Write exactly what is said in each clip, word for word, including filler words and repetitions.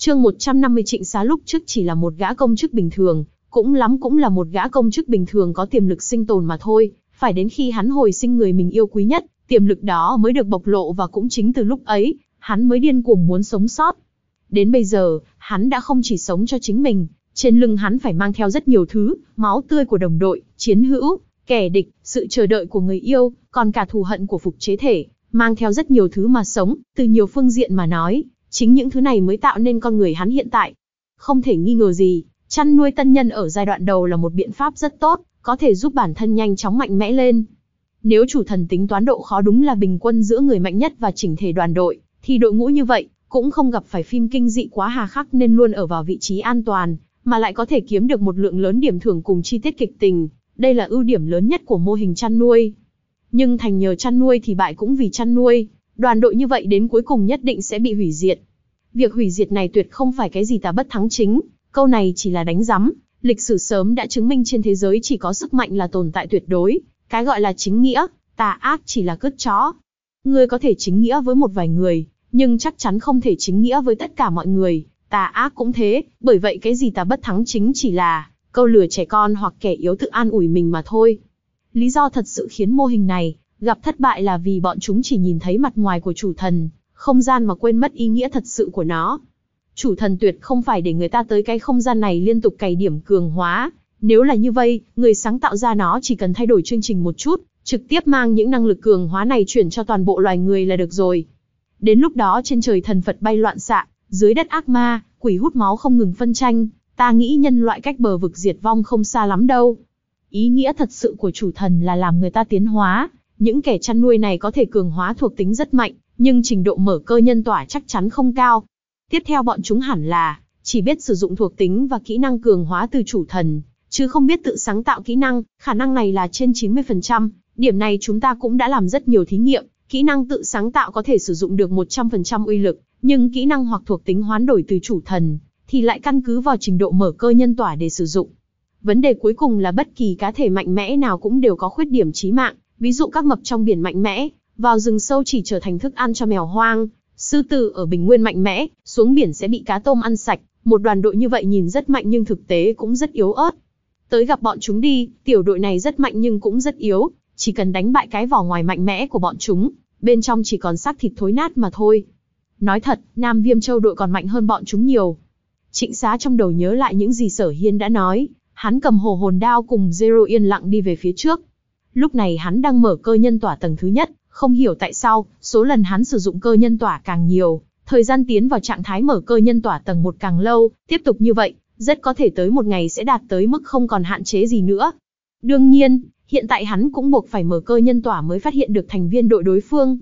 Chương một trăm năm mươi Trịnh Xá lúc trước chỉ là một gã công chức bình thường, cũng lắm cũng là một gã công chức bình thường có tiềm lực sinh tồn mà thôi, phải đến khi hắn hồi sinh người mình yêu quý nhất, tiềm lực đó mới được bộc lộ và cũng chính từ lúc ấy, hắn mới điên cuồng muốn sống sót. Đến bây giờ, hắn đã không chỉ sống cho chính mình, trên lưng hắn phải mang theo rất nhiều thứ, máu tươi của đồng đội, chiến hữu, kẻ địch, sự chờ đợi của người yêu, còn cả thù hận của phục chế thể, mang theo rất nhiều thứ mà sống, từ nhiều phương diện mà nói, chính những thứ này mới tạo nên con người hắn hiện tại. Không thể nghi ngờ gì, chăn nuôi tân nhân ở giai đoạn đầu là một biện pháp rất tốt, có thể giúp bản thân nhanh chóng mạnh mẽ lên. Nếu chủ thần tính toán độ khó đúng là bình quân giữa người mạnh nhất và chỉnh thể đoàn đội, thì đội ngũ như vậy cũng không gặp phải phim kinh dị quá hà khắc nên luôn ở vào vị trí an toàn, mà lại có thể kiếm được một lượng lớn điểm thưởng cùng chi tiết kịch tình. Đây là ưu điểm lớn nhất của mô hình chăn nuôi. Nhưng thành nhờ chăn nuôi thì bại cũng vì chăn nuôi, đoàn đội như vậy đến cuối cùng nhất định sẽ bị hủy diệt. Việc hủy diệt này tuyệt không phải cái gì ta bất thắng chính, câu này chỉ là đánh rắm. Lịch sử sớm đã chứng minh trên thế giới chỉ có sức mạnh là tồn tại tuyệt đối, cái gọi là chính nghĩa, tà ác chỉ là cất chó. Ngươi có thể chính nghĩa với một vài người, nhưng chắc chắn không thể chính nghĩa với tất cả mọi người, tà ác cũng thế, bởi vậy cái gì ta bất thắng chính chỉ là câu lừa trẻ con hoặc kẻ yếu tự an ủi mình mà thôi. Lý do thật sự khiến mô hình này gặp thất bại là vì bọn chúng chỉ nhìn thấy mặt ngoài của chủ thần, không gian mà quên mất ý nghĩa thật sự của nó. Chủ thần tuyệt không phải để người ta tới cái không gian này liên tục cày điểm cường hóa. Nếu là như vậy, người sáng tạo ra nó chỉ cần thay đổi chương trình một chút, trực tiếp mang những năng lực cường hóa này chuyển cho toàn bộ loài người là được rồi. Đến lúc đó trên trời thần Phật bay loạn xạ, dưới đất ác ma, quỷ hút máu không ngừng phân tranh, ta nghĩ nhân loại cách bờ vực diệt vong không xa lắm đâu. Ý nghĩa thật sự của chủ thần là làm người ta tiến hóa. Những kẻ chăn nuôi này có thể cường hóa thuộc tính rất mạnh, nhưng trình độ mở cơ nhân tỏa chắc chắn không cao. Tiếp theo bọn chúng hẳn là chỉ biết sử dụng thuộc tính và kỹ năng cường hóa từ chủ thần, chứ không biết tự sáng tạo kỹ năng. Khả năng này là trên chín mươi phần trăm, điểm này chúng ta cũng đã làm rất nhiều thí nghiệm. Kỹ năng tự sáng tạo có thể sử dụng được một trăm phần trăm uy lực, nhưng kỹ năng hoặc thuộc tính hoán đổi từ chủ thần thì lại căn cứ vào trình độ mở cơ nhân tỏa để sử dụng. Vấn đề cuối cùng là bất kỳ cá thể mạnh mẽ nào cũng đều có khuyết điểm chí mạng, ví dụ các mập trong biển mạnh mẽ, vào rừng sâu chỉ trở thành thức ăn cho mèo hoang, sư tử ở bình nguyên mạnh mẽ, xuống biển sẽ bị cá tôm ăn sạch. Một đoàn đội như vậy nhìn rất mạnh nhưng thực tế cũng rất yếu ớt. Tới gặp bọn chúng đi, tiểu đội này rất mạnh nhưng cũng rất yếu, chỉ cần đánh bại cái vỏ ngoài mạnh mẽ của bọn chúng, bên trong chỉ còn xác thịt thối nát mà thôi. Nói thật, Nam Viêm Châu đội còn mạnh hơn bọn chúng nhiều. Trịnh Xá trong đầu nhớ lại những gì Sở Hiên đã nói, hắn cầm hồ hồn đao cùng Zero yên lặng đi về phía trước. Lúc này hắn đang mở cơ nhân tỏa tầng thứ nhất, không hiểu tại sao, số lần hắn sử dụng cơ nhân tỏa càng nhiều, thời gian tiến vào trạng thái mở cơ nhân tỏa tầng một càng lâu, tiếp tục như vậy, rất có thể tới một ngày sẽ đạt tới mức không còn hạn chế gì nữa. Đương nhiên, hiện tại hắn cũng buộc phải mở cơ nhân tỏa mới phát hiện được thành viên đội đối phương.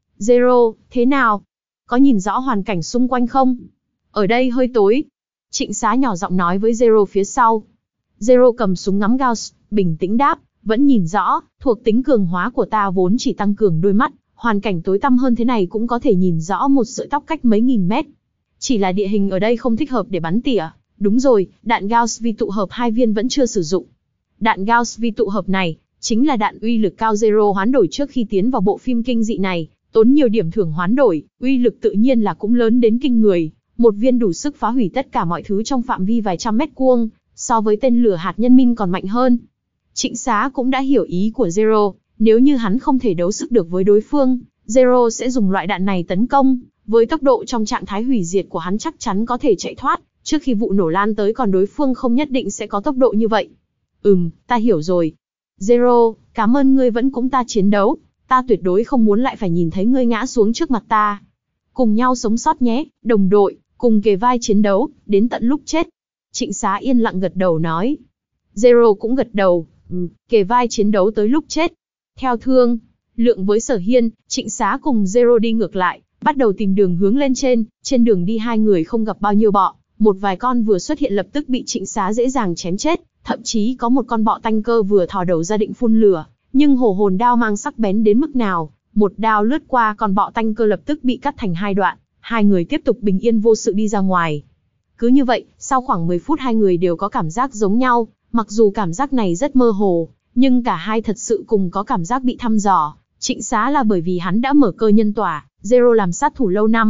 Zero, thế nào? Có nhìn rõ hoàn cảnh xung quanh không? Ở đây hơi tối. Trịnh Xá nhỏ giọng nói với Zero phía sau. Zero cầm súng ngắm Gauss, bình tĩnh đáp, vẫn nhìn rõ, thuộc tính cường hóa của ta vốn chỉ tăng cường đôi mắt, hoàn cảnh tối tăm hơn thế này cũng có thể nhìn rõ một sợi tóc cách mấy nghìn mét. Chỉ là địa hình ở đây không thích hợp để bắn tỉa. Đúng rồi, đạn Gauss vi tụ hợp hai viên vẫn chưa sử dụng. Đạn Gauss vi tụ hợp này chính là đạn uy lực cao Zero hoán đổi trước khi tiến vào bộ phim kinh dị này, tốn nhiều điểm thưởng hoán đổi, uy lực tự nhiên là cũng lớn đến kinh người, một viên đủ sức phá hủy tất cả mọi thứ trong phạm vi vài trăm mét vuông, so với tên lửa hạt nhân min còn mạnh hơn. Trịnh Xá cũng đã hiểu ý của Zero, nếu như hắn không thể đấu sức được với đối phương, Zero sẽ dùng loại đạn này tấn công, với tốc độ trong trạng thái hủy diệt của hắn chắc chắn có thể chạy thoát, trước khi vụ nổ lan tới còn đối phương không nhất định sẽ có tốc độ như vậy. Ừm, ta hiểu rồi. Zero, cảm ơn ngươi vẫn cùng ta chiến đấu, ta tuyệt đối không muốn lại phải nhìn thấy ngươi ngã xuống trước mặt ta. Cùng nhau sống sót nhé, đồng đội, cùng kề vai chiến đấu, đến tận lúc chết. Trịnh Xá yên lặng gật đầu nói. Zero cũng gật đầu, ừ, kề vai chiến đấu tới lúc chết. Theo thương lượng với Sở Hiên, Trịnh Xá cùng Zero đi ngược lại, bắt đầu tìm đường hướng lên trên. Trên đường đi hai người không gặp bao nhiêu bọ, một vài con vừa xuất hiện lập tức bị Trịnh Xá dễ dàng chém chết, thậm chí có một con bọ tanh cơ vừa thò đầu ra định phun lửa, nhưng hồ hồn đao mang sắc bén đến mức nào, một đao lướt qua con bọ tanh cơ lập tức bị cắt thành hai đoạn, hai người tiếp tục bình yên vô sự đi ra ngoài. Cứ như vậy, sau khoảng mười phút hai người đều có cảm giác giống nhau, mặc dù cảm giác này rất mơ hồ, nhưng cả hai thật sự cùng có cảm giác bị thăm dò. Trịnh Xá là bởi vì hắn đã mở cơ nhân tỏa, Zero làm sát thủ lâu năm,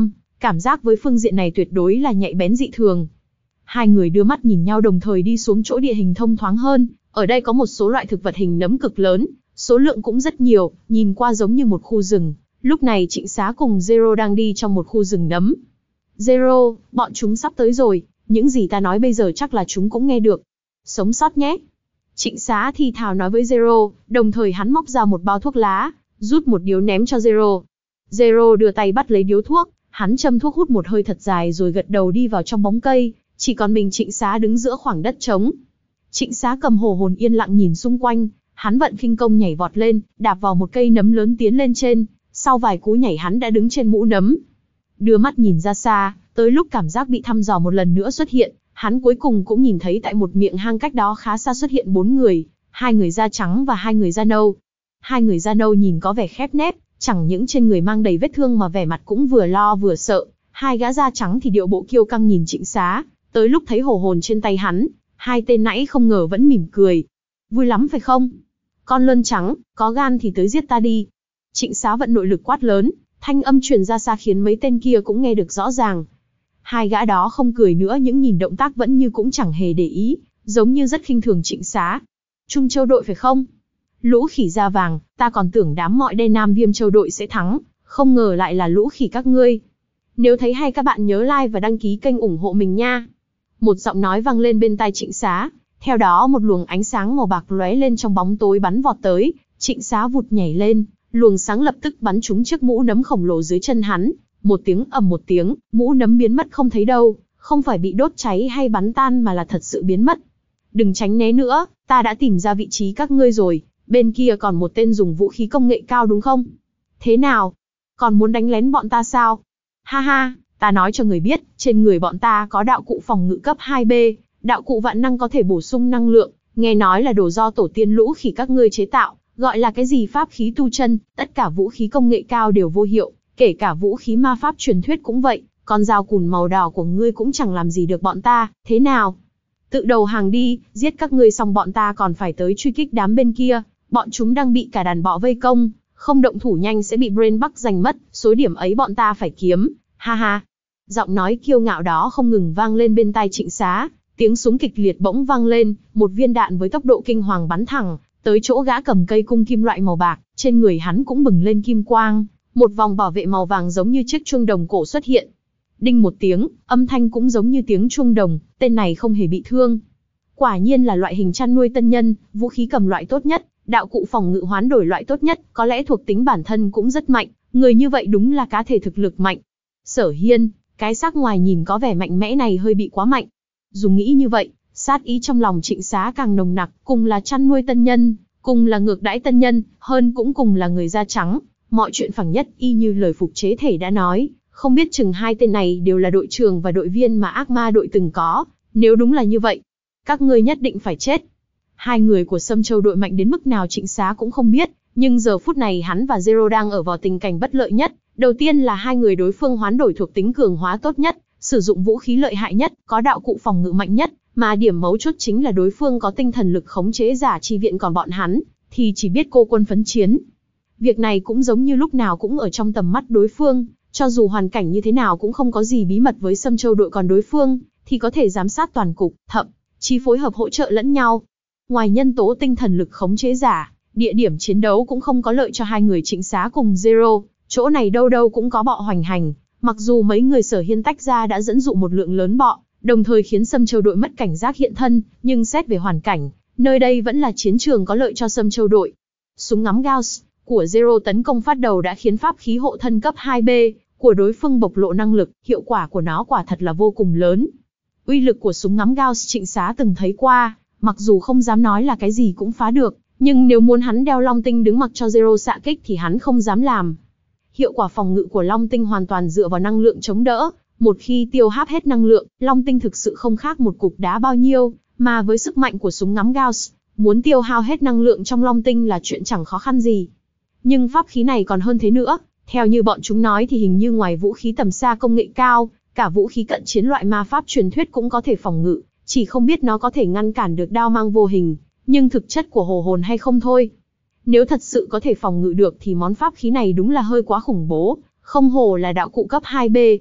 cảm giác với phương diện này tuyệt đối là nhạy bén dị thường. Hai người đưa mắt nhìn nhau đồng thời đi xuống chỗ địa hình thông thoáng hơn, ở đây có một số loại thực vật hình nấm cực lớn, số lượng cũng rất nhiều, nhìn qua giống như một khu rừng. Lúc này Trịnh Xá cùng Zero đang đi trong một khu rừng nấm. Zero, bọn chúng sắp tới rồi, những gì ta nói bây giờ chắc là chúng cũng nghe được. Sống sót nhé. Trịnh Xá thì thào nói với Zero, đồng thời hắn móc ra một bao thuốc lá, rút một điếu ném cho Zero. Zero đưa tay bắt lấy điếu thuốc, hắn châm thuốc hút một hơi thật dài rồi gật đầu đi vào trong bóng cây, chỉ còn mình Trịnh Xá đứng giữa khoảng đất trống. Trịnh Xá cầm hồ hồn yên lặng nhìn xung quanh, hắn vận khinh công nhảy vọt lên, đạp vào một cây nấm lớn tiến lên trên, sau vài cú nhảy hắn đã đứng trên mũ nấm. Đưa mắt nhìn ra xa, tới lúc cảm giác bị thăm dò một lần nữa xuất hiện, hắn cuối cùng cũng nhìn thấy tại một miệng hang cách đó khá xa xuất hiện bốn người, hai người da trắng và hai người da nâu. Hai người da nâu nhìn có vẻ khép nép, chẳng những trên người mang đầy vết thương mà vẻ mặt cũng vừa lo vừa sợ. Hai gã da trắng thì điệu bộ kiêu căng nhìn Trịnh Xá, tới lúc thấy hồ hồn trên tay hắn, hai tên nãy không ngờ vẫn mỉm cười. Vui lắm phải không? Con lân trắng, có gan thì tới giết ta đi. Trịnh Xá vận nội lực quát lớn, thanh âm truyền ra xa khiến mấy tên kia cũng nghe được rõ ràng. Hai gã đó không cười nữa, những nhìn động tác vẫn như cũng chẳng hề để ý, giống như rất khinh thường Trịnh Xá. Trung Châu đội phải không? Lũ khỉ da vàng, ta còn tưởng đám mọi đê Nam Viêm Châu đội sẽ thắng, không ngờ lại là lũ khỉ các ngươi. Nếu thấy hay các bạn nhớ like và đăng ký kênh ủng hộ mình nha. Một giọng nói vang lên bên tai Trịnh Xá, theo đó một luồng ánh sáng màu bạc lóe lên trong bóng tối bắn vọt tới, Trịnh Xá vụt nhảy lên, luồng sáng lập tức bắn trúng chiếc mũ nấm khổng lồ dưới chân hắn. Một tiếng ầm một tiếng, mũ nấm biến mất không thấy đâu, không phải bị đốt cháy hay bắn tan mà là thật sự biến mất. Đừng tránh né nữa, ta đã tìm ra vị trí các ngươi rồi, bên kia còn một tên dùng vũ khí công nghệ cao đúng không? Thế nào? Còn muốn đánh lén bọn ta sao? Ha ha, ta nói cho người biết, trên người bọn ta có đạo cụ phòng ngự cấp hai B, đạo cụ vạn năng có thể bổ sung năng lượng, nghe nói là đồ do tổ tiên lũ khỉ các ngươi chế tạo, gọi là cái gì pháp khí tu chân, tất cả vũ khí công nghệ cao đều vô hiệu, kể cả vũ khí ma pháp truyền thuyết cũng vậy, con dao cùn màu đỏ của ngươi cũng chẳng làm gì được bọn ta, thế nào? Tự đầu hàng đi, giết các ngươi xong bọn ta còn phải tới truy kích đám bên kia, bọn chúng đang bị cả đàn bọ vây công, không động thủ nhanh sẽ bị Brain Buck giành mất, số điểm ấy bọn ta phải kiếm, ha ha. Giọng nói kiêu ngạo đó không ngừng vang lên bên tai Trịnh Xá, tiếng súng kịch liệt bỗng vang lên, một viên đạn với tốc độ kinh hoàng bắn thẳng tới chỗ gã cầm cây cung kim loại màu bạc, trên người hắn cũng bừng lên kim quang, một vòng bảo vệ màu vàng giống như chiếc chuông đồng cổ xuất hiện. Đinh một tiếng, âm thanh cũng giống như tiếng chuông đồng, tên này không hề bị thương. Quả nhiên là loại hình chăn nuôi tân nhân, vũ khí cầm loại tốt nhất, đạo cụ phòng ngự hoán đổi loại tốt nhất, có lẽ thuộc tính bản thân cũng rất mạnh, người như vậy đúng là cá thể thực lực mạnh. Sở Hiên, cái xác ngoài nhìn có vẻ mạnh mẽ này hơi bị quá mạnh. Dù nghĩ như vậy, sát ý trong lòng Trịnh Xá càng nồng nặc, cùng là chăn nuôi tân nhân, cùng là ngược đãi tân nhân, hơn cũng cùng là người da trắng, mọi chuyện phẳng nhất y như lời phục chế thể đã nói, không biết chừng hai tên này đều là đội trưởng và đội viên mà ác ma đội từng có, nếu đúng là như vậy, các ngươi nhất định phải chết. Hai người của Sâm Châu đội mạnh đến mức nào Trịnh Xá cũng không biết, nhưng giờ phút này hắn và Zero đang ở vào tình cảnh bất lợi nhất. Đầu tiên là hai người đối phương hoán đổi thuộc tính cường hóa tốt nhất, sử dụng vũ khí lợi hại nhất, có đạo cụ phòng ngự mạnh nhất, mà điểm mấu chốt chính là đối phương có tinh thần lực khống chế giả chi viện, còn bọn hắn thì chỉ biết cô quân phấn chiến. Việc này cũng giống như lúc nào cũng ở trong tầm mắt đối phương, cho dù hoàn cảnh như thế nào cũng không có gì bí mật với Sâm Châu đội, còn đối phương thì có thể giám sát toàn cục, thậm chí phối hợp hỗ trợ lẫn nhau. Ngoài nhân tố tinh thần lực khống chế giả, địa điểm chiến đấu cũng không có lợi cho hai người Trịnh Xá cùng Zero, chỗ này đâu đâu cũng có bọ hoành hành, mặc dù mấy người Sở Hiên tách ra đã dẫn dụ một lượng lớn bọ, đồng thời khiến Sâm Châu đội mất cảnh giác hiện thân, nhưng xét về hoàn cảnh, nơi đây vẫn là chiến trường có lợi cho Sâm Châu đội. Súng ngắm Gauss của Zero tấn công phát đầu đã khiến pháp khí hộ thân cấp hai B của đối phương bộc lộ năng lực, hiệu quả của nó quả thật là vô cùng lớn. Uy lực của súng ngắm Gauss Trịnh Xá từng thấy qua, mặc dù không dám nói là cái gì cũng phá được, nhưng nếu muốn hắn đeo Long Tinh đứng mặc cho Zero xạ kích thì hắn không dám làm. Hiệu quả phòng ngự của Long Tinh hoàn toàn dựa vào năng lượng chống đỡ, một khi tiêu hao hết năng lượng, Long Tinh thực sự không khác một cục đá bao nhiêu, mà với sức mạnh của súng ngắm Gauss, muốn tiêu hao hết năng lượng trong Long Tinh là chuyện chẳng khó khăn gì. Nhưng pháp khí này còn hơn thế nữa, theo như bọn chúng nói thì hình như ngoài vũ khí tầm xa công nghệ cao, cả vũ khí cận chiến loại ma pháp truyền thuyết cũng có thể phòng ngự, chỉ không biết nó có thể ngăn cản được đao mang vô hình, nhưng thực chất của hồ hồn hay không thôi. Nếu thật sự có thể phòng ngự được thì món pháp khí này đúng là hơi quá khủng bố, không hổ là đạo cụ cấp hai B.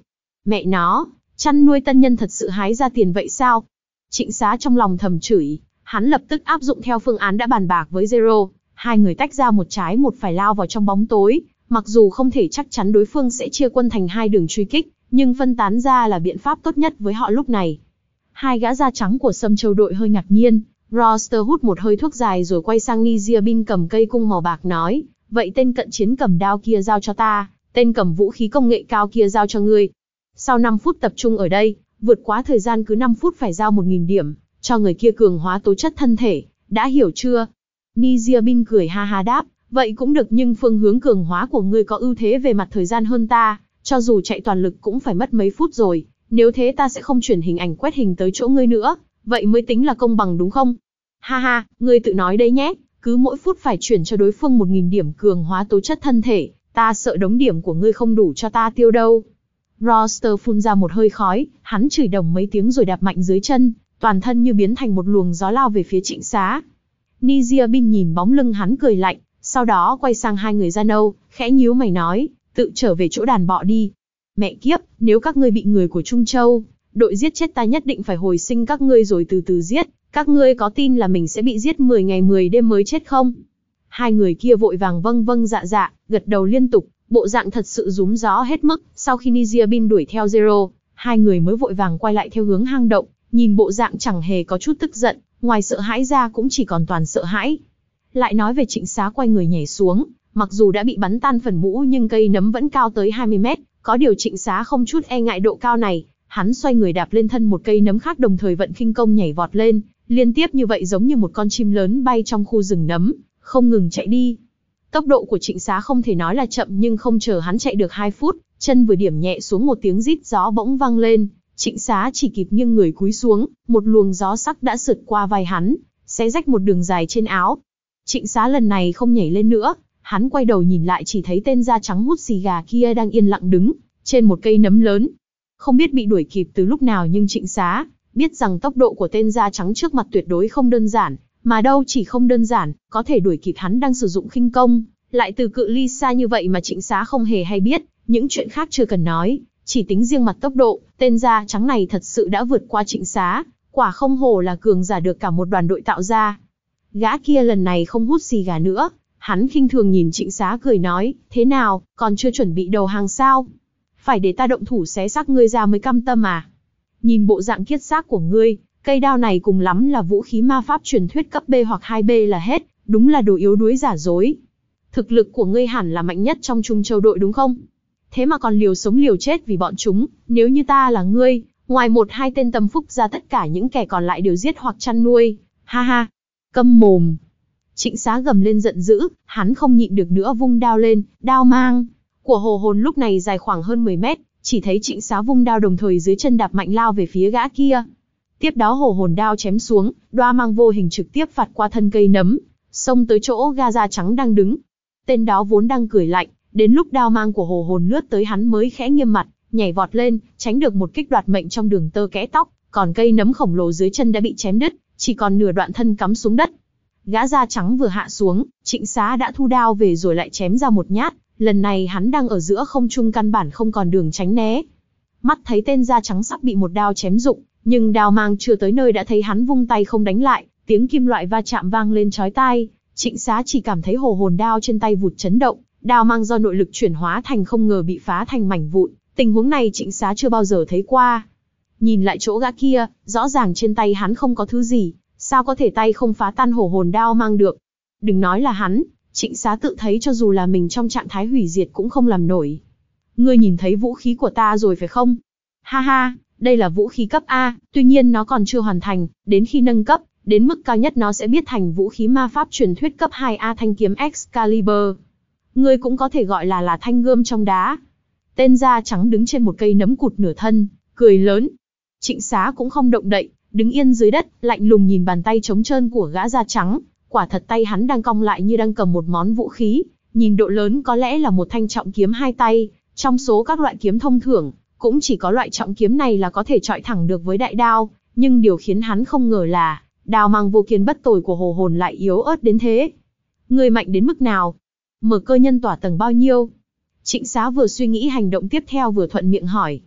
Mẹ nó, chăn nuôi tân nhân thật sự hái ra tiền vậy sao? Trịnh Xá trong lòng thầm chửi, hắn lập tức áp dụng theo phương án đã bàn bạc với Zero, hai người tách ra một trái một phải lao vào trong bóng tối, mặc dù không thể chắc chắn đối phương sẽ chia quân thành hai đường truy kích, nhưng phân tán ra là biện pháp tốt nhất với họ lúc này. Hai gã da trắng của Sâm Châu đội hơi ngạc nhiên, Roster hút một hơi thuốc dài rồi quay sang Nizia Bin cầm cây cung màu bạc nói, vậy tên cận chiến cầm đao kia giao cho ta, tên cầm vũ khí công nghệ cao kia giao cho ngươi. Sau năm phút tập trung ở đây, vượt quá thời gian cứ năm phút phải giao một nghìn điểm, cho người kia cường hóa tố chất thân thể, đã hiểu chưa? Nizia Bin cười ha ha đáp, vậy cũng được nhưng phương hướng cường hóa của ngươi có ưu thế về mặt thời gian hơn ta, cho dù chạy toàn lực cũng phải mất mấy phút rồi, nếu thế ta sẽ không chuyển hình ảnh quét hình tới chỗ ngươi nữa, vậy mới tính là công bằng đúng không? Ha ha, ngươi tự nói đấy nhé, cứ mỗi phút phải chuyển cho đối phương một nghìn điểm cường hóa tố chất thân thể, ta sợ đống điểm của ngươi không đủ cho ta tiêu đâu. Roster phun ra một hơi khói, hắn chửi đồng mấy tiếng rồi đạp mạnh dưới chân, toàn thân như biến thành một luồng gió lao về phía Trịnh Xá. Nizia Bin nhìn bóng lưng hắn cười lạnh, sau đó quay sang hai người da nâu, khẽ nhíu mày nói, tự trở về chỗ đàn bọ đi. Mẹ kiếp, nếu các ngươi bị người của Trung Châu đội giết chết ta nhất định phải hồi sinh các ngươi rồi từ từ giết, các ngươi có tin là mình sẽ bị giết mười ngày mười đêm mới chết không? Hai người kia vội vàng vâng vâng dạ dạ, gật đầu liên tục, bộ dạng thật sự rúm gió hết mức. Sau khi Nizia Bin đuổi theo Zero, hai người mới vội vàng quay lại theo hướng hang động, nhìn bộ dạng chẳng hề có chút tức giận, ngoài sợ hãi ra cũng chỉ còn toàn sợ hãi. Lại nói về Trịnh Xá quay người nhảy xuống, mặc dù đã bị bắn tan phần mũ nhưng cây nấm vẫn cao tới hai mươi mét, có điều Trịnh Xá không chút e ngại độ cao này, hắn xoay người đạp lên thân một cây nấm khác đồng thời vận khinh công nhảy vọt lên, liên tiếp như vậy giống như một con chim lớn bay trong khu rừng nấm, không ngừng chạy đi. Tốc độ của Trịnh Xá không thể nói là chậm nhưng không chờ hắn chạy được hai phút, chân vừa điểm nhẹ xuống một tiếng rít gió bỗng vang lên, Trịnh Xá chỉ kịp nghiêng người cúi xuống, một luồng gió sắc đã sượt qua vai hắn, xé rách một đường dài trên áo. Trịnh Xá lần này không nhảy lên nữa, hắn quay đầu nhìn lại chỉ thấy tên da trắng hút xì gà kia đang yên lặng đứng trên một cây nấm lớn. Không biết bị đuổi kịp từ lúc nào nhưng Trịnh Xá biết rằng tốc độ của tên da trắng trước mặt tuyệt đối không đơn giản, mà đâu chỉ không đơn giản, có thể đuổi kịp hắn đang sử dụng khinh công, lại từ cự ly xa như vậy mà Trịnh Xá không hề hay biết, những chuyện khác chưa cần nói, chỉ tính riêng mặt tốc độ, tên da trắng này thật sự đã vượt qua Trịnh Xá, quả không hổ là cường giả được cả một đoàn đội tạo ra. Gã kia lần này không hút xì gà nữa, hắn khinh thường nhìn Trịnh Xá cười nói, thế nào, còn chưa chuẩn bị đầu hàng sao? Phải để ta động thủ xé xác ngươi ra mới cam tâm à? Nhìn bộ dạng kiết xác của ngươi, cây đao này cùng lắm là vũ khí ma pháp truyền thuyết cấp B hoặc hai B là hết, đúng là đồ yếu đuối giả dối. Thực lực của ngươi hẳn là mạnh nhất trong Trung Châu đội đúng không? Thế mà còn liều sống liều chết vì bọn chúng, nếu như ta là ngươi, ngoài một hai tên tâm phúc ra tất cả những kẻ còn lại đều giết hoặc chăn nuôi, ha ha. Câm mồm. Trịnh Xá gầm lên giận dữ, hắn không nhịn được nữa vung đao lên, đao mang của Hồ Hồn lúc này dài khoảng hơn mười mét, chỉ thấy Trịnh Xá vung đao đồng thời dưới chân đạp mạnh lao về phía gã kia. Tiếp đó Hồ Hồn đao chém xuống, đoa mang vô hình trực tiếp phạt qua thân cây nấm, xông tới chỗ gã da trắng đang đứng. Tên đó vốn đang cười lạnh, đến lúc đao mang của Hồ Hồn lướt tới hắn mới khẽ nghiêm mặt, nhảy vọt lên, tránh được một kích đoạt mệnh trong đường tơ kẽ tóc, còn cây nấm khổng lồ dưới chân đã bị chém đứt, chỉ còn nửa đoạn thân cắm xuống đất. Gã da trắng vừa hạ xuống, Trịnh Xá đã thu đao về rồi lại chém ra một nhát, lần này hắn đang ở giữa không trung căn bản không còn đường tránh né. Mắt thấy tên da trắng sắp bị một đao chém rụng, nhưng đao mang chưa tới nơi đã thấy hắn vung tay không đánh lại, tiếng kim loại va chạm vang lên chói tai, Trịnh Xá chỉ cảm thấy Hồ Hồn đao trên tay vụt chấn động, đao mang do nội lực chuyển hóa thành không ngờ bị phá thành mảnh vụn, tình huống này Trịnh Xá chưa bao giờ thấy qua. Nhìn lại chỗ gã kia, rõ ràng trên tay hắn không có thứ gì, sao có thể tay không phá tan Hồ Hồn đao mang được. Đừng nói là hắn, Trịnh Xá tự thấy cho dù là mình trong trạng thái hủy diệt cũng không làm nổi. Ngươi nhìn thấy vũ khí của ta rồi phải không? Ha ha, đây là vũ khí cấp A, tuy nhiên nó còn chưa hoàn thành, đến khi nâng cấp, đến mức cao nhất nó sẽ biến thành vũ khí ma pháp truyền thuyết cấp hai A thanh kiếm Excalibur. Ngươi cũng có thể gọi là là thanh gươm trong đá. Tên da trắng đứng trên một cây nấm cụt nửa thân, cười lớn. Trịnh Xá cũng không động đậy, đứng yên dưới đất, lạnh lùng nhìn bàn tay trống trơn của gã da trắng. Quả thật tay hắn đang cong lại như đang cầm một món vũ khí, nhìn độ lớn có lẽ là một thanh trọng kiếm hai tay. Trong số các loại kiếm thông thường, cũng chỉ có loại trọng kiếm này là có thể chọi thẳng được với đại đao. Nhưng điều khiến hắn không ngờ là, đao mang vô kiên bất tồi của Hồ Hồn lại yếu ớt đến thế. Người mạnh đến mức nào? Mở cơ nhân tỏa tầng bao nhiêu? Trịnh Xá vừa suy nghĩ hành động tiếp theo vừa thuận miệng hỏi.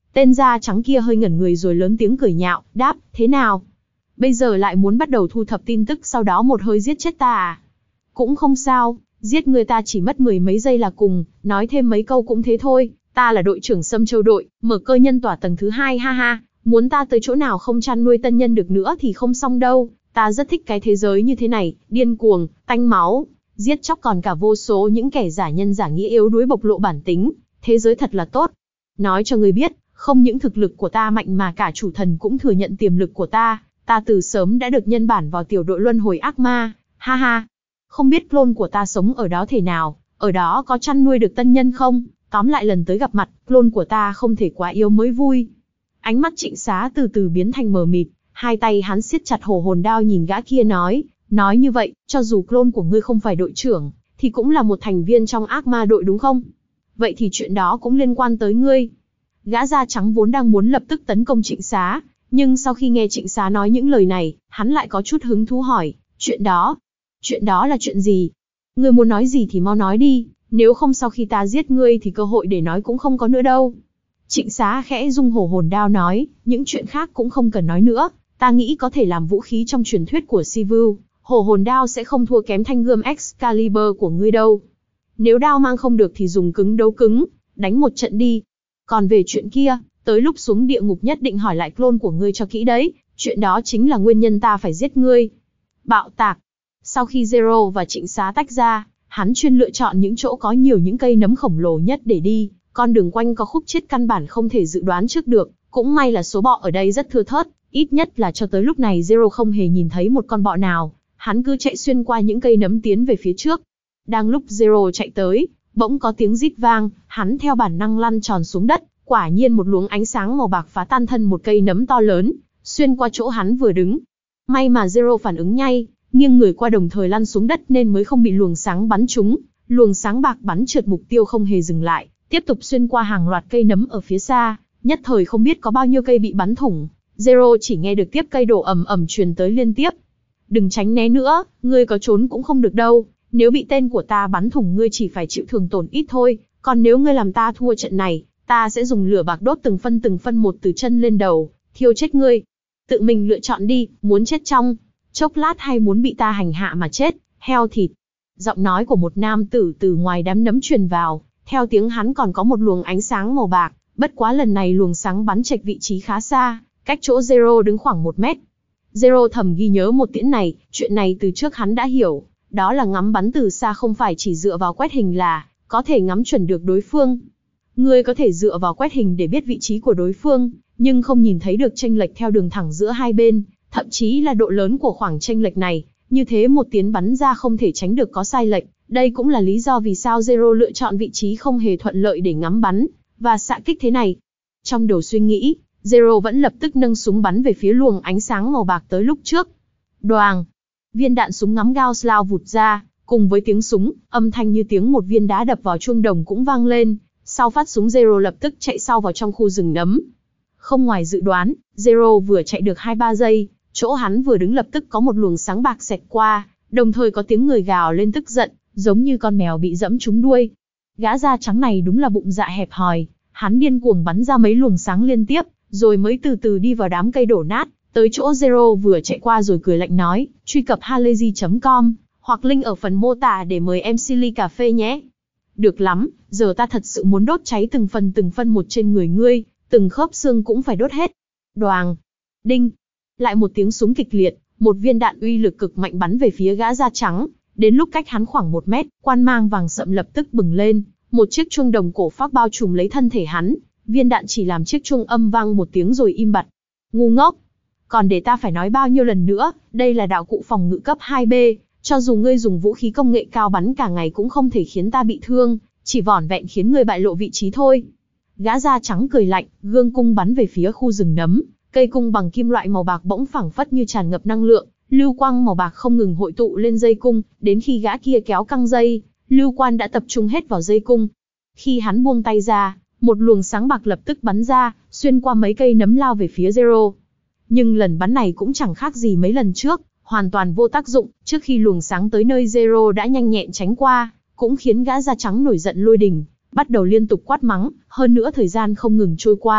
Tên da trắng kia hơi ngẩn người rồi lớn tiếng cười nhạo, đáp, thế nào? Bây giờ lại muốn bắt đầu thu thập tin tức sau đó một hơi giết chết ta à? Cũng không sao, giết người ta chỉ mất mười mấy giây là cùng, nói thêm mấy câu cũng thế thôi, ta là đội trưởng Sâm Châu đội, mở cơ nhân tỏa tầng thứ hai ha ha, muốn ta tới chỗ nào không chăn nuôi tân nhân được nữa thì không xong đâu, ta rất thích cái thế giới như thế này, điên cuồng, tanh máu, giết chóc còn cả vô số những kẻ giả nhân giả nghĩa yếu đuối bộc lộ bản tính, thế giới thật là tốt. Nói cho ngươi biết, không những thực lực của ta mạnh mà cả chủ thần cũng thừa nhận tiềm lực của ta, ta từ sớm đã được nhân bản vào tiểu đội luân hồi ác ma, ha ha. Không biết clone của ta sống ở đó thế nào, ở đó có chăn nuôi được tân nhân không? Tóm lại lần tới gặp mặt, clone của ta không thể quá yếu mới vui. Ánh mắt Trịnh Xá từ từ biến thành mờ mịt, hai tay hắn siết chặt hổ hồn đao nhìn gã kia nói, nói như vậy, cho dù clone của ngươi không phải đội trưởng, thì cũng là một thành viên trong ác ma đội đúng không? Vậy thì chuyện đó cũng liên quan tới ngươi. Gã da trắng vốn đang muốn lập tức tấn công Trịnh Xá, nhưng sau khi nghe Trịnh Xá nói những lời này, hắn lại có chút hứng thú hỏi, chuyện đó, chuyện đó là chuyện gì? Ngươi muốn nói gì thì mau nói đi, nếu không sau khi ta giết ngươi thì cơ hội để nói cũng không có nữa đâu. Trịnh Xá khẽ rung hổ hồn đao nói, những chuyện khác cũng không cần nói nữa, ta nghĩ có thể làm vũ khí trong truyền thuyết của Sivu, hổ hồn đao sẽ không thua kém thanh gươm Excalibur của ngươi đâu. Nếu đao mang không được thì dùng cứng đấu cứng, đánh một trận đi. Còn về chuyện kia, tới lúc xuống địa ngục nhất định hỏi lại clone của ngươi cho kỹ đấy, chuyện đó chính là nguyên nhân ta phải giết ngươi. Bạo tạc. Sau khi Zero và Trịnh Xá tách ra, hắn chuyên lựa chọn những chỗ có nhiều những cây nấm khổng lồ nhất để đi, con đường quanh có khúc chết căn bản không thể dự đoán trước được, cũng may là số bọ ở đây rất thưa thớt, ít nhất là cho tới lúc này Zero không hề nhìn thấy một con bọ nào, hắn cứ chạy xuyên qua những cây nấm tiến về phía trước. Đang lúc Zero chạy tới, bỗng có tiếng rít vang, hắn theo bản năng lăn tròn xuống đất, quả nhiên một luồng ánh sáng màu bạc phá tan thân một cây nấm to lớn, xuyên qua chỗ hắn vừa đứng. May mà Zero phản ứng nhanh, nghiêng người qua đồng thời lăn xuống đất nên mới không bị luồng sáng bắn trúng, luồng sáng bạc bắn trượt mục tiêu không hề dừng lại, tiếp tục xuyên qua hàng loạt cây nấm ở phía xa, nhất thời không biết có bao nhiêu cây bị bắn thủng. Zero chỉ nghe được tiếp cây đổ ầm ầm truyền tới liên tiếp. Đừng tránh né nữa, ngươi có trốn cũng không được đâu, nếu bị tên của ta bắn thủng ngươi chỉ phải chịu thương tổn ít thôi, còn nếu ngươi làm ta thua trận này, ta sẽ dùng lửa bạc đốt từng phân từng phân một từ chân lên đầu, thiêu chết ngươi. Tự mình lựa chọn đi, muốn chết trong chốc lát hay muốn bị ta hành hạ mà chết, heo thịt. Giọng nói của một nam tử từ ngoài đám nấm truyền vào, theo tiếng hắn còn có một luồng ánh sáng màu bạc, bất quá lần này luồng sáng bắn chệch vị trí khá xa, cách chỗ Zero đứng khoảng một mét. Zero thầm ghi nhớ một tiễn này, chuyện này từ trước hắn đã hiểu, đó là ngắm bắn từ xa không phải chỉ dựa vào quét hình là có thể ngắm chuẩn được đối phương. Ngươi có thể dựa vào quét hình để biết vị trí của đối phương, nhưng không nhìn thấy được chênh lệch theo đường thẳng giữa hai bên, thậm chí là độ lớn của khoảng chênh lệch này, như thế một tiến bắn ra không thể tránh được có sai lệch. Đây cũng là lý do vì sao Zero lựa chọn vị trí không hề thuận lợi để ngắm bắn và xạ kích thế này. Trong đầu suy nghĩ, Zero vẫn lập tức nâng súng bắn về phía luồng ánh sáng màu bạc tới lúc trước. Đoàng! Viên đạn súng ngắm Gauss lao vụt ra, cùng với tiếng súng, âm thanh như tiếng một viên đá đập vào chuông đồng cũng vang lên. Sau phát súng Zero lập tức chạy sau vào trong khu rừng nấm. Không ngoài dự đoán, Zero vừa chạy được hai ba giây, chỗ hắn vừa đứng lập tức có một luồng sáng bạc xẹt qua, đồng thời có tiếng người gào lên tức giận, giống như con mèo bị dẫm trúng đuôi. Gã da trắng này đúng là bụng dạ hẹp hòi, hắn điên cuồng bắn ra mấy luồng sáng liên tiếp, rồi mới từ từ đi vào đám cây đổ nát, tới chỗ Zero vừa chạy qua rồi cười lạnh nói, truy cập halayzi chấm com, hoặc link ở phần mô tả để mời em xê ly cà phê nhé. Được lắm, giờ ta thật sự muốn đốt cháy từng phần từng phân một trên người ngươi, từng khớp xương cũng phải đốt hết. Đoàng! Đinh! Lại một tiếng súng kịch liệt, một viên đạn uy lực cực mạnh bắn về phía gã da trắng. Đến lúc cách hắn khoảng một mét, quan mang vàng sậm lập tức bừng lên, một chiếc chuông đồng cổ phác bao trùm lấy thân thể hắn, viên đạn chỉ làm chiếc chuông âm vang một tiếng rồi im bặt. Ngu ngốc! Còn để ta phải nói bao nhiêu lần nữa, đây là đạo cụ phòng ngự cấp hai B, cho dù ngươi dùng vũ khí công nghệ cao bắn cả ngày cũng không thể khiến ta bị thương, chỉ vỏn vẹn khiến ngươi bại lộ vị trí thôi. Gã da trắng cười lạnh, gương cung bắn về phía khu rừng nấm, cây cung bằng kim loại màu bạc bỗng phảng phất như tràn ngập năng lượng, lưu quang màu bạc không ngừng hội tụ lên dây cung, đến khi gã kia kéo căng dây, lưu quan đã tập trung hết vào dây cung. Khi hắn buông tay ra, một luồng sáng bạc lập tức bắn ra, xuyên qua mấy cây nấm lao về phía Zero. Nhưng lần bắn này cũng chẳng khác gì mấy lần trước, hoàn toàn vô tác dụng, trước khi luồng sáng tới nơi Zero đã nhanh nhẹn tránh qua, cũng khiến gã da trắng nổi giận lôi đình, bắt đầu liên tục quát mắng, hơn nữa thời gian không ngừng trôi qua,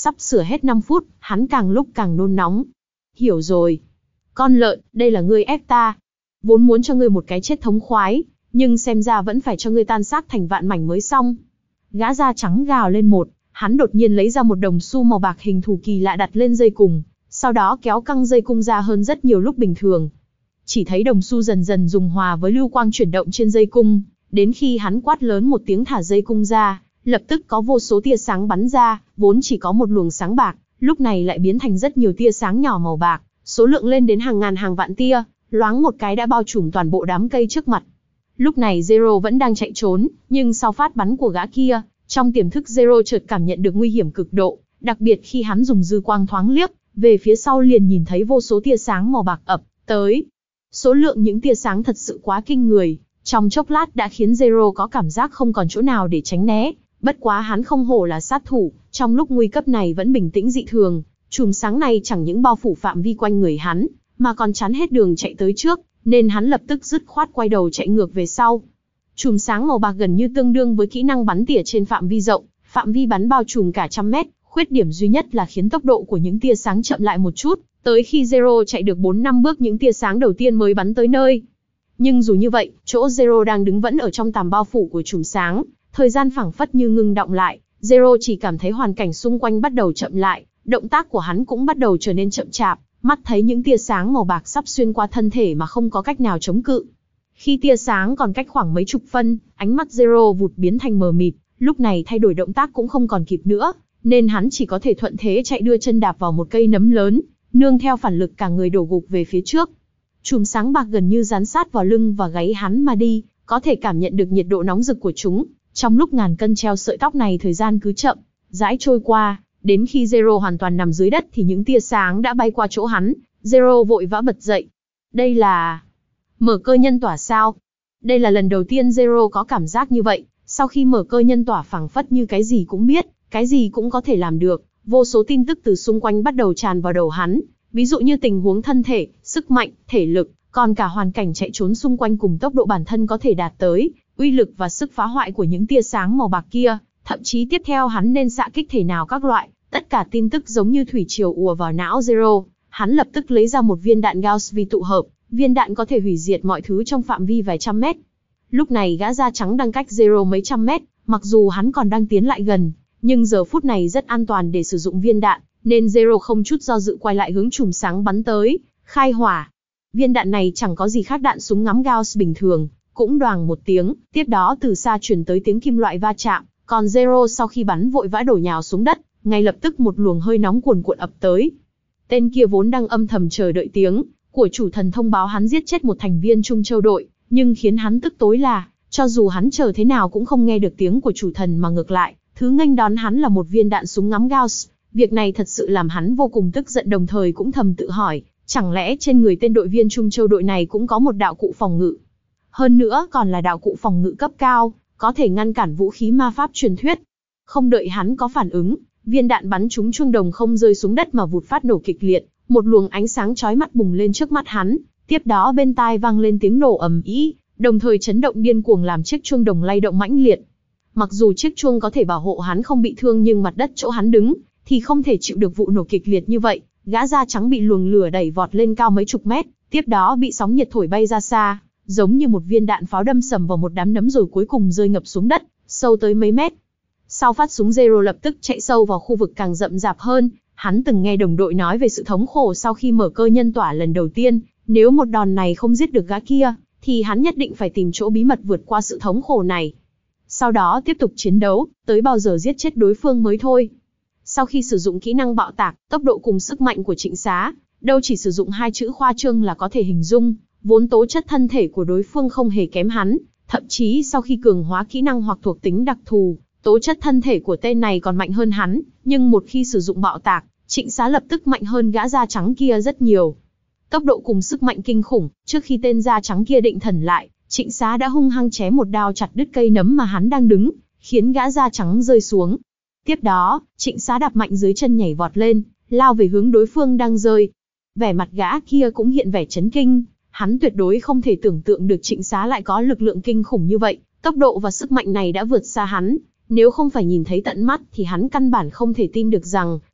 Sắp sửa hết năm phút, hắn càng lúc càng nôn nóng. Hiểu rồi. Con lợn, đây là ngươi ép ta. Vốn muốn cho ngươi một cái chết thống khoái, nhưng xem ra vẫn phải cho ngươi tan xác thành vạn mảnh mới xong. Gã da trắng gào lên một, hắn đột nhiên lấy ra một đồng xu màu bạc hình thù kỳ lạ đặt lên dây cùng, sau đó kéo căng dây cung ra hơn rất nhiều lúc bình thường. Chỉ thấy đồng xu dần dần dùng hòa với lưu quang chuyển động trên dây cung, đến khi hắn quát lớn một tiếng thả dây cung ra, lập tức có vô số tia sáng bắn ra, vốn chỉ có một luồng sáng bạc, lúc này lại biến thành rất nhiều tia sáng nhỏ màu bạc, số lượng lên đến hàng ngàn hàng vạn tia, loáng một cái đã bao trùm toàn bộ đám cây trước mặt. Lúc này Zero vẫn đang chạy trốn, nhưng sau phát bắn của gã kia, trong tiềm thức Zero chợt cảm nhận được nguy hiểm cực độ, đặc biệt khi hắn dùng dư quang thoáng liếc, về phía sau liền nhìn thấy vô số tia sáng màu bạc ập tới. Số lượng những tia sáng thật sự quá kinh người, trong chốc lát đã khiến Zero có cảm giác không còn chỗ nào để tránh né, bất quá hắn không hổ là sát thủ, trong lúc nguy cấp này vẫn bình tĩnh dị thường, chùm sáng này chẳng những bao phủ phạm vi quanh người hắn, mà còn chắn hết đường chạy tới trước, nên hắn lập tức dứt khoát quay đầu chạy ngược về sau. Chùm sáng màu bạc gần như tương đương với kỹ năng bắn tỉa trên phạm vi rộng, phạm vi bắn bao trùm cả trăm mét, khuyết điểm duy nhất là khiến tốc độ của những tia sáng chậm lại một chút, tới khi Zero chạy được bốn năm bước những tia sáng đầu tiên mới bắn tới nơi. Nhưng dù như vậy, chỗ Zero đang đứng vẫn ở trong tầm bao phủ của chùm sáng, thời gian phảng phất như ngưng đọng lại, Zero chỉ cảm thấy hoàn cảnh xung quanh bắt đầu chậm lại, động tác của hắn cũng bắt đầu trở nên chậm chạp, mắt thấy những tia sáng màu bạc sắp xuyên qua thân thể mà không có cách nào chống cự. Khi tia sáng còn cách khoảng mấy chục phân, ánh mắt Zero vụt biến thành mờ mịt, lúc này thay đổi động tác cũng không còn kịp nữa, nên hắn chỉ có thể thuận thế chạy đưa chân đạp vào một cây nấm lớn, nương theo phản lực cả người đổ gục về phía trước. Chùm sáng bạc gần như dán sát vào lưng và gáy hắn mà đi, có thể cảm nhận được nhiệt độ nóng rực của chúng. Trong lúc ngàn cân treo sợi tóc này thời gian cứ chậm rãi trôi qua, đến khi Zero hoàn toàn nằm dưới đất thì những tia sáng đã bay qua chỗ hắn, Zero vội vã bật dậy. Đây là... mở cơ nhân tỏa sao? Đây là lần đầu tiên Zero có cảm giác như vậy, sau khi mở cơ nhân tỏa phảng phất như cái gì cũng biết, cái gì cũng có thể làm được, vô số tin tức từ xung quanh bắt đầu tràn vào đầu hắn, ví dụ như tình huống thân thể, sức mạnh, thể lực, còn cả hoàn cảnh chạy trốn xung quanh cùng tốc độ bản thân có thể đạt tới, uy lực và sức phá hoại của những tia sáng màu bạc kia, thậm chí tiếp theo hắn nên xạ kích thể nào các loại, tất cả tin tức giống như thủy triều ùa vào não Zero, hắn lập tức lấy ra một viên đạn Gauss vi tụ hợp, viên đạn có thể hủy diệt mọi thứ trong phạm vi vài trăm mét. Lúc này gã da trắng đang cách Zero mấy trăm mét, mặc dù hắn còn đang tiến lại gần, nhưng giờ phút này rất an toàn để sử dụng viên đạn, nên Zero không chút do dự quay lại hướng chùm sáng bắn tới, khai hỏa. Viên đạn này chẳng có gì khác đạn súng ngắm Gauss bình thường, cũng đoàng một tiếng, tiếp đó từ xa truyền tới tiếng kim loại va chạm, còn Zero sau khi bắn vội vã đổ nhào xuống đất, ngay lập tức một luồng hơi nóng cuồn cuộn ập tới. Tên kia vốn đang âm thầm chờ đợi tiếng của chủ thần thông báo hắn giết chết một thành viên Trung Châu đội, nhưng khiến hắn tức tối là, cho dù hắn chờ thế nào cũng không nghe được tiếng của chủ thần mà ngược lại, thứ nghênh đón hắn là một viên đạn súng ngắm Gauss. Việc này thật sự làm hắn vô cùng tức giận, đồng thời cũng thầm tự hỏi, chẳng lẽ trên người tên đội viên Trung Châu đội này cũng có một đạo cụ phòng ngự? Hơn nữa còn là đạo cụ phòng ngự cấp cao, có thể ngăn cản vũ khí ma pháp truyền thuyết. Không đợi hắn có phản ứng, viên đạn bắn trúng chuông đồng không rơi xuống đất mà vụt phát nổ kịch liệt, một luồng ánh sáng chói mắt bùng lên trước mắt hắn, tiếp đó bên tai vang lên tiếng nổ ầm ĩ, đồng thời chấn động điên cuồng làm chiếc chuông đồng lay động mãnh liệt. Mặc dù chiếc chuông có thể bảo hộ hắn không bị thương, nhưng mặt đất chỗ hắn đứng thì không thể chịu được vụ nổ kịch liệt như vậy. Gã da trắng bị luồng lửa đẩy vọt lên cao mấy chục mét, tiếp đó bị sóng nhiệt thổi bay ra xa, giống như một viên đạn pháo đâm sầm vào một đám nấm rồi cuối cùng rơi ngập xuống đất, sâu tới mấy mét. Sau phát súng, Zero lập tức chạy sâu vào khu vực càng rậm rạp hơn. Hắn từng nghe đồng đội nói về sự thống khổ sau khi mở cơ nhân tỏa lần đầu tiên, nếu một đòn này không giết được gã kia, thì hắn nhất định phải tìm chỗ bí mật vượt qua sự thống khổ này. Sau đó tiếp tục chiến đấu, tới bao giờ giết chết đối phương mới thôi. Sau khi sử dụng kỹ năng bạo tạc, tốc độ cùng sức mạnh của Trịnh Xá, đâu chỉ sử dụng hai chữ khoa trương là có thể hình dung, vốn tố chất thân thể của đối phương không hề kém hắn, thậm chí sau khi cường hóa kỹ năng hoặc thuộc tính đặc thù, tố chất thân thể của tên này còn mạnh hơn hắn, nhưng một khi sử dụng bạo tạc, Trịnh Xá lập tức mạnh hơn gã da trắng kia rất nhiều. Tốc độ cùng sức mạnh kinh khủng, trước khi tên da trắng kia định thần lại, Trịnh Xá đã hung hăng chém một đao chặt đứt cây nấm mà hắn đang đứng, khiến gã da trắng rơi xuống. Tiếp đó, Trịnh Xá đạp mạnh dưới chân nhảy vọt lên, lao về hướng đối phương đang rơi. Vẻ mặt gã kia cũng hiện vẻ chấn kinh, hắn tuyệt đối không thể tưởng tượng được Trịnh Xá lại có lực lượng kinh khủng như vậy, tốc độ và sức mạnh này đã vượt xa hắn. Nếu không phải nhìn thấy tận mắt thì hắn căn bản không thể tin được rằng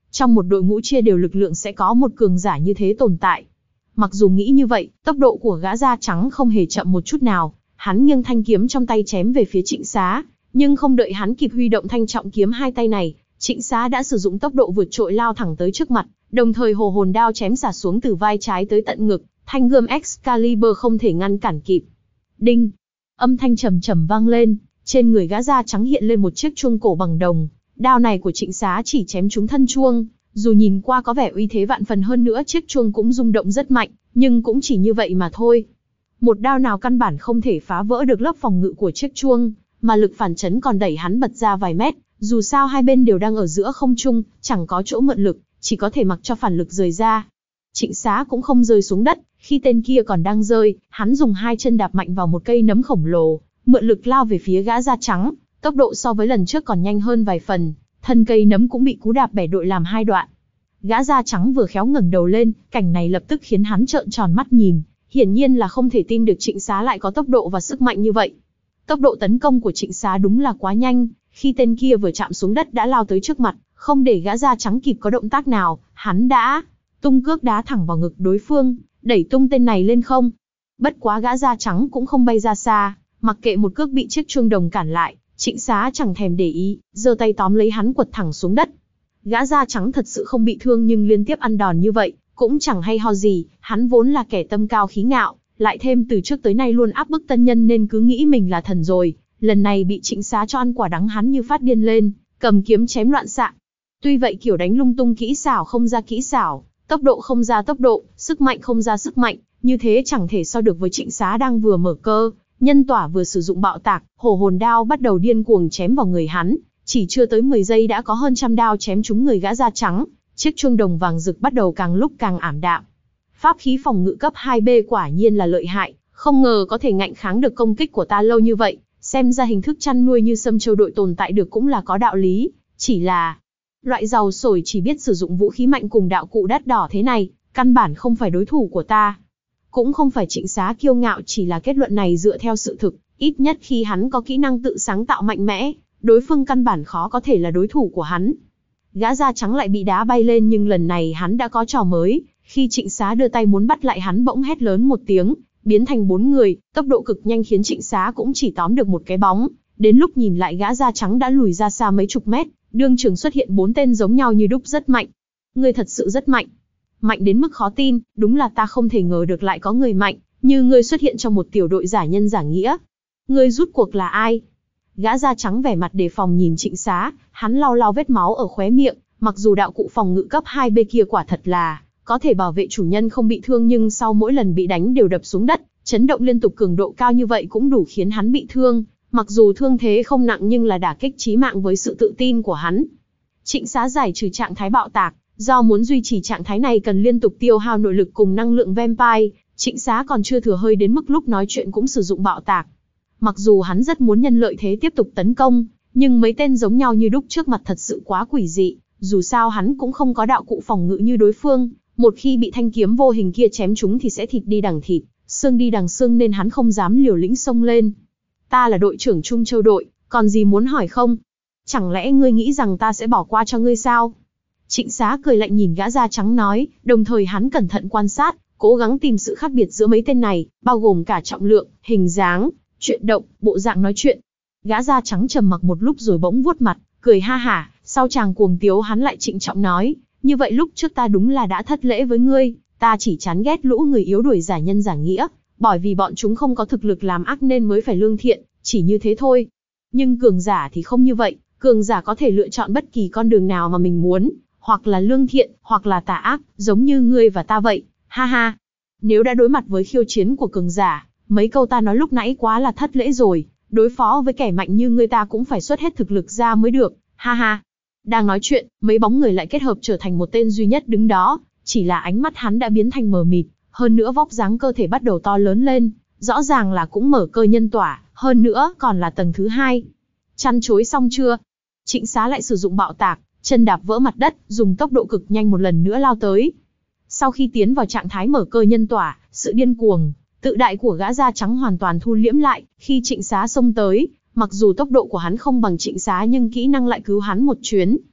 Trong một đội ngũ chia đều lực lượng sẽ có một cường giả như thế tồn tại. Mặc dù nghĩ như vậy, tốc độ của gã da trắng không hề chậm một chút nào, hắn nghiêng thanh kiếm trong tay chém về phía Trịnh Xá, nhưng không đợi hắn kịp huy động thanh trọng kiếm hai tay này, Trịnh Xá đã sử dụng tốc độ vượt trội lao thẳng tới trước mặt, đồng thời hồ hồn đao chém xả xuống từ vai trái tới tận ngực, thanh gươm Excalibur không thể ngăn cản kịp. Đinh! Âm thanh trầm trầm vang lên, trên người gã da trắng hiện lên một chiếc chuông cổ bằng đồng. Đao này của Trịnh Xá chỉ chém trúng thân chuông, dù nhìn qua có vẻ uy thế vạn phần hơn nữa chiếc chuông cũng rung động rất mạnh, nhưng cũng chỉ như vậy mà thôi. Một đao nào căn bản không thể phá vỡ được lớp phòng ngự của chiếc chuông, mà lực phản chấn còn đẩy hắn bật ra vài mét, dù sao hai bên đều đang ở giữa không trung, chẳng có chỗ mượn lực, chỉ có thể mặc cho phản lực rời ra. Trịnh Xá cũng không rơi xuống đất, khi tên kia còn đang rơi, hắn dùng hai chân đạp mạnh vào một cây nấm khổng lồ, mượn lực lao về phía gã da trắng, tốc độ so với lần trước còn nhanh hơn vài phần, thân cây nấm cũng bị cú đạp bẻ đội làm hai đoạn. Gã da trắng vừa khéo ngẩng đầu lên, cảnh này lập tức khiến hắn trợn tròn mắt nhìn, hiển nhiên là không thể tin được Trịnh Xá lại có tốc độ và sức mạnh như vậy. Tốc độ tấn công của Trịnh Xá đúng là quá nhanh, khi tên kia vừa chạm xuống đất đã lao tới trước mặt, không để gã da trắng kịp có động tác nào, hắn đã tung cước đá thẳng vào ngực đối phương, đẩy tung tên này lên không. Bất quá gã da trắng cũng không bay ra xa, mặc kệ một cước bị chiếc chuông đồng cản lại, Trịnh Xá chẳng thèm để ý, giơ tay tóm lấy hắn quật thẳng xuống đất. Gã da trắng thật sự không bị thương nhưng liên tiếp ăn đòn như vậy, cũng chẳng hay ho gì, hắn vốn là kẻ tâm cao khí ngạo, lại thêm từ trước tới nay luôn áp bức tân nhân nên cứ nghĩ mình là thần rồi, lần này bị Trịnh Xá cho ăn quả đắng hắn như phát điên lên, cầm kiếm chém loạn xạ. Tuy vậy kiểu đánh lung tung kỹ xảo không ra kỹ xảo, tốc độ không ra tốc độ, sức mạnh không ra sức mạnh, như thế chẳng thể so được với Trịnh Xá đang vừa mở cơ, nhân tỏa vừa sử dụng bạo tạc, hổ hồn đao bắt đầu điên cuồng chém vào người hắn, chỉ chưa tới mười giây đã có hơn trăm đao chém trúng người gã da trắng, chiếc chuông đồng vàng rực bắt đầu càng lúc càng ảm đạm. Pháp khí phòng ngự cấp hai B quả nhiên là lợi hại, không ngờ có thể ngạnh kháng được công kích của ta lâu như vậy, xem ra hình thức chăn nuôi như Sâm Châu đội tồn tại được cũng là có đạo lý, chỉ là loại giàu sổi chỉ biết sử dụng vũ khí mạnh cùng đạo cụ đắt đỏ thế này, căn bản không phải đối thủ của ta. Cũng không phải Trịnh Xá kiêu ngạo, chỉ là kết luận này dựa theo sự thực, ít nhất khi hắn có kỹ năng tự sáng tạo mạnh mẽ, đối phương căn bản khó có thể là đối thủ của hắn. Gã da trắng lại bị đá bay lên nhưng lần này hắn đã có trò mới, khi Trịnh Xá đưa tay muốn bắt lại hắn bỗng hét lớn một tiếng, biến thành bốn người, tốc độ cực nhanh khiến Trịnh Xá cũng chỉ tóm được một cái bóng, đến lúc nhìn lại gã da trắng đã lùi ra xa mấy chục mét, đương trường xuất hiện bốn tên giống nhau như đúc rất mạnh. Ngươi thật sự rất mạnh. Mạnh đến mức khó tin, đúng là ta không thể ngờ được lại có người mạnh, như ngươi xuất hiện trong một tiểu đội giả nhân giả nghĩa. Ngươi rút cuộc là ai? Gã da trắng vẻ mặt đề phòng nhìn Trịnh Xá, hắn lau lau vết máu ở khóe miệng, mặc dù đạo cụ phòng ngự cấp hai B kia quả thật là có thể bảo vệ chủ nhân không bị thương nhưng sau mỗi lần bị đánh đều đập xuống đất, chấn động liên tục cường độ cao như vậy cũng đủ khiến hắn bị thương, mặc dù thương thế không nặng nhưng là đả kích chí mạng với sự tự tin của hắn. Trịnh Xá giải trừ trạng thái bạo tạc, do muốn duy trì trạng thái này cần liên tục tiêu hao nội lực cùng năng lượng vampire, Trịnh Xá còn chưa thừa hơi đến mức lúc nói chuyện cũng sử dụng bạo tạc. Mặc dù hắn rất muốn nhân lợi thế tiếp tục tấn công, nhưng mấy tên giống nhau như đúc trước mặt thật sự quá quỷ dị, dù sao hắn cũng không có đạo cụ phòng ngự như đối phương, một khi bị thanh kiếm vô hình kia chém trúng thì sẽ thịt đi đằng thịt, xương đi đằng xương nên hắn không dám liều lĩnh xông lên. Ta là đội trưởng Trung Châu đội, còn gì muốn hỏi không? Chẳng lẽ ngươi nghĩ rằng ta sẽ bỏ qua cho ngươi sao? Trịnh Xá cười lạnh nhìn gã da trắng nói, đồng thời hắn cẩn thận quan sát, cố gắng tìm sự khác biệt giữa mấy tên này, bao gồm cả trọng lượng, hình dáng, chuyển động, bộ dạng nói chuyện. Gã da trắng trầm mặc một lúc rồi bỗng vuốt mặt, cười ha hả, sau chàng cuồng tiếu hắn lại trịnh trọng nói, như vậy lúc trước ta đúng là đã thất lễ với ngươi, ta chỉ chán ghét lũ người yếu đuổi giả nhân giả nghĩa, bởi vì bọn chúng không có thực lực làm ác nên mới phải lương thiện, chỉ như thế thôi. Nhưng cường giả thì không như vậy, cường giả có thể lựa chọn bất kỳ con đường nào mà mình muốn, hoặc là lương thiện, hoặc là tà ác, giống như ngươi và ta vậy, ha ha. Nếu đã đối mặt với khiêu chiến của cường giả, mấy câu ta nói lúc nãy quá là thất lễ rồi, đối phó với kẻ mạnh như ngươi ta cũng phải xuất hết thực lực ra mới được, ha ha. Đang nói chuyện, mấy bóng người lại kết hợp trở thành một tên duy nhất đứng đó, chỉ là ánh mắt hắn đã biến thành mờ mịt, hơn nữa vóc dáng cơ thể bắt đầu to lớn lên, rõ ràng là cũng mở cơ nhân tỏa, hơn nữa còn là tầng thứ hai. Chăn chối xong chưa? Trịnh Xá lại sử dụng bạo tạc, chân đạp vỡ mặt đất, dùng tốc độ cực nhanh một lần nữa lao tới. Sau khi tiến vào trạng thái mở cơ nhân tỏa, sự điên cuồng, tự đại của gã da trắng hoàn toàn thu liễm lại, khi Trịnh Xá xông tới, mặc dù tốc độ của hắn không bằng Trịnh Xá nhưng kỹ năng lại cứu hắn một chuyến.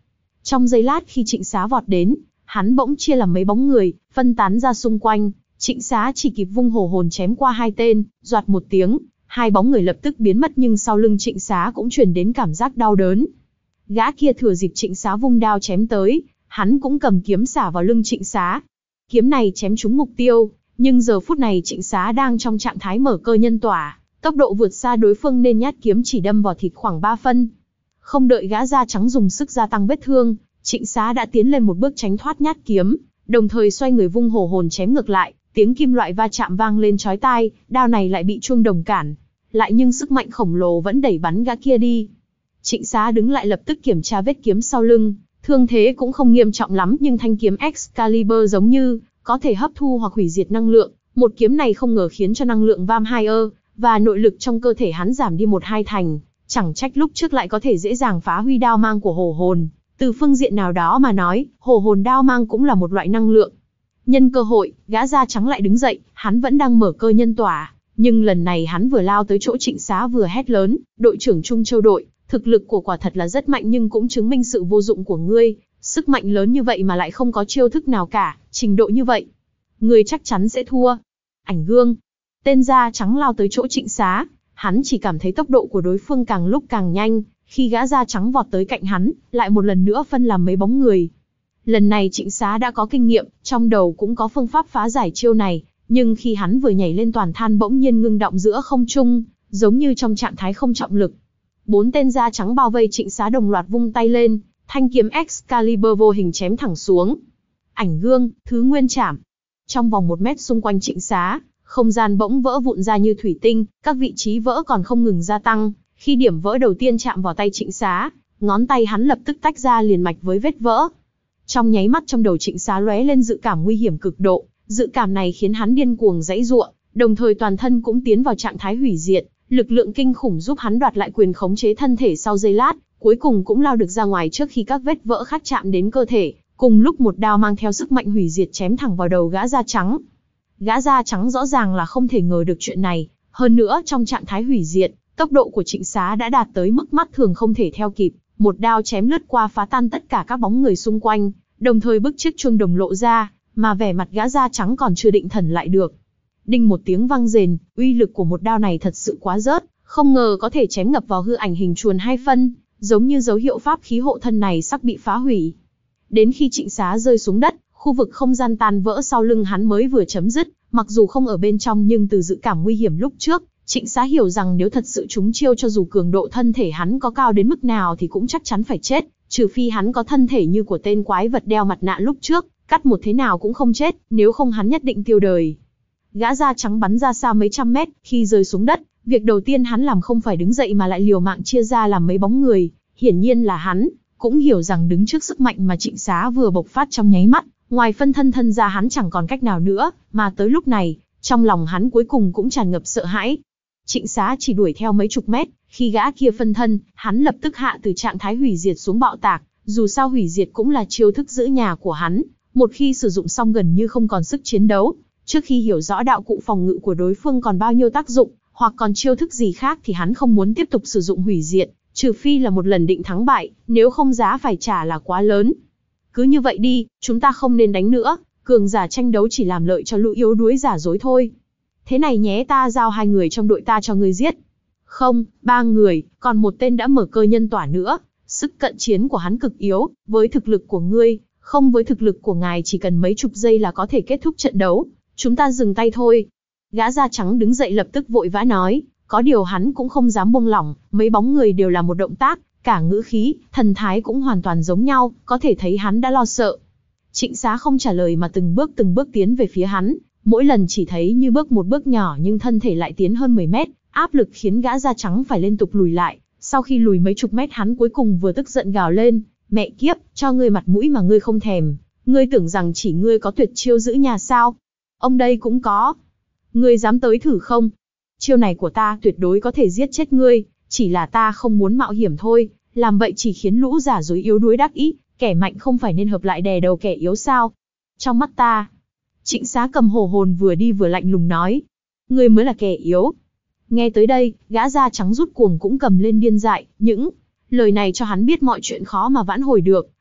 Trong giây lát khi Trịnh Xá vọt đến, hắn bỗng chia làm mấy bóng người, phân tán ra xung quanh. Trịnh Xá chỉ kịp vung hổ hồn chém qua hai tên, doạt một tiếng, hai bóng người lập tức biến mất, nhưng sau lưng Trịnh Xá cũng truyền đến cảm giác đau đớn. Gã kia thừa dịp Trịnh Xá vung đao chém tới, hắn cũng cầm kiếm xả vào lưng Trịnh Xá. Kiếm này chém trúng mục tiêu, nhưng giờ phút này Trịnh Xá đang trong trạng thái mở cơ nhân tỏa, tốc độ vượt xa đối phương nên nhát kiếm chỉ đâm vào thịt khoảng ba phân. Không đợi gã da trắng dùng sức gia tăng vết thương, Trịnh Xá đã tiến lên một bước tránh thoát nhát kiếm, đồng thời xoay người vung hổ hồn chém ngược lại, tiếng kim loại va chạm vang lên chói tai, đao này lại bị chuông đồng cản, lại nhưng sức mạnh khổng lồ vẫn đẩy bắn gã kia đi. Trịnh Xá đứng lại lập tức kiểm tra vết kiếm sau lưng, thương thế cũng không nghiêm trọng lắm, nhưng thanh kiếm Excalibur giống như có thể hấp thu hoặc hủy diệt năng lượng, một kiếm này không ngờ khiến cho năng lượng Vampire và nội lực trong cơ thể hắn giảm đi một hai thành, chẳng trách lúc trước lại có thể dễ dàng phá huy đao mang của hổ hồn. Từ phương diện nào đó mà nói, hổ hồn đao mang cũng là một loại năng lượng. Nhân cơ hội, gã da trắng lại đứng dậy, hắn vẫn đang mở cơ nhân tỏa, nhưng lần này hắn vừa lao tới chỗ Trịnh Xá vừa hét lớn, đội trưởng Trung Châu đội, thực lực của quả thật là rất mạnh nhưng cũng chứng minh sự vô dụng của ngươi, sức mạnh lớn như vậy mà lại không có chiêu thức nào cả, trình độ như vậy, ngươi chắc chắn sẽ thua. Ảnh gương, tên da trắng lao tới chỗ Trịnh Xá, hắn chỉ cảm thấy tốc độ của đối phương càng lúc càng nhanh, khi gã da trắng vọt tới cạnh hắn, lại một lần nữa phân làm mấy bóng người. Lần này Trịnh Xá đã có kinh nghiệm, trong đầu cũng có phương pháp phá giải chiêu này, nhưng khi hắn vừa nhảy lên toàn than bỗng nhiên ngưng động giữa không trung, giống như trong trạng thái không trọng lực. Bốn tên da trắng bao vây Trịnh Xá đồng loạt vung tay lên, thanh kiếm Excalibur vô hình chém thẳng xuống. Ảnh gương, thứ nguyên trảm. Trong vòng một mét xung quanh Trịnh Xá, không gian bỗng vỡ vụn ra như thủy tinh, các vị trí vỡ còn không ngừng gia tăng. Khi điểm vỡ đầu tiên chạm vào tay Trịnh Xá, ngón tay hắn lập tức tách ra liền mạch với vết vỡ. Trong nháy mắt trong đầu Trịnh Xá lóe lên dự cảm nguy hiểm cực độ, dự cảm này khiến hắn điên cuồng giãy giụa, đồng thời toàn thân cũng tiến vào trạng thái hủy diệt, lực lượng kinh khủng giúp hắn đoạt lại quyền khống chế thân thể sau giây lát, cuối cùng cũng lao được ra ngoài trước khi các vết vỡ khác chạm đến cơ thể, cùng lúc một đao mang theo sức mạnh hủy diệt chém thẳng vào đầu gã da trắng. Gã da trắng rõ ràng là không thể ngờ được chuyện này, hơn nữa trong trạng thái hủy diệt, tốc độ của Trịnh Xá đã đạt tới mức mắt thường không thể theo kịp, một đao chém lướt qua phá tan tất cả các bóng người xung quanh, đồng thời bức chiếc chuông đồng lộ ra, mà vẻ mặt gã da trắng còn chưa định thần lại được. Đinh một tiếng vang rền, uy lực của một đao này thật sự quá rớt, không ngờ có thể chém ngập vào hư ảnh hình chuồn hai phân, giống như dấu hiệu pháp khí hộ thân này sắp bị phá hủy. Đến khi Trịnh Xá rơi xuống đất, khu vực không gian tan vỡ sau lưng hắn mới vừa chấm dứt, mặc dù không ở bên trong nhưng từ dự cảm nguy hiểm lúc trước, Trịnh Xá hiểu rằng nếu thật sự trúng chiêu cho dù cường độ thân thể hắn có cao đến mức nào thì cũng chắc chắn phải chết, trừ phi hắn có thân thể như của tên quái vật đeo mặt nạ lúc trước, cắt một thế nào cũng không chết, nếu không hắn nhất định tiêu đời. Gã da trắng bắn ra xa mấy trăm mét, khi rơi xuống đất, việc đầu tiên hắn làm không phải đứng dậy mà lại liều mạng chia ra làm mấy bóng người, hiển nhiên là hắn cũng hiểu rằng đứng trước sức mạnh mà Trịnh Xá vừa bộc phát trong nháy mắt, ngoài phân thân thân ra hắn chẳng còn cách nào nữa, mà tới lúc này, trong lòng hắn cuối cùng cũng tràn ngập sợ hãi. Trịnh Xá chỉ đuổi theo mấy chục mét, khi gã kia phân thân, hắn lập tức hạ từ trạng thái hủy diệt xuống bạo tạc, dù sao hủy diệt cũng là chiêu thức giữ nhà của hắn, một khi sử dụng xong gần như không còn sức chiến đấu. Trước khi hiểu rõ đạo cụ phòng ngự của đối phương còn bao nhiêu tác dụng, hoặc còn chiêu thức gì khác thì hắn không muốn tiếp tục sử dụng hủy diệt, trừ phi là một lần định thắng bại, nếu không giá phải trả là quá lớn. Cứ như vậy đi, chúng ta không nên đánh nữa, cường giả tranh đấu chỉ làm lợi cho lũ yếu đuối giả dối thôi. Thế này nhé, ta giao hai người trong đội ta cho ngươi giết. Không, ba người, còn một tên đã mở cơ nhân tỏa nữa, sức cận chiến của hắn cực yếu, với thực lực của ngươi, không với thực lực của ngài chỉ cần mấy chục giây là có thể kết thúc trận đấu. Chúng ta dừng tay thôi. Gã da trắng đứng dậy lập tức vội vã nói, có điều hắn cũng không dám buông lỏng, mấy bóng người đều là một động tác, cả ngữ khí, thần thái cũng hoàn toàn giống nhau, có thể thấy hắn đã lo sợ. Trịnh Xá không trả lời mà từng bước từng bước tiến về phía hắn, mỗi lần chỉ thấy như bước một bước nhỏ nhưng thân thể lại tiến hơn mười mét, áp lực khiến gã da trắng phải liên tục lùi lại. Sau khi lùi mấy chục mét hắn cuối cùng vừa tức giận gào lên, mẹ kiếp, cho ngươi mặt mũi mà ngươi không thèm, ngươi tưởng rằng chỉ ngươi có tuyệt chiêu giữ nhà sao? Ông đây cũng có. Ngươi dám tới thử không? Chiêu này của ta tuyệt đối có thể giết chết ngươi, chỉ là ta không muốn mạo hiểm thôi, làm vậy chỉ khiến lũ giả dối yếu đuối đắc ý, kẻ mạnh không phải nên hợp lại đè đầu kẻ yếu sao? Trong mắt ta, Trịnh Xá cầm hổ hồn vừa đi vừa lạnh lùng nói, ngươi mới là kẻ yếu. Nghe tới đây, gã da trắng rút cuồng cũng cầm lên điên dại, những lời này cho hắn biết mọi chuyện khó mà vãn hồi được,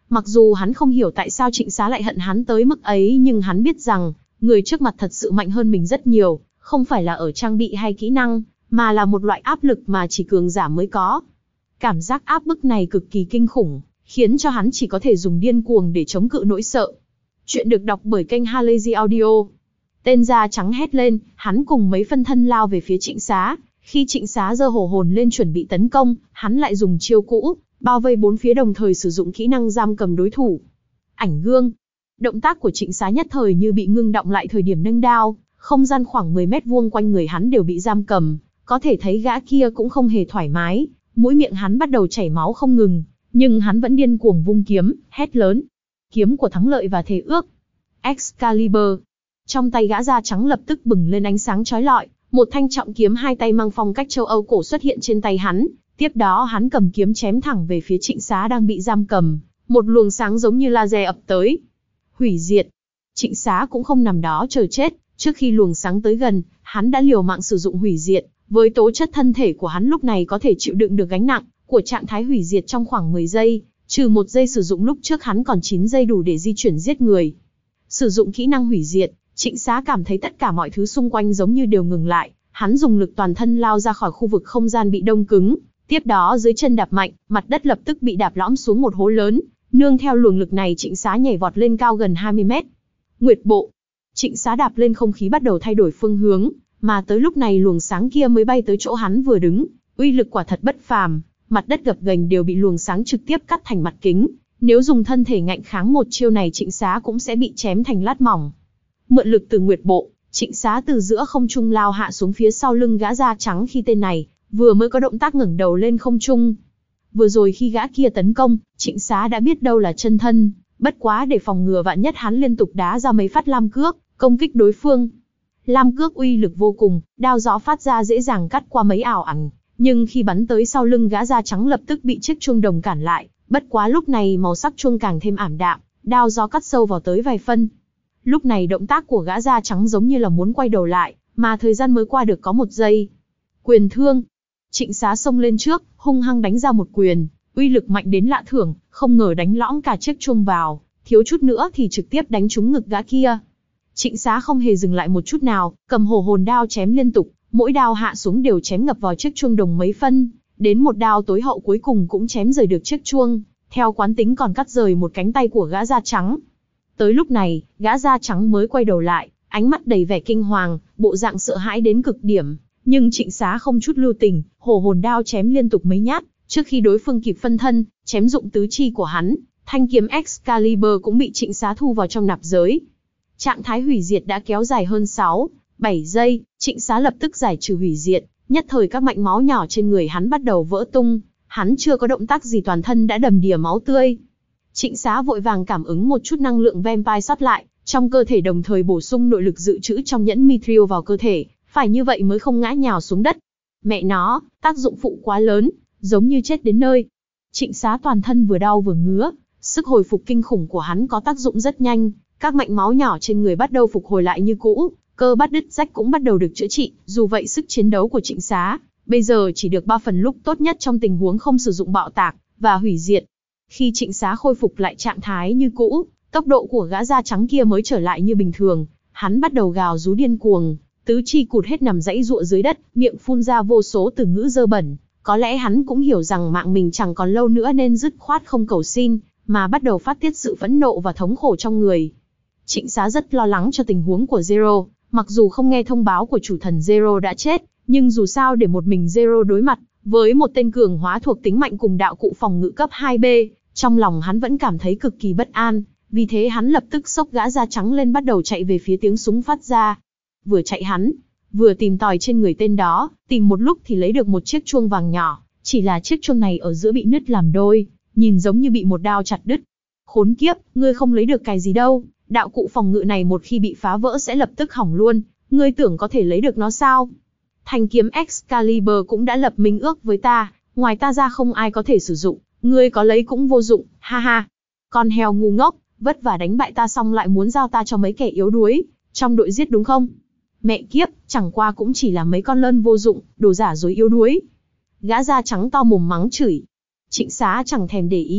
Mặc dù hắn không hiểu tại sao Trịnh Xá lại hận hắn tới mức ấy, nhưng hắn biết rằng, người trước mặt thật sự mạnh hơn mình rất nhiều, không phải là ở trang bị hay kỹ năng, mà là một loại áp lực mà chỉ cường giả mới có. Cảm giác áp bức này cực kỳ kinh khủng, khiến cho hắn chỉ có thể dùng điên cuồng để chống cự nỗi sợ. Chuyện được đọc bởi kênh Halazy Audio. Tên da trắng hét lên, hắn cùng mấy phân thân lao về phía Trịnh Xá. Khi Trịnh Xá giơ hổ hồn lên chuẩn bị tấn công, hắn lại dùng chiêu cũ, bao vây bốn phía đồng thời sử dụng kỹ năng giam cầm đối thủ. Ảnh gương. Động tác của Trịnh Xá nhất thời như bị ngưng động lại thời điểm nâng đao, không gian khoảng mười mét vuông quanh người hắn đều bị giam cầm, có thể thấy gã kia cũng không hề thoải mái, mũi miệng hắn bắt đầu chảy máu không ngừng, nhưng hắn vẫn điên cuồng vung kiếm, hét lớn. Kiếm của thắng lợi và thề ước. Excalibur. Trong tay gã da trắng lập tức bừng lên ánh sáng chói lọi, một thanh trọng kiếm hai tay mang phong cách châu Âu cổ xuất hiện trên tay hắn, tiếp đó hắn cầm kiếm chém thẳng về phía Trịnh Xá đang bị giam cầm, một luồng sáng giống như laser ập tới. Hủy diệt. Trịnh Xá cũng không nằm đó chờ chết, trước khi luồng sáng tới gần, hắn đã liều mạng sử dụng hủy diệt, với tố chất thân thể của hắn lúc này có thể chịu đựng được gánh nặng của trạng thái hủy diệt trong khoảng mười giây, trừ một giây sử dụng lúc trước hắn còn chín giây đủ để di chuyển giết người. Sử dụng kỹ năng hủy diệt, Trịnh Xá cảm thấy tất cả mọi thứ xung quanh giống như đều ngừng lại, hắn dùng lực toàn thân lao ra khỏi khu vực không gian bị đông cứng, tiếp đó dưới chân đạp mạnh, mặt đất lập tức bị đạp lõm xuống một hố lớn, nương theo luồng lực này Trịnh Xá nhảy vọt lên cao gần hai mươi mét. Nguyệt bộ. Trịnh Xá đạp lên không khí bắt đầu thay đổi phương hướng, mà tới lúc này luồng sáng kia mới bay tới chỗ hắn vừa đứng, uy lực quả thật bất phàm, mặt đất gập ghềnh đều bị luồng sáng trực tiếp cắt thành mặt kính, nếu dùng thân thể ngạnh kháng một chiêu này Trịnh Xá cũng sẽ bị chém thành lát mỏng. Mượn lực từ Nguyệt bộ, Trịnh Xá từ giữa không trung lao hạ xuống phía sau lưng gã da trắng khi tên này vừa mới có động tác ngẩng đầu lên không trung. Vừa rồi khi gã kia tấn công, Trịnh Xá đã biết đâu là chân thân, bất quá để phòng ngừa vạn nhất hắn liên tục đá ra mấy phát lam cước, công kích đối phương. Lam cước uy lực vô cùng, đao gió phát ra dễ dàng cắt qua mấy ảo ảnh, nhưng khi bắn tới sau lưng gã da trắng lập tức bị chiếc chuông đồng cản lại, bất quá lúc này màu sắc chuông càng thêm ảm đạm, đao gió cắt sâu vào tới vài phân. Lúc này động tác của gã da trắng giống như là muốn quay đầu lại, mà thời gian mới qua được có một giây. Quyền thương. Trịnh Xá xông lên trước, hung hăng đánh ra một quyền, uy lực mạnh đến lạ thường, không ngờ đánh lõm cả chiếc chuông vào, thiếu chút nữa thì trực tiếp đánh trúng ngực gã kia. Trịnh Xá không hề dừng lại một chút nào, cầm hổ hồn đao chém liên tục, mỗi đao hạ xuống đều chém ngập vào chiếc chuông đồng mấy phân, đến một đao tối hậu cuối cùng cũng chém rời được chiếc chuông, theo quán tính còn cắt rời một cánh tay của gã da trắng. Tới lúc này, gã da trắng mới quay đầu lại, ánh mắt đầy vẻ kinh hoàng, bộ dạng sợ hãi đến cực điểm, nhưng Trịnh Xá không chút lưu tình, hổ hồn đao chém liên tục mấy nhát, trước khi đối phương kịp phân thân, chém dụng tứ chi của hắn, thanh kiếm Excalibur cũng bị Trịnh Xá thu vào trong nạp giới. Trạng thái hủy diệt đã kéo dài hơn sáu, bảy giây, Trịnh Xá lập tức giải trừ hủy diệt, nhất thời các mạch máu nhỏ trên người hắn bắt đầu vỡ tung, hắn chưa có động tác gì toàn thân đã đầm đìa máu tươi. Trịnh Xá vội vàng cảm ứng một chút năng lượng vampire sót lại, trong cơ thể đồng thời bổ sung nội lực dự trữ trong nhẫn Mithril vào cơ thể, phải như vậy mới không ngã nhào xuống đất. Mẹ nó, tác dụng phụ quá lớn, giống như chết đến nơi. Trịnh Xá toàn thân vừa đau vừa ngứa, sức hồi phục kinh khủng của hắn có tác dụng rất nhanh, các mạch máu nhỏ trên người bắt đầu phục hồi lại như cũ, cơ bắp đứt rách cũng bắt đầu được chữa trị, dù vậy sức chiến đấu của Trịnh Xá bây giờ chỉ được ba phần lúc tốt nhất trong tình huống không sử dụng bạo tạc và hủy diệt. Khi Trịnh Xá khôi phục lại trạng thái như cũ, tốc độ của gã da trắng kia mới trở lại như bình thường, hắn bắt đầu gào rú điên cuồng, tứ chi cụt hết nằm dãy giụa dưới đất, miệng phun ra vô số từ ngữ dơ bẩn, có lẽ hắn cũng hiểu rằng mạng mình chẳng còn lâu nữa nên dứt khoát không cầu xin, mà bắt đầu phát tiết sự phẫn nộ và thống khổ trong người. Trịnh Xá rất lo lắng cho tình huống của Zero, mặc dù không nghe thông báo của chủ thần Zero đã chết, nhưng dù sao để một mình Zero đối mặt với một tên cường hóa thuộc tính mạnh cùng đạo cụ phòng ngự cấp hai B, trong lòng hắn vẫn cảm thấy cực kỳ bất an, vì thế hắn lập tức xốc gã da trắng lên bắt đầu chạy về phía tiếng súng phát ra. Vừa chạy hắn, vừa tìm tòi trên người tên đó, tìm một lúc thì lấy được một chiếc chuông vàng nhỏ, chỉ là chiếc chuông này ở giữa bị nứt làm đôi, nhìn giống như bị một đao chặt đứt. Khốn kiếp, ngươi không lấy được cái gì đâu, đạo cụ phòng ngự này một khi bị phá vỡ sẽ lập tức hỏng luôn, ngươi tưởng có thể lấy được nó sao? Thanh kiếm Excalibur cũng đã lập minh ước với ta, ngoài ta ra không ai có thể sử dụng, ngươi có lấy cũng vô dụng, ha ha. Con heo ngu ngốc, vất vả đánh bại ta xong lại muốn giao ta cho mấy kẻ yếu đuối trong đội giết đúng không? Mẹ kiếp, chẳng qua cũng chỉ là mấy con lân vô dụng, đồ giả dối yếu đuối. Gã da trắng to mồm mắng chửi. Trịnh Xá chẳng thèm để ý,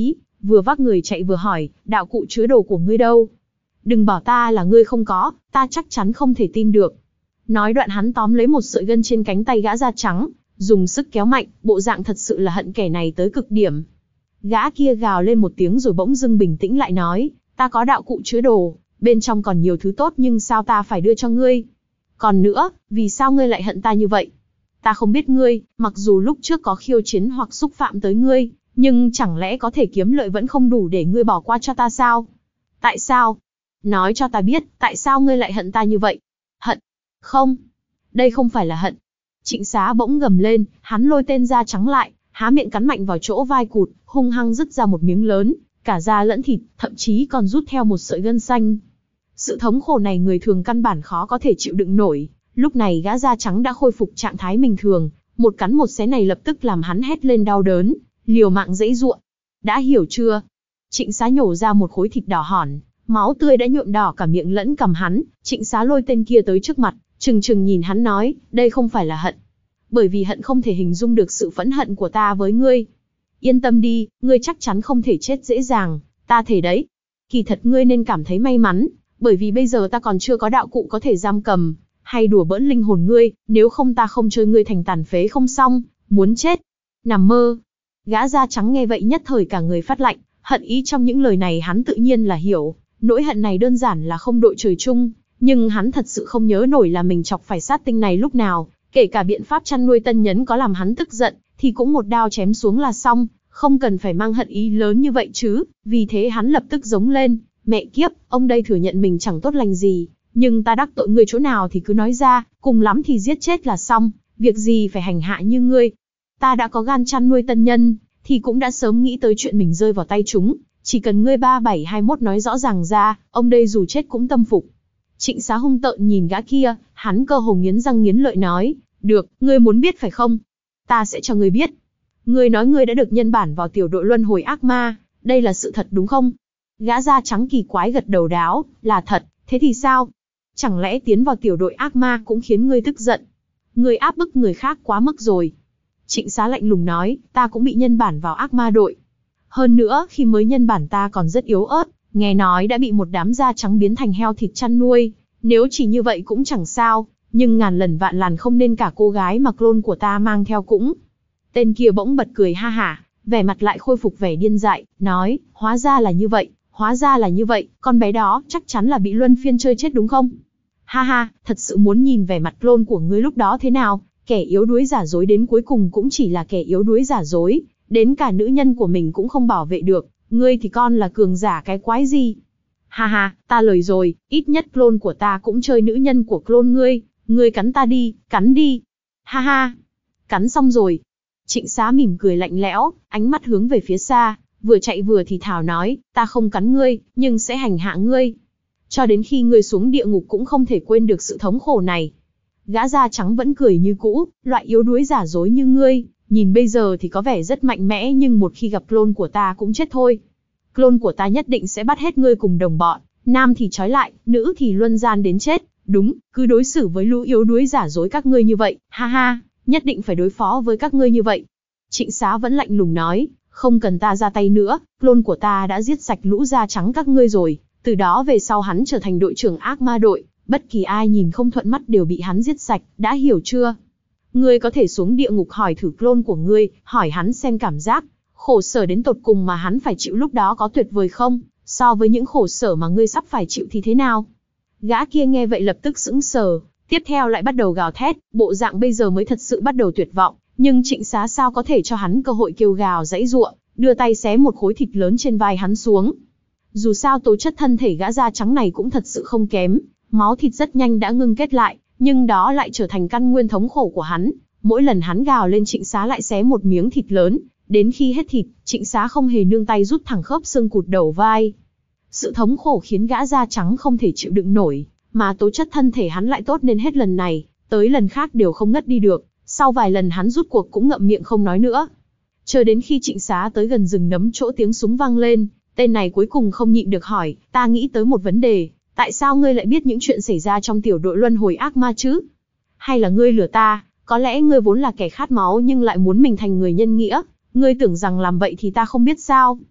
vừa vác người chạy vừa hỏi, đạo cụ chứa đồ của ngươi đâu? Đừng bảo ta là ngươi không có, ta chắc chắn không thể tin được. Nói đoạn hắn tóm lấy một sợi gân trên cánh tay gã da trắng, dùng sức kéo mạnh, bộ dạng thật sự là hận kẻ này tới cực điểm. Gã kia gào lên một tiếng rồi bỗng dưng bình tĩnh lại nói, ta có đạo cụ chứa đồ, bên trong còn nhiều thứ tốt nhưng sao ta phải đưa cho ngươi? Còn nữa, vì sao ngươi lại hận ta như vậy? Ta không biết ngươi, mặc dù lúc trước có khiêu chiến hoặc xúc phạm tới ngươi, nhưng chẳng lẽ có thể kiếm lợi vẫn không đủ để ngươi bỏ qua cho ta sao? Tại sao? Nói cho ta biết, tại sao ngươi lại hận ta như vậy? Hận? Không. Đây không phải là hận. Trịnh Xá bỗng gầm lên, hắn lôi tên da trắng lại, há miệng cắn mạnh vào chỗ vai cụt, hung hăng rứt ra một miếng lớn, cả da lẫn thịt, thậm chí còn rút theo một sợi gân xanh. Sự thống khổ này người thường căn bản khó có thể chịu đựng nổi. Lúc này gã da trắng đã khôi phục trạng thái bình thường, một cắn một xé này lập tức làm hắn hét lên đau đớn, liều mạng giãy giụa. Đã hiểu chưa? Trịnh Xá nhổ ra một khối thịt đỏ hòn, máu tươi đã nhuộm đỏ cả miệng lẫn cằm hắn. Trịnh Xá lôi tên kia tới trước mặt, trừng trừng nhìn hắn nói, đây không phải là hận. Bởi vì hận không thể hình dung được sự phẫn hận của ta với ngươi. Yên tâm đi, ngươi chắc chắn không thể chết dễ dàng, ta thề đấy. Kỳ thật ngươi nên cảm thấy may mắn, bởi vì bây giờ ta còn chưa có đạo cụ có thể giam cầm, hay đùa bỡn linh hồn ngươi, nếu không ta không chơi ngươi thành tàn phế không xong, muốn chết. Nằm mơ. Gã da trắng nghe vậy nhất thời cả người phát lạnh, hận ý trong những lời này hắn tự nhiên là hiểu, nỗi hận này đơn giản là không đội trời chung, nhưng hắn thật sự không nhớ nổi là mình chọc phải sát tinh này lúc nào, kể cả biện pháp chăn nuôi tân nhấn có làm hắn tức giận, thì cũng một đao chém xuống là xong, không cần phải mang hận ý lớn như vậy chứ, vì thế hắn lập tức giống lên, mẹ kiếp, ông đây thừa nhận mình chẳng tốt lành gì, nhưng ta đắc tội ngươi chỗ nào thì cứ nói ra, cùng lắm thì giết chết là xong, việc gì phải hành hạ như ngươi. Ta đã có gan chăn nuôi tân nhân, thì cũng đã sớm nghĩ tới chuyện mình rơi vào tay chúng, chỉ cần ngươi ba bảy hai mốt nói rõ ràng ra, ông đây dù chết cũng tâm phục. Trịnh Xá hung tợn nhìn gã kia, hắn cơ hồ nghiến răng nghiến lợi nói, được, ngươi muốn biết phải không? Ta sẽ cho ngươi biết. Ngươi nói ngươi đã được nhân bản vào tiểu đội luân hồi ác ma, đây là sự thật đúng không? Gã da trắng kỳ quái gật đầu đáo, là thật, thế thì sao? Chẳng lẽ tiến vào tiểu đội ác ma cũng khiến ngươi tức giận? Ngươi áp bức người khác quá mức rồi. Trịnh Xá lạnh lùng nói, ta cũng bị nhân bản vào ác ma đội. Hơn nữa, khi mới nhân bản ta còn rất yếu ớt, nghe nói đã bị một đám da trắng biến thành heo thịt chăn nuôi, nếu chỉ như vậy cũng chẳng sao, nhưng ngàn lần vạn lần không nên cả cô gái mà clone của ta mang theo cũng. Tên kia bỗng bật cười ha hả, vẻ mặt lại khôi phục vẻ điên dại, nói, hóa ra là như vậy, hóa ra là như vậy, con bé đó chắc chắn là bị luân phiên chơi chết đúng không? Ha ha, thật sự muốn nhìn vẻ mặt clone của ngươi lúc đó thế nào, kẻ yếu đuối giả dối đến cuối cùng cũng chỉ là kẻ yếu đuối giả dối, đến cả nữ nhân của mình cũng không bảo vệ được, ngươi thì con là cường giả cái quái gì? Ha ha, ta lời rồi, ít nhất clone của ta cũng chơi nữ nhân của clone ngươi, ngươi cắn ta đi, cắn đi. Ha ha, cắn xong rồi. Trịnh Xá mỉm cười lạnh lẽo, ánh mắt hướng về phía xa, vừa chạy vừa thì thào nói, ta không cắn ngươi, nhưng sẽ hành hạ ngươi. Cho đến khi ngươi xuống địa ngục cũng không thể quên được sự thống khổ này. Gã da trắng vẫn cười như cũ, loại yếu đuối giả dối như ngươi, nhìn bây giờ thì có vẻ rất mạnh mẽ nhưng một khi gặp clone của ta cũng chết thôi. Clone của ta nhất định sẽ bắt hết ngươi cùng đồng bọn, nam thì trói lại, nữ thì luân gian đến chết. Đúng, cứ đối xử với lũ yếu đuối giả dối các ngươi như vậy, ha ha, nhất định phải đối phó với các ngươi như vậy. Trịnh Xá vẫn lạnh lùng nói, không cần ta ra tay nữa, clone của ta đã giết sạch lũ da trắng các ngươi rồi, từ đó về sau hắn trở thành đội trưởng ác ma đội, bất kỳ ai nhìn không thuận mắt đều bị hắn giết sạch, đã hiểu chưa? Ngươi có thể xuống địa ngục hỏi thử clone của ngươi, hỏi hắn xem cảm giác khổ sở đến tột cùng mà hắn phải chịu lúc đó có tuyệt vời không, so với những khổ sở mà ngươi sắp phải chịu thì thế nào? Gã kia nghe vậy lập tức sững sờ, tiếp theo lại bắt đầu gào thét, bộ dạng bây giờ mới thật sự bắt đầu tuyệt vọng, nhưng Trịnh Xá sao có thể cho hắn cơ hội kêu gào giãy giụa, đưa tay xé một khối thịt lớn trên vai hắn xuống. Dù sao tố chất thân thể gã da trắng này cũng thật sự không kém, máu thịt rất nhanh đã ngưng kết lại, nhưng đó lại trở thành căn nguyên thống khổ của hắn. Mỗi lần hắn gào lên Trịnh Xá lại xé một miếng thịt lớn, đến khi hết thịt, Trịnh Xá không hề nương tay rút thẳng khớp xương cụt đầu vai. Sự thống khổ khiến gã da trắng không thể chịu đựng nổi, mà tố chất thân thể hắn lại tốt nên hết lần này, tới lần khác đều không ngất đi được, sau vài lần hắn rút cuộc cũng ngậm miệng không nói nữa. Chờ đến khi Trịnh Xá tới gần rừng nấm chỗ tiếng súng vang lên, tên này cuối cùng không nhịn được hỏi, ta nghĩ tới một vấn đề, tại sao ngươi lại biết những chuyện xảy ra trong tiểu đội luân hồi ác ma chứ? Hay là ngươi lừa ta, có lẽ ngươi vốn là kẻ khát máu nhưng lại muốn mình thành người nhân nghĩa, ngươi tưởng rằng làm vậy thì ta không biết sao?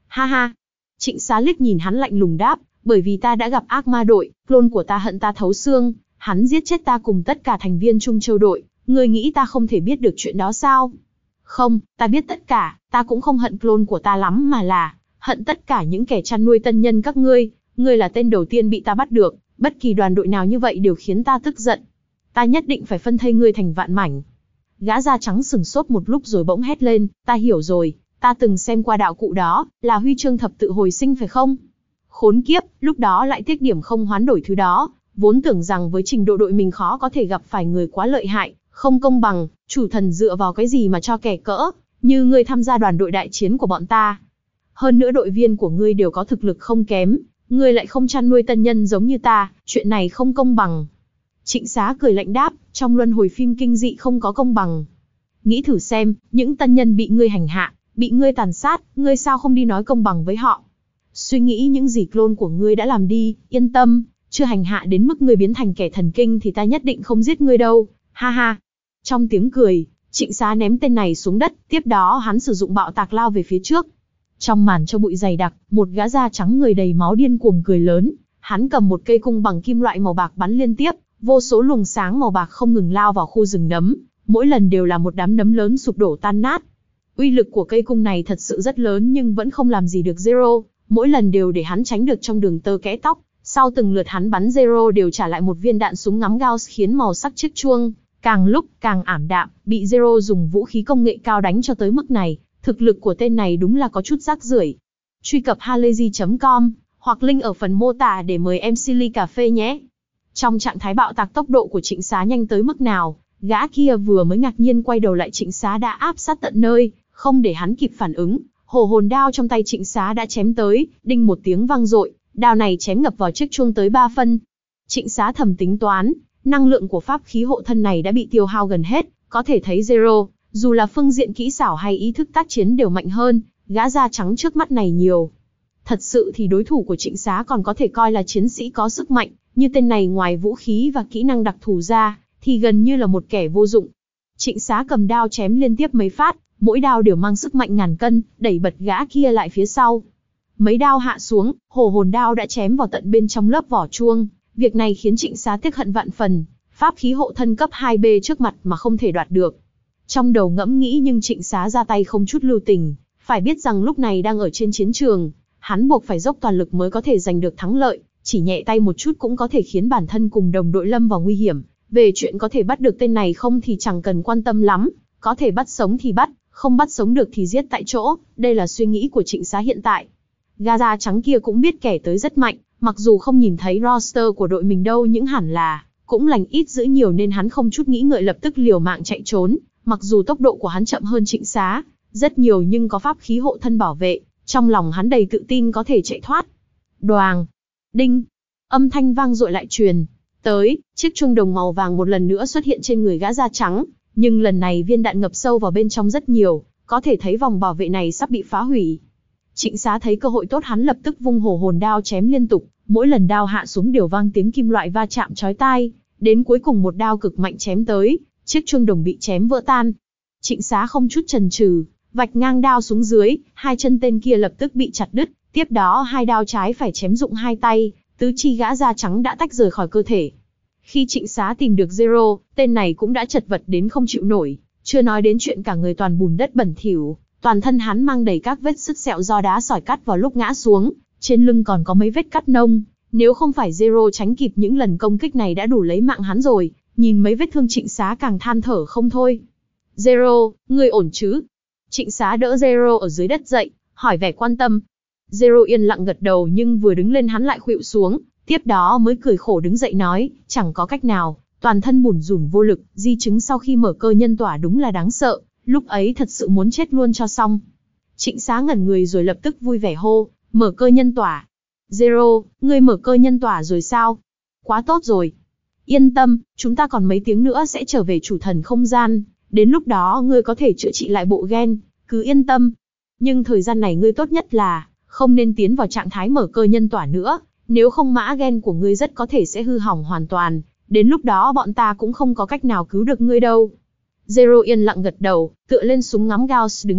Ha ha. Trịnh Xá liếc nhìn hắn lạnh lùng đáp, bởi vì ta đã gặp ác ma đội, clone của ta hận ta thấu xương, hắn giết chết ta cùng tất cả thành viên Trung Châu đội, ngươi nghĩ ta không thể biết được chuyện đó sao? Không, ta biết tất cả, ta cũng không hận clone của ta lắm mà là hận tất cả những kẻ chăn nuôi tân nhân các ngươi, ngươi là tên đầu tiên bị ta bắt được, bất kỳ đoàn đội nào như vậy đều khiến ta tức giận. Ta nhất định phải phân thây ngươi thành vạn mảnh. Gã da trắng sừng sốt một lúc rồi bỗng hét lên, ta hiểu rồi, ta từng xem qua đạo cụ đó, là huy chương thập tự hồi sinh phải không? Khốn kiếp, lúc đó lại tiếc điểm không hoán đổi thứ đó, vốn tưởng rằng với trình độ đội mình khó có thể gặp phải người quá lợi hại, không công bằng, chủ thần dựa vào cái gì mà cho kẻ cỡ như ngươi tham gia đoàn đội đại chiến của bọn ta. Hơn nữa đội viên của ngươi đều có thực lực không kém, ngươi lại không chăn nuôi tân nhân giống như ta, chuyện này không công bằng. Trịnh Xá cười lạnh đáp, trong luân hồi phim kinh dị không có công bằng. Nghĩ thử xem, những tân nhân bị ngươi hành hạ, bị ngươi tàn sát, ngươi sao không đi nói công bằng với họ? Suy nghĩ những gì clone của ngươi đã làm đi, yên tâm, chưa hành hạ đến mức ngươi biến thành kẻ thần kinh thì ta nhất định không giết ngươi đâu, ha ha. Trong tiếng cười, Trịnh Xá ném tên này xuống đất, tiếp đó hắn sử dụng bạo tạc lao về phía trước. Trong màn cho bụi dày đặc, một gã da trắng người đầy máu điên cuồng cười lớn, hắn cầm một cây cung bằng kim loại màu bạc bắn liên tiếp, vô số luồng sáng màu bạc không ngừng lao vào khu rừng nấm, mỗi lần đều là một đám nấm lớn sụp đổ tan nát. Uy lực của cây cung này thật sự rất lớn nhưng vẫn không làm gì được Zero, mỗi lần đều để hắn tránh được trong đường tơ kẽ tóc, sau từng lượt hắn bắn Zero đều trả lại một viên đạn súng ngắm Gauss khiến màu sắc chiếc chuông càng lúc càng ảm đạm, bị Zero dùng vũ khí công nghệ cao đánh cho tới mức này, thực lực của tên này đúng là có chút rác rưởi. Truy cập halayzi chấm com hoặc link ở phần mô tả để mời em xê ly cà phê nhé. Trong trạng thái bạo tạc, tốc độ của Trịnh Xá nhanh tới mức nào, gã kia vừa mới ngạc nhiên quay đầu lại Trịnh Xá đã áp sát tận nơi, không để hắn kịp phản ứng, hổ hồn đao trong tay Trịnh Xá đã chém tới, đinh một tiếng vang dội, đao này chém ngập vào chiếc chuông tới ba phân. Trịnh Xá thầm tính toán, năng lượng của pháp khí hộ thân này đã bị tiêu hao gần hết, có thể thấy Zero, dù là phương diện kỹ xảo hay ý thức tác chiến đều mạnh hơn gã da trắng trước mắt này nhiều. Thật sự thì đối thủ của Trịnh Xá còn có thể coi là chiến sĩ có sức mạnh, như tên này ngoài vũ khí và kỹ năng đặc thù ra, thì gần như là một kẻ vô dụng. Trịnh Xá cầm đao chém liên tiếp mấy phát, mỗi đao đều mang sức mạnh ngàn cân, đẩy bật gã kia lại phía sau. Mấy đao hạ xuống, hổ hồn đao đã chém vào tận bên trong lớp vỏ chuông, việc này khiến Trịnh Xá tiếc hận vạn phần, pháp khí hộ thân cấp hai B trước mặt mà không thể đoạt được. Trong đầu ngẫm nghĩ nhưng Trịnh Xá ra tay không chút lưu tình, phải biết rằng lúc này đang ở trên chiến trường, hắn buộc phải dốc toàn lực mới có thể giành được thắng lợi, chỉ nhẹ tay một chút cũng có thể khiến bản thân cùng đồng đội lâm vào nguy hiểm. Về chuyện có thể bắt được tên này không thì chẳng cần quan tâm lắm, có thể bắt sống thì bắt, không bắt sống được thì giết tại chỗ, đây là suy nghĩ của Trịnh Xá hiện tại. Gã da trắng kia cũng biết kẻ tới rất mạnh, mặc dù không nhìn thấy roster của đội mình đâu nhưng hẳn là cũng lành ít dữ nhiều nên hắn không chút nghĩ ngợi lập tức liều mạng chạy trốn. Mặc dù tốc độ của hắn chậm hơn Trịnh Xá rất nhiều nhưng có pháp khí hộ thân bảo vệ, trong lòng hắn đầy tự tin có thể chạy thoát. Đoàng, đinh, âm thanh vang dội lại truyền tới, chiếc chuông đồng màu vàng một lần nữa xuất hiện trên người gã da trắng, nhưng lần này viên đạn ngập sâu vào bên trong rất nhiều, có thể thấy vòng bảo vệ này sắp bị phá hủy. Trịnh Xá thấy cơ hội tốt hắn lập tức vung hổ hồn đao chém liên tục, mỗi lần đao hạ xuống đều vang tiếng kim loại va chạm chói tai, đến cuối cùng một đao cực mạnh chém tới, chiếc chuông đồng bị chém vỡ tan. Trịnh Xá không chút chần chừ, vạch ngang đao xuống dưới, hai chân tên kia lập tức bị chặt đứt, tiếp đó hai đao trái phải chém rụng hai tay, tứ chi gã da trắng đã tách rời khỏi cơ thể. Khi Trịnh Xá tìm được Zero, tên này cũng đã chật vật đến không chịu nổi, chưa nói đến chuyện cả người toàn bùn đất bẩn thỉu, toàn thân hắn mang đầy các vết sứt sẹo do đá sỏi cắt vào lúc ngã xuống, trên lưng còn có mấy vết cắt nông, nếu không phải Zero tránh kịp những lần công kích này đã đủ lấy mạng hắn rồi. Nhìn mấy vết thương Trịnh Xá càng than thở không thôi. Zero, ngươi ổn chứ? Trịnh Xá đỡ Zero ở dưới đất dậy, hỏi vẻ quan tâm. Zero yên lặng gật đầu nhưng vừa đứng lên hắn lại khuỵu xuống, tiếp đó mới cười khổ đứng dậy nói, chẳng có cách nào, toàn thân bủn rủn vô lực, di chứng sau khi mở cơ nhân tỏa đúng là đáng sợ, lúc ấy thật sự muốn chết luôn cho xong. Trịnh Xá ngẩn người rồi lập tức vui vẻ hô, mở cơ nhân tỏa. Zero, ngươi mở cơ nhân tỏa rồi sao? Quá tốt rồi. Yên tâm, chúng ta còn mấy tiếng nữa sẽ trở về chủ thần không gian, đến lúc đó ngươi có thể chữa trị lại bộ gen, cứ yên tâm. Nhưng thời gian này ngươi tốt nhất là không nên tiến vào trạng thái mở cơ nhân tỏa nữa, nếu không mã gen của ngươi rất có thể sẽ hư hỏng hoàn toàn, đến lúc đó bọn ta cũng không có cách nào cứu được ngươi đâu. Zero yên lặng gật đầu, tựa lên súng ngắm Gauss đứng dậy,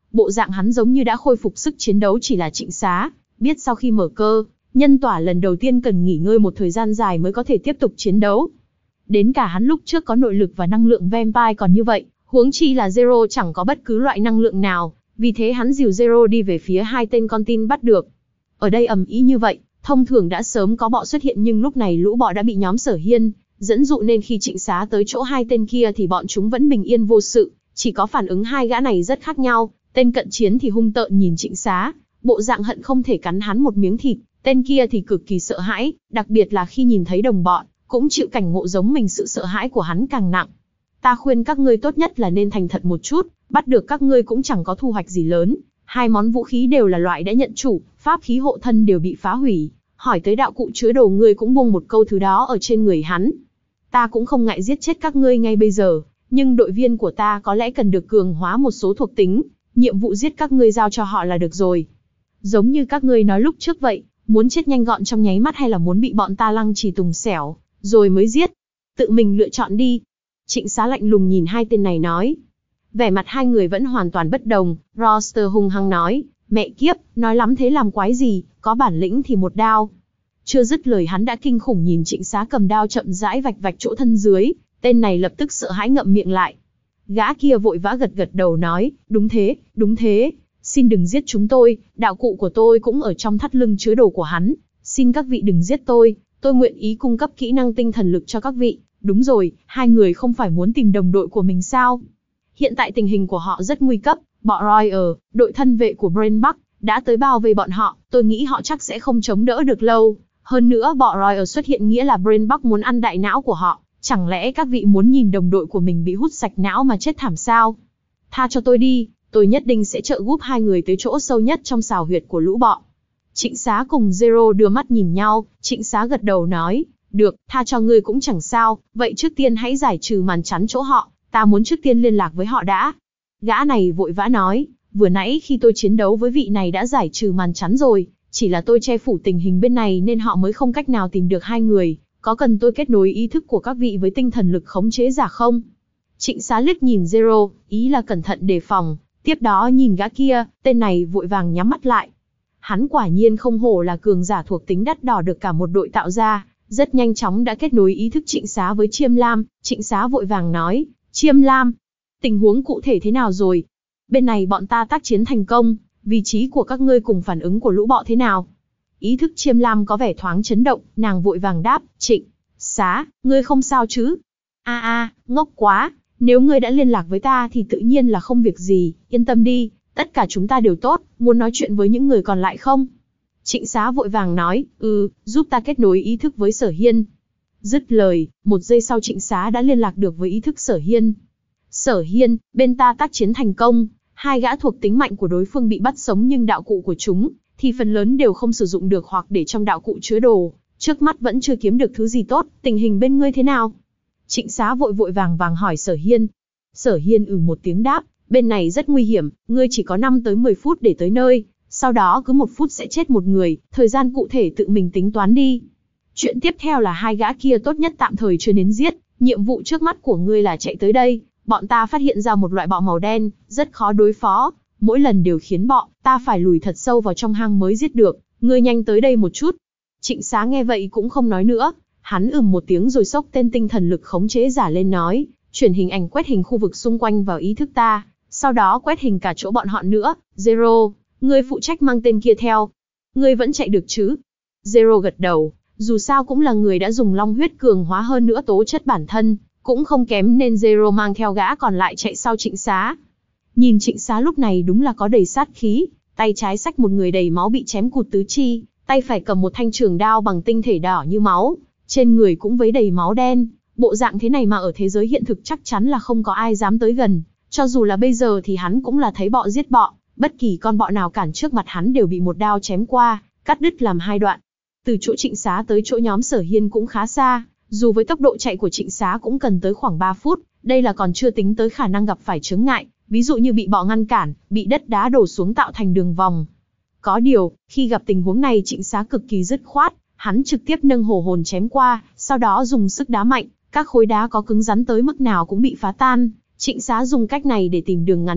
bộ dạng hắn giống như đã khôi phục sức chiến đấu. Chỉ là Trịnh Xá biết sau khi mở cơ nhân tỏa lần đầu tiên cần nghỉ ngơi một thời gian dài mới có thể tiếp tục chiến đấu. Đến cả hắn lúc trước có nội lực và năng lượng vampire còn như vậy, huống chi là Zero chẳng có bất cứ loại năng lượng nào, vì thế hắn dìu Zero đi về phía hai tên con tin bắt được. Ở đây ầm ĩ như vậy, thông thường đã sớm có bọ xuất hiện, nhưng lúc này lũ bọ đã bị nhóm Sở Hiên dẫn dụ, nên khi Trịnh Xá tới chỗ hai tên kia thì bọn chúng vẫn bình yên vô sự, chỉ có phản ứng hai gã này rất khác nhau. Tên cận chiến thì hung tợn nhìn Trịnh Xá, bộ dạng hận không thể cắn hắn một miếng thịt, tên kia thì cực kỳ sợ hãi, đặc biệt là khi nhìn thấy đồng bọn cũng chịu cảnh ngộ giống mình, sự sợ hãi của hắn càng nặng. Ta khuyên các ngươi tốt nhất là nên thành thật một chút, bắt được các ngươi cũng chẳng có thu hoạch gì lớn, hai món vũ khí đều là loại đã nhận chủ, pháp khí hộ thân đều bị phá hủy, hỏi tới đạo cụ chứa đồ ngươi cũng buông một câu thứ đó ở trên người hắn. Ta cũng không ngại giết chết các ngươi ngay bây giờ, nhưng đội viên của ta có lẽ cần được cường hóa một số thuộc tính, nhiệm vụ giết các ngươi giao cho họ là được rồi. Giống như các ngươi nói lúc trước vậy, muốn chết nhanh gọn trong nháy mắt hay là muốn bị bọn ta lăng trì tùng xẻo, rồi mới giết. Tự mình lựa chọn đi. Trịnh Xá lạnh lùng nhìn hai tên này nói. Vẻ mặt hai người vẫn hoàn toàn bất đồng. Roster hung hăng nói, mẹ kiếp, nói lắm thế làm quái gì, có bản lĩnh thì một đao. Chưa dứt lời hắn đã kinh khủng nhìn Trịnh Xá cầm đao chậm rãi vạch vạch chỗ thân dưới, tên này lập tức sợ hãi ngậm miệng lại. Gã kia vội vã gật gật đầu nói, đúng thế, đúng thế, xin đừng giết chúng tôi, đạo cụ của tôi cũng ở trong thắt lưng chứa đồ của hắn, xin các vị đừng giết tôi, tôi nguyện ý cung cấp kỹ năng tinh thần lực cho các vị. Đúng rồi, hai người không phải muốn tìm đồng đội của mình sao? Hiện tại tình hình của họ rất nguy cấp, bọ Royal, đội thân vệ của Brain Buck, đã tới bao vây bọn họ, tôi nghĩ họ chắc sẽ không chống đỡ được lâu. Hơn nữa bọ Royal xuất hiện nghĩa là Brain Buck muốn ăn đại não của họ, chẳng lẽ các vị muốn nhìn đồng đội của mình bị hút sạch não mà chết thảm sao? Tha cho tôi đi, tôi nhất định sẽ trợ giúp hai người tới chỗ sâu nhất trong xào huyệt của lũ bọ. Trịnh Xá cùng Zero đưa mắt nhìn nhau, Trịnh Xá gật đầu nói, được, tha cho ngươi cũng chẳng sao, vậy trước tiên hãy giải trừ màn chắn chỗ họ, ta muốn trước tiên liên lạc với họ đã. Gã này vội vã nói, vừa nãy khi tôi chiến đấu với vị này đã giải trừ màn chắn rồi, chỉ là tôi che phủ tình hình bên này nên họ mới không cách nào tìm được hai người, có cần tôi kết nối ý thức của các vị với tinh thần lực khống chế giả không? Trịnh Xá liếc nhìn Zero, ý là cẩn thận đề phòng, tiếp đó nhìn gã kia, tên này vội vàng nhắm mắt lại. Hắn quả nhiên không hổ là cường giả thuộc tính đắt đỏ được cả một đội tạo ra, rất nhanh chóng đã kết nối ý thức Trịnh Xá với Chiêm Lam. Trịnh Xá vội vàng nói, Chiêm Lam, tình huống cụ thể thế nào rồi? Bên này bọn ta tác chiến thành công, vị trí của các ngươi cùng phản ứng của lũ bọ thế nào? Ý thức Chiêm Lam có vẻ thoáng chấn động, nàng vội vàng đáp, Trịnh Xá, ngươi không sao chứ? A a, ngốc quá, nếu ngươi đã liên lạc với ta thì tự nhiên là không việc gì, yên tâm đi, tất cả chúng ta đều tốt, muốn nói chuyện với những người còn lại không? Trịnh Xá vội vàng nói, ừ, giúp ta kết nối ý thức với Sở Hiên. Dứt lời, một giây sau Trịnh Xá đã liên lạc được với ý thức Sở Hiên. Sở Hiên, bên ta tác chiến thành công, hai gã thuộc tính mạnh của đối phương bị bắt sống nhưng đạo cụ của chúng thì phần lớn đều không sử dụng được hoặc để trong đạo cụ chứa đồ, trước mắt vẫn chưa kiếm được thứ gì tốt, tình hình bên ngươi thế nào? Trịnh Xá vội vội vàng vàng hỏi Sở Hiên. Sở Hiên ừ một tiếng đáp, bên này rất nguy hiểm, ngươi chỉ có năm tới mười phút để tới nơi, sau đó cứ một phút sẽ chết một người, thời gian cụ thể tự mình tính toán đi. Chuyện tiếp theo là hai gã kia tốt nhất tạm thời chưa đến giết, nhiệm vụ trước mắt của ngươi là chạy tới đây, bọn ta phát hiện ra một loại bọ màu đen, rất khó đối phó, mỗi lần đều khiến bọ, ta phải lùi thật sâu vào trong hang mới giết được, ngươi nhanh tới đây một chút. Trịnh Xá nghe vậy cũng không nói nữa, hắn ừm một tiếng rồi xốc tên tinh thần lực khống chế giả lên nói, chuyển hình ảnh quét hình khu vực xung quanh vào ý thức ta, sau đó quét hình cả chỗ bọn họ nữa. Zero, ngươi phụ trách mang tên kia theo. Ngươi vẫn chạy được chứ? Zero gật đầu, dù sao cũng là người đã dùng long huyết cường hóa hơn nữa tố chất bản thân, cũng không kém nên Zero mang theo gã còn lại chạy sau Trịnh Xá. Nhìn Trịnh Xá lúc này đúng là có đầy sát khí, tay trái xách một người đầy máu bị chém cụt tứ chi, tay phải cầm một thanh trường đao bằng tinh thể đỏ như máu, trên người cũng vấy đầy máu đen, bộ dạng thế này mà ở thế giới hiện thực chắc chắn là không có ai dám tới gần, cho dù là bây giờ thì hắn cũng là thấy bọ giết bọ, bất kỳ con bọ nào cản trước mặt hắn đều bị một đao chém qua, cắt đứt làm hai đoạn. Từ chỗ Trịnh Xá tới chỗ nhóm Sở Hiên cũng khá xa, dù với tốc độ chạy của Trịnh Xá cũng cần tới khoảng ba phút, đây là còn chưa tính tới khả năng gặp phải chướng ngại, ví dụ như bị bọ ngăn cản, bị đất đá đổ xuống tạo thành đường vòng. Có điều, khi gặp tình huống này Trịnh Xá cực kỳ dứt khoát, hắn trực tiếp nâng hổ hồn chém qua, sau đó dùng sức đá mạnh, các khối đá có cứng rắn tới mức nào cũng bị phá tan. Trịnh Xá dùng cách này để tìm đường ngắn nhất,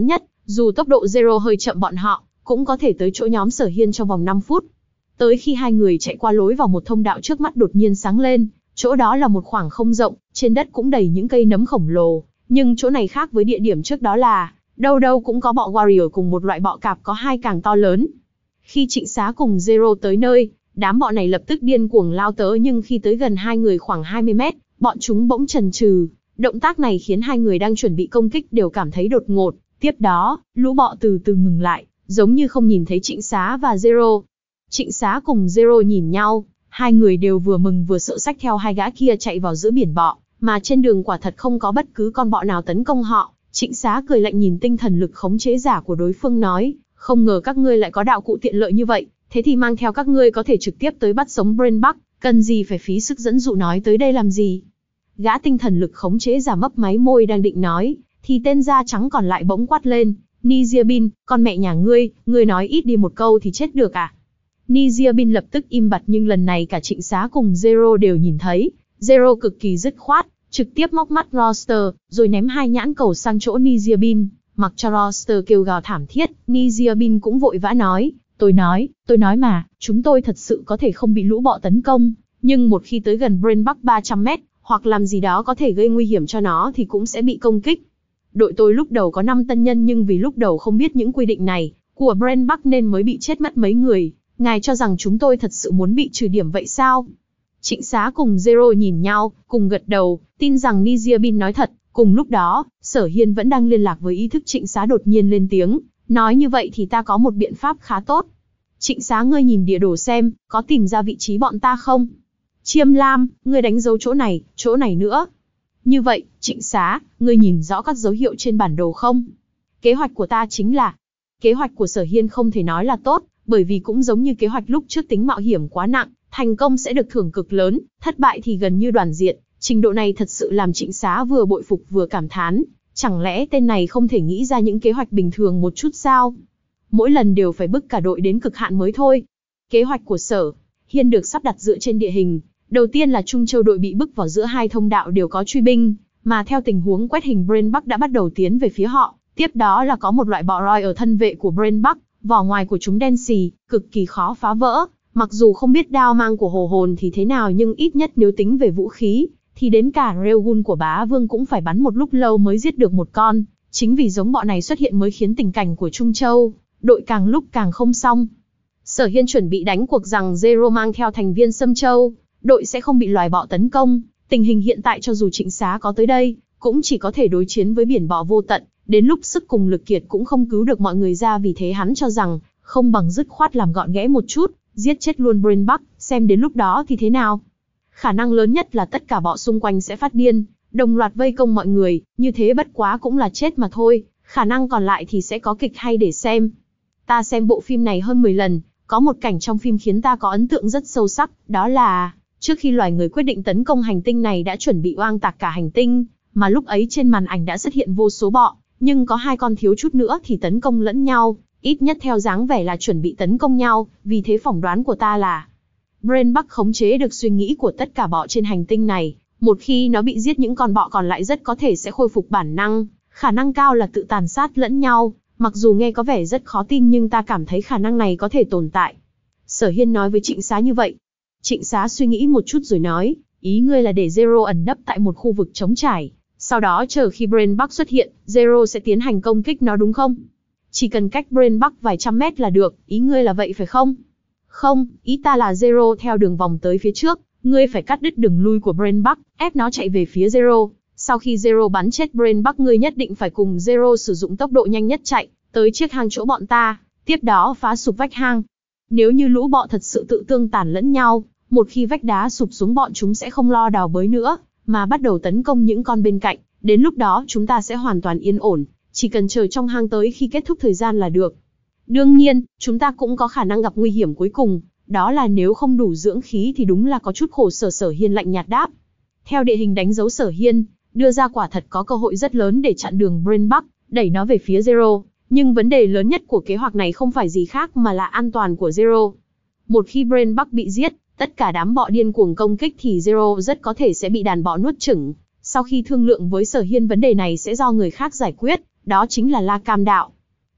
Dù tốc độ Zero hơi chậm bọn họ, cũng có thể tới chỗ nhóm Sở Hiên trong vòng năm phút. Tới khi hai người chạy qua lối vào một thông đạo trước mắt đột nhiên sáng lên, chỗ đó là một khoảng không rộng, trên đất cũng đầy những cây nấm khổng lồ, nhưng chỗ này khác với địa điểm trước đó là, đâu đâu cũng có bọ warrior cùng một loại bọ cạp có hai càng to lớn. Khi Trịnh Xá cùng Zero tới nơi, đám bọ này lập tức điên cuồng lao tới nhưng khi tới gần hai người khoảng hai mươi mét, bọn chúng bỗng chần chừ. Động tác này khiến hai người đang chuẩn bị công kích đều cảm thấy đột ngột. Tiếp đó, lũ bọ từ từ ngừng lại, giống như không nhìn thấy Trịnh Xá và Zero. Trịnh Xá cùng Zero nhìn nhau, hai người đều vừa mừng vừa sợ xách theo hai gã kia chạy vào giữa biển bọ, mà trên đường quả thật không có bất cứ con bọ nào tấn công họ. Trịnh Xá cười lạnh nhìn tinh thần lực khống chế giả của đối phương nói, không ngờ các ngươi lại có đạo cụ tiện lợi như vậy, thế thì mang theo các ngươi có thể trực tiếp tới bắt sống Brain Buck, cần gì phải phí sức dẫn dụ nói tới đây làm gì. Gã tinh thần lực khống chế giả mấp máy môi đang định nói, thì tên da trắng còn lại bỗng quát lên, Nizia Bin, con mẹ nhà ngươi, ngươi nói ít đi một câu thì chết được à? Nizia Bin lập tức im bặt nhưng lần này cả Trịnh Xá cùng Zero đều nhìn thấy, Zero cực kỳ dứt khoát, trực tiếp móc mắt Roster, rồi ném hai nhãn cầu sang chỗ Nizia Bin, mặc cho Roster kêu gào thảm thiết, Nizia Bin cũng vội vã nói, tôi nói, tôi nói mà, chúng tôi thật sự có thể không bị lũ bọ tấn công, nhưng một khi tới gần Brain Buck ba trăm mét, hoặc làm gì đó có thể gây nguy hiểm cho nó thì cũng sẽ bị công kích. Đội tôi lúc đầu có năm tân nhân nhưng vì lúc đầu không biết những quy định này của Brain Buck nên mới bị chết mất mấy người. Ngài cho rằng chúng tôi thật sự muốn bị trừ điểm vậy sao? Trịnh Xá cùng Zero nhìn nhau, cùng gật đầu, tin rằng Nizia Bin nói thật. Cùng lúc đó, Sở Hiên vẫn đang liên lạc với ý thức Trịnh Xá đột nhiên lên tiếng, nói như vậy thì ta có một biện pháp khá tốt. Trịnh Xá ngươi nhìn địa đồ xem, có tìm ra vị trí bọn ta không? Chiêm Lam, ngươi đánh dấu chỗ này, chỗ này nữa. Như vậy, Trịnh Xá, ngươi nhìn rõ các dấu hiệu trên bản đồ không? Kế hoạch của ta chính là... Kế hoạch của Sở Hiên không thể nói là tốt, bởi vì cũng giống như kế hoạch lúc trước tính mạo hiểm quá nặng, thành công sẽ được thưởng cực lớn, thất bại thì gần như đoàn diệt. Trình độ này thật sự làm Trịnh Xá vừa bội phục vừa cảm thán. Chẳng lẽ tên này không thể nghĩ ra những kế hoạch bình thường một chút sao? Mỗi lần đều phải bức cả đội đến cực hạn mới thôi. Kế hoạch của Sở Hiên được sắp đặt dựa trên địa hình. Đầu tiên là Trung Châu đội bị bức vào giữa hai thông đạo đều có truy binh, mà theo tình huống quét hình Brain Buck đã bắt đầu tiến về phía họ. Tiếp đó là có một loại bọ roi ở thân vệ của Brain Buck, vỏ ngoài của chúng đen xì, cực kỳ khó phá vỡ. Mặc dù không biết đao mang của hồ hồn thì thế nào nhưng ít nhất nếu tính về vũ khí, thì đến cả Railgun của bá vương cũng phải bắn một lúc lâu mới giết được một con. Chính vì giống bọ này xuất hiện mới khiến tình cảnh của Trung Châu đội càng lúc càng không xong. Sở Hiên chuẩn bị đánh cuộc rằng Zero mang theo thành viên Sâm Châu, đội sẽ không bị loài bọ tấn công. Tình hình hiện tại cho dù Trịnh Xá có tới đây, cũng chỉ có thể đối chiến với biển bọ vô tận. Đến lúc sức cùng lực kiệt cũng không cứu được mọi người ra, vì thế hắn cho rằng không bằng dứt khoát làm gọn ghẽ một chút, giết chết luôn Brain Buck, xem đến lúc đó thì thế nào. Khả năng lớn nhất là tất cả bọ xung quanh sẽ phát điên, đồng loạt vây công mọi người, như thế bất quá cũng là chết mà thôi, khả năng còn lại thì sẽ có kịch hay để xem. Ta xem bộ phim này hơn mười lần, có một cảnh trong phim khiến ta có ấn tượng rất sâu sắc, đó là trước khi loài người quyết định tấn công hành tinh này đã chuẩn bị oang tạc cả hành tinh, mà lúc ấy trên màn ảnh đã xuất hiện vô số bọ, nhưng có hai con thiếu chút nữa thì tấn công lẫn nhau, ít nhất theo dáng vẻ là chuẩn bị tấn công nhau, vì thế phỏng đoán của ta là Brain Buck khống chế được suy nghĩ của tất cả bọ trên hành tinh này, một khi nó bị giết những con bọ còn lại rất có thể sẽ khôi phục bản năng, khả năng cao là tự tàn sát lẫn nhau, mặc dù nghe có vẻ rất khó tin nhưng ta cảm thấy khả năng này có thể tồn tại. Sở Hiên nói với Trịnh Xá như vậy. Trịnh Xá suy nghĩ một chút rồi nói, ý ngươi là để Zero ẩn nấp tại một khu vực trống trải, sau đó chờ khi Brain Buck xuất hiện, Zero sẽ tiến hành công kích nó đúng không? Chỉ cần cách Brain Buck vài trăm mét là được, ý ngươi là vậy phải không? Không, ý ta là Zero theo đường vòng tới phía trước, ngươi phải cắt đứt đường lui của Brain Buck, ép nó chạy về phía Zero. Sau khi Zero bắn chết Brain Buck ngươi nhất định phải cùng Zero sử dụng tốc độ nhanh nhất chạy tới chiếc hang chỗ bọn ta, tiếp đó phá sụp vách hang. Nếu như lũ bọ thật sự tự tương tàn lẫn nhau, một khi vách đá sụp xuống bọn chúng sẽ không lo đào bới nữa, mà bắt đầu tấn công những con bên cạnh, đến lúc đó chúng ta sẽ hoàn toàn yên ổn, chỉ cần chờ trong hang tới khi kết thúc thời gian là được. Đương nhiên, chúng ta cũng có khả năng gặp nguy hiểm cuối cùng, đó là nếu không đủ dưỡng khí thì đúng là có chút khổ sở. Sở Hiên lạnh nhạt đáp. Theo địa hình đánh dấu Sở Hiên đưa ra quả thật có cơ hội rất lớn để chặn đường Brain Buck, đẩy nó về phía Zero, nhưng vấn đề lớn nhất của kế hoạch này không phải gì khác mà là an toàn của Zero. Một khi Brain Buck bị giết, tất cả đám bọ điên cuồng công kích thì Zero rất có thể sẽ bị đàn bọ nuốt chửng. Sau khi thương lượng với Sở Hiên vấn đề này sẽ do người khác giải quyết, đó chính là La Cam Đạo.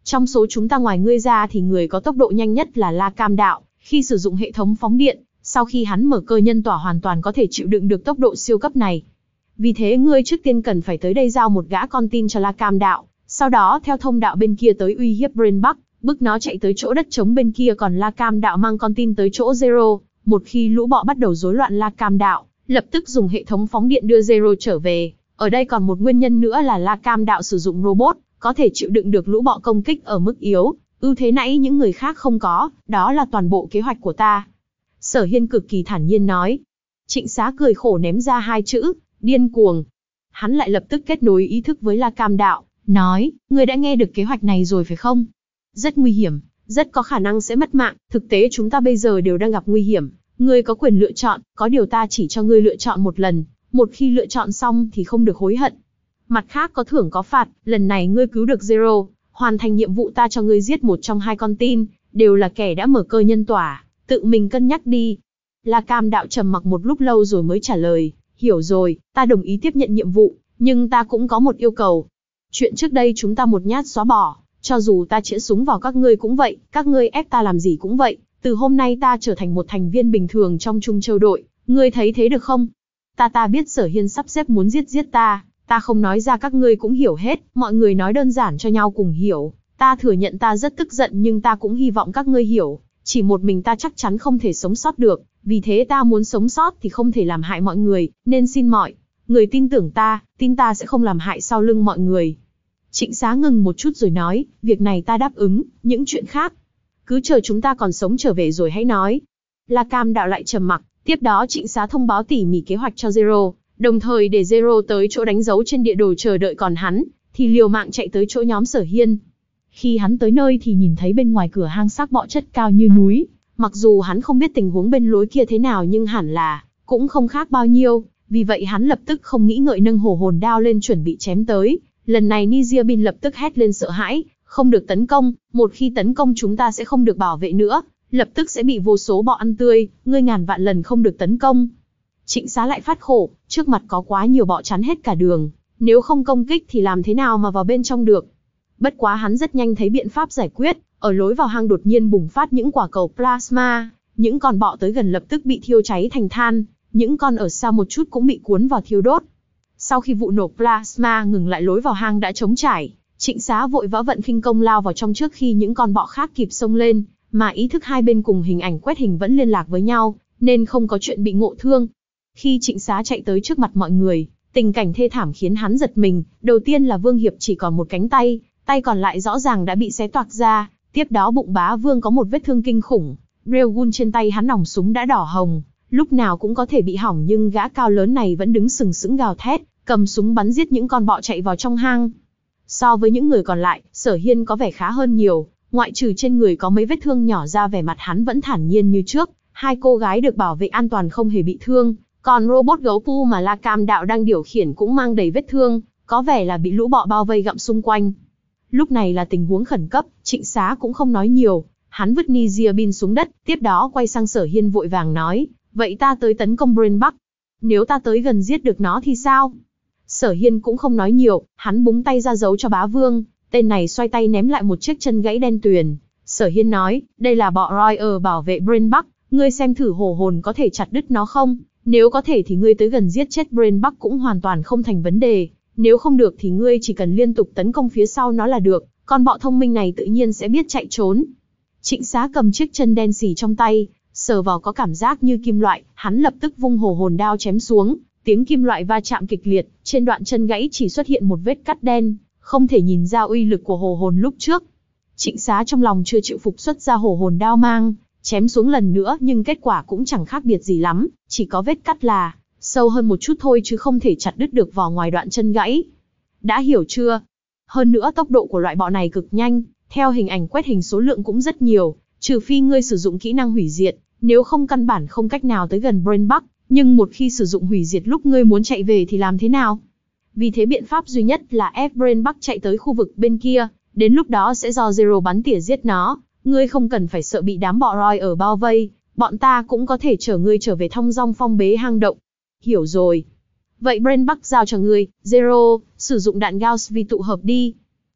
Trong số chúng ta ngoài ngươi ra thì người có tốc độ nhanh nhất là La Cam Đạo, khi sử dụng hệ thống phóng điện, sau khi hắn mở cơ nhân tỏa hoàn toàn có thể chịu đựng được tốc độ siêu cấp này. Vì thế ngươi trước tiên cần phải tới đây giao một gã con tin cho La Cam Đạo, sau đó theo thông đạo bên kia tới uy hiếp Brain Buck, bức nó chạy tới chỗ đất trống bên kia, còn La Cam Đạo mang con tin tới chỗ Zero. Một khi lũ bọ bắt đầu rối loạn La Cam Đạo, lập tức dùng hệ thống phóng điện đưa Zero trở về. Ở đây còn một nguyên nhân nữa là La Cam Đạo sử dụng robot, có thể chịu đựng được lũ bọ công kích ở mức yếu, ưu thế nãy những người khác không có, đó là toàn bộ kế hoạch của ta. Sở Hiên cực kỳ thản nhiên nói. Trịnh Xá cười khổ ném ra hai chữ, điên cuồng. Hắn lại lập tức kết nối ý thức với La Cam Đạo, nói, ngươi đã nghe được kế hoạch này rồi phải không? Rất nguy hiểm, rất có khả năng sẽ mất mạng, thực tế chúng ta bây giờ đều đang gặp nguy hiểm, ngươi có quyền lựa chọn, có điều ta chỉ cho ngươi lựa chọn một lần, một khi lựa chọn xong thì không được hối hận. Mặt khác có thưởng có phạt, lần này ngươi cứu được Zero, hoàn thành nhiệm vụ ta cho ngươi giết một trong hai con tin, đều là kẻ đã mở cơ nhân tỏa, tự mình cân nhắc đi. La Cam Đạo trầm mặc một lúc lâu rồi mới trả lời, hiểu rồi, ta đồng ý tiếp nhận nhiệm vụ, nhưng ta cũng có một yêu cầu. Chuyện trước đây chúng ta một nhát xóa bỏ, cho dù ta chĩa súng vào các ngươi cũng vậy, các ngươi ép ta làm gì cũng vậy, từ hôm nay ta trở thành một thành viên bình thường trong Trung Châu đội, ngươi thấy thế được không? Ta ta biết Sở Hiên sắp xếp muốn giết giết ta, ta không nói ra các ngươi cũng hiểu hết, mọi người nói đơn giản cho nhau cùng hiểu, ta thừa nhận ta rất tức giận nhưng ta cũng hy vọng các ngươi hiểu, chỉ một mình ta chắc chắn không thể sống sót được, vì thế ta muốn sống sót thì không thể làm hại mọi người, nên xin mọi người tin tưởng ta, tin ta sẽ không làm hại sau lưng mọi người. Trịnh Xá ngừng một chút rồi nói, việc này ta đáp ứng, những chuyện khác, cứ chờ chúng ta còn sống trở về rồi hãy nói. La Cam Đạo lại trầm mặc, tiếp đó Trịnh Xá thông báo tỉ mỉ kế hoạch cho Zero, đồng thời để Zero tới chỗ đánh dấu trên địa đồ chờ đợi, còn hắn thì liều mạng chạy tới chỗ nhóm Sở Hiên. Khi hắn tới nơi thì nhìn thấy bên ngoài cửa hang xác bọ chất cao như núi, mặc dù hắn không biết tình huống bên lối kia thế nào nhưng hẳn là cũng không khác bao nhiêu, vì vậy hắn lập tức không nghĩ ngợi nâng hổ hồn đao lên chuẩn bị chém tới. Lần này Nizia Bin lập tức hét lên sợ hãi, không được tấn công, một khi tấn công chúng ta sẽ không được bảo vệ nữa, lập tức sẽ bị vô số bọ ăn tươi, ngươi ngàn vạn lần không được tấn công. Trịnh Xá lại phát khổ, trước mặt có quá nhiều bọ chắn hết cả đường, nếu không công kích thì làm thế nào mà vào bên trong được. Bất quá hắn rất nhanh thấy biện pháp giải quyết, ở lối vào hang đột nhiên bùng phát những quả cầu plasma, những con bọ tới gần lập tức bị thiêu cháy thành than, những con ở xa một chút cũng bị cuốn vào thiêu đốt. Sau khi vụ nổ plasma ngừng lại, lối vào hang đã trống trải, Trịnh Xá vội vã vận khinh công lao vào trong trước khi những con bọ khác kịp xông lên, mà ý thức hai bên cùng hình ảnh quét hình vẫn liên lạc với nhau, nên không có chuyện bị ngộ thương. Khi Trịnh Xá chạy tới trước mặt mọi người, tình cảnh thê thảm khiến hắn giật mình, đầu tiên là Vương Hiệp chỉ còn một cánh tay, tay còn lại rõ ràng đã bị xé toạc ra, tiếp đó bụng Bá Vương có một vết thương kinh khủng, Railgun trên tay hắn nòng súng đã đỏ hồng, lúc nào cũng có thể bị hỏng, nhưng gã cao lớn này vẫn đứng sừng sững gào thét, cầm súng bắn giết những con bọ chạy vào trong hang. So với những người còn lại, Sở Hiên có vẻ khá hơn nhiều, ngoại trừ trên người có mấy vết thương nhỏ ra, vẻ mặt hắn vẫn thản nhiên như trước, hai cô gái được bảo vệ an toàn không hề bị thương, còn robot gấu pu mà La Cam Đạo đang điều khiển cũng mang đầy vết thương, có vẻ là bị lũ bọ bao vây gặm xung quanh. Lúc này là tình huống khẩn cấp, Trịnh Xá cũng không nói nhiều, hắn vứt Nizia Bin xuống đất, tiếp đó quay sang Sở Hiên vội vàng nói, vậy ta tới tấn công Brain Buck, nếu ta tới gần giết được nó thì sao? Sở Hiên cũng không nói nhiều, hắn búng tay ra dấu cho Bá Vương, tên này xoay tay ném lại một chiếc chân gãy đen tuyền. Sở Hiên nói, đây là bọ Royer bảo vệ Brain Buck, ngươi xem thử hổ hồn có thể chặt đứt nó không? Nếu có thể thì ngươi tới gần giết chết Brain Buck cũng hoàn toàn không thành vấn đề, nếu không được thì ngươi chỉ cần liên tục tấn công phía sau nó là được, con bọ thông minh này tự nhiên sẽ biết chạy trốn. Trịnh Xá cầm chiếc chân đen xì trong tay, sờ vào có cảm giác như kim loại, hắn lập tức vung hổ hồn đao chém xuống, tiếng kim loại va chạm kịch liệt, trên đoạn chân gãy chỉ xuất hiện một vết cắt đen, không thể nhìn ra uy lực của hổ hồn lúc trước. Trịnh Xá trong lòng chưa chịu phục xuất ra hổ hồn đao mang, chém xuống lần nữa nhưng kết quả cũng chẳng khác biệt gì lắm, chỉ có vết cắt là sâu hơn một chút thôi chứ không thể chặt đứt được vỏ ngoài đoạn chân gãy. Đã hiểu chưa? Hơn nữa tốc độ của loại bọ này cực nhanh, theo hình ảnh quét hình số lượng cũng rất nhiều, trừ phi ngươi sử dụng kỹ năng hủy diệt, nếu không căn bản không cách nào tới gần Brain Buck, nhưng một khi sử dụng hủy diệt lúc ngươi muốn chạy về thì làm thế nào? Vì thế biện pháp duy nhất là ép Brain Buck chạy tới khu vực bên kia, đến lúc đó sẽ do Zero bắn tỉa giết nó, ngươi không cần phải sợ bị đám bọ roi ở bao vây, bọn ta cũng có thể chở ngươi trở về thong dong phong bế hang động. Hiểu rồi. Vậy Brain Buck giao cho ngươi, Zero, sử dụng đạn Gauss vi tụ hợp đi.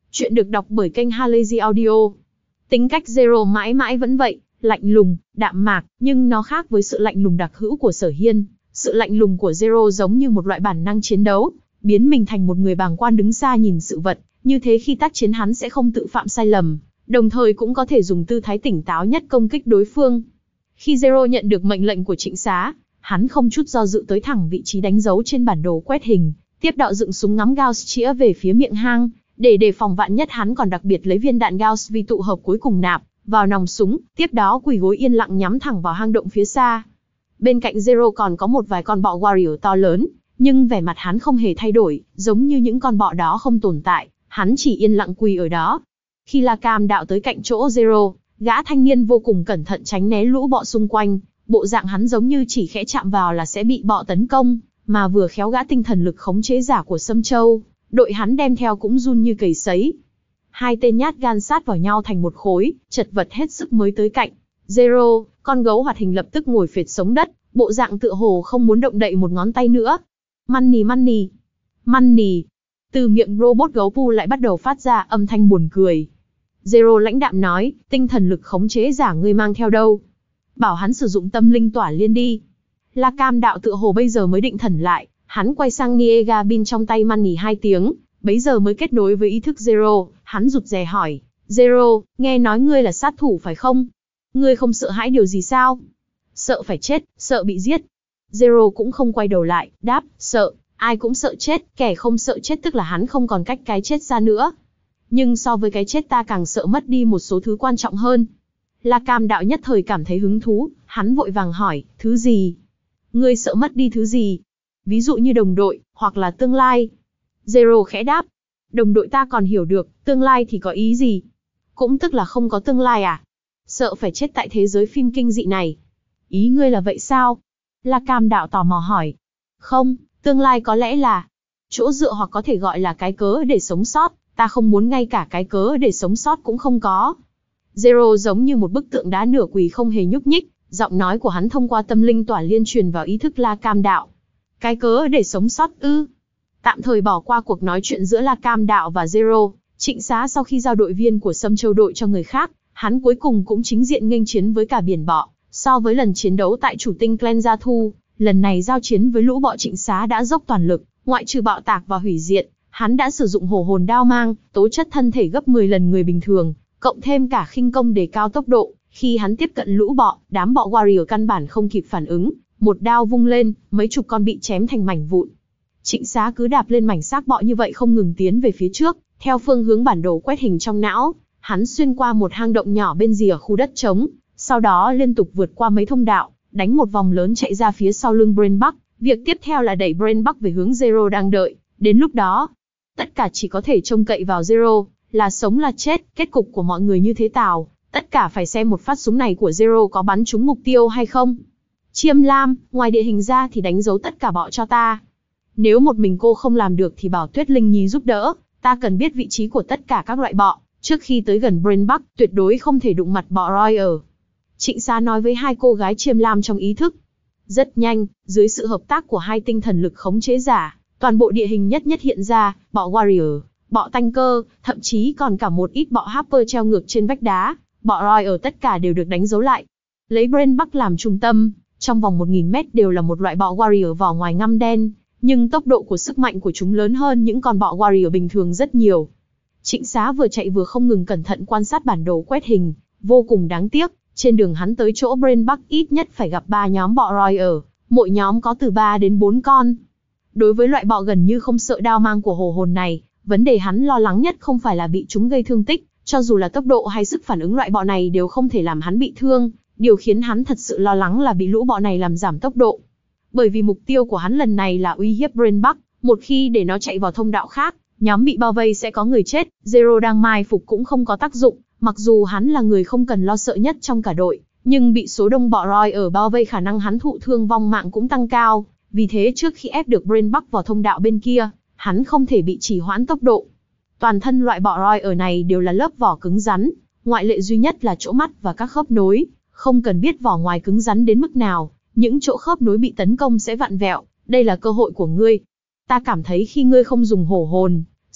Chuyện được đọc bởi kênh Halazy Audio. Tính cách Zero mãi mãi vẫn vậy, lạnh lùng, đạm mạc, nhưng nó khác với sự lạnh lùng đặc hữu của Sở Hiên. Sự lạnh lùng của Zero giống như một loại bản năng chiến đấu, biến mình thành một người bàng quan đứng xa nhìn sự vật, như thế khi tác chiến hắn sẽ không tự phạm sai lầm, đồng thời cũng có thể dùng tư thái tỉnh táo nhất công kích đối phương. Khi Zero nhận được mệnh lệnh của Trịnh Xá, hắn không chút do dự tới thẳng vị trí đánh dấu trên bản đồ quét hình, tiếp đạo dựng súng ngắm Gauss chĩa về phía miệng hang, để đề phòng vạn nhất hắn còn đặc biệt lấy viên đạn Gauss vi tụ hợp cuối cùng nạp vào nòng súng, tiếp đó quỳ gối yên lặng nhắm thẳng vào hang động phía xa. Bên cạnh Zero còn có một vài con bọ warrior to lớn, nhưng vẻ mặt hắn không hề thay đổi, giống như những con bọ đó không tồn tại, hắn chỉ yên lặng quỳ ở đó. Khi La Cam đạo tới cạnh chỗ Zero, gã thanh niên vô cùng cẩn thận tránh né lũ bọ xung quanh, bộ dạng hắn giống như chỉ khẽ chạm vào là sẽ bị bọ tấn công, mà vừa khéo gã tinh thần lực khống chế giả của Sâm Châu, đội hắn đem theo cũng run như cầy sấy. Hai tên nhát gan sát vào nhau thành một khối, chật vật hết sức mới tới cạnh. Zero, con gấu hoạt hình lập tức ngồi phệt sống đất, bộ dạng tựa hồ không muốn động đậy một ngón tay nữa. Money money, money. Từ miệng robot gấu pu lại bắt đầu phát ra âm thanh buồn cười. Zero lãnh đạm nói, tinh thần lực khống chế giả ngươi mang theo đâu? Bảo hắn sử dụng tâm linh tỏa liên đi. La Cam đạo tựa hồ bây giờ mới định thần lại, hắn quay sang Niega Bin trong tay Money hai tiếng, bấy giờ mới kết nối với ý thức Zero, hắn rụt rè hỏi, Zero, nghe nói ngươi là sát thủ phải không? Ngươi không sợ hãi điều gì sao? Sợ phải chết, sợ bị giết. Zero cũng không quay đầu lại, đáp, sợ, ai cũng sợ chết, kẻ không sợ chết tức là hắn không còn cách cái chết ra nữa. Nhưng so với cái chết ta càng sợ mất đi một số thứ quan trọng hơn. La Cam đạo nhất thời cảm thấy hứng thú, hắn vội vàng hỏi, thứ gì? Ngươi sợ mất đi thứ gì? Ví dụ như đồng đội, hoặc là tương lai. Zero khẽ đáp, đồng đội ta còn hiểu được, tương lai thì có ý gì? Cũng tức là không có tương lai à? Sợ phải chết tại thế giới phim kinh dị này. Ý ngươi là vậy sao? La Cam đạo tò mò hỏi. Không, tương lai có lẽ là chỗ dựa hoặc có thể gọi là cái cớ để sống sót, ta không muốn ngay cả cái cớ để sống sót cũng không có. Zero giống như một bức tượng đá nửa quỳ không hề nhúc nhích, giọng nói của hắn thông qua tâm linh tỏa liên truyền vào ý thức La Cam đạo. Cái cớ để sống sót ư? Tạm thời bỏ qua cuộc nói chuyện giữa La Cam đạo và Zero, Trịnh Xá sau khi giao đội viên của Sâm Châu đội cho người khác, hắn cuối cùng cũng chính diện nghênh chiến với cả biển bọ. So với lần chiến đấu tại chủ tinh Clan Gia Thu, lần này giao chiến với lũ bọ Trịnh Xá đã dốc toàn lực, ngoại trừ bạo tạc và hủy diệt, hắn đã sử dụng hổ hồn đao mang, tố chất thân thể gấp mười lần người bình thường, cộng thêm cả khinh công đề cao tốc độ. Khi hắn tiếp cận lũ bọ, đám bọ warrior căn bản không kịp phản ứng, một đao vung lên, mấy chục con bị chém thành mảnh vụn. Trịnh Xá cứ đạp lên mảnh xác bọ như vậy không ngừng tiến về phía trước, theo phương hướng bản đồ quét hình trong não, hắn xuyên qua một hang động nhỏ bên rìa khu đất trống, sau đó liên tục vượt qua mấy thông đạo, đánh một vòng lớn chạy ra phía sau lưng Brainbuck. Việc tiếp theo là đẩy Brainbuck về hướng Zero đang đợi. Đến lúc đó, tất cả chỉ có thể trông cậy vào Zero, là sống là chết. Kết cục của mọi người như thế nào, tất cả phải xem một phát súng này của Zero có bắn trúng mục tiêu hay không. Chiêm Lam, ngoài địa hình ra thì đánh dấu tất cả bọ cho ta. Nếu một mình cô không làm được thì bảo Tuyết Linh Nhi giúp đỡ, ta cần biết vị trí của tất cả các loại bọ. Trước khi tới gần Brainbuck, tuyệt đối không thể đụng mặt bọ Royer. Trịnh Xá nói với hai cô gái Chiêm Lam trong ý thức. Rất nhanh, dưới sự hợp tác của hai tinh thần lực khống chế giả, toàn bộ địa hình nhất nhất hiện ra, bọ warrior, bọ tanh cơ, thậm chí còn cả một ít bọ Harper treo ngược trên vách đá, bọ Royer tất cả đều được đánh dấu lại. Lấy Brainbuck làm trung tâm, trong vòng một nghìn mét đều là một loại bọ warrior vỏ ngoài ngăm đen, nhưng tốc độ của sức mạnh của chúng lớn hơn những con bọ warrior bình thường rất nhiều. Trịnh Xá vừa chạy vừa không ngừng cẩn thận quan sát bản đồ quét hình, vô cùng đáng tiếc. Trên đường hắn tới chỗ Brainbuck ít nhất phải gặp ba nhóm bọ Royer, mỗi nhóm có từ ba đến bốn con. Đối với loại bọ gần như không sợ đao mang của hồ hồn này, vấn đề hắn lo lắng nhất không phải là bị chúng gây thương tích, cho dù là tốc độ hay sức phản ứng loại bọ này đều không thể làm hắn bị thương, điều khiến hắn thật sự lo lắng là bị lũ bọ này làm giảm tốc độ. Bởi vì mục tiêu của hắn lần này là uy hiếp Brainbuck, một khi để nó chạy vào thông đạo khác, nhóm bị bao vây sẽ có người chết, Zero đang mai phục cũng không có tác dụng. Mặc dù hắn là người không cần lo sợ nhất trong cả đội, nhưng bị số đông bọ Roy ở bao vây khả năng hắn thụ thương vong mạng cũng tăng cao. Vì thế trước khi ép được Brainbuck vào thông đạo bên kia, hắn không thể bị trì hoãn tốc độ. Toàn thân loại bọ Roy ở này đều là lớp vỏ cứng rắn, ngoại lệ duy nhất là chỗ mắt và các khớp nối. Không cần biết vỏ ngoài cứng rắn đến mức nào, những chỗ khớp nối bị tấn công sẽ vặn vẹo. Đây là cơ hội của ngươi. Ta cảm thấy khi ngươi không dùng hổ hồn,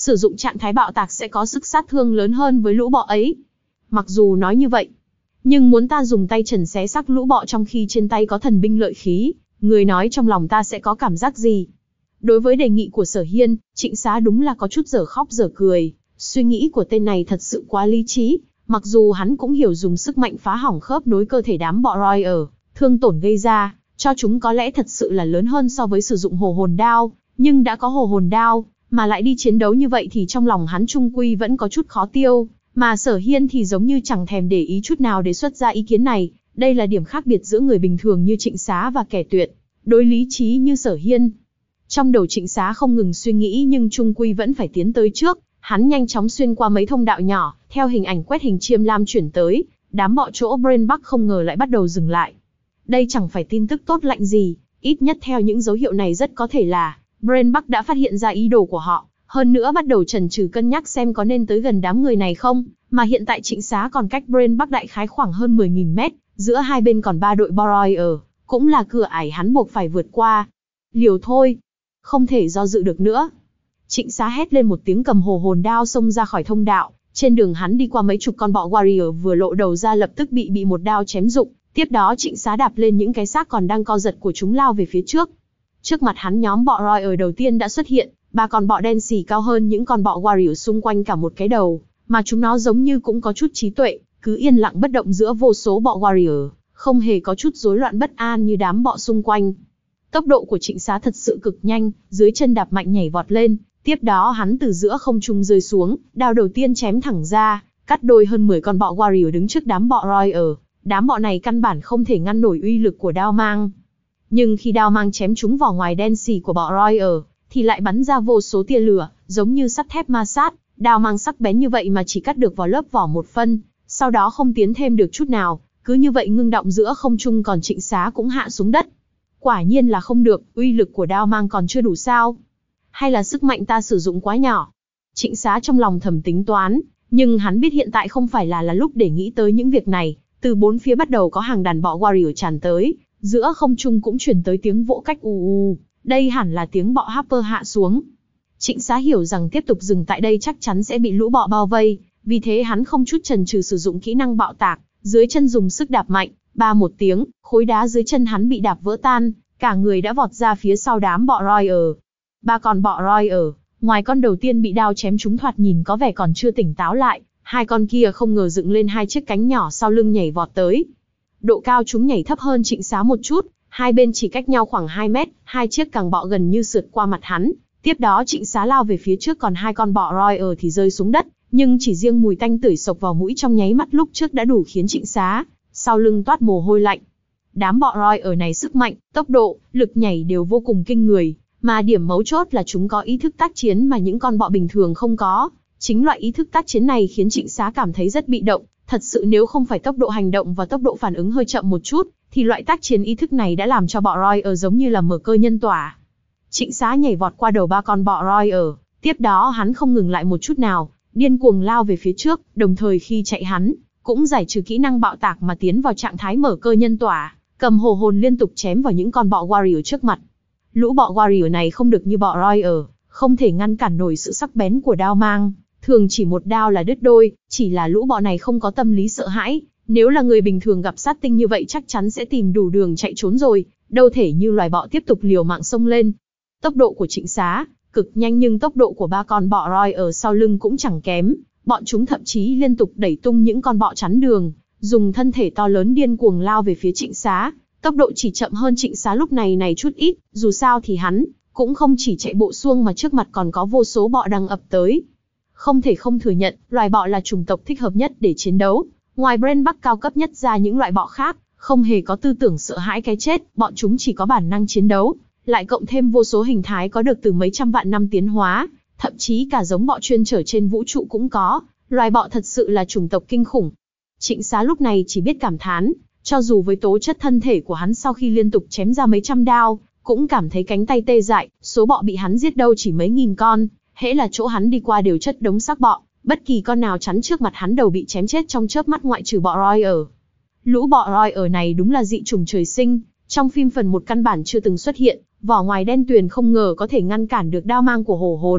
sử dụng trạng thái bạo tạc sẽ có sức sát thương lớn hơn với lũ bọ ấy. Mặc dù nói như vậy, nhưng muốn ta dùng tay trần xé xác lũ bọ trong khi trên tay có thần binh lợi khí, người nói trong lòng ta sẽ có cảm giác gì? Đối với đề nghị của Sở Hiên, Trịnh Xá đúng là có chút dở khóc dở cười. Suy nghĩ của tên này thật sự quá lý trí, mặc dù hắn cũng hiểu dùng sức mạnh phá hỏng khớp nối cơ thể đám bọ roi ở, thương tổn gây ra, cho chúng có lẽ thật sự là lớn hơn so với sử dụng hồ hồn đao, nhưng đã có hồ hồn đao, mà lại đi chiến đấu như vậy thì trong lòng hắn trung quy vẫn có chút khó tiêu, mà Sở Hiên thì giống như chẳng thèm để ý chút nào đề xuất ra ý kiến này. Đây là điểm khác biệt giữa người bình thường như Trịnh Xá và kẻ tuyệt đối lý trí như Sở Hiên. Trong đầu Trịnh Xá không ngừng suy nghĩ nhưng trung quy vẫn phải tiến tới trước, hắn nhanh chóng xuyên qua mấy thông đạo nhỏ, theo hình ảnh quét hình chiêm lam chuyển tới, đám bọ chỗ Brain Bắc không ngờ lại bắt đầu dừng lại. Đây chẳng phải tin tức tốt lành gì, ít nhất theo những dấu hiệu này rất có thể là Brain Bắc đã phát hiện ra ý đồ của họ, hơn nữa bắt đầu chần chừ cân nhắc xem có nên tới gần đám người này không, mà hiện tại Trịnh Xá còn cách Brain Bắc đại khái khoảng hơn mười nghìn mét, giữa hai bên còn ba đội Boroi ở, cũng là cửa ải hắn buộc phải vượt qua. Liều thôi, không thể do dự được nữa. Trịnh Xá hét lên một tiếng cầm hồ hồn đao xông ra khỏi thông đạo, trên đường hắn đi qua mấy chục con bọ warrior vừa lộ đầu ra lập tức bị bị một đao chém rụng, tiếp đó Trịnh Xá đạp lên những cái xác còn đang co giật của chúng lao về phía trước. Trước mặt hắn nhóm bọ roi ở đầu tiên đã xuất hiện, ba con bọ đen xì cao hơn những con bọ warrior xung quanh cả một cái đầu, mà chúng nó giống như cũng có chút trí tuệ, cứ yên lặng bất động giữa vô số bọ warrior, không hề có chút rối loạn bất an như đám bọ xung quanh. Tốc độ của Trịnh Xá thật sự cực nhanh, dưới chân đạp mạnh nhảy vọt lên, tiếp đó hắn từ giữa không trung rơi xuống, đao đầu tiên chém thẳng ra, cắt đôi hơn mười con bọ warrior đứng trước đám bọ roi ở. Đám bọ này căn bản không thể ngăn nổi uy lực của đao mang. Nhưng khi đao mang chém trúng vỏ ngoài đen xì của bọ roi ở, thì lại bắn ra vô số tia lửa, giống như sắt thép ma sát, đao mang sắc bén như vậy mà chỉ cắt được vào lớp vỏ một phân, sau đó không tiến thêm được chút nào, cứ như vậy ngưng động giữa không trung, còn Trịnh Xá cũng hạ xuống đất. Quả nhiên là không được, uy lực của đao mang còn chưa đủ sao? Hay là sức mạnh ta sử dụng quá nhỏ? Trịnh Xá trong lòng thầm tính toán, nhưng hắn biết hiện tại không phải là là lúc để nghĩ tới những việc này. Từ bốn phía bắt đầu có hàng đàn bọ warrior tràn tới, giữa không trung cũng truyền tới tiếng vỗ cách ù ù, đây hẳn là tiếng bọ Harper hạ xuống. Trịnh Xá hiểu rằng tiếp tục dừng tại đây chắc chắn sẽ bị lũ bọ bao vây, vì thế hắn không chút chần chừ sử dụng kỹ năng bạo tạc, dưới chân dùng sức đạp mạnh, ba một tiếng, khối đá dưới chân hắn bị đạp vỡ tan, cả người đã vọt ra phía sau đám bọ roi ở. Ba con bọ roi ở, ngoài con đầu tiên bị đao chém trúng thoạt nhìn có vẻ còn chưa tỉnh táo lại, hai con kia không ngờ dựng lên hai chiếc cánh nhỏ sau lưng nhảy vọt tới. Độ cao chúng nhảy thấp hơn Trịnh Xá một chút, hai bên chỉ cách nhau khoảng hai mét, hai chiếc càng bọ gần như sượt qua mặt hắn. Tiếp đó Trịnh Xá lao về phía trước, còn hai con bọ roi ở thì rơi xuống đất, nhưng chỉ riêng mùi tanh tưởi sộc vào mũi trong nháy mắt lúc trước đã đủ khiến Trịnh Xá sau lưng toát mồ hôi lạnh. Đám bọ roi ở này sức mạnh, tốc độ, lực nhảy đều vô cùng kinh người, mà điểm mấu chốt là chúng có ý thức tác chiến mà những con bọ bình thường không có. Chính loại ý thức tác chiến này khiến Trịnh Xá cảm thấy rất bị động, thật sự nếu không phải tốc độ hành động và tốc độ phản ứng hơi chậm một chút, thì loại tác chiến ý thức này đã làm cho bọ roi ở giống như là mở cơ nhân tỏa. Trịnh Xá nhảy vọt qua đầu ba con bọ roi ở, tiếp đó hắn không ngừng lại một chút nào, điên cuồng lao về phía trước, đồng thời khi chạy hắn cũng giải trừ kỹ năng bạo tạc mà tiến vào trạng thái mở cơ nhân tỏa, cầm hồ hồn liên tục chém vào những con bọ warrior trước mặt. Lũ bọ warrior này không được như bọ roi ở, không thể ngăn cản nổi sự sắc bén của đao mang, thường chỉ một đao là đứt đôi, chỉ là lũ bọ này không có tâm lý sợ hãi, nếu là người bình thường gặp sát tinh như vậy chắc chắn sẽ tìm đủ đường chạy trốn rồi, đâu thể như loài bọ tiếp tục liều mạng xông lên. Tốc độ của Trịnh Xá cực nhanh, nhưng tốc độ của ba con bọ roi ở sau lưng cũng chẳng kém, bọn chúng thậm chí liên tục đẩy tung những con bọ chắn đường, dùng thân thể to lớn điên cuồng lao về phía Trịnh Xá. Tốc độ chỉ chậm hơn Trịnh Xá lúc này này chút ít, dù sao thì hắn cũng không chỉ chạy bộ suông mà trước mặt còn có vô số bọ đang ập tới. Không thể không thừa nhận, loài bọ là chủng tộc thích hợp nhất để chiến đấu. Ngoài Brain Bắc cao cấp nhất ra, những loại bọ khác không hề có tư tưởng sợ hãi cái chết, bọn chúng chỉ có bản năng chiến đấu, lại cộng thêm vô số hình thái có được từ mấy trăm vạn năm tiến hóa, thậm chí cả giống bọ chuyên trở trên vũ trụ cũng có. Loài bọ thật sự là chủng tộc kinh khủng. Trịnh Xá lúc này chỉ biết cảm thán, cho dù với tố chất thân thể của hắn sau khi liên tục chém ra mấy trăm đao, cũng cảm thấy cánh tay tê dại, số bọ bị hắn giết đâu chỉ mấy nghìn con, hễ là chỗ hắn đi qua đều chất đống xác bọ, bất kỳ con nào chắn trước mặt hắn đều bị chém chết trong chớp mắt, ngoại trừ bọ roi ở. Lũ bọ roi ở này đúng là dị chủng trời sinh, trong phim phần một căn bản chưa từng xuất hiện, vỏ ngoài đen tuyền không ngờ có thể ngăn cản được đao mang của hổ hồn,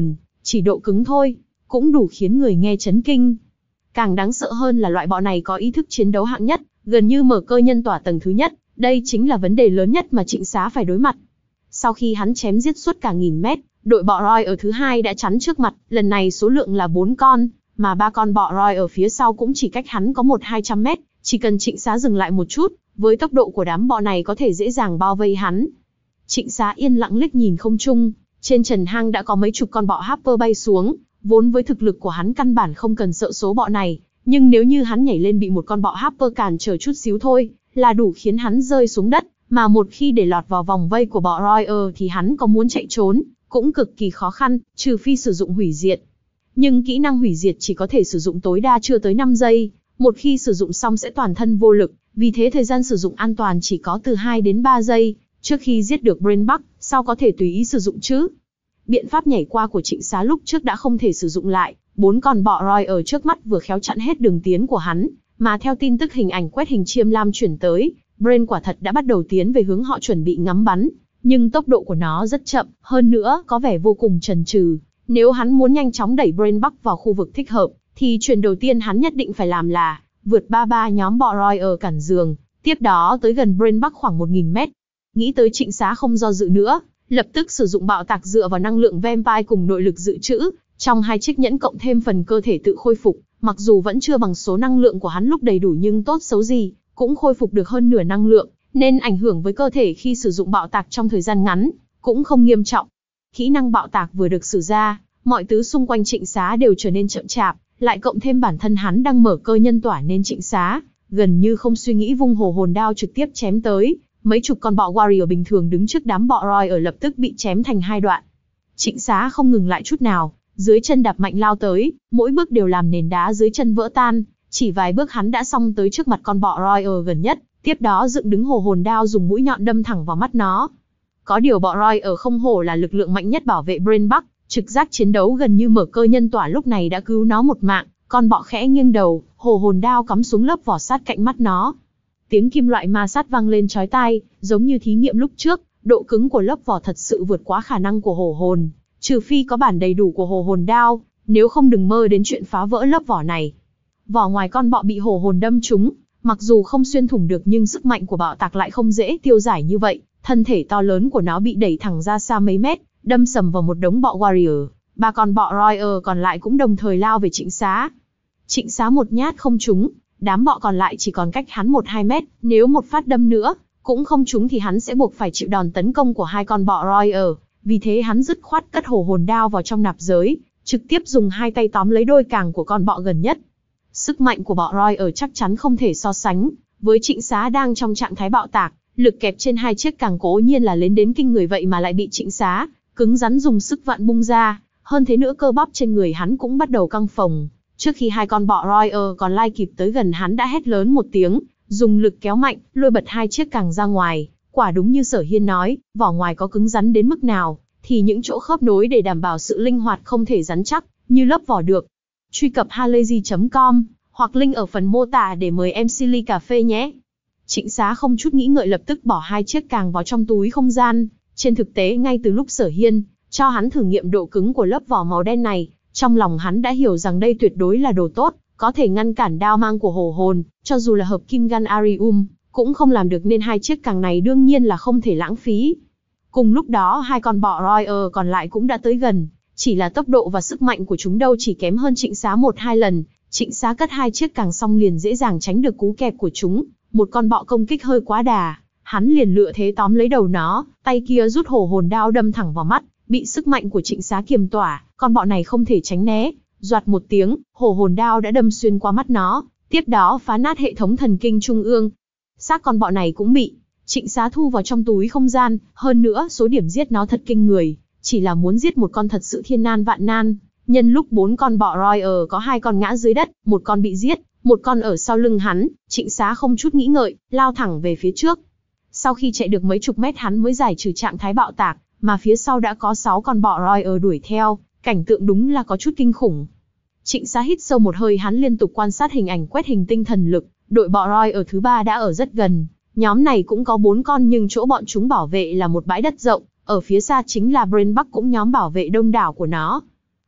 Chỉ độ cứng thôi, cũng đủ khiến người nghe chấn kinh. Càng đáng sợ hơn là loại bọ này có ý thức chiến đấu hạng nhất, gần như mở cơ nhân tỏa tầng thứ nhất, đây chính là vấn đề lớn nhất mà Trịnh Xá phải đối mặt. Sau khi hắn chém giết suốt cả nghìn mét, đội bọ roi ở thứ hai đã chắn trước mặt, lần này số lượng là bốn con, mà ba con bọ roi ở phía sau cũng chỉ cách hắn có một hai trăm mét, chỉ cần Trịnh Xá dừng lại một chút, với tốc độ của đám bọ này có thể dễ dàng bao vây hắn. Trịnh Xá yên lặng liếc nhìn không trung, trên trần hang đã có mấy chục con bọ Harper bay xuống, vốn với thực lực của hắn căn bản không cần sợ số bọ này, nhưng nếu như hắn nhảy lên bị một con bọ Harper cản trở chút xíu thôi, là đủ khiến hắn rơi xuống đất, mà một khi để lọt vào vòng vây của bọ Royer thì hắn có muốn chạy trốn, cũng cực kỳ khó khăn, trừ phi sử dụng hủy diệt. Nhưng kỹ năng hủy diệt chỉ có thể sử dụng tối đa chưa tới năm giây, một khi sử dụng xong sẽ toàn thân vô lực, vì thế thời gian sử dụng an toàn chỉ có từ hai đến ba giây, trước khi giết được Brainbuck, sau có thể tùy ý sử dụng chứ. Biện pháp nhảy qua của Trịnh Xá lúc trước đã không thể sử dụng lại, bốn con bọ roi ở trước mắt vừa khéo chặn hết đường tiến của hắn, mà theo tin tức hình ảnh quét hình chiêm lam chuyển tới, Brain quả thật đã bắt đầu tiến về hướng họ chuẩn bị ngắm bắn, nhưng tốc độ của nó rất chậm, hơn nữa có vẻ vô cùng chần chừ. Nếu hắn muốn nhanh chóng đẩy Brainbuck vào khu vực thích hợp, thì chuyện đầu tiên hắn nhất định phải làm là vượt ba ba nhóm bọ roi ở cản giường, tiếp đó tới gần Brainbuck khoảng một nghìn mét. Nghĩ tới Trịnh Xá không do dự nữa, lập tức sử dụng bạo tạc dựa vào năng lượng vampire cùng nội lực dự trữ, trong hai chiếc nhẫn cộng thêm phần cơ thể tự khôi phục, mặc dù vẫn chưa bằng số năng lượng của hắn lúc đầy đủ nhưng tốt xấu gì, cũng khôi phục được hơn nửa năng lượng, nên ảnh hưởng với cơ thể khi sử dụng bạo tạc trong thời gian ngắn, cũng không nghiêm trọng. Kỹ năng bạo tạc vừa được sử ra, mọi thứ xung quanh Trịnh Xá đều trở nên chậm chạp, lại cộng thêm bản thân hắn đang mở cơ nhân tỏa nên Trịnh Xá gần như không suy nghĩ vung hồ hồn đao trực tiếp chém tới, mấy chục con bọ warrior bình thường đứng trước đám bọ roi ở lập tức bị chém thành hai đoạn. Trịnh Xá không ngừng lại chút nào, dưới chân đạp mạnh lao tới, mỗi bước đều làm nền đá dưới chân vỡ tan, chỉ vài bước hắn đã xong tới trước mặt con bọ roi gần nhất, tiếp đó dựng đứng hồ hồn đao dùng mũi nhọn đâm thẳng vào mắt nó. Có điều bọ roi ở không hổ là lực lượng mạnh nhất bảo vệ Brainbuck, trực giác chiến đấu gần như mở cơ nhân tỏa lúc này đã cứu nó một mạng, con bọ khẽ nghiêng đầu, hồ hồn đao cắm xuống lớp vỏ sát cạnh mắt nó. Tiếng kim loại ma sát vang lên chói tai, giống như thí nghiệm lúc trước, độ cứng của lớp vỏ thật sự vượt quá khả năng của hồ hồn, trừ phi có bản đầy đủ của hồ hồn đao, nếu không đừng mơ đến chuyện phá vỡ lớp vỏ này. Vỏ ngoài con bọ bị hồ hồn đâm trúng, mặc dù không xuyên thủng được nhưng sức mạnh của bạo tạc lại không dễ tiêu giải như vậy, thân thể to lớn của nó bị đẩy thẳng ra xa mấy mét, đâm sầm vào một đống bọ warrior, ba con bọ Royer còn lại cũng đồng thời lao về Trịnh Xá. Trịnh Xá một nhát không trúng, đám bọ còn lại chỉ còn cách hắn một hai mét, nếu một phát đâm nữa, cũng không trúng thì hắn sẽ buộc phải chịu đòn tấn công của hai con bọ Royer, vì thế hắn dứt khoát cất hồ hồn đao vào trong nạp giới, trực tiếp dùng hai tay tóm lấy đôi càng của con bọ gần nhất. Sức mạnh của bọ Royer chắc chắn không thể so sánh với Trịnh Xá đang trong trạng thái bạo tạc, lực kẹp trên hai chiếc càng cố nhiên là lên đến kinh người vậy mà lại bị Trịnh Xá cứng rắn dùng sức vặn bung ra, hơn thế nữa cơ bắp trên người hắn cũng bắt đầu căng phồng. Trước khi hai con bọ Royer còn lai kịp tới gần hắn đã hét lớn một tiếng, dùng lực kéo mạnh, lôi bật hai chiếc càng ra ngoài. Quả đúng như Sở Hiên nói, vỏ ngoài có cứng rắn đến mức nào, thì những chỗ khớp nối để đảm bảo sự linh hoạt không thể rắn chắc, như lớp vỏ được. Truy cập halayzi chấm com, hoặc link ở phần mô tả để mời em xê ly cà phê nhé. Trịnh Xá không chút nghĩ ngợi lập tức bỏ hai chiếc càng vào trong túi không gian. Trên thực tế ngay từ lúc Sở Hiên cho hắn thử nghiệm độ cứng của lớp vỏ màu đen này, trong lòng hắn đã hiểu rằng đây tuyệt đối là đồ tốt, có thể ngăn cản đao mang của hồ hồn, cho dù là hợp kim gan Arium, cũng không làm được nên hai chiếc càng này đương nhiên là không thể lãng phí. Cùng lúc đó hai con bọ Royer còn lại cũng đã tới gần, chỉ là tốc độ và sức mạnh của chúng đâu chỉ kém hơn Trịnh Xá một hai lần, Trịnh Xá cất hai chiếc càng xong liền dễ dàng tránh được cú kẹp của chúng, một con bọ công kích hơi quá đà, hắn liền lựa thế tóm lấy đầu nó, tay kia rút hồ hồn đao đâm thẳng vào mắt, bị sức mạnh của Trịnh Xá kiềm tỏa, con bọ này không thể tránh né, doạt một tiếng, hồ hồn đao đã đâm xuyên qua mắt nó, tiếp đó phá nát hệ thống thần kinh trung ương. Xác con bọ này cũng bị Trịnh Xá thu vào trong túi không gian, hơn nữa số điểm giết nó thật kinh người, chỉ là muốn giết một con thật sự thiên nan vạn nan. Nhân lúc bốn con bọ Royer có hai con ngã dưới đất, một con bị giết, một con ở sau lưng hắn, Trịnh Xá không chút nghĩ ngợi, lao thẳng về phía trước. Sau khi chạy được mấy chục mét hắn mới giải trừ trạng thái bạo tạc, mà phía sau đã có sáu con bọ Royer đuổi theo, cảnh tượng đúng là có chút kinh khủng. Trịnh Xá hít sâu một hơi, hắn liên tục quan sát hình ảnh quét hình tinh thần lực, đội bọ Royer thứ ba đã ở rất gần. Nhóm này cũng có bốn con nhưng chỗ bọn chúng bảo vệ là một bãi đất rộng, ở phía xa chính là Brainbuck cũng nhóm bảo vệ đông đảo của nó.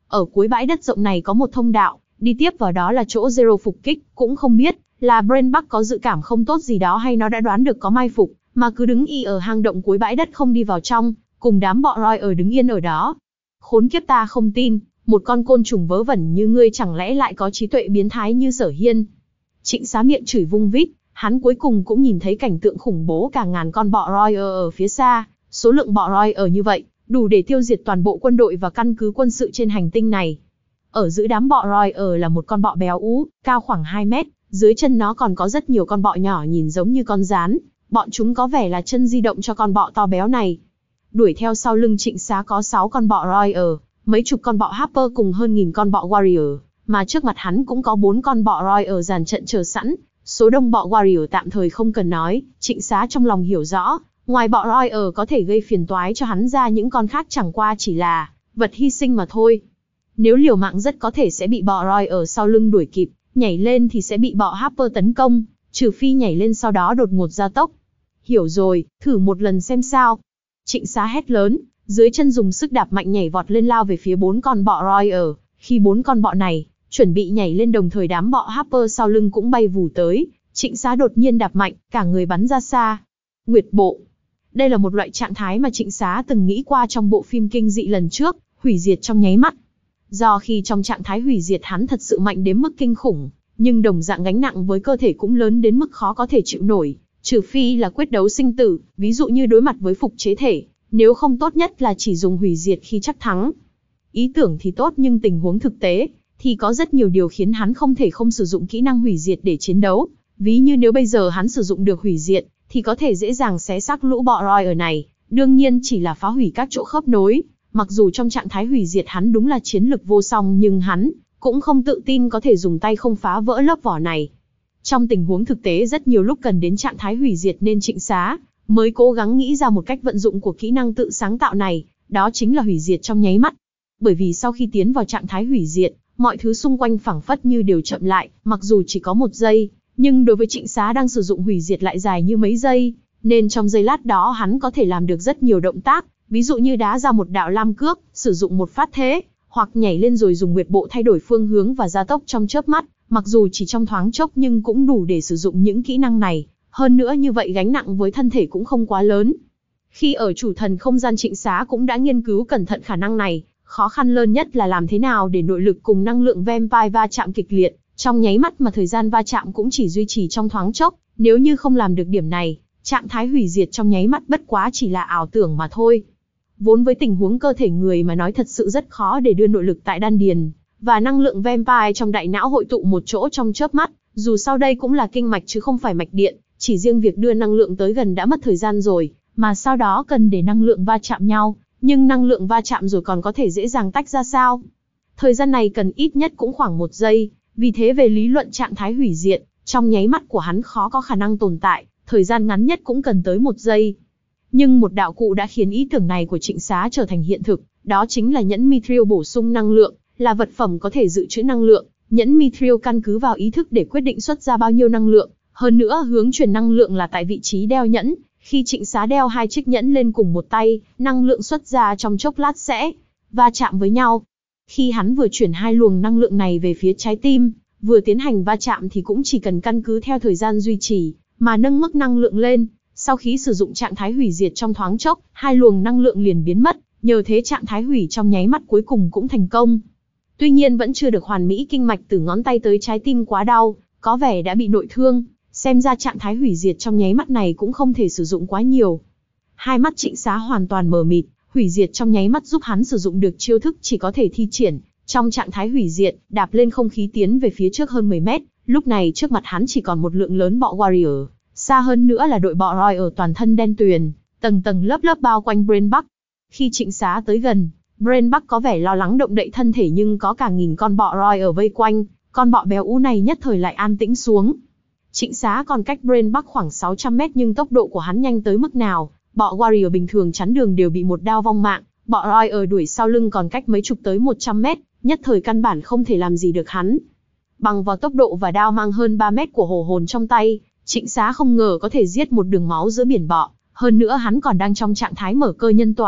Ở cuối bãi đất rộng này có một thông đạo, đi tiếp vào đó là chỗ Zero phục kích, cũng không biết là Brainbuck có dự cảm không tốt gì đó hay nó đã đoán được có mai phục, mà cứ đứng y ở hang động cuối bãi đất không đi vào trong, cùng đám bọ roi ở đứng yên ở đó. Khốn kiếp, ta không tin, một con côn trùng vớ vẩn như ngươi chẳng lẽ lại có trí tuệ biến thái như Sở Hiên. Trịnh Xá miệng chửi vung vít, hắn cuối cùng cũng nhìn thấy cảnh tượng khủng bố cả ngàn con bọ roi ở, ở phía xa, số lượng bọ roi ở như vậy, đủ để tiêu diệt toàn bộ quân đội và căn cứ quân sự trên hành tinh này. Ở giữa đám bọ roi ở là một con bọ béo ú, cao khoảng hai mét, dưới chân nó còn có rất nhiều con bọ nhỏ nhìn giống như con gián, bọn chúng có vẻ là chân di động cho con bọ to béo này. Đuổi theo sau lưng Trịnh Xá có sáu con bọ roi ở, mấy chục con bọ Harper cùng hơn nghìn con bọ Warrior, mà trước mặt hắn cũng có bốn con bọ roi ở dàn trận chờ sẵn. Số đông bọ Warrior tạm thời không cần nói, Trịnh Xá trong lòng hiểu rõ, ngoài bọ roi ở có thể gây phiền toái cho hắn ra, những con khác chẳng qua chỉ là vật hy sinh mà thôi. Nếu liều mạng rất có thể sẽ bị bọ roi ở sau lưng đuổi kịp, nhảy lên thì sẽ bị bọ Harper tấn công, trừ phi nhảy lên sau đó đột ngột gia tốc. Hiểu rồi, thử một lần xem sao. Trịnh Xá hét lớn, dưới chân dùng sức đạp mạnh nhảy vọt lên lao về phía bốn con bọ roi ở. Khi bốn con bọ này chuẩn bị nhảy lên đồng thời, đám bọ Harper sau lưng cũng bay vù tới, Trịnh Xá đột nhiên đạp mạnh, cả người bắn ra xa. Nguyệt bộ. Đây là một loại trạng thái mà Trịnh Xá từng nghĩ qua trong bộ phim kinh dị lần trước, hủy diệt trong nháy mắt. Do khi trong trạng thái hủy diệt hắn thật sự mạnh đến mức kinh khủng, nhưng đồng dạng gánh nặng với cơ thể cũng lớn đến mức khó có thể chịu nổi, trừ phi là quyết đấu sinh tử, ví dụ như đối mặt với phục chế thể, nếu không tốt nhất là chỉ dùng hủy diệt khi chắc thắng. Ý tưởng thì tốt nhưng tình huống thực tế thì có rất nhiều điều khiến hắn không thể không sử dụng kỹ năng hủy diệt để chiến đấu, ví như nếu bây giờ hắn sử dụng được hủy diệt thì có thể dễ dàng xé xác lũ bọ roi ở này, đương nhiên chỉ là phá hủy các chỗ khớp nối. Mặc dù trong trạng thái hủy diệt hắn đúng là chiến lực vô song, nhưng hắn cũng không tự tin có thể dùng tay không phá vỡ lớp vỏ này. Trong tình huống thực tế rất nhiều lúc cần đến trạng thái hủy diệt nên Trịnh Xá mới cố gắng nghĩ ra một cách vận dụng của kỹ năng tự sáng tạo này, đó chính là hủy diệt trong nháy mắt. Bởi vì sau khi tiến vào trạng thái hủy diệt, mọi thứ xung quanh phảng phất như đều chậm lại, mặc dù chỉ có một giây, nhưng đối với Trịnh Xá đang sử dụng hủy diệt lại dài như mấy giây, nên trong giây lát đó hắn có thể làm được rất nhiều động tác, ví dụ như đá ra một đạo lam cước, sử dụng một phát thế, hoặc nhảy lên rồi dùng nguyệt bộ thay đổi phương hướng và gia tốc trong chớp mắt, mặc dù chỉ trong thoáng chốc nhưng cũng đủ để sử dụng những kỹ năng này, hơn nữa như vậy gánh nặng với thân thể cũng không quá lớn. Khi ở chủ thần không gian, Trịnh Xá cũng đã nghiên cứu cẩn thận khả năng này, khó khăn lớn nhất là làm thế nào để nội lực cùng năng lượng vampire va chạm kịch liệt, trong nháy mắt mà thời gian va chạm cũng chỉ duy trì trong thoáng chốc, nếu như không làm được điểm này, trạng thái hủy diệt trong nháy mắt bất quá chỉ là ảo tưởng mà thôi. Vốn với tình huống cơ thể người mà nói thật sự rất khó để đưa nội lực tại đan điền và năng lượng vampire trong đại não hội tụ một chỗ trong chớp mắt, dù sau đây cũng là kinh mạch chứ không phải mạch điện, chỉ riêng việc đưa năng lượng tới gần đã mất thời gian rồi, mà sau đó cần để năng lượng va chạm nhau, nhưng năng lượng va chạm rồi còn có thể dễ dàng tách ra sao? Thời gian này cần ít nhất cũng khoảng một giây, vì thế về lý luận trạng thái hủy diệt, trong nháy mắt của hắn khó có khả năng tồn tại, thời gian ngắn nhất cũng cần tới một giây. Nhưng một đạo cụ đã khiến ý tưởng này của Trịnh Xá trở thành hiện thực, đó chính là nhẫn Mithril bổ sung năng lượng, là vật phẩm có thể dự trữ năng lượng. Nhẫn Mithril căn cứ vào ý thức để quyết định xuất ra bao nhiêu năng lượng, hơn nữa hướng truyền năng lượng là tại vị trí đeo nhẫn. Khi Trịnh Xá đeo hai chiếc nhẫn lên cùng một tay, năng lượng xuất ra trong chốc lát sẽ va chạm với nhau. Khi hắn vừa chuyển hai luồng năng lượng này về phía trái tim, vừa tiến hành va chạm thì cũng chỉ cần căn cứ theo thời gian duy trì mà nâng mức năng lượng lên. Sau khi sử dụng trạng thái hủy diệt trong thoáng chốc, hai luồng năng lượng liền biến mất, nhờ thế trạng thái hủy trong nháy mắt cuối cùng cũng thành công. Tuy nhiên vẫn chưa được hoàn mỹ, kinh mạch từ ngón tay tới trái tim quá đau, có vẻ đã bị nội thương, xem ra trạng thái hủy diệt trong nháy mắt này cũng không thể sử dụng quá nhiều. Hai mắt Trịnh Xá hoàn toàn mờ mịt, hủy diệt trong nháy mắt giúp hắn sử dụng được chiêu thức chỉ có thể thi triển trong trạng thái hủy diệt, đạp lên không khí tiến về phía trước hơn mười mét, lúc này trước mặt hắn chỉ còn một lượng lớn bọ Warrior. Xa hơn nữa là đội bọ roi ở toàn thân đen tuyền, tầng tầng lớp lớp bao quanh Brainbuck. Khi Trịnh Xá tới gần, Brainbuck có vẻ lo lắng động đậy thân thể, nhưng có cả nghìn con bọ roi ở vây quanh, con bọ béo ú này nhất thời lại an tĩnh xuống. Trịnh Xá còn cách Brainbuck khoảng sáu trăm mét nhưng tốc độ của hắn nhanh tới mức nào, bọ Warrior bình thường chắn đường đều bị một đao vong mạng, bọ roi ở đuổi sau lưng còn cách mấy chục tới một trăm mét, nhất thời căn bản không thể làm gì được hắn. Bằng vào tốc độ và đao mang hơn ba mét của hồ hồn trong tay, Trịnh Xá không ngờ có thể giết một đường máu giữa biển bọ, hơn nữa hắn còn đang trong trạng thái mở cơ nhân tỏa,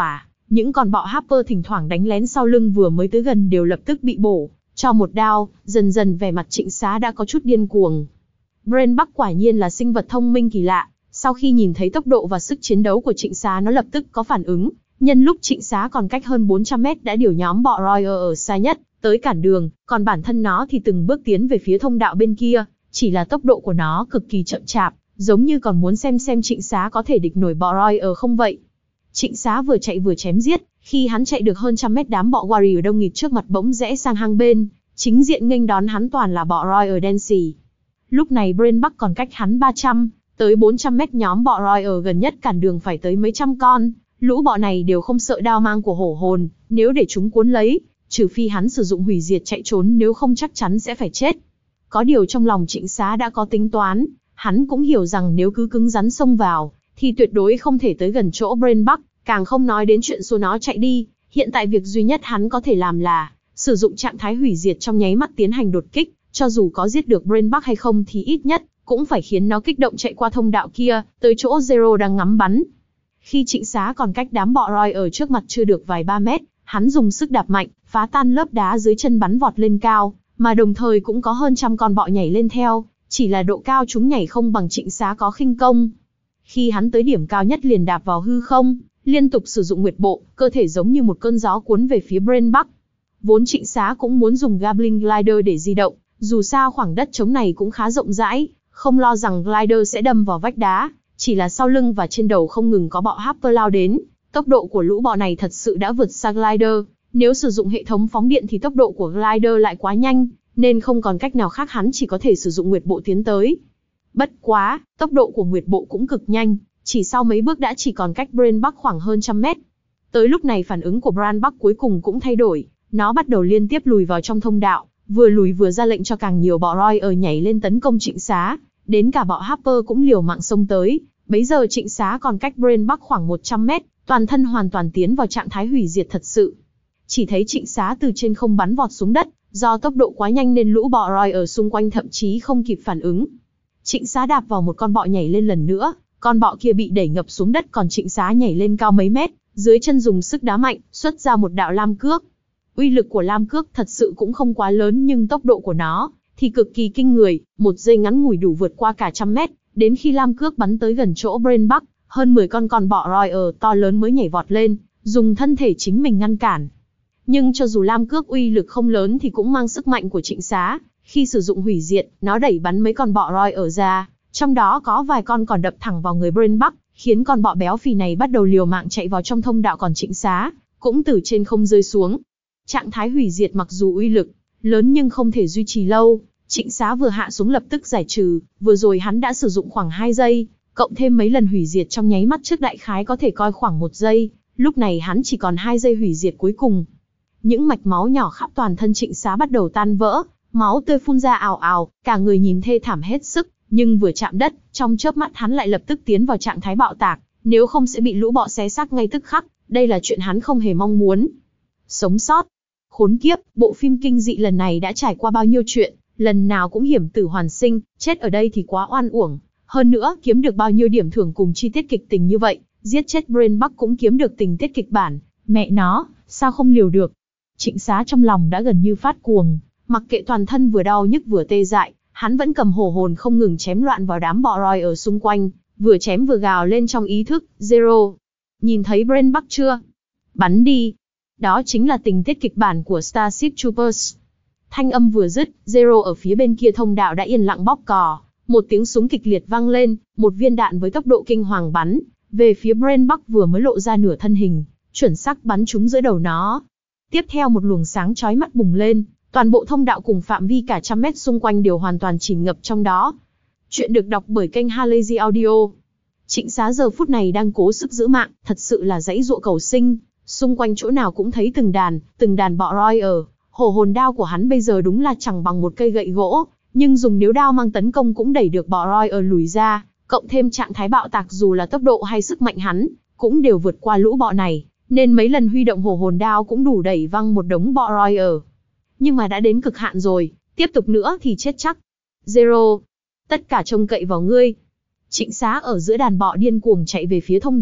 Những con bọ Harper thỉnh thoảng đánh lén sau lưng vừa mới tới gần đều lập tức bị bổ cho một đao, dần dần vẻ mặt Trịnh Xá đã có chút điên cuồng. Brain Bug quả nhiên là sinh vật thông minh kỳ lạ, sau khi nhìn thấy tốc độ và sức chiến đấu của Trịnh Xá nó lập tức có phản ứng, nhân lúc Trịnh Xá còn cách hơn bốn trăm mét đã điều nhóm bọ Royer ở xa nhất, tới cản đường, còn bản thân nó thì từng bước tiến về phía thông đạo bên kia, chỉ là tốc độ của nó cực kỳ chậm chạp, giống như còn muốn xem xem Trịnh Xá có thể địch nổi bọ Royer không vậy. Trịnh Xá vừa chạy vừa chém giết, khi hắn chạy được hơn trăm mét đám bọ Warrior đông nghịt trước mặt bỗng rẽ sang hang bên, chính diện nghênh đón hắn toàn là bọ Royer đen xì. Lúc này Brain Bug còn cách hắn ba trăm tới bốn trăm mét, nhóm bọ Royer gần nhất cản đường phải tới mấy trăm con, lũ bọ này đều không sợ đao mang của hổ hồn, nếu để chúng cuốn lấy, trừ phi hắn sử dụng hủy diệt chạy trốn, nếu không chắc chắn sẽ phải chết. Có điều trong lòng Trịnh Xá đã có tính toán, hắn cũng hiểu rằng nếu cứ cứng rắn xông vào, thì tuyệt đối không thể tới gần chỗ Brain Bug, càng không nói đến chuyện xua nó chạy đi. Hiện tại việc duy nhất hắn có thể làm là sử dụng trạng thái hủy diệt trong nháy mắt tiến hành đột kích, cho dù có giết được Brain Bug hay không thì ít nhất cũng phải khiến nó kích động chạy qua thông đạo kia, tới chỗ Zero đang ngắm bắn. Khi Trịnh Xá còn cách đám bọ Roy ở trước mặt chưa được vài ba mét, hắn dùng sức đạp mạnh, phá tan lớp đá dưới chân bắn vọt lên cao, mà đồng thời cũng có hơn trăm con bọ nhảy lên theo, chỉ là độ cao chúng nhảy không bằng Trịnh Xá có khinh công. Khi hắn tới điểm cao nhất liền đạp vào hư không, liên tục sử dụng nguyệt bộ, cơ thể giống như một cơn gió cuốn về phía Brain Bug. Vốn Trịnh Xá cũng muốn dùng Goblin Glider để di động, dù sao khoảng đất trống này cũng khá rộng rãi, không lo rằng glider sẽ đâm vào vách đá, chỉ là sau lưng và trên đầu không ngừng có bọ Harper lao đến, tốc độ của lũ bọ này thật sự đã vượt xa glider, nếu sử dụng hệ thống phóng điện thì tốc độ của glider lại quá nhanh, nên không còn cách nào khác hắn chỉ có thể sử dụng nguyệt bộ tiến tới. Bất quá, tốc độ của nguyệt bộ cũng cực nhanh, chỉ sau mấy bước đã chỉ còn cách Brain Bug khoảng hơn trăm mét. Tới lúc này phản ứng của Brain Bug cuối cùng cũng thay đổi, nó bắt đầu liên tiếp lùi vào trong thông đạo, vừa lùi vừa ra lệnh cho càng nhiều bọ Roy ở nhảy lên tấn công Trịnh Xá, đến cả bọ Harper cũng liều mạng xông tới. Bấy giờ Trịnh Xá còn cách Brain Bug khoảng một trăm mét, toàn thân hoàn toàn tiến vào trạng thái hủy diệt thật sự. Chỉ thấy Trịnh Xá từ trên không bắn vọt xuống đất, do tốc độ quá nhanh nên lũ bọ Roy ở xung quanh thậm chí không kịp phản ứng. Trịnh Xá đạp vào một con bọ nhảy lên lần nữa, con bọ kia bị đẩy ngập xuống đất, còn Trịnh Xá nhảy lên cao mấy mét, dưới chân dùng sức đá mạnh, xuất ra một đạo lam cước. Uy lực của lam cước thật sự cũng không quá lớn, nhưng tốc độ của nó thì cực kỳ kinh người, một giây ngắn ngủi đủ vượt qua cả trăm mét. Đến khi lam cước bắn tới gần chỗ Brain Bug, hơn mười con con bọ Roy ở to lớn mới nhảy vọt lên, dùng thân thể chính mình ngăn cản. Nhưng cho dù lam cước uy lực không lớn thì cũng mang sức mạnh của Trịnh Xá, khi sử dụng hủy diệt, nó đẩy bắn mấy con bọ Roy ở ra, trong đó có vài con còn đập thẳng vào người Brain Bug, khiến con bọ béo phì này bắt đầu liều mạng chạy vào trong thông đạo, còn Trịnh Xá cũng từ trên không rơi xuống. Trạng thái hủy diệt mặc dù uy lực lớn nhưng không thể duy trì lâu, Trịnh Xá vừa hạ xuống lập tức giải trừ, vừa rồi hắn đã sử dụng khoảng hai giây, cộng thêm mấy lần hủy diệt trong nháy mắt trước đại khái có thể coi khoảng một giây, lúc này hắn chỉ còn hai giây hủy diệt cuối cùng. Những mạch máu nhỏ khắp toàn thân Trịnh Xá bắt đầu tan vỡ, máu tươi phun ra ào ào, cả người nhìn thê thảm hết sức, nhưng vừa chạm đất, trong chớp mắt hắn lại lập tức tiến vào trạng thái bạo tạc, nếu không sẽ bị lũ bọ xé xác ngay tức khắc, đây là chuyện hắn không hề mong muốn. Sống sót. Khốn kiếp, bộ phim kinh dị lần này đã trải qua bao nhiêu chuyện, lần nào cũng hiểm tử hoàn sinh, chết ở đây thì quá oan uổng. Hơn nữa, kiếm được bao nhiêu điểm thưởng cùng chi tiết kịch tình như vậy, giết chết Brain Bug cũng kiếm được tình tiết kịch bản. Mẹ nó, sao không liều được? Trịnh Xá trong lòng đã gần như phát cuồng, mặc kệ toàn thân vừa đau nhức vừa tê dại, hắn vẫn cầm hổ hồn không ngừng chém loạn vào đám bọ Roy ở xung quanh, vừa chém vừa gào lên trong ý thức, Zero. Nhìn thấy Brain Bug chưa? Bắn đi! Đó chính là tình tiết kịch bản của Starship Troopers. Thanh âm vừa dứt, Zero ở phía bên kia thông đạo đã yên lặng bóp cò. Một tiếng súng kịch liệt vang lên, một viên đạn với tốc độ kinh hoàng bắn về phía Brain Bug vừa mới lộ ra nửa thân hình, chuẩn xác bắn trúng giữa đầu nó. Tiếp theo một luồng sáng chói mắt bùng lên, toàn bộ thông đạo cùng phạm vi cả trăm mét xung quanh đều hoàn toàn chìm ngập trong đó. Chuyện được đọc bởi kênh Halazy Audio. Trịnh Xá giờ phút này đang cố sức giữ mạng, thật sự là giãy giụa cầu sinh. Xung quanh chỗ nào cũng thấy từng đàn, từng đàn bọ Roy ở. Hổ hồn đao của hắn bây giờ đúng là chẳng bằng một cây gậy gỗ, nhưng dùng nếu đao mang tấn công cũng đẩy được bọ Roy ở lùi ra, cộng thêm trạng thái bạo tạc dù là tốc độ hay sức mạnh hắn, cũng đều vượt qua lũ bọ này, nên mấy lần huy động hổ hồn đao cũng đủ đẩy văng một đống bọ Roy ở. Nhưng mà đã đến cực hạn rồi, tiếp tục nữa thì chết chắc. Zero, tất cả trông cậy vào ngươi. Trịnh Xá ở giữa đàn bọ điên cuồng chạy về phía thông đạo,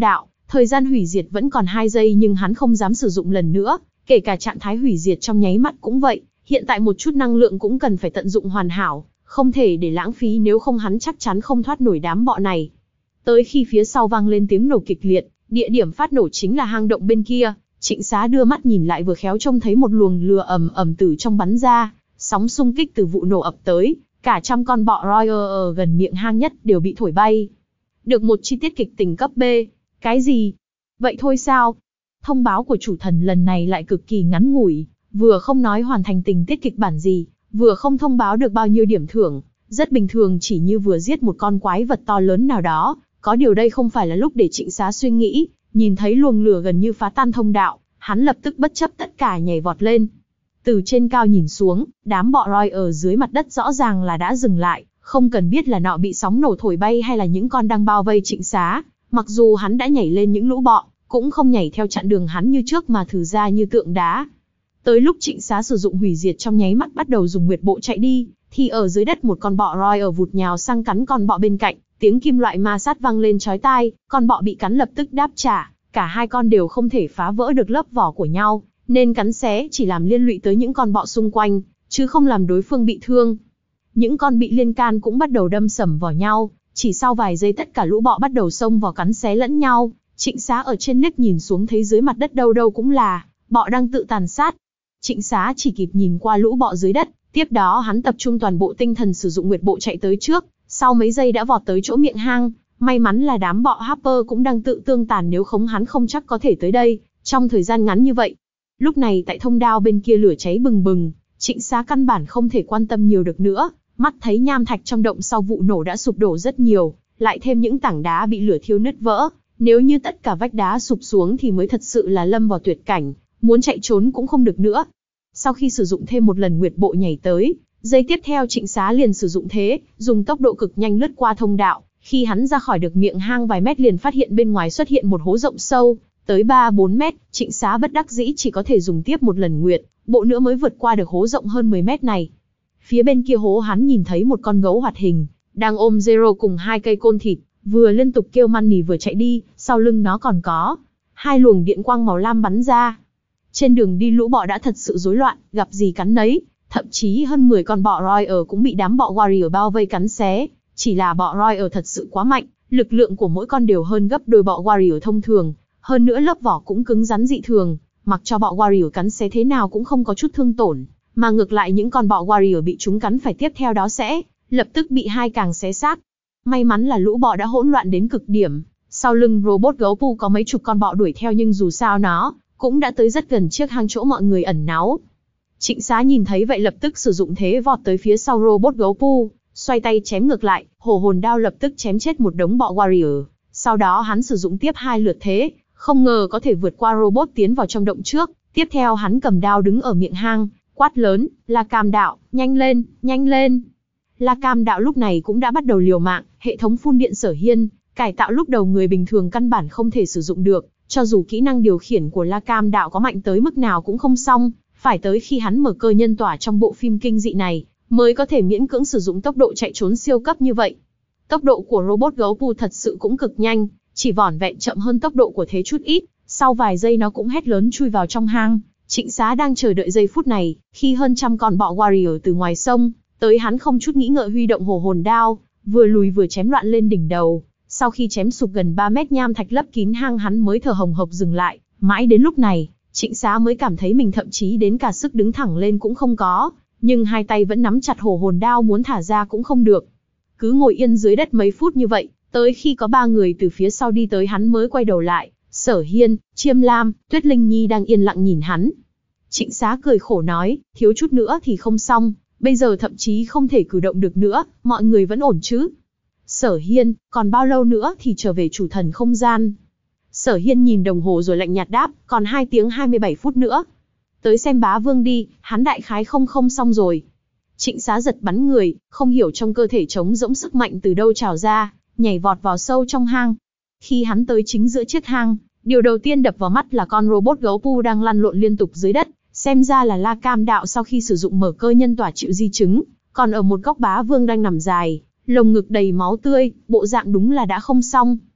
Thời gian hủy diệt vẫn còn hai giây nhưng hắn không dám sử dụng lần nữa, kể cả trạng thái hủy diệt trong nháy mắt cũng vậy, hiện tại một chút năng lượng cũng cần phải tận dụng hoàn hảo, không thể để lãng phí nếu không hắn chắc chắn không thoát nổi đám bọ này. Tới khi phía sau vang lên tiếng nổ kịch liệt, địa điểm phát nổ chính là hang động bên kia, Trịnh Xá đưa mắt nhìn lại vừa khéo trông thấy một luồng lửa ầm ầm từ trong bắn ra, sóng xung kích từ vụ nổ ập tới, cả trăm con bọ Royer ở gần miệng hang nhất đều bị thổi bay. Được một chi tiết kịch tình cấp B. Cái gì? Vậy thôi sao? Thông báo của chủ thần lần này lại cực kỳ ngắn ngủi, vừa không nói hoàn thành tình tiết kịch bản gì, vừa không thông báo được bao nhiêu điểm thưởng, rất bình thường, chỉ như vừa giết một con quái vật to lớn nào đó. Có điều đây không phải là lúc để Trịnh Xá suy nghĩ, nhìn thấy luồng lửa gần như phá tan thông đạo, hắn lập tức bất chấp tất cả nhảy vọt lên. Từ trên cao nhìn xuống, đám bọ roi ở dưới mặt đất rõ ràng là đã dừng lại, không cần biết là nọ bị sóng nổ thổi bay hay là những con đang bao vây Trịnh Xá. Mặc dù hắn đã nhảy lên những lũ bọ, cũng không nhảy theo chặn đường hắn như trước mà thử ra như tượng đá. Tới lúc Trịnh Xá sử dụng hủy diệt trong nháy mắt bắt đầu dùng nguyệt bộ chạy đi, thì ở dưới đất một con bọ roi ở vụt nhào sang cắn con bọ bên cạnh, tiếng kim loại ma sát vang lên chói tai, con bọ bị cắn lập tức đáp trả, cả hai con đều không thể phá vỡ được lớp vỏ của nhau, nên cắn xé chỉ làm liên lụy tới những con bọ xung quanh, chứ không làm đối phương bị thương. Những con bị liên can cũng bắt đầu đâm sầm vào nhau, chỉ sau vài giây tất cả lũ bọ bắt đầu xông vào cắn xé lẫn nhau. Trịnh Xá ở trên liếc nhìn xuống thấy dưới mặt đất đâu đâu cũng là bọ đang tự tàn sát. Trịnh Xá chỉ kịp nhìn qua lũ bọ dưới đất, tiếp đó hắn tập trung toàn bộ tinh thần sử dụng nguyệt bộ chạy tới trước, sau mấy giây đã vọt tới chỗ miệng hang. May mắn là đám bọ Harper cũng đang tự tương tàn, nếu không hắn không chắc có thể tới đây trong thời gian ngắn như vậy. Lúc này tại thông đạo bên kia lửa cháy bừng bừng, Trịnh Xá căn bản không thể quan tâm nhiều được nữa, mắt thấy nham thạch trong động sau vụ nổ đã sụp đổ rất nhiều, lại thêm những tảng đá bị lửa thiêu nứt vỡ, nếu như tất cả vách đá sụp xuống thì mới thật sự là lâm vào tuyệt cảnh, muốn chạy trốn cũng không được nữa. Sau khi sử dụng thêm một lần nguyệt bộ nhảy tới, giây tiếp theo Trịnh Xá liền sử dụng thế, dùng tốc độ cực nhanh lướt qua thông đạo. Khi hắn ra khỏi được miệng hang vài mét liền phát hiện bên ngoài xuất hiện một hố rộng sâu, tới ba bốn mét, Trịnh Xá bất đắc dĩ chỉ có thể dùng tiếp một lần nguyệt bộ nữa mới vượt qua được hố rộng hơn mười mét này. Phía bên kia hố hắn nhìn thấy một con gấu hoạt hình, đang ôm Zero cùng hai cây côn thịt, vừa liên tục kêu Money vừa chạy đi, sau lưng nó còn có hai luồng điện quang màu lam bắn ra. Trên đường đi lũ bọ đã thật sự rối loạn, gặp gì cắn nấy, thậm chí hơn mười con bọ Royer cũng bị đám bọ Warrior bao vây cắn xé. Chỉ là bọ Royer thật sự quá mạnh, lực lượng của mỗi con đều hơn gấp đôi bọ Warrior thông thường, hơn nữa lớp vỏ cũng cứng rắn dị thường, mặc cho bọ Warrior cắn xé thế nào cũng không có chút thương tổn, mà ngược lại những con bọ Warrior bị chúng cắn phải tiếp theo đó sẽ lập tức bị hai càng xé xác. May mắn là lũ bọ đã hỗn loạn đến cực điểm, sau lưng robot gấu pu có mấy chục con bọ đuổi theo nhưng dù sao nó cũng đã tới rất gần chiếc hang chỗ mọi người ẩn náu. Trịnh Xá nhìn thấy vậy lập tức sử dụng thế vọt tới phía sau robot gấu pu, xoay tay chém ngược lại, hổ hồn đao lập tức chém chết một đống bọ Warrior. Sau đó hắn sử dụng tiếp hai lượt thế, không ngờ có thể vượt qua robot tiến vào trong động trước. Tiếp theo hắn cầm đao đứng ở miệng hang, quát lớn, La Cam Đạo, nhanh lên, nhanh lên. La Cam Đạo lúc này cũng đã bắt đầu liều mạng, hệ thống phun điện Sở Hiên, cải tạo lúc đầu người bình thường căn bản không thể sử dụng được, cho dù kỹ năng điều khiển của La Cam Đạo có mạnh tới mức nào cũng không xong, phải tới khi hắn mở cơ nhân tỏa trong bộ phim kinh dị này, mới có thể miễn cưỡng sử dụng tốc độ chạy trốn siêu cấp như vậy. Tốc độ của robot gấu pu thật sự cũng cực nhanh, chỉ vỏn vẹn chậm hơn tốc độ của thế chút ít, sau vài giây nó cũng hét lớn chui vào trong hang. Trịnh Xá đang chờ đợi giây phút này, khi hơn trăm con bọ Warrior từ ngoài sông tới, hắn không chút nghĩ ngợi huy động hổ hồn đao, vừa lùi vừa chém loạn lên đỉnh đầu. Sau khi chém sụp gần ba mét nham thạch lấp kín hang, hắn mới thở hồng hộc dừng lại. Mãi đến lúc này, Trịnh Xá mới cảm thấy mình thậm chí đến cả sức đứng thẳng lên cũng không có, nhưng hai tay vẫn nắm chặt hổ hồn đao, muốn thả ra cũng không được. Cứ ngồi yên dưới đất mấy phút như vậy, tới khi có ba người từ phía sau đi tới hắn mới quay đầu lại. Sở Hiên, Chiêm Lam, Tuyết Linh Nhi đang yên lặng nhìn hắn. Trịnh Xá cười khổ nói, thiếu chút nữa thì không xong, bây giờ thậm chí không thể cử động được nữa, mọi người vẫn ổn chứ? Sở Hiên, còn bao lâu nữa thì trở về chủ thần không gian? Sở Hiên nhìn đồng hồ rồi lạnh nhạt đáp, còn hai tiếng hai mươi bảy phút nữa. Tới xem bá vương đi, hắn đại khái không không xong rồi. Trịnh Xá giật bắn người, không hiểu trong cơ thể trống rỗng sức mạnh từ đâu trào ra, nhảy vọt vào sâu trong hang. Khi hắn tới chính giữa chiếc hang, điều đầu tiên đập vào mắt là con robot gấu pu đang lăn lộn liên tục dưới đất, xem ra là La Cam Đạo sau khi sử dụng mở cơ nhân tỏa chịu di chứng, còn ở một góc bá vương đang nằm dài, lồng ngực đầy máu tươi, bộ dạng đúng là đã không xong.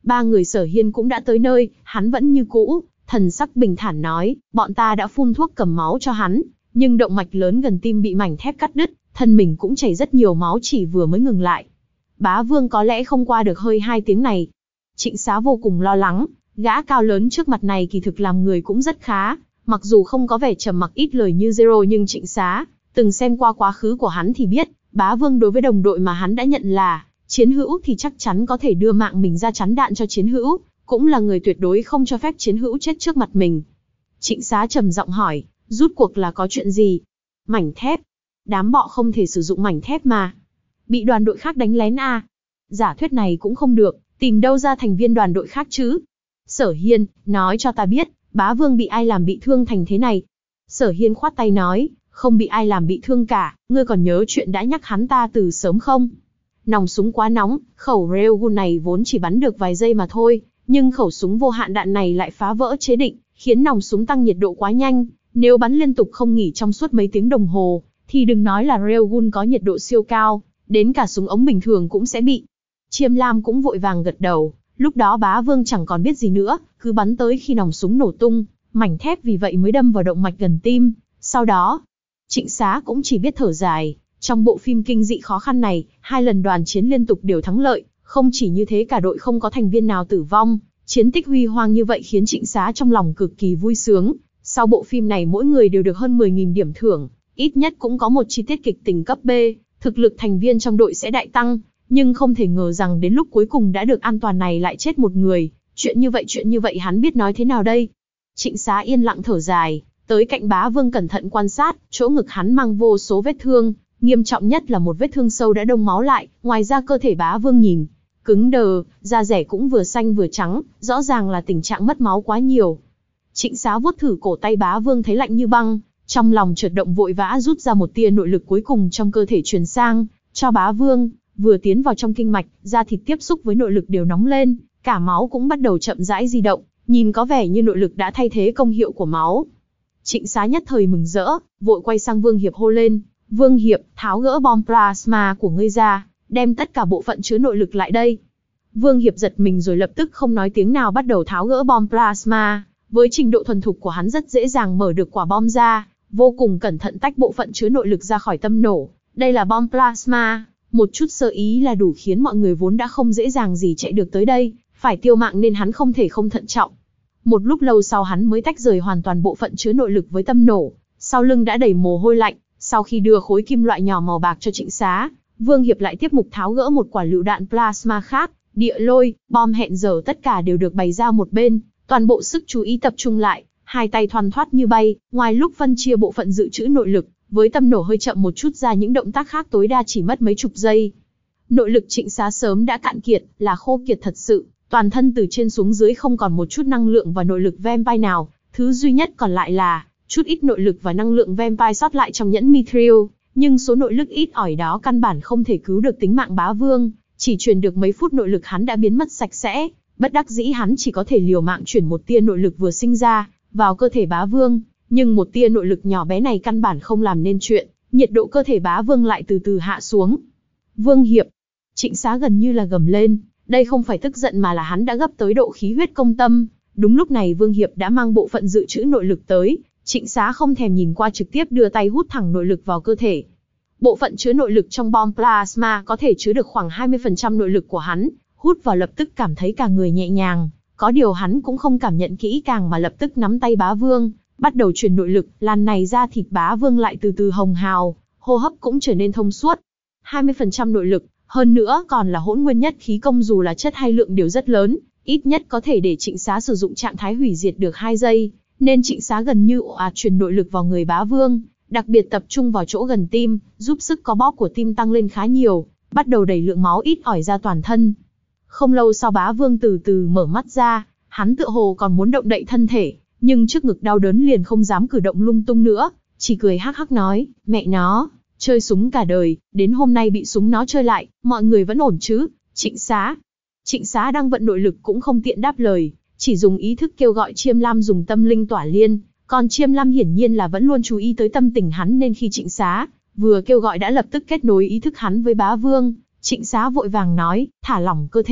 Ba người Sở Hiên cũng đã tới nơi, hắn vẫn như cũ, thần sắc bình thản nói, bọn ta đã phun thuốc cầm máu cho hắn, nhưng động mạch lớn gần tim bị mảnh thép cắt đứt, thân mình cũng chảy rất nhiều máu chỉ vừa mới ngừng lại. Bá Vương có lẽ không qua được hơi hai tiếng này. Trịnh Xá vô cùng lo lắng, gã cao lớn trước mặt này kỳ thực làm người cũng rất khá, mặc dù không có vẻ trầm mặc ít lời như Zero nhưng Trịnh Xá, từng xem qua quá khứ của hắn thì biết, Bá Vương đối với đồng đội mà hắn đã nhận là chiến hữu thì chắc chắn có thể đưa mạng mình ra chắn đạn cho chiến hữu, cũng là người tuyệt đối không cho phép chiến hữu chết trước mặt mình. Trịnh Xá trầm giọng hỏi, rút cuộc là có chuyện gì? Mảnh thép. Đám bọ không thể sử dụng mảnh thép mà. Bị đoàn đội khác đánh lén à? Giả thuyết này cũng không được, tìm đâu ra thành viên đoàn đội khác chứ? Sở Hiên, nói cho ta biết, Bá Vương bị ai làm bị thương thành thế này? Sở Hiên khoát tay nói, không bị ai làm bị thương cả, ngươi còn nhớ chuyện đã nhắc hắn ta từ sớm không? Nòng súng quá nóng, khẩu Railgun này vốn chỉ bắn được vài giây mà thôi, nhưng khẩu súng vô hạn đạn này lại phá vỡ chế định, khiến nòng súng tăng nhiệt độ quá nhanh, nếu bắn liên tục không nghỉ trong suốt mấy tiếng đồng hồ, thì đừng nói là Railgun có nhiệt độ siêu cao, đến cả súng ống bình thường cũng sẽ bị. Chiêm Lam cũng vội vàng gật đầu, lúc đó Bá Vương chẳng còn biết gì nữa, cứ bắn tới khi nòng súng nổ tung, mảnh thép vì vậy mới đâm vào động mạch gần tim, sau đó, Trịnh Xá cũng chỉ biết thở dài. Trong bộ phim kinh dị khó khăn này, hai lần đoàn chiến liên tục đều thắng lợi, không chỉ như thế cả đội không có thành viên nào tử vong, chiến tích huy hoàng như vậy khiến Trịnh Xá trong lòng cực kỳ vui sướng. Sau bộ phim này mỗi người đều được hơn mười nghìn điểm thưởng, ít nhất cũng có một chi tiết kịch tình cấp B, thực lực thành viên trong đội sẽ đại tăng, nhưng không thể ngờ rằng đến lúc cuối cùng đã được an toàn này lại chết một người, chuyện như vậy chuyện như vậy hắn biết nói thế nào đây? Trịnh Xá yên lặng thở dài, tới cạnh Bá Vương cẩn thận quan sát, chỗ ngực hắn mang vô số vết thương. Nghiêm trọng nhất là một vết thương sâu đã đông máu lại, ngoài ra cơ thể Bá Vương nhìn cứng đờ, da rẻ cũng vừa xanh vừa trắng, rõ ràng là tình trạng mất máu quá nhiều. Trịnh Xá vuốt thử cổ tay Bá Vương thấy lạnh như băng, trong lòng chợt động vội vã rút ra một tia nội lực cuối cùng trong cơ thể truyền sang cho Bá Vương, vừa tiến vào trong kinh mạch, da thịt tiếp xúc với nội lực đều nóng lên, cả máu cũng bắt đầu chậm rãi di động, nhìn có vẻ như nội lực đã thay thế công hiệu của máu. Trịnh Xá nhất thời mừng rỡ, vội quay sang Vương Hiệp hô lên, Vương Hiệp, tháo gỡ bom plasma của ngươi ra, đem tất cả bộ phận chứa nội lực lại đây. Vương Hiệp giật mình rồi lập tức không nói tiếng nào bắt đầu tháo gỡ bom plasma, với trình độ thuần thục của hắn rất dễ dàng mở được quả bom ra, vô cùng cẩn thận tách bộ phận chứa nội lực ra khỏi tâm nổ. Đây là bom plasma, một chút sơ ý là đủ khiến mọi người vốn đã không dễ dàng gì chạy được tới đây, phải tiêu mạng nên hắn không thể không thận trọng. Một lúc lâu sau hắn mới tách rời hoàn toàn bộ phận chứa nội lực với tâm nổ, sau lưng đã đầy mồ hôi lạnh. Sau khi đưa khối kim loại nhỏ màu bạc cho Trịnh Xá, Vương Hiệp lại tiếp mục tháo gỡ một quả lựu đạn plasma khác, địa lôi, bom hẹn giờ tất cả đều được bày ra một bên, toàn bộ sức chú ý tập trung lại, hai tay thoăn thoắt như bay, ngoài lúc phân chia bộ phận dự trữ nội lực, với tâm nổ hơi chậm một chút ra những động tác khác tối đa chỉ mất mấy chục giây. Nội lực Trịnh Xá sớm đã cạn kiệt, là khô kiệt thật sự, toàn thân từ trên xuống dưới không còn một chút năng lượng và nội lực vampire nào, thứ duy nhất còn lại là chút ít nội lực và năng lượng vampire sót lại trong nhẫn Mithril, nhưng số nội lực ít ỏi đó căn bản không thể cứu được tính mạng Bá Vương, chỉ truyền được mấy phút nội lực hắn đã biến mất sạch sẽ, bất đắc dĩ hắn chỉ có thể liều mạng chuyển một tia nội lực vừa sinh ra vào cơ thể Bá Vương, nhưng một tia nội lực nhỏ bé này căn bản không làm nên chuyện, nhiệt độ cơ thể Bá Vương lại từ từ hạ xuống. Vương Hiệp, Trịnh Xá gần như là gầm lên, đây không phải tức giận mà là hắn đã gấp tới độ khí huyết công tâm. Đúng lúc này Vương Hiệp đã mang bộ phận dự trữ nội lực tới, Trịnh Xá không thèm nhìn qua trực tiếp đưa tay hút thẳng nội lực vào cơ thể. Bộ phận chứa nội lực trong bom plasma có thể chứa được khoảng hai mươi phần trăm nội lực của hắn, hút vào lập tức cảm thấy cả người nhẹ nhàng, có điều hắn cũng không cảm nhận kỹ càng mà lập tức nắm tay Bá Vương, bắt đầu truyền nội lực, lần này ra thịt Bá Vương lại từ từ hồng hào, hô hấp cũng trở nên thông suốt. hai mươi phần trăm nội lực, hơn nữa còn là hỗn nguyên nhất khí công dù là chất hay lượng đều rất lớn, ít nhất có thể để Trịnh Xá sử dụng trạng thái hủy diệt được hai giây, nên Trịnh Xá gần như ồ ạt truyền nội lực vào người Bá Vương, đặc biệt tập trung vào chỗ gần tim, giúp sức co bóp của tim tăng lên khá nhiều, bắt đầu đẩy lượng máu ít ỏi ra toàn thân. Không lâu sau Bá Vương từ từ mở mắt ra, hắn tựa hồ còn muốn động đậy thân thể, nhưng trước ngực đau đớn liền không dám cử động lung tung nữa, chỉ cười hắc hắc nói, mẹ nó, chơi súng cả đời, đến hôm nay bị súng nó chơi lại, mọi người vẫn ổn chứ? Trịnh Xá. Trịnh Xá đang vận nội lực cũng không tiện đáp lời, chỉ dùng ý thức kêu gọi Chiêm Lam dùng tâm linh tỏa liên, còn Chiêm Lam hiển nhiên là vẫn luôn chú ý tới tâm tình hắn nên khi Trịnh Xá vừa kêu gọi đã lập tức kết nối ý thức hắn với Bá Vương. Trịnh Xá vội vàng nói, thả lỏng cơ thể,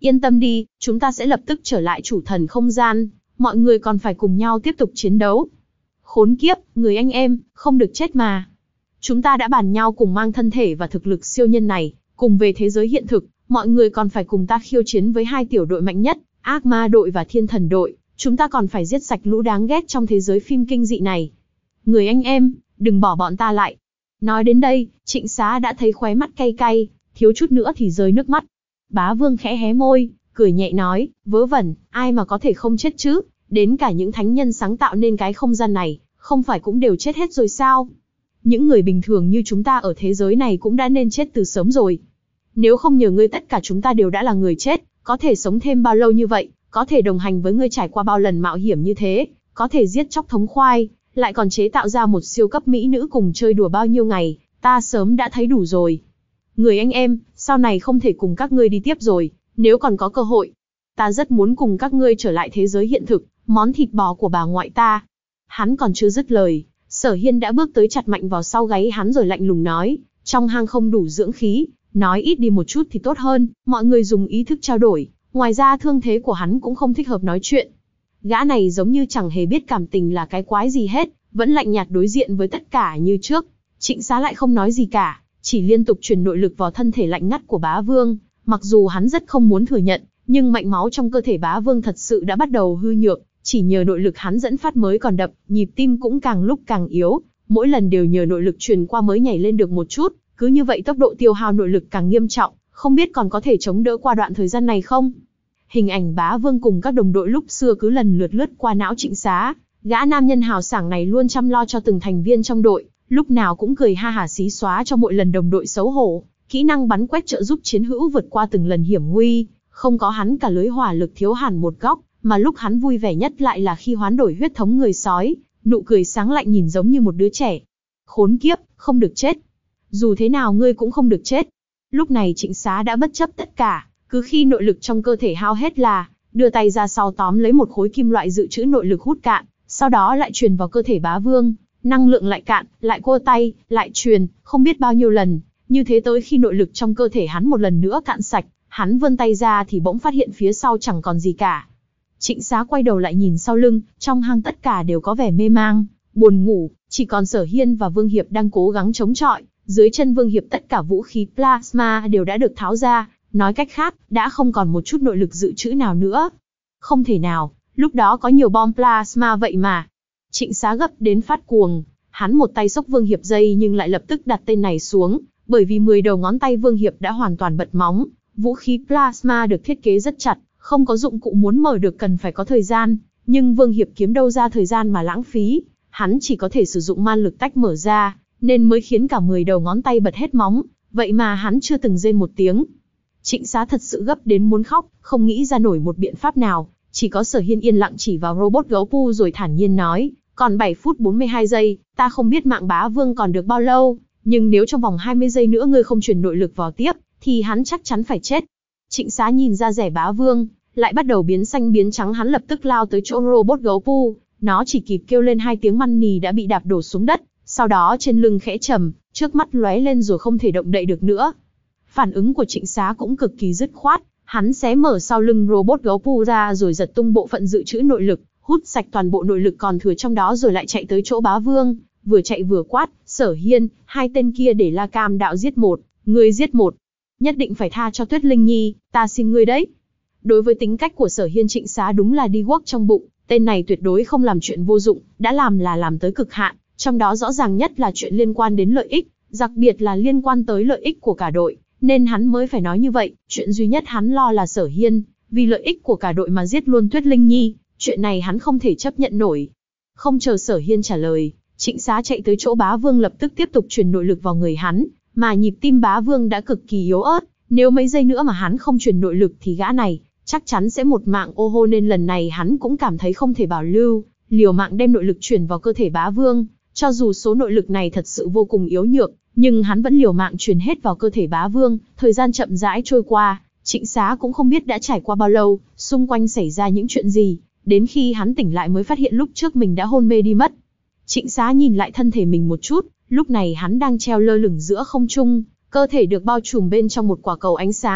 Yên tâm đi, chúng ta sẽ lập tức trở lại chủ thần không gian, mọi người còn phải cùng nhau tiếp tục chiến đấu. Khốn kiếp, người anh em, không được chết mà. Chúng ta đã bàn nhau cùng mang thân thể và thực lực siêu nhân này, cùng về thế giới hiện thực, mọi người còn phải cùng ta khiêu chiến với hai tiểu đội mạnh nhất, ác ma đội và thiên thần đội, chúng ta còn phải giết sạch lũ đáng ghét trong thế giới phim kinh dị này. Người anh em, đừng bỏ bọn ta lại. Nói đến đây, Trịnh Xá đã thấy khóe mắt cay cay, thiếu chút nữa thì rơi nước mắt. Bá Vương khẽ hé môi, cười nhẹ nói, vớ vẩn, ai mà có thể không chết chứ, đến cả những thánh nhân sáng tạo nên cái không gian này, không phải cũng đều chết hết rồi sao? Những người bình thường như chúng ta ở thế giới này cũng đã nên chết từ sớm rồi. Nếu không nhờ ngươi tất cả chúng ta đều đã là người chết, có thể sống thêm bao lâu như vậy, có thể đồng hành với ngươi trải qua bao lần mạo hiểm như thế, có thể giết chóc thống khoai, lại còn chế tạo ra một siêu cấp mỹ nữ cùng chơi đùa bao nhiêu ngày, ta sớm đã thấy đủ rồi. Người anh em, sau này không thể cùng các ngươi đi tiếp rồi, nếu còn có cơ hội, ta rất muốn cùng các ngươi trở lại thế giới hiện thực, món thịt bò của bà ngoại ta. Hắn còn chưa dứt lời, Sở Hiên đã bước tới chặt mạnh vào sau gáy hắn rồi lạnh lùng nói, trong hang không đủ dưỡng khí, nói ít đi một chút thì tốt hơn, mọi người dùng ý thức trao đổi, ngoài ra thương thế của hắn cũng không thích hợp nói chuyện. Gã này giống như chẳng hề biết cảm tình là cái quái gì hết, vẫn lạnh nhạt đối diện với tất cả như trước. Trịnh Xá lại không nói gì cả, chỉ liên tục truyền nội lực vào thân thể lạnh ngắt của Bá Vương, mặc dù hắn rất không muốn thừa nhận, nhưng mạch máu trong cơ thể Bá Vương thật sự đã bắt đầu hư nhược, chỉ nhờ nội lực hắn dẫn phát mới còn đập, nhịp tim cũng càng lúc càng yếu, mỗi lần đều nhờ nội lực truyền qua mới nhảy lên được một chút, cứ như vậy tốc độ tiêu hao nội lực càng nghiêm trọng, không biết còn có thể chống đỡ qua đoạn thời gian này không? Hình ảnh Bá Vương cùng các đồng đội lúc xưa cứ lần lượt lướt qua não Trịnh Xá, gã nam nhân hào sảng này luôn chăm lo cho từng thành viên trong đội, lúc nào cũng cười ha hả xí xóa cho mỗi lần đồng đội xấu hổ, kỹ năng bắn quét trợ giúp chiến hữu vượt qua từng lần hiểm nguy, không có hắn cả lưới hỏa lực thiếu hẳn một góc, mà lúc hắn vui vẻ nhất lại là khi hoán đổi huyết thống người sói, nụ cười sáng lạnh nhìn giống như một đứa trẻ. Khốn kiếp, không được chết. Dù thế nào ngươi cũng không được chết. Lúc này Trịnh Xá đã bất chấp tất cả, cứ khi nội lực trong cơ thể hao hết là, đưa tay ra sau tóm lấy một khối kim loại dự trữ nội lực hút cạn, sau đó lại truyền vào cơ thể Bá Vương, năng lượng lại cạn, lại cô tay, lại truyền, không biết bao nhiêu lần, như thế tới khi nội lực trong cơ thể hắn một lần nữa cạn sạch, hắn vươn tay ra thì bỗng phát hiện phía sau chẳng còn gì cả. Trịnh Xá quay đầu lại nhìn sau lưng, trong hang tất cả đều có vẻ mê mang, buồn ngủ, chỉ còn Sở Hiên và Vương Hiệp đang cố gắng chống chọi, dưới chân Vương Hiệp tất cả vũ khí plasma đều đã được tháo ra, nói cách khác, đã không còn một chút nội lực dự trữ nào nữa. Không thể nào, lúc đó có nhiều bom plasma vậy mà. Trịnh Xá gấp đến phát cuồng, hắn một tay xốc Vương Hiệp dây nhưng lại lập tức đặt tên này xuống, bởi vì mười đầu ngón tay Vương Hiệp đã hoàn toàn bật móng, vũ khí plasma được thiết kế rất chặt, không có dụng cụ muốn mở được cần phải có thời gian, nhưng Vương Hiệp kiếm đâu ra thời gian mà lãng phí, hắn chỉ có thể sử dụng man lực tách mở ra, nên mới khiến cả mười đầu ngón tay bật hết móng, vậy mà hắn chưa từng rên một tiếng. Trịnh Xá thật sự gấp đến muốn khóc, không nghĩ ra nổi một biện pháp nào, chỉ có Sở Hiên yên lặng chỉ vào robot gấu pu rồi thản nhiên nói, còn bảy phút bốn mươi hai giây, ta không biết mạng Bá Vương còn được bao lâu, nhưng nếu trong vòng hai mươi giây nữa ngươi không truyền nội lực vào tiếp, thì hắn chắc chắn phải chết. Trịnh Xá nhìn ra rẻ Bá Vương, lại bắt đầu biến xanh biến trắng, hắn lập tức lao tới chỗ robot gấu pu, nó chỉ kịp kêu lên hai tiếng măn nì đã bị đạp đổ xuống đất, sau đó trên lưng khẽ trầm, trước mắt lóe lên rồi không thể động đậy được nữa. Phản ứng của Trịnh Xá cũng cực kỳ dứt khoát, hắn xé mở sau lưng robot gấu pu ra rồi giật tung bộ phận dự trữ nội lực, hút sạch toàn bộ nội lực còn thừa trong đó rồi lại chạy tới chỗ Bá Vương, vừa chạy vừa quát, Sở Hiên, hai tên kia để La Cam đạo giết một, ngươi giết một, nhất định phải tha cho Tuyết Linh Nhi, ta xin ngươi đấy. Đối với tính cách của Sở Hiên, Trịnh Xá đúng là đi guốc trong bụng, tên này tuyệt đối không làm chuyện vô dụng, đã làm là làm tới cực hạn, trong đó rõ ràng nhất là chuyện liên quan đến lợi ích, đặc biệt là liên quan tới lợi ích của cả đội, nên hắn mới phải nói như vậy. Chuyện duy nhất hắn lo là Sở Hiên, vì lợi ích của cả đội mà giết luôn Tuyết Linh Nhi, chuyện này hắn không thể chấp nhận nổi. Không chờ Sở Hiên trả lời, Trịnh Xá chạy tới chỗ Bá Vương lập tức tiếp tục truyền nội lực vào người hắn, mà nhịp tim Bá Vương đã cực kỳ yếu ớt, nếu mấy giây nữa mà hắn không truyền nội lực thì gã này chắc chắn sẽ một mạng ô hô, nên lần này hắn cũng cảm thấy không thể bảo lưu, liều mạng đem nội lực truyền vào cơ thể Bá Vương, cho dù số nội lực này thật sự vô cùng yếu nhược, nhưng hắn vẫn liều mạng truyền hết vào cơ thể Bá Vương. Thời gian chậm rãi trôi qua, Trịnh Xá cũng không biết đã trải qua bao lâu, xung quanh xảy ra những chuyện gì, đến khi hắn tỉnh lại mới phát hiện lúc trước mình đã hôn mê đi mất. Trịnh Xá nhìn lại thân thể mình một chút, lúc này hắn đang treo lơ lửng giữa không trung, cơ thể được bao trùm bên trong một quả cầu ánh sáng,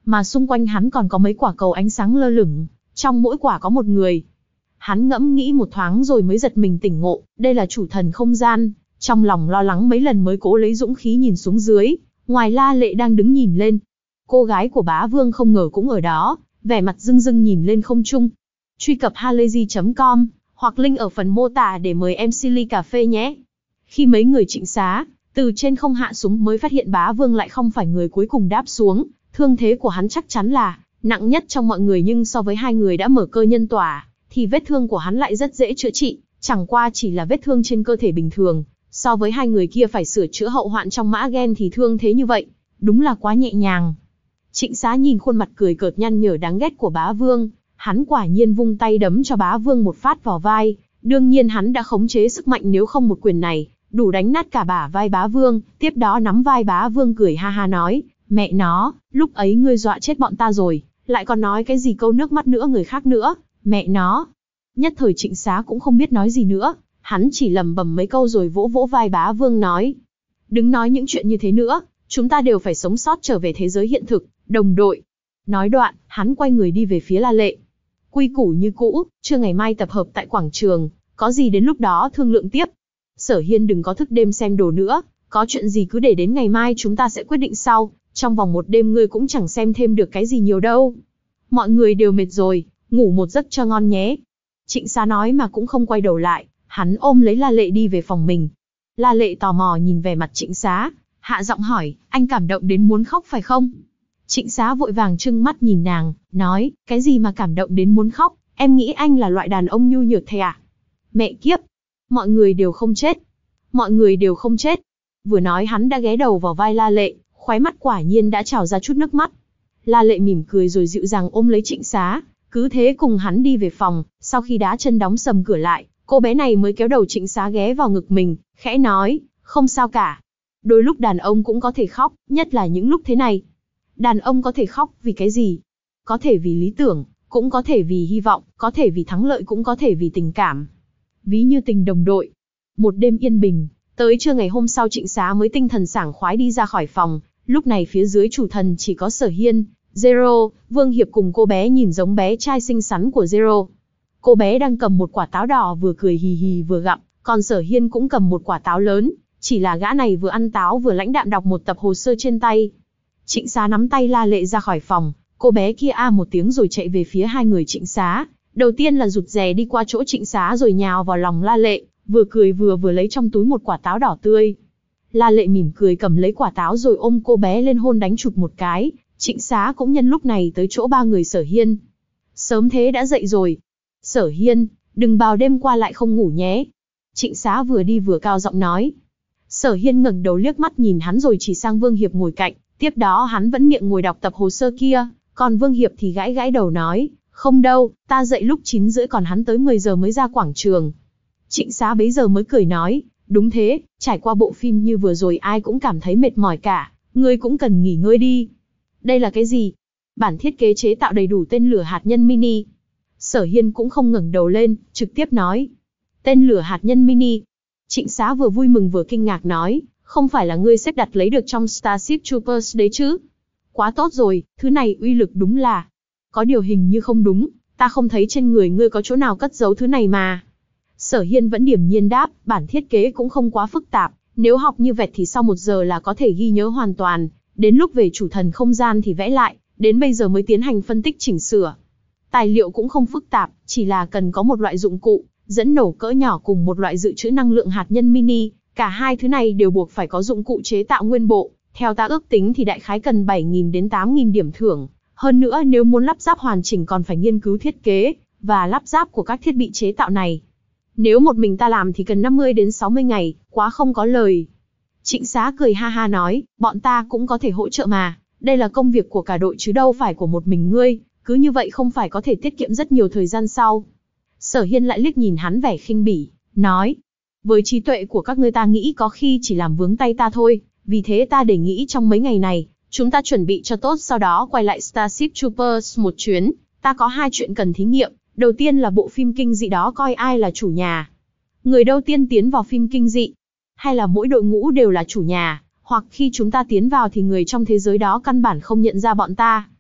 mà xung quanh hắn còn có mấy quả cầu ánh sáng lơ lửng, trong mỗi quả có một người. Hắn ngẫm nghĩ một thoáng rồi mới giật mình tỉnh ngộ, đây là chủ thần không gian, trong lòng lo lắng mấy lần mới cố lấy dũng khí nhìn xuống dưới, ngoài La Lệ đang đứng nhìn lên. Cô gái của bá vương không ngờ cũng ở đó, vẻ mặt rưng rưng nhìn lên không trung. Truy cập halayzi chấm com, hoặc link ở phần mô tả để mời em xê ly cà phê nhé. Khi mấy người trịnh xá, từ trên không hạ xuống mới phát hiện bá vương lại không phải người cuối cùng đáp xuống, thương thế của hắn chắc chắn là nặng nhất trong mọi người, nhưng so với hai người đã mở cơ nhân tỏa, thì vết thương của hắn lại rất dễ chữa trị, chẳng qua chỉ là vết thương trên cơ thể bình thường, so với hai người kia phải sửa chữa hậu hoạn trong mã gen thì thương thế như vậy, đúng là quá nhẹ nhàng. Trịnh xá nhìn khuôn mặt cười cợt nhăn nhở đáng ghét của bá vương, hắn quả nhiên vung tay đấm cho bá vương một phát vào vai, đương nhiên hắn đã khống chế sức mạnh, nếu không một quyền này đủ đánh nát cả bả vai bá vương. Tiếp đó nắm vai bá vương cười ha ha nói, mẹ nó, lúc ấy ngươi dọa chết bọn ta rồi, lại còn nói cái gì câu nước mắt nữa người khác nữa, mẹ nó. Nhất thời trịnh xá cũng không biết nói gì nữa, hắn chỉ lẩm bẩm mấy câu rồi vỗ vỗ vai bá vương nói, đừng nói những chuyện như thế nữa, chúng ta đều phải sống sót trở về thế giới hiện thực, đồng đội. Nói đoạn, hắn quay người đi về phía La Lệ. Quy củ như cũ, trưa ngày mai tập hợp tại quảng trường, có gì đến lúc đó thương lượng tiếp. Sở Hiên đừng có thức đêm xem đồ nữa, có chuyện gì cứ để đến ngày mai chúng ta sẽ quyết định sau, trong vòng một đêm ngươi cũng chẳng xem thêm được cái gì nhiều đâu. Mọi người đều mệt rồi, ngủ một giấc cho ngon nhé. Trịnh xá nói mà cũng không quay đầu lại, hắn ôm lấy La Lệ đi về phòng mình. La Lệ tò mò nhìn về mặt trịnh xá, hạ giọng hỏi, anh cảm động đến muốn khóc phải không? Trịnh xá vội vàng trừng mắt nhìn nàng, nói, cái gì mà cảm động đến muốn khóc, em nghĩ anh là loại đàn ông nhu nhược thế à? Mẹ kiếp, mọi người đều không chết, mọi người đều không chết. Vừa nói hắn đã ghé đầu vào vai La Lệ, khóe mắt quả nhiên đã trào ra chút nước mắt. La Lệ mỉm cười rồi dịu dàng ôm lấy trịnh xá, cứ thế cùng hắn đi về phòng. Sau khi đá chân đóng sầm cửa lại, cô bé này mới kéo đầu trịnh xá ghé vào ngực mình, khẽ nói, không sao cả. Đôi lúc đàn ông cũng có thể khóc, nhất là những lúc thế này. Đàn ông có thể khóc vì cái gì? Có thể vì lý tưởng, cũng có thể vì hy vọng, có thể vì thắng lợi, cũng có thể vì tình cảm. Ví như tình đồng đội. Một đêm yên bình, tới trưa ngày hôm sau trịnh xá mới tinh thần sảng khoái đi ra khỏi phòng. Lúc này phía dưới chủ thần chỉ có Sở Hiên, Zero, Vương Hiệp cùng cô bé nhìn giống bé trai xinh xắn của Zero. Cô bé đang cầm một quả táo đỏ vừa cười hì hì vừa gặm, còn Sở Hiên cũng cầm một quả táo lớn, chỉ là gã này vừa ăn táo vừa lãnh đạm đọc một tập hồ sơ trên tay. Trịnh xá nắm tay La Lệ ra khỏi phòng, cô bé kia a một tiếng rồi chạy về phía hai người trịnh xá. Đầu tiên là rụt rè đi qua chỗ trịnh xá rồi nhào vào lòng La Lệ, vừa cười vừa vừa lấy trong túi một quả táo đỏ tươi. La Lệ mỉm cười cầm lấy quả táo rồi ôm cô bé lên hôn đánh chụp một cái. Trịnh xá cũng nhân lúc này tới chỗ ba người Sở Hiên. Sớm thế đã dậy rồi. Sở Hiên, đừng bao đêm qua lại không ngủ nhé. Trịnh xá vừa đi vừa cao giọng nói. Sở Hiên ngẩng đầu liếc mắt nhìn hắn rồi chỉ sang Vương Hiệp ngồi cạnh. Tiếp đó hắn vẫn miệng ngồi đọc tập hồ sơ kia, còn Vương Hiệp thì gãi gãi đầu nói, không đâu, ta dậy lúc chín rưỡi còn hắn tới mười giờ mới ra quảng trường. Trịnh xá bấy giờ mới cười nói, đúng thế, trải qua bộ phim như vừa rồi ai cũng cảm thấy mệt mỏi cả, ngươi cũng cần nghỉ ngơi đi. Đây là cái gì? Bản thiết kế chế tạo đầy đủ tên lửa hạt nhân mini. Sở Hiên cũng không ngẩng đầu lên, trực tiếp nói, tên lửa hạt nhân mini. Trịnh xá vừa vui mừng vừa kinh ngạc nói, không phải là ngươi xếp đặt lấy được trong Starship Troopers đấy chứ? Quá tốt rồi, thứ này uy lực đúng là. Có điều hình như không đúng, ta không thấy trên người ngươi có chỗ nào cất giấu thứ này mà. Sở Hiên vẫn điềm nhiên đáp, bản thiết kế cũng không quá phức tạp, nếu học như vẹt thì sau một giờ là có thể ghi nhớ hoàn toàn, đến lúc về chủ thần không gian thì vẽ lại, đến bây giờ mới tiến hành phân tích chỉnh sửa. Tài liệu cũng không phức tạp, chỉ là cần có một loại dụng cụ, dẫn nổ cỡ nhỏ cùng một loại dự trữ năng lượng hạt nhân mini. Cả hai thứ này đều buộc phải có dụng cụ chế tạo nguyên bộ, theo ta ước tính thì đại khái cần bảy nghìn đến tám nghìn điểm thưởng. Hơn nữa nếu muốn lắp ráp hoàn chỉnh còn phải nghiên cứu thiết kế và lắp ráp của các thiết bị chế tạo này. Nếu một mình ta làm thì cần năm mươi đến sáu mươi ngày, quá không có lời. Trịnh xá cười ha ha nói, bọn ta cũng có thể hỗ trợ mà, đây là công việc của cả đội chứ đâu phải của một mình ngươi, cứ như vậy không phải có thể tiết kiệm rất nhiều thời gian sau. Sở Hiên lại liếc nhìn hắn vẻ khinh bỉ, nói, với trí tuệ của các ngươi ta nghĩ có khi chỉ làm vướng tay ta thôi, vì thế ta đề nghị trong mấy ngày này, chúng ta chuẩn bị cho tốt sau đó quay lại Starship Troopers một chuyến, ta có hai chuyện cần thí nghiệm, đầu tiên là bộ phim kinh dị đó coi ai là chủ nhà. Người đầu tiên tiến vào phim kinh dị, hay là mỗi đội ngũ đều là chủ nhà, hoặc khi chúng ta tiến vào thì người trong thế giới đó căn bản không nhận ra bọn ta.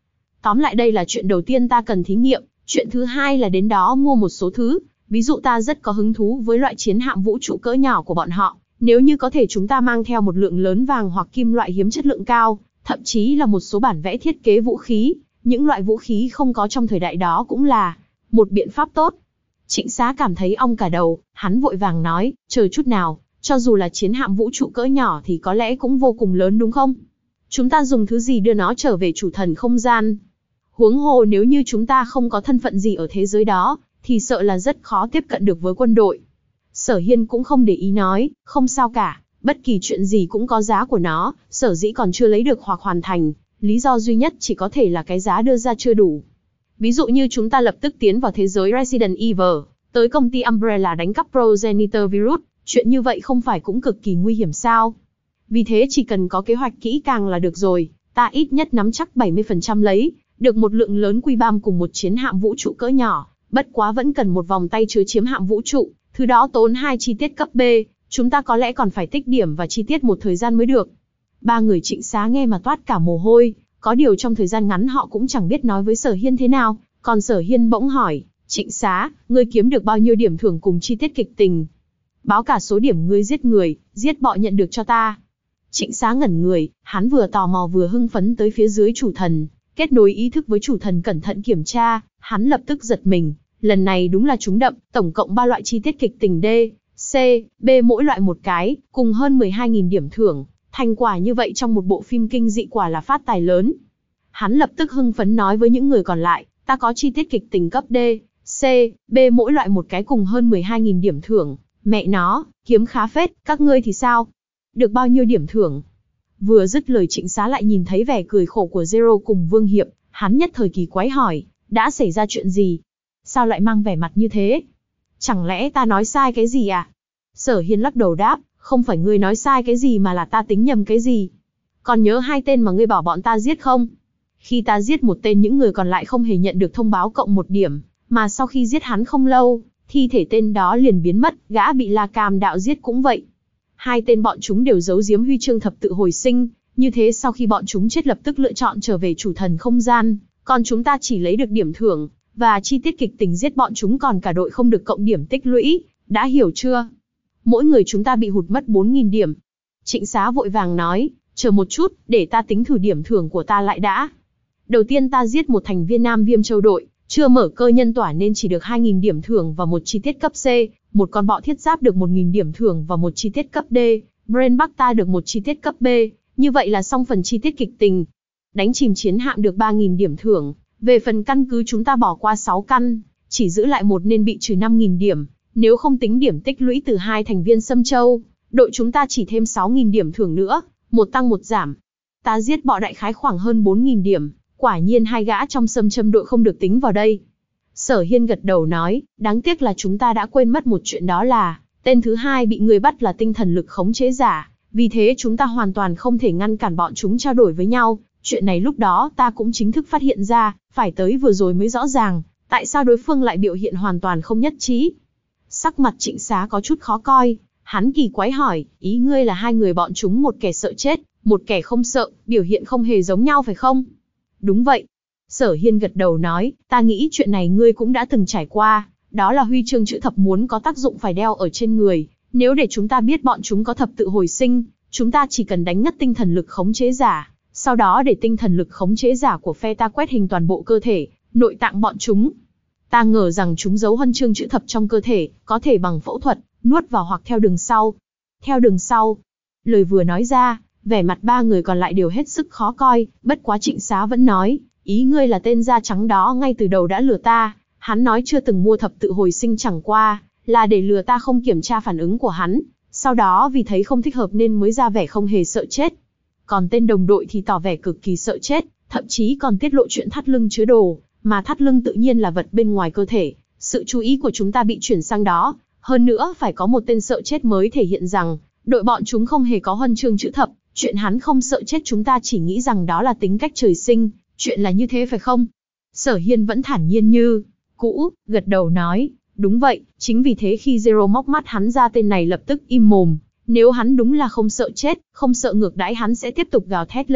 Tóm lại đây là chuyện đầu tiên ta cần thí nghiệm, chuyện thứ hai là đến đó mua một số thứ, ví dụ ta rất có hứng thú với loại chiến hạm vũ trụ cỡ nhỏ của bọn họ, nếu như có thể chúng ta mang theo một lượng lớn vàng hoặc kim loại hiếm chất lượng cao, thậm chí là một số bản vẽ thiết kế vũ khí, những loại vũ khí không có trong thời đại đó cũng là một biện pháp tốt. Trịnh Xá cảm thấy ong cả đầu, hắn vội vàng nói, chờ chút nào, cho dù là chiến hạm vũ trụ cỡ nhỏ thì có lẽ cũng vô cùng lớn đúng không? Chúng ta dùng thứ gì đưa nó trở về chủ thần không gian? Huống hồ nếu như chúng ta không có thân phận gì ở thế giới đó, thì sợ là rất khó tiếp cận được với quân đội. Sở Hiên cũng không để ý nói, không sao cả, bất kỳ chuyện gì cũng có giá của nó, sở dĩ còn chưa lấy được hoặc hoàn thành, lý do duy nhất chỉ có thể là cái giá đưa ra chưa đủ. Ví dụ như chúng ta lập tức tiến vào thế giới Resident Evil, tới công ty Umbrella đánh cắp Progenitor Virus, chuyện như vậy không phải cũng cực kỳ nguy hiểm sao? Vì thế chỉ cần có kế hoạch kỹ càng là được rồi, ta ít nhất nắm chắc bảy mươi phần trăm lấy được một lượng lớn quy bam cùng một chiến hạm vũ trụ cỡ nhỏ, bất quá vẫn cần một vòng tay chứa chiếm hạm vũ trụ, thứ đó tốn hai chi tiết cấp B, chúng ta có lẽ còn phải tích điểm và chi tiết một thời gian mới được. Ba người Trịnh Xá nghe mà toát cả mồ hôi, có điều trong thời gian ngắn họ cũng chẳng biết nói với Sở Hiên thế nào, còn Sở Hiên bỗng hỏi, Trịnh Xá, ngươi kiếm được bao nhiêu điểm thưởng cùng chi tiết kịch tình? Báo cả số điểm ngươi giết người, giết bọ nhận được cho ta. Trịnh Xá ngẩn người, hắn vừa tò mò vừa hưng phấn tới phía dưới chủ thần, kết nối ý thức với chủ thần cẩn thận kiểm tra, hắn lập tức giật mình, lần này đúng là trúng đậm, tổng cộng ba loại chi tiết kịch tình D, C, B mỗi loại một cái, cùng hơn mười hai nghìn điểm thưởng, thành quả như vậy trong một bộ phim kinh dị quả là phát tài lớn. Hắn lập tức hưng phấn nói với những người còn lại, ta có chi tiết kịch tình cấp D, C, B mỗi loại một cái cùng hơn mười hai nghìn điểm thưởng, mẹ nó, kiếm khá phết, các ngươi thì sao? Được bao nhiêu điểm thưởng? Vừa dứt lời Trịnh Xá lại nhìn thấy vẻ cười khổ của Zero cùng Vương Hiệp, hắn nhất thời kỳ quái hỏi, đã xảy ra chuyện gì? Sao lại mang vẻ mặt như thế? Chẳng lẽ ta nói sai cái gì à? Sở Hiên lắc đầu đáp, không phải ngươi nói sai cái gì mà là ta tính nhầm cái gì. Còn nhớ hai tên mà ngươi bảo bọn ta giết không? Khi ta giết một tên những người còn lại không hề nhận được thông báo cộng một điểm, mà sau khi giết hắn không lâu, thi thể tên đó liền biến mất, gã bị La Cam đạo giết cũng vậy. Hai tên bọn chúng đều giấu giếm huy chương thập tự hồi sinh, như thế sau khi bọn chúng chết lập tức lựa chọn trở về chủ thần không gian, còn chúng ta chỉ lấy được điểm thưởng, và chi tiết kịch tình giết bọn chúng còn cả đội không được cộng điểm tích lũy, đã hiểu chưa? Mỗi người chúng ta bị hụt mất bốn nghìn điểm. Trịnh Xá vội vàng nói, chờ một chút, để ta tính thử điểm thưởng của ta lại đã. Đầu tiên ta giết một thành viên Nam Viêm Châu đội, chưa mở cơ nhân tỏa nên chỉ được hai nghìn điểm thưởng và một chi tiết cấp C, một con bọ thiết giáp được một nghìn điểm thưởng và một chi tiết cấp D, Brain Bắc ta được một chi tiết cấp B, như vậy là xong phần chi tiết kịch tình. Đánh chìm chiến hạm được ba nghìn điểm thưởng, về phần căn cứ chúng ta bỏ qua sáu căn, chỉ giữ lại một nên bị trừ năm nghìn điểm, nếu không tính điểm tích lũy từ hai thành viên Sâm Châu, đội chúng ta chỉ thêm sáu nghìn điểm thưởng nữa, một tăng một giảm. Ta giết bọ đại khái khoảng hơn bốn nghìn điểm, quả nhiên hai gã trong Sâm Châm đội không được tính vào đây. Sở Hiên gật đầu nói, đáng tiếc là chúng ta đã quên mất một chuyện, đó là, tên thứ hai bị người bắt là tinh thần lực khống chế giả, vì thế chúng ta hoàn toàn không thể ngăn cản bọn chúng trao đổi với nhau. Chuyện này lúc đó ta cũng chính thức phát hiện ra, phải tới vừa rồi mới rõ ràng, tại sao đối phương lại biểu hiện hoàn toàn không nhất trí. Sắc mặt Trịnh Xá có chút khó coi, hắn kỳ quái hỏi, ý ngươi là hai người bọn chúng một kẻ sợ chết, một kẻ không sợ, biểu hiện không hề giống nhau phải không? Đúng vậy. Sở Hiên gật đầu nói, ta nghĩ chuyện này ngươi cũng đã từng trải qua, đó là huy chương chữ thập muốn có tác dụng phải đeo ở trên người, nếu để chúng ta biết bọn chúng có thập tự hồi sinh, chúng ta chỉ cần đánh ngất tinh thần lực khống chế giả, sau đó để tinh thần lực khống chế giả của phe ta quét hình toàn bộ cơ thể, nội tạng bọn chúng. Ta ngờ rằng chúng giấu huân chương chữ thập trong cơ thể, có thể bằng phẫu thuật, nuốt vào hoặc theo đường sau. Theo đường sau. Lời vừa nói ra, vẻ mặt ba người còn lại đều hết sức khó coi, bất quá Trịnh Xá vẫn nói, ý ngươi là tên da trắng đó ngay từ đầu đã lừa ta, hắn nói chưa từng mua thập tự hồi sinh chẳng qua, là để lừa ta không kiểm tra phản ứng của hắn, sau đó vì thấy không thích hợp nên mới ra vẻ không hề sợ chết. Còn tên đồng đội thì tỏ vẻ cực kỳ sợ chết, thậm chí còn tiết lộ chuyện thắt lưng chứa đồ, mà thắt lưng tự nhiên là vật bên ngoài cơ thể, sự chú ý của chúng ta bị chuyển sang đó, hơn nữa phải có một tên sợ chết mới thể hiện rằng, đội bọn chúng không hề có huân chương chữ thập, chuyện hắn không sợ chết chúng ta chỉ nghĩ rằng đó là tính cách trời sinh, chuyện là như thế phải không? Sở Hiên vẫn thản nhiên như cũ, gật đầu nói, đúng vậy, chính vì thế khi Zero móc mắt hắn ra tên này lập tức im mồm, nếu hắn đúng là không sợ chết, không sợ ngược đãi hắn sẽ tiếp tục gào thét lên,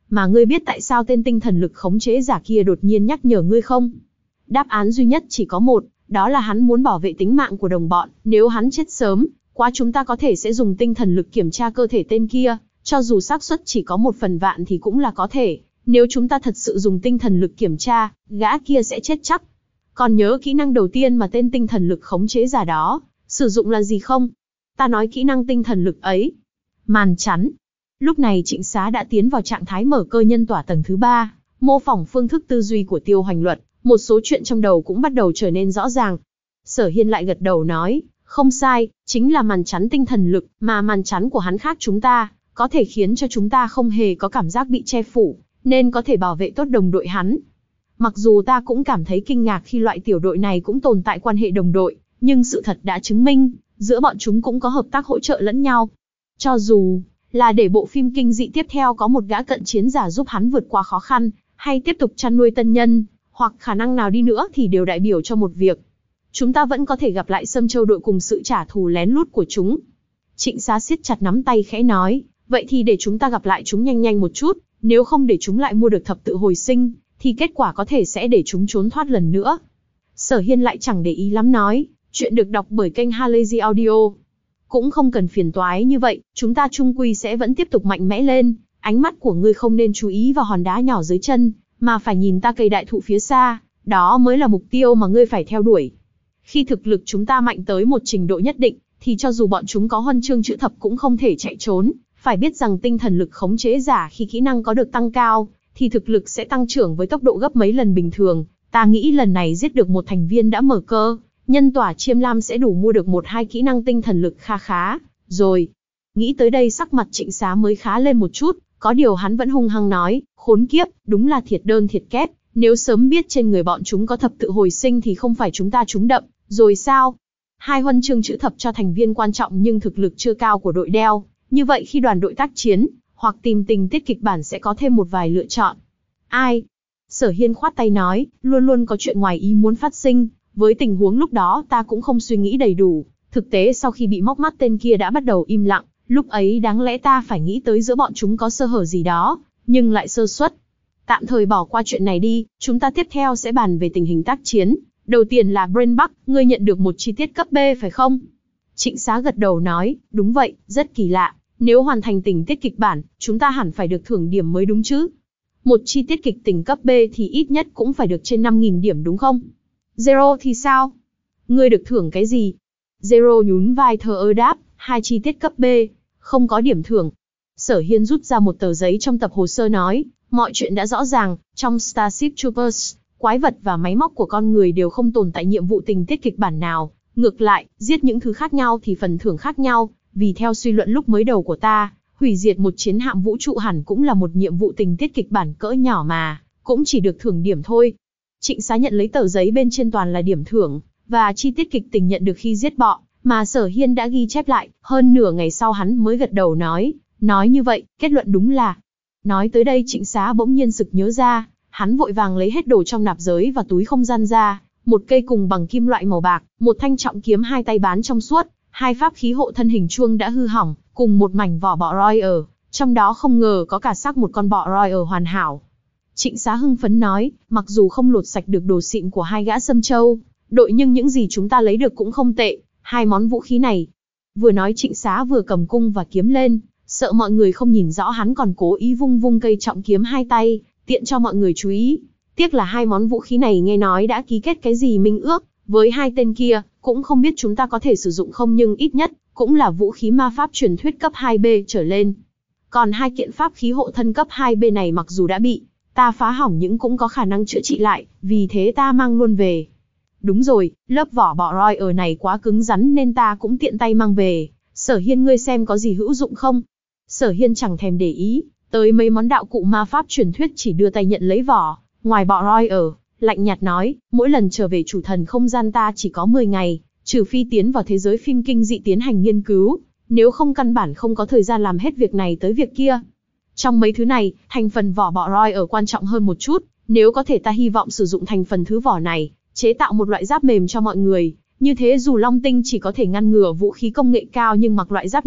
Mà ngươi biết tại sao tên tinh thần lực khống chế giả kia đột nhiên nhắc nhở ngươi không? Đáp án duy nhất chỉ có một, đó là hắn muốn bảo vệ tính mạng của đồng bọn, nếu hắn chết sớm, quá chúng ta có thể sẽ dùng tinh thần lực kiểm tra cơ thể tên kia, cho dù xác suất chỉ có một phần vạn thì cũng là có thể, nếu chúng ta thật sự dùng tinh thần lực kiểm tra, gã kia sẽ chết chắc. Còn nhớ kỹ năng đầu tiên mà tên tinh thần lực khống chế giả đó sử dụng là gì không? Ta nói kỹ năng tinh thần lực ấy. Màn chắn. Lúc này Trịnh Xá đã tiến vào trạng thái mở cơ nhân tỏa tầng thứ ba, mô phỏng phương thức tư duy của Tiêu Hoành Luật, một số chuyện trong đầu cũng bắt đầu trở nên rõ ràng. Sở Hiên lại gật đầu nói, không sai, chính là màn chắn tinh thần lực, mà màn chắn của hắn khác chúng ta, có thể khiến cho chúng ta không hề có cảm giác bị che phủ, nên có thể bảo vệ tốt đồng đội hắn. Mặc dù ta cũng cảm thấy kinh ngạc khi loại tiểu đội này cũng tồn tại quan hệ đồng đội, nhưng sự thật đã chứng minh, giữa bọn chúng cũng có hợp tác hỗ trợ lẫn nhau. Cho dù là để bộ phim kinh dị tiếp theo có một gã cận chiến giả giúp hắn vượt qua khó khăn, hay tiếp tục chăn nuôi tân nhân, hoặc khả năng nào đi nữa thì đều đại biểu cho một việc. Chúng ta vẫn có thể gặp lại Sâm Châu đội cùng sự trả thù lén lút của chúng. Trịnh Xá siết chặt nắm tay khẽ nói, vậy thì để chúng ta gặp lại chúng nhanh nhanh một chút, nếu không để chúng lại mua được thập tự hồi sinh, thì kết quả có thể sẽ để chúng trốn thoát lần nữa. Sở Hiên lại chẳng để ý lắm nói, chuyện được đọc bởi kênh Halazy Audio. Cũng không cần phiền toái như vậy, chúng ta chung quy sẽ vẫn tiếp tục mạnh mẽ lên, ánh mắt của ngươi không nên chú ý vào hòn đá nhỏ dưới chân, mà phải nhìn ta cây đại thụ phía xa, đó mới là mục tiêu mà ngươi phải theo đuổi. Khi thực lực chúng ta mạnh tới một trình độ nhất định, thì cho dù bọn chúng có huân chương chữ thập cũng không thể chạy trốn, phải biết rằng tinh thần lực khống chế giả khi kỹ năng có được tăng cao, thì thực lực sẽ tăng trưởng với tốc độ gấp mấy lần bình thường. Ta nghĩ lần này giết được một thành viên đã mở cơ, nhân tỏa Chiêm Lam sẽ đủ mua được một hai kỹ năng tinh thần lực kha khá, rồi. Nghĩ tới đây sắc mặt Trịnh Xá mới khá lên một chút, có điều hắn vẫn hung hăng nói, khốn kiếp, đúng là thiệt đơn thiệt kép, nếu sớm biết trên người bọn chúng có thập tự hồi sinh thì không phải chúng ta trúng đậm, rồi sao? Hai huân chương chữ thập cho thành viên quan trọng nhưng thực lực chưa cao của đội đeo, như vậy khi đoàn đội tác chiến, hoặc tìm tình tiết kịch bản sẽ có thêm một vài lựa chọn. Ai? Sở Hiên khoát tay nói, luôn luôn có chuyện ngoài ý muốn phát sinh, với tình huống lúc đó ta cũng không suy nghĩ đầy đủ, thực tế sau khi bị móc mắt tên kia đã bắt đầu im lặng, lúc ấy đáng lẽ ta phải nghĩ tới giữa bọn chúng có sơ hở gì đó, nhưng lại sơ suất. Tạm thời bỏ qua chuyện này đi, chúng ta tiếp theo sẽ bàn về tình hình tác chiến. Đầu tiên là Brain Buck, ngươi nhận được một chi tiết cấp B phải không? Trịnh Xá gật đầu nói, đúng vậy, rất kỳ lạ, nếu hoàn thành tình tiết kịch bản, chúng ta hẳn phải được thưởng điểm mới đúng chứ? Một chi tiết kịch tình cấp B thì ít nhất cũng phải được trên năm nghìn điểm đúng không? Zero thì sao? Ngươi được thưởng cái gì? Zero nhún vai thờ ơ đáp, hai chi tiết cấp B, không có điểm thưởng. Sở Hiên rút ra một tờ giấy trong tập hồ sơ nói, mọi chuyện đã rõ ràng, trong Starship Troopers, quái vật và máy móc của con người đều không tồn tại nhiệm vụ tình tiết kịch bản nào. Ngược lại, giết những thứ khác nhau thì phần thưởng khác nhau, vì theo suy luận lúc mới đầu của ta, hủy diệt một chiến hạm vũ trụ hẳn cũng là một nhiệm vụ tình tiết kịch bản cỡ nhỏ mà, cũng chỉ được thưởng điểm thôi. Trịnh Xá nhận lấy tờ giấy bên trên toàn là điểm thưởng, và chi tiết kịch tình nhận được khi giết bọ, mà Sở Hiên đã ghi chép lại, hơn nửa ngày sau hắn mới gật đầu nói, nói như vậy, kết luận đúng là. Nói tới đây Trịnh Xá bỗng nhiên sực nhớ ra, hắn vội vàng lấy hết đồ trong nạp giới và túi không gian ra, một cây cùng bằng kim loại màu bạc, một thanh trọng kiếm hai tay bán trong suốt, hai pháp khí hộ thân hình chuông đã hư hỏng, cùng một mảnh vỏ bọ Royal, trong đó không ngờ có cả xác một con bọ Royal hoàn hảo. Trịnh Xá hưng phấn nói, mặc dù không lột sạch được đồ xịn của hai gã Sâm Châu đội nhưng những gì chúng ta lấy được cũng không tệ, hai món vũ khí này. Vừa nói Trịnh Xá vừa cầm cung và kiếm lên, sợ mọi người không nhìn rõ hắn còn cố ý vung vung cây trọng kiếm hai tay, tiện cho mọi người chú ý. Tiếc là hai món vũ khí này nghe nói đã ký kết cái gì minh ước với hai tên kia, cũng không biết chúng ta có thể sử dụng không, nhưng ít nhất cũng là vũ khí ma pháp truyền thuyết cấp hai B trở lên. Còn hai kiện pháp khí hộ thân cấp hai B này mặc dù đã bị ta phá hỏng nhưng cũng có khả năng chữa trị lại, vì thế ta mang luôn về. Đúng rồi, lớp vỏ bọ Royal này quá cứng rắn nên ta cũng tiện tay mang về. Sở Hiên ngươi xem có gì hữu dụng không? Sở Hiên chẳng thèm để ý tới mấy món đạo cụ ma pháp truyền thuyết, chỉ đưa tay nhận lấy vỏ ngoài bọ Royal, lạnh nhạt nói, mỗi lần trở về chủ thần không gian ta chỉ có mười ngày, trừ phi tiến vào thế giới phim kinh dị tiến hành nghiên cứu, nếu không căn bản không có thời gian làm hết việc này tới việc kia. Trong mấy thứ này, thành phần vỏ bọ Royal quan trọng hơn một chút, nếu có thể ta hy vọng sử dụng thành phần thứ vỏ này, chế tạo một loại giáp mềm cho mọi người, như thế dù Long Tinh chỉ có thể ngăn ngừa vũ khí công nghệ cao nhưng mặc loại giáp này,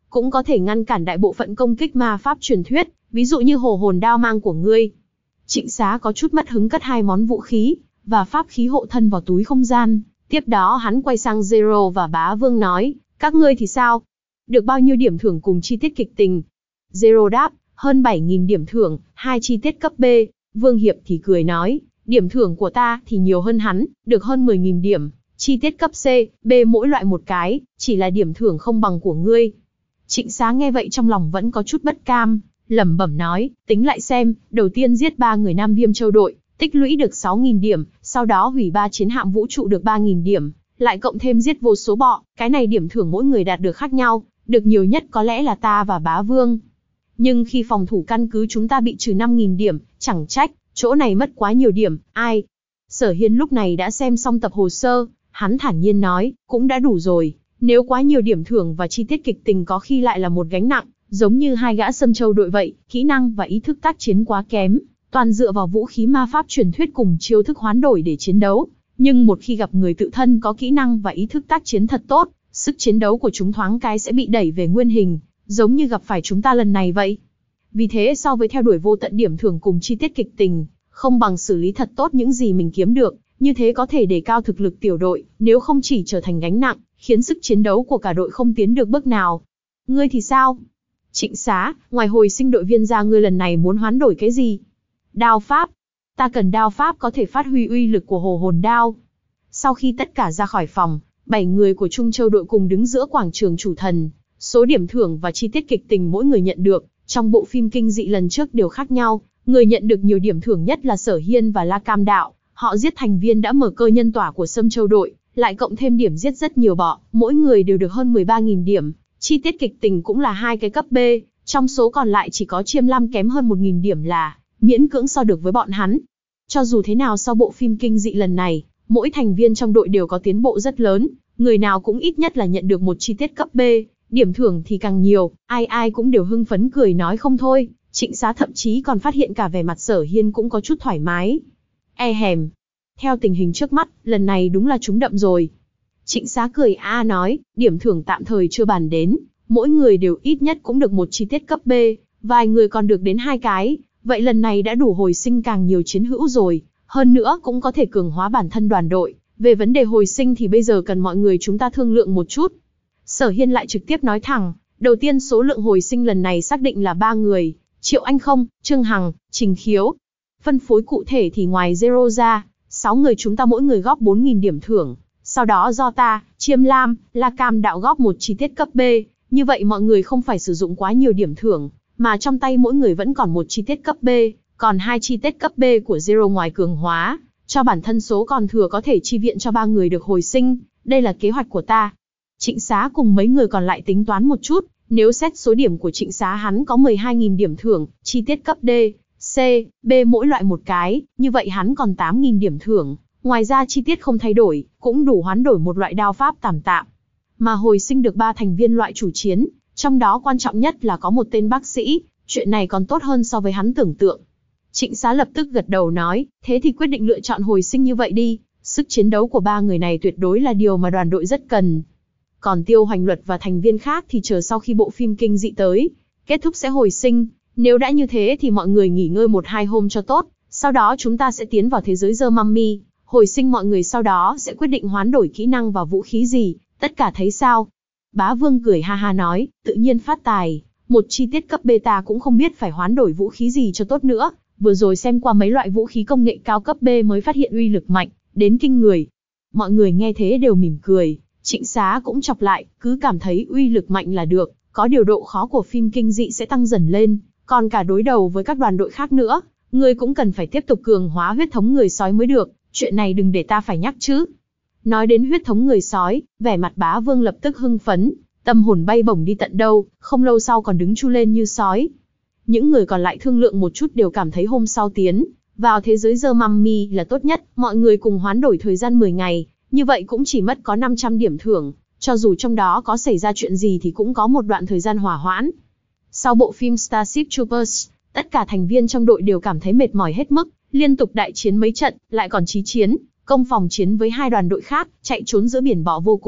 cũng có thể ngăn cản đại bộ phận công kích ma pháp truyền thuyết, ví dụ như hồ hồn đao mang của ngươi. Trịnh Xá có chút mất hứng cất hai món vũ khí và pháp khí hộ thân vào túi không gian. Tiếp đó hắn quay sang Zero và Bá Vương nói, các ngươi thì sao? Được bao nhiêu điểm thưởng cùng chi tiết kịch tình? Zero đáp, hơn bảy nghìn điểm thưởng, hai chi tiết cấp B. Vương Hiệp thì cười nói, điểm thưởng của ta thì nhiều hơn hắn, được hơn mười nghìn điểm. Chi tiết cấp C, B mỗi loại một cái, chỉ là điểm thưởng không bằng của ngươi. Trịnh Xá nghe vậy trong lòng vẫn có chút bất cam, lẩm bẩm nói, tính lại xem, đầu tiên giết ba người Nam Viêm Châu đội, tích lũy được sáu nghìn điểm, sau đó hủy ba chiến hạm vũ trụ được ba nghìn điểm, lại cộng thêm giết vô số bọ, cái này điểm thưởng mỗi người đạt được khác nhau, được nhiều nhất có lẽ là ta và Bá Vương. Nhưng khi phòng thủ căn cứ chúng ta bị trừ năm nghìn điểm, chẳng trách, chỗ này mất quá nhiều điểm, ai? Sở Hiên lúc này đã xem xong tập hồ sơ, hắn thản nhiên nói, cũng đã đủ rồi, nếu quá nhiều điểm thưởng và chi tiết kịch tình có khi lại là một gánh nặng, giống như hai gã Sâm Châu đội vậy, kỹ năng và ý thức tác chiến quá kém, toàn dựa vào vũ khí ma pháp truyền thuyết cùng chiêu thức hoán đổi để chiến đấu, nhưng một khi gặp người tự thân có kỹ năng và ý thức tác chiến thật tốt, sức chiến đấu của chúng thoáng cái sẽ bị đẩy về nguyên hình, giống như gặp phải chúng ta lần này vậy. Vì thế so với theo đuổi vô tận điểm thưởng cùng chi tiết kịch tình, không bằng xử lý thật tốt những gì mình kiếm được, như thế có thể đề cao thực lực tiểu đội, nếu không chỉ trở thành gánh nặng, khiến sức chiến đấu của cả đội không tiến được bước nào. Ngươi thì sao? Trịnh Xá, ngoài hồi sinh đội viên ra ngươi lần này muốn hoán đổi cái gì? Đao pháp. Ta cần đao pháp có thể phát huy uy lực của hồ hồn đao. Sau khi tất cả ra khỏi phòng, bảy người của Trung Châu đội cùng đứng giữa quảng trường chủ thần. Số điểm thưởng và chi tiết kịch tình mỗi người nhận được, trong bộ phim kinh dị lần trước đều khác nhau. Người nhận được nhiều điểm thưởng nhất là Sở Hiên và La Cam Đạo. Họ giết thành viên đã mở cơ nhân tỏa của Sâm Châu đội, lại cộng thêm điểm giết rất nhiều bọ, mỗi người đều được hơn mười ba nghìn điểm. Chi tiết kịch tình cũng là hai cái cấp B, trong số còn lại chỉ có Chiêm Lam kém hơn một nghìn điểm là miễn cưỡng so được với bọn hắn. Cho dù thế nào sau bộ phim kinh dị lần này, mỗi thành viên trong đội đều có tiến bộ rất lớn, người nào cũng ít nhất là nhận được một chi tiết cấp B, điểm thưởng thì càng nhiều, ai ai cũng đều hưng phấn cười nói không thôi. Trịnh Xá thậm chí còn phát hiện cả vẻ mặt Sở Hiên cũng có chút thoải mái. E hèm. Theo tình hình trước mắt, lần này đúng là trúng đậm rồi. Trịnh Xá cười a nói, điểm thưởng tạm thời chưa bàn đến, mỗi người đều ít nhất cũng được một chi tiết cấp B, vài người còn được đến hai cái, vậy lần này đã đủ hồi sinh càng nhiều chiến hữu rồi, hơn nữa cũng có thể cường hóa bản thân đoàn đội. Về vấn đề hồi sinh thì bây giờ cần mọi người chúng ta thương lượng một chút. Sở Hiên lại trực tiếp nói thẳng, đầu tiên số lượng hồi sinh lần này xác định là ba người, Triệu Anh Không, Trương Hằng, Trình Khiếu. Phân phối cụ thể thì ngoài Zero ra, sáu người chúng ta mỗi người góp bốn nghìn điểm thưởng, sau đó do ta, Chiêm Lam, La Cam Đạo góp một chi tiết cấp B, như vậy mọi người không phải sử dụng quá nhiều điểm thưởng, mà trong tay mỗi người vẫn còn một chi tiết cấp B, còn hai chi tiết cấp B của Zero ngoài cường hóa, cho bản thân số còn thừa có thể chi viện cho ba người được hồi sinh, đây là kế hoạch của ta. Trịnh Xá cùng mấy người còn lại tính toán một chút, nếu xét số điểm của Trịnh Xá hắn có mười hai nghìn điểm thưởng, chi tiết cấp D, C, B mỗi loại một cái, như vậy hắn còn tám nghìn điểm thưởng, ngoài ra chi tiết không thay đổi, cũng đủ hoán đổi một loại đao pháp tạm tạm. Mà hồi sinh được ba thành viên loại chủ chiến, trong đó quan trọng nhất là có một tên bác sĩ, chuyện này còn tốt hơn so với hắn tưởng tượng. Trịnh Xá lập tức gật đầu nói, thế thì quyết định lựa chọn hồi sinh như vậy đi, sức chiến đấu của ba người này tuyệt đối là điều mà đoàn đội rất cần. Còn Tiêu Hoành Luật và thành viên khác thì chờ sau khi bộ phim kinh dị tới, kết thúc sẽ hồi sinh, nếu đã như thế thì mọi người nghỉ ngơi một hai hôm cho tốt, sau đó chúng ta sẽ tiến vào thế giới The Mummy, hồi sinh mọi người sau đó sẽ quyết định hoán đổi kỹ năng và vũ khí gì, tất cả thấy sao? Bá Vương cười ha ha nói, tự nhiên phát tài, một chi tiết cấp beta cũng không biết phải hoán đổi vũ khí gì cho tốt nữa, vừa rồi xem qua mấy loại vũ khí công nghệ cao cấp B mới phát hiện uy lực mạnh, đến kinh người. Mọi người nghe thế đều mỉm cười, Trịnh Xá cũng chọc lại, cứ cảm thấy uy lực mạnh là được, có điều độ khó của phim kinh dị sẽ tăng dần lên, còn cả đối đầu với các đoàn đội khác nữa, ngươi cũng cần phải tiếp tục cường hóa huyết thống người sói mới được, chuyện này đừng để ta phải nhắc chứ. Nói đến huyết thống người sói, vẻ mặt Bá Vương lập tức hưng phấn, tâm hồn bay bổng đi tận đâu, không lâu sau còn đứng chu lên như sói. Những người còn lại thương lượng một chút đều cảm thấy hôm sau tiến vào thế giới The Mummy là tốt nhất, mọi người cùng hoán đổi thời gian mười ngày, như vậy cũng chỉ mất có năm trăm điểm thưởng, cho dù trong đó có xảy ra chuyện gì thì cũng có một đoạn thời gian hỏa hoãn. Sau bộ phim Starship Troopers, tất cả thành viên trong đội đều cảm thấy mệt mỏi hết mức, liên tục đại chiến mấy trận, lại còn chí chiến, công phòng chiến với hai đoàn đội khác, chạy trốn giữa biển bọ vô cùng,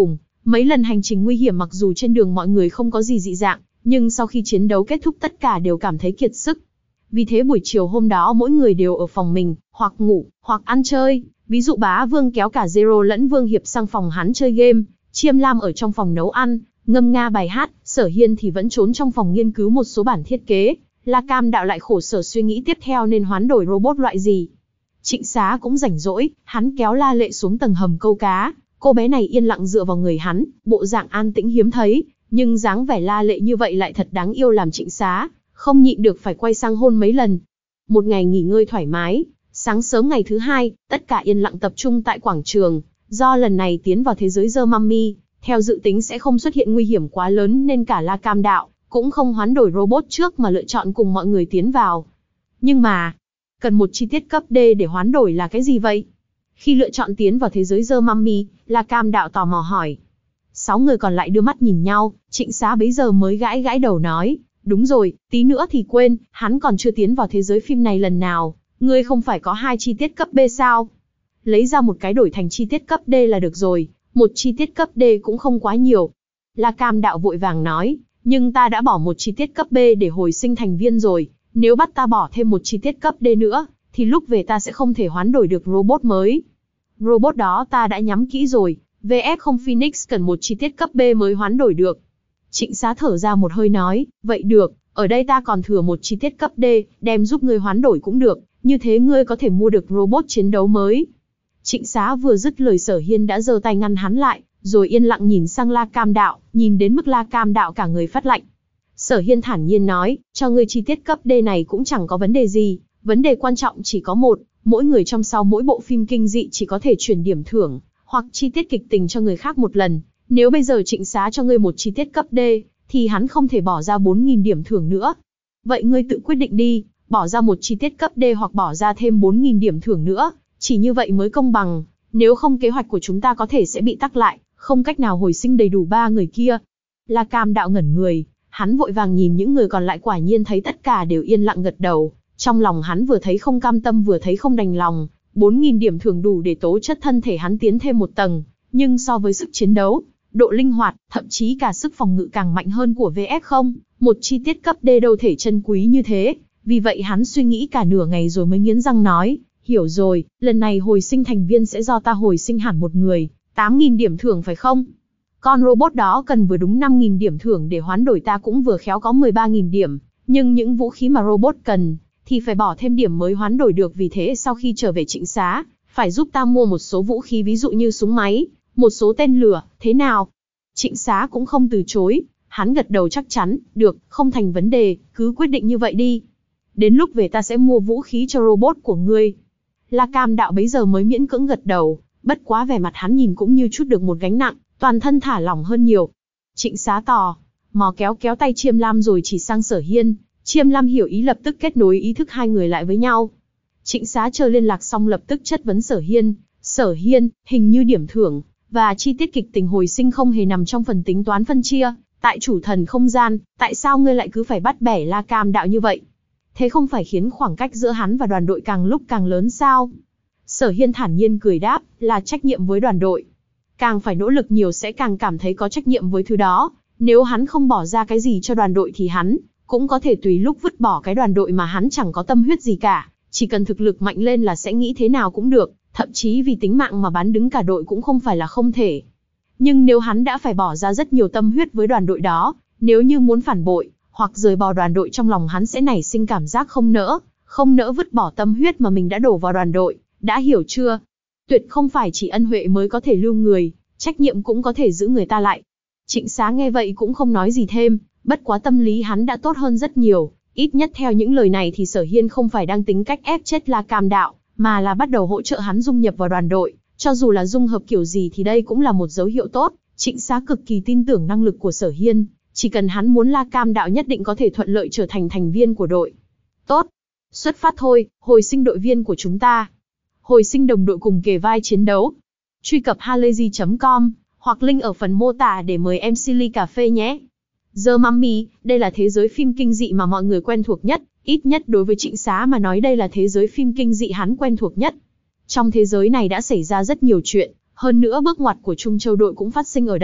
Mấy lần hành trình nguy hiểm mặc dù trên đường mọi người không có gì dị dạng, nhưng sau khi chiến đấu kết thúc tất cả đều cảm thấy kiệt sức. Vì thế buổi chiều hôm đó mỗi người đều ở phòng mình, hoặc ngủ, hoặc ăn chơi. Ví dụ Bá Vương kéo cả Zero lẫn Vương Hiệp sang phòng hắn chơi game, Chiêm Lam ở trong phòng nấu ăn, ngâm nga bài hát, Sở Hiên thì vẫn trốn trong phòng nghiên cứu một số bản thiết kế. La Cam Đạo lại khổ sở suy nghĩ tiếp theo nên hoán đổi robot loại gì. Trịnh Xá cũng rảnh rỗi, hắn kéo La Lệ xuống tầng hầm câu cá. Cô bé này yên lặng dựa vào người hắn, bộ dạng an tĩnh hiếm thấy, nhưng dáng vẻ La Lệ như vậy lại thật đáng yêu làm Trịnh Xá không nhịn được phải quay sang hôn mấy lần. Một ngày nghỉ ngơi thoải mái, sáng sớm ngày thứ hai, tất cả yên lặng tập trung tại quảng trường. Do lần này tiến vào thế giới The Mummy, theo dự tính sẽ không xuất hiện nguy hiểm quá lớn nên cả La Cam Đạo cũng không hoán đổi robot trước mà lựa chọn cùng mọi người tiến vào. Nhưng mà, cần một chi tiết cấp D để hoán đổi là cái gì vậy? Khi lựa chọn tiến vào thế giới The Mummy, La Cam Đạo tò mò hỏi. Sáu người còn lại đưa mắt nhìn nhau, Trịnh Xá bấy giờ mới gãi gãi đầu nói, đúng rồi, tí nữa thì quên, hắn còn chưa tiến vào thế giới phim này lần nào, ngươi không phải có hai chi tiết cấp B sao? Lấy ra một cái đổi thành chi tiết cấp D là được rồi, một chi tiết cấp D cũng không quá nhiều. La Cam Đạo vội vàng nói, nhưng ta đã bỏ một chi tiết cấp B để hồi sinh thành viên rồi, nếu bắt ta bỏ thêm một chi tiết cấp D nữa, thì lúc về ta sẽ không thể hoán đổi được robot mới. Robot đó ta đã nhắm kỹ rồi, vê ép không Phoenix cần một chi tiết cấp B mới hoán đổi được. Trịnh Xá thở ra một hơi nói, vậy được, ở đây ta còn thừa một chi tiết cấp D, đem giúp ngươi hoán đổi cũng được, như thế ngươi có thể mua được robot chiến đấu mới. Trịnh Xá vừa dứt lời Sở Hiên đã giơ tay ngăn hắn lại, rồi yên lặng nhìn sang La Cam Đạo, nhìn đến mức La Cam Đạo cả người phát lạnh. Sở Hiên thản nhiên nói, cho ngươi chi tiết cấp D này cũng chẳng có vấn đề gì, vấn đề quan trọng chỉ có một, mỗi người trong sau mỗi bộ phim kinh dị chỉ có thể chuyển điểm thưởng, hoặc chi tiết kịch tình cho người khác một lần. Nếu bây giờ Trịnh Xá cho ngươi một chi tiết cấp D, thì hắn không thể bỏ ra bốn nghìn điểm thưởng nữa. Vậy ngươi tự quyết định đi, bỏ ra một chi tiết cấp D hoặc bỏ ra thêm bốn nghìn điểm thưởng nữa, chỉ như vậy mới công bằng, nếu không kế hoạch của chúng ta có thể sẽ bị tắc lại, không cách nào hồi sinh đầy đủ ba người kia. La Cam Đạo ngẩn người, hắn vội vàng nhìn những người còn lại quả nhiên thấy tất cả đều yên lặng gật đầu, trong lòng hắn vừa thấy không cam tâm vừa thấy không đành lòng, bốn nghìn điểm thưởng đủ để tố chất thân thể hắn tiến thêm một tầng, nhưng so với sức chiến đấu, độ linh hoạt, thậm chí cả sức phòng ngự càng mạnh hơn của vê ép không, một chi tiết cấp D đâu thể chân quý như thế, vì vậy hắn suy nghĩ cả nửa ngày rồi mới nghiến răng nói, hiểu rồi, lần này hồi sinh thành viên sẽ do ta hồi sinh hẳn một người, tám nghìn điểm thưởng phải không? Con robot đó cần vừa đúng năm nghìn điểm thưởng để hoán đổi ta cũng vừa khéo có mười ba nghìn điểm, nhưng những vũ khí mà robot cần, thì phải bỏ thêm điểm mới hoán đổi được, vì thế sau khi trở về Trịnh Xá, phải giúp ta mua một số vũ khí ví dụ như súng máy, một số tên lửa, thế nào? Trịnh Xá cũng không từ chối, hắn gật đầu chắc chắn, được, không thành vấn đề, cứ quyết định như vậy đi. Đến lúc về ta sẽ mua vũ khí cho robot của ngươi. La Cam Đạo bấy giờ mới miễn cưỡng gật đầu, bất quá vẻ mặt hắn nhìn cũng như chút được một gánh nặng, toàn thân thả lỏng hơn nhiều. Trịnh Xá tò mò kéo kéo tay Chiêm Lam rồi chỉ sang Sở Hiên, Chiêm Lam hiểu ý lập tức kết nối ý thức hai người lại với nhau. Trịnh Xá chờ liên lạc xong lập tức chất vấn Sở Hiên, Sở Hiên, hình như điểm thưởng và chi tiết kịch tình hồi sinh không hề nằm trong phần tính toán phân chia, tại chủ thần không gian, tại sao ngươi lại cứ phải bắt bẻ La Cam Đạo như vậy? Thế không phải khiến khoảng cách giữa hắn và đoàn đội càng lúc càng lớn sao? Sở Hiên thản nhiên cười đáp, là trách nhiệm với đoàn đội. Càng phải nỗ lực nhiều sẽ càng cảm thấy có trách nhiệm với thứ đó, nếu hắn không bỏ ra cái gì cho đoàn đội thì hắn cũng có thể tùy lúc vứt bỏ cái đoàn đội mà hắn chẳng có tâm huyết gì cả, chỉ cần thực lực mạnh lên là sẽ nghĩ thế nào cũng được, thậm chí vì tính mạng mà bán đứng cả đội cũng không phải là không thể. Nhưng nếu hắn đã phải bỏ ra rất nhiều tâm huyết với đoàn đội đó, nếu như muốn phản bội, hoặc rời bỏ đoàn đội trong lòng hắn sẽ nảy sinh cảm giác không nỡ, không nỡ vứt bỏ tâm huyết mà mình đã đổ vào đoàn đội, đã hiểu chưa? Tuyệt không phải chỉ ân huệ mới có thể lưu người, trách nhiệm cũng có thể giữ người ta lại. Trịnh Xá nghe vậy cũng không nói gì thêm, bất quá tâm lý hắn đã tốt hơn rất nhiều, ít nhất theo những lời này thì Sở Hiên không phải đang tính cách ép chết La Cam Đạo, mà là bắt đầu hỗ trợ hắn dung nhập vào đoàn đội, cho dù là dung hợp kiểu gì thì đây cũng là một dấu hiệu tốt. Trịnh Xá cực kỳ tin tưởng năng lực của Sở Hiên, chỉ cần hắn muốn La Cam Đạo nhất định có thể thuận lợi trở thành thành viên của đội. Tốt, xuất phát thôi, hồi sinh đội viên của chúng ta. Hồi sinh đồng đội cùng kề vai chiến đấu. Truy cập halayzi chấm com, hoặc link ở phần mô tả để mời em xê ly cà phê nhé. The Mummy, đây là thế giới phim kinh dị mà mọi người quen thuộc nhất, ít nhất đối với Trịnh Xá mà nói đây là thế giới phim kinh dị hắn quen thuộc nhất. Trong thế giới này đã xảy ra rất nhiều chuyện, hơn nữa bước ngoặt của Trung Châu đội cũng phát sinh ở đây,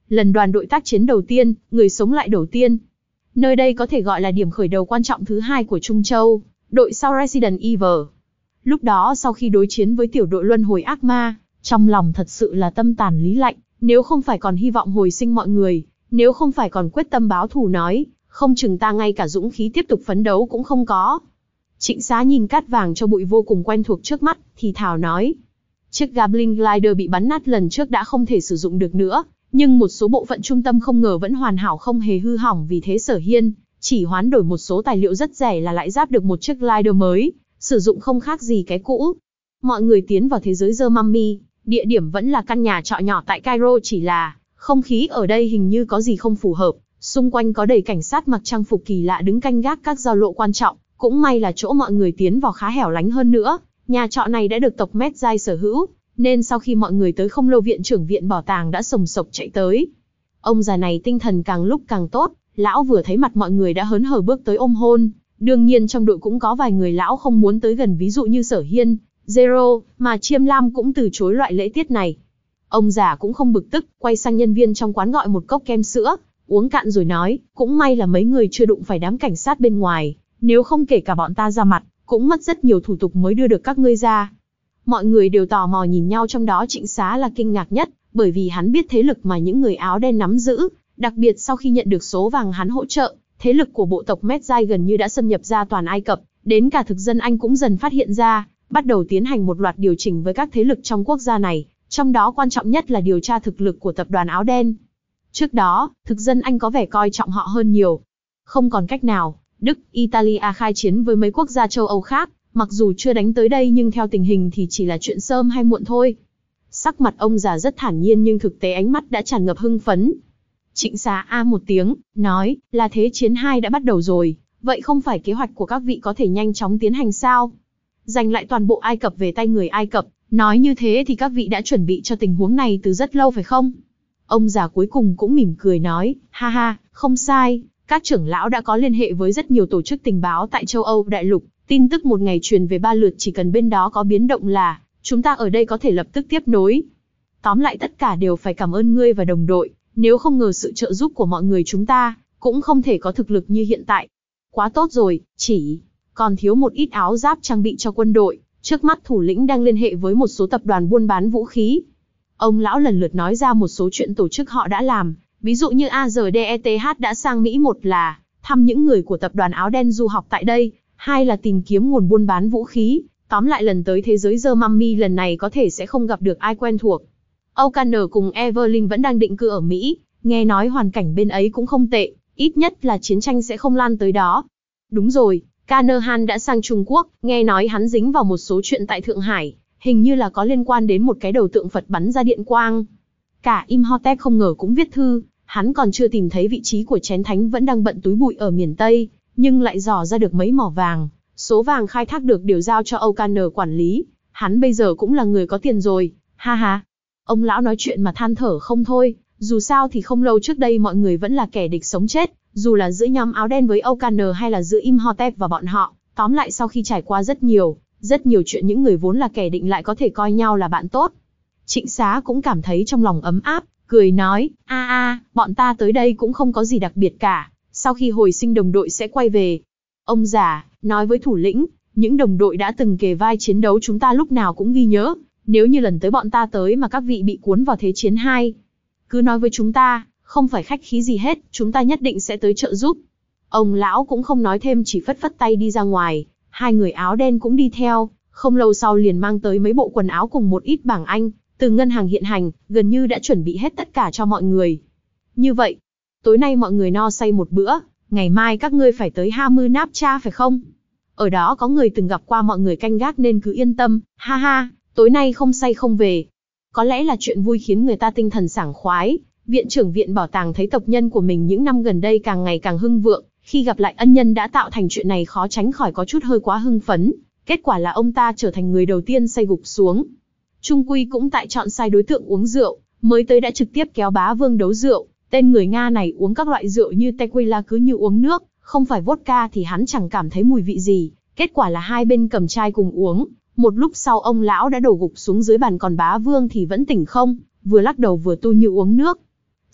lần đoàn đội tác chiến đầu tiên, người sống lại đầu tiên. Nơi đây có thể gọi là điểm khởi đầu quan trọng thứ hai của Trung Châu, đội sau Resident Evil. Lúc đó sau khi đối chiến với tiểu đội luân hồi ác ma, trong lòng thật sự là tâm tàn lý lạnh, nếu không phải còn hy vọng hồi sinh mọi người, nếu không phải còn quyết tâm báo thù nói, không chừng ta ngay cả dũng khí tiếp tục phấn đấu cũng không có. Trịnh Xá nhìn cát vàng cho bụi vô cùng quen thuộc trước mắt, thì thào nói. Chiếc Goblin Glider bị bắn nát lần trước đã không thể sử dụng được nữa, nhưng một số bộ phận trung tâm không ngờ vẫn hoàn hảo không hề hư hỏng, vì thế Sở Hiên chỉ hoán đổi một số tài liệu rất rẻ là lại giáp được một chiếc glider mới, sử dụng không khác gì cái cũ. Mọi người tiến vào thế giới The Mummy, địa điểm vẫn là căn nhà trọ nhỏ tại Cairo, chỉ là không khí ở đây hình như có gì không phù hợp, xung quanh có đầy cảnh sát mặc trang phục kỳ lạ đứng canh gác các giao lộ quan trọng, cũng may là chỗ mọi người tiến vào khá hẻo lánh hơn nữa, nhà trọ này đã được tộc Medjay sở hữu, nên sau khi mọi người tới không lâu viện trưởng viện bảo tàng đã sồng sộc chạy tới. Ông già này tinh thần càng lúc càng tốt, lão vừa thấy mặt mọi người đã hớn hở bước tới ôm hôn. Đương nhiên trong đội cũng có vài người lão không muốn tới gần, ví dụ như Sở Hiên, Zero, mà Chiêm Lam cũng từ chối loại lễ tiết này. Ông già cũng không bực tức, quay sang nhân viên trong quán gọi một cốc kem sữa, uống cạn rồi nói, cũng may là mấy người chưa đụng phải đám cảnh sát bên ngoài, nếu không kể cả bọn ta ra mặt, cũng mất rất nhiều thủ tục mới đưa được các ngươi ra. Mọi người đều tò mò nhìn nhau, trong đó Trịnh Xá là kinh ngạc nhất, bởi vì hắn biết thế lực mà những người áo đen nắm giữ, đặc biệt sau khi nhận được số vàng hắn hỗ trợ, thế lực của bộ tộc Medjay gần như đã xâm nhập ra toàn Ai Cập, đến cả thực dân Anh cũng dần phát hiện ra, bắt đầu tiến hành một loạt điều chỉnh với các thế lực trong quốc gia này, trong đó quan trọng nhất là điều tra thực lực của tập đoàn áo đen. Trước đó, thực dân Anh có vẻ coi trọng họ hơn nhiều. Không còn cách nào, Đức, Italia khai chiến với mấy quốc gia châu Âu khác, mặc dù chưa đánh tới đây nhưng theo tình hình thì chỉ là chuyện sớm hay muộn thôi. Sắc mặt ông già rất thản nhiên nhưng thực tế ánh mắt đã tràn ngập hưng phấn. Trịnh Xá a một tiếng, nói, là thế chiến hai đã bắt đầu rồi, vậy không phải kế hoạch của các vị có thể nhanh chóng tiến hành sao? Giành lại toàn bộ Ai Cập về tay người Ai Cập, nói như thế thì các vị đã chuẩn bị cho tình huống này từ rất lâu phải không? Ông già cuối cùng cũng mỉm cười nói, ha ha, không sai, các trưởng lão đã có liên hệ với rất nhiều tổ chức tình báo tại châu Âu đại lục, tin tức một ngày truyền về ba lượt, chỉ cần bên đó có biến động là, chúng ta ở đây có thể lập tức tiếp nối. Tóm lại tất cả đều phải cảm ơn ngươi và đồng đội, nếu không ngờ sự trợ giúp của mọi người chúng ta, cũng không thể có thực lực như hiện tại. Quá tốt rồi, chỉ còn thiếu một ít áo giáp trang bị cho quân đội, trước mắt thủ lĩnh đang liên hệ với một số tập đoàn buôn bán vũ khí. Ông lão lần lượt nói ra một số chuyện tổ chức họ đã làm, ví dụ như a rờ đê e tê hát đã sang Mỹ, một là thăm những người của tập đoàn áo đen du học tại đây, hai là tìm kiếm nguồn buôn bán vũ khí, tóm lại lần tới thế giới The Mummy lần này có thể sẽ không gặp được ai quen thuộc. O'Connor cùng Evelyn vẫn đang định cư ở Mỹ, nghe nói hoàn cảnh bên ấy cũng không tệ, ít nhất là chiến tranh sẽ không lan tới đó. Đúng rồi, Canahan đã sang Trung Quốc, nghe nói hắn dính vào một số chuyện tại Thượng Hải, hình như là có liên quan đến một cái đầu tượng Phật bắn ra điện quang. Cả Imhotep không ngờ cũng viết thư, hắn còn chưa tìm thấy vị trí của chén thánh vẫn đang bận túi bụi ở miền Tây, nhưng lại dò ra được mấy mỏ vàng, số vàng khai thác được đều giao cho O'Connor quản lý, hắn bây giờ cũng là người có tiền rồi, ha ha. Ông lão nói chuyện mà than thở không thôi, dù sao thì không lâu trước đây mọi người vẫn là kẻ địch sống chết, dù là giữa nhóm áo đen với O'Connor hay là giữa Imhotep và bọn họ, tóm lại sau khi trải qua rất nhiều, rất nhiều chuyện, những người vốn là kẻ địch lại có thể coi nhau là bạn tốt. Trịnh Xá cũng cảm thấy trong lòng ấm áp, cười nói, a a, bọn ta tới đây cũng không có gì đặc biệt cả, sau khi hồi sinh đồng đội sẽ quay về. Ông già nói với thủ lĩnh, những đồng đội đã từng kề vai chiến đấu chúng ta lúc nào cũng ghi nhớ, nếu như lần tới bọn ta tới mà các vị bị cuốn vào thế chiến hai, cứ nói với chúng ta, không phải khách khí gì hết, chúng ta nhất định sẽ tới trợ giúp. Ông lão cũng không nói thêm, chỉ phất phất tay đi ra ngoài, hai người áo đen cũng đi theo, không lâu sau liền mang tới mấy bộ quần áo cùng một ít bảng Anh, từ ngân hàng hiện hành, gần như đã chuẩn bị hết tất cả cho mọi người. Như vậy, tối nay mọi người no say một bữa, ngày mai các ngươi phải tới Hamu Napcha phải không? Ở đó có người từng gặp qua mọi người canh gác nên cứ yên tâm, ha ha, tối nay không say không về. Có lẽ là chuyện vui khiến người ta tinh thần sảng khoái, viện trưởng viện bảo tàng thấy tộc nhân của mình những năm gần đây càng ngày càng hưng vượng, khi gặp lại ân nhân đã tạo thành chuyện này khó tránh khỏi có chút hơi quá hưng phấn, kết quả là ông ta trở thành người đầu tiên say gục xuống. Trung quy cũng tại chọn sai đối tượng uống rượu, mới tới đã trực tiếp kéo bá vương đấu rượu, tên người Nga này uống các loại rượu như tequila cứ như uống nước, không phải vodka thì hắn chẳng cảm thấy mùi vị gì, kết quả là hai bên cầm chai cùng uống, một lúc sau ông lão đã đổ gục xuống dưới bàn, còn bá vương thì vẫn tỉnh không, vừa lắc đầu vừa tu như uống nước.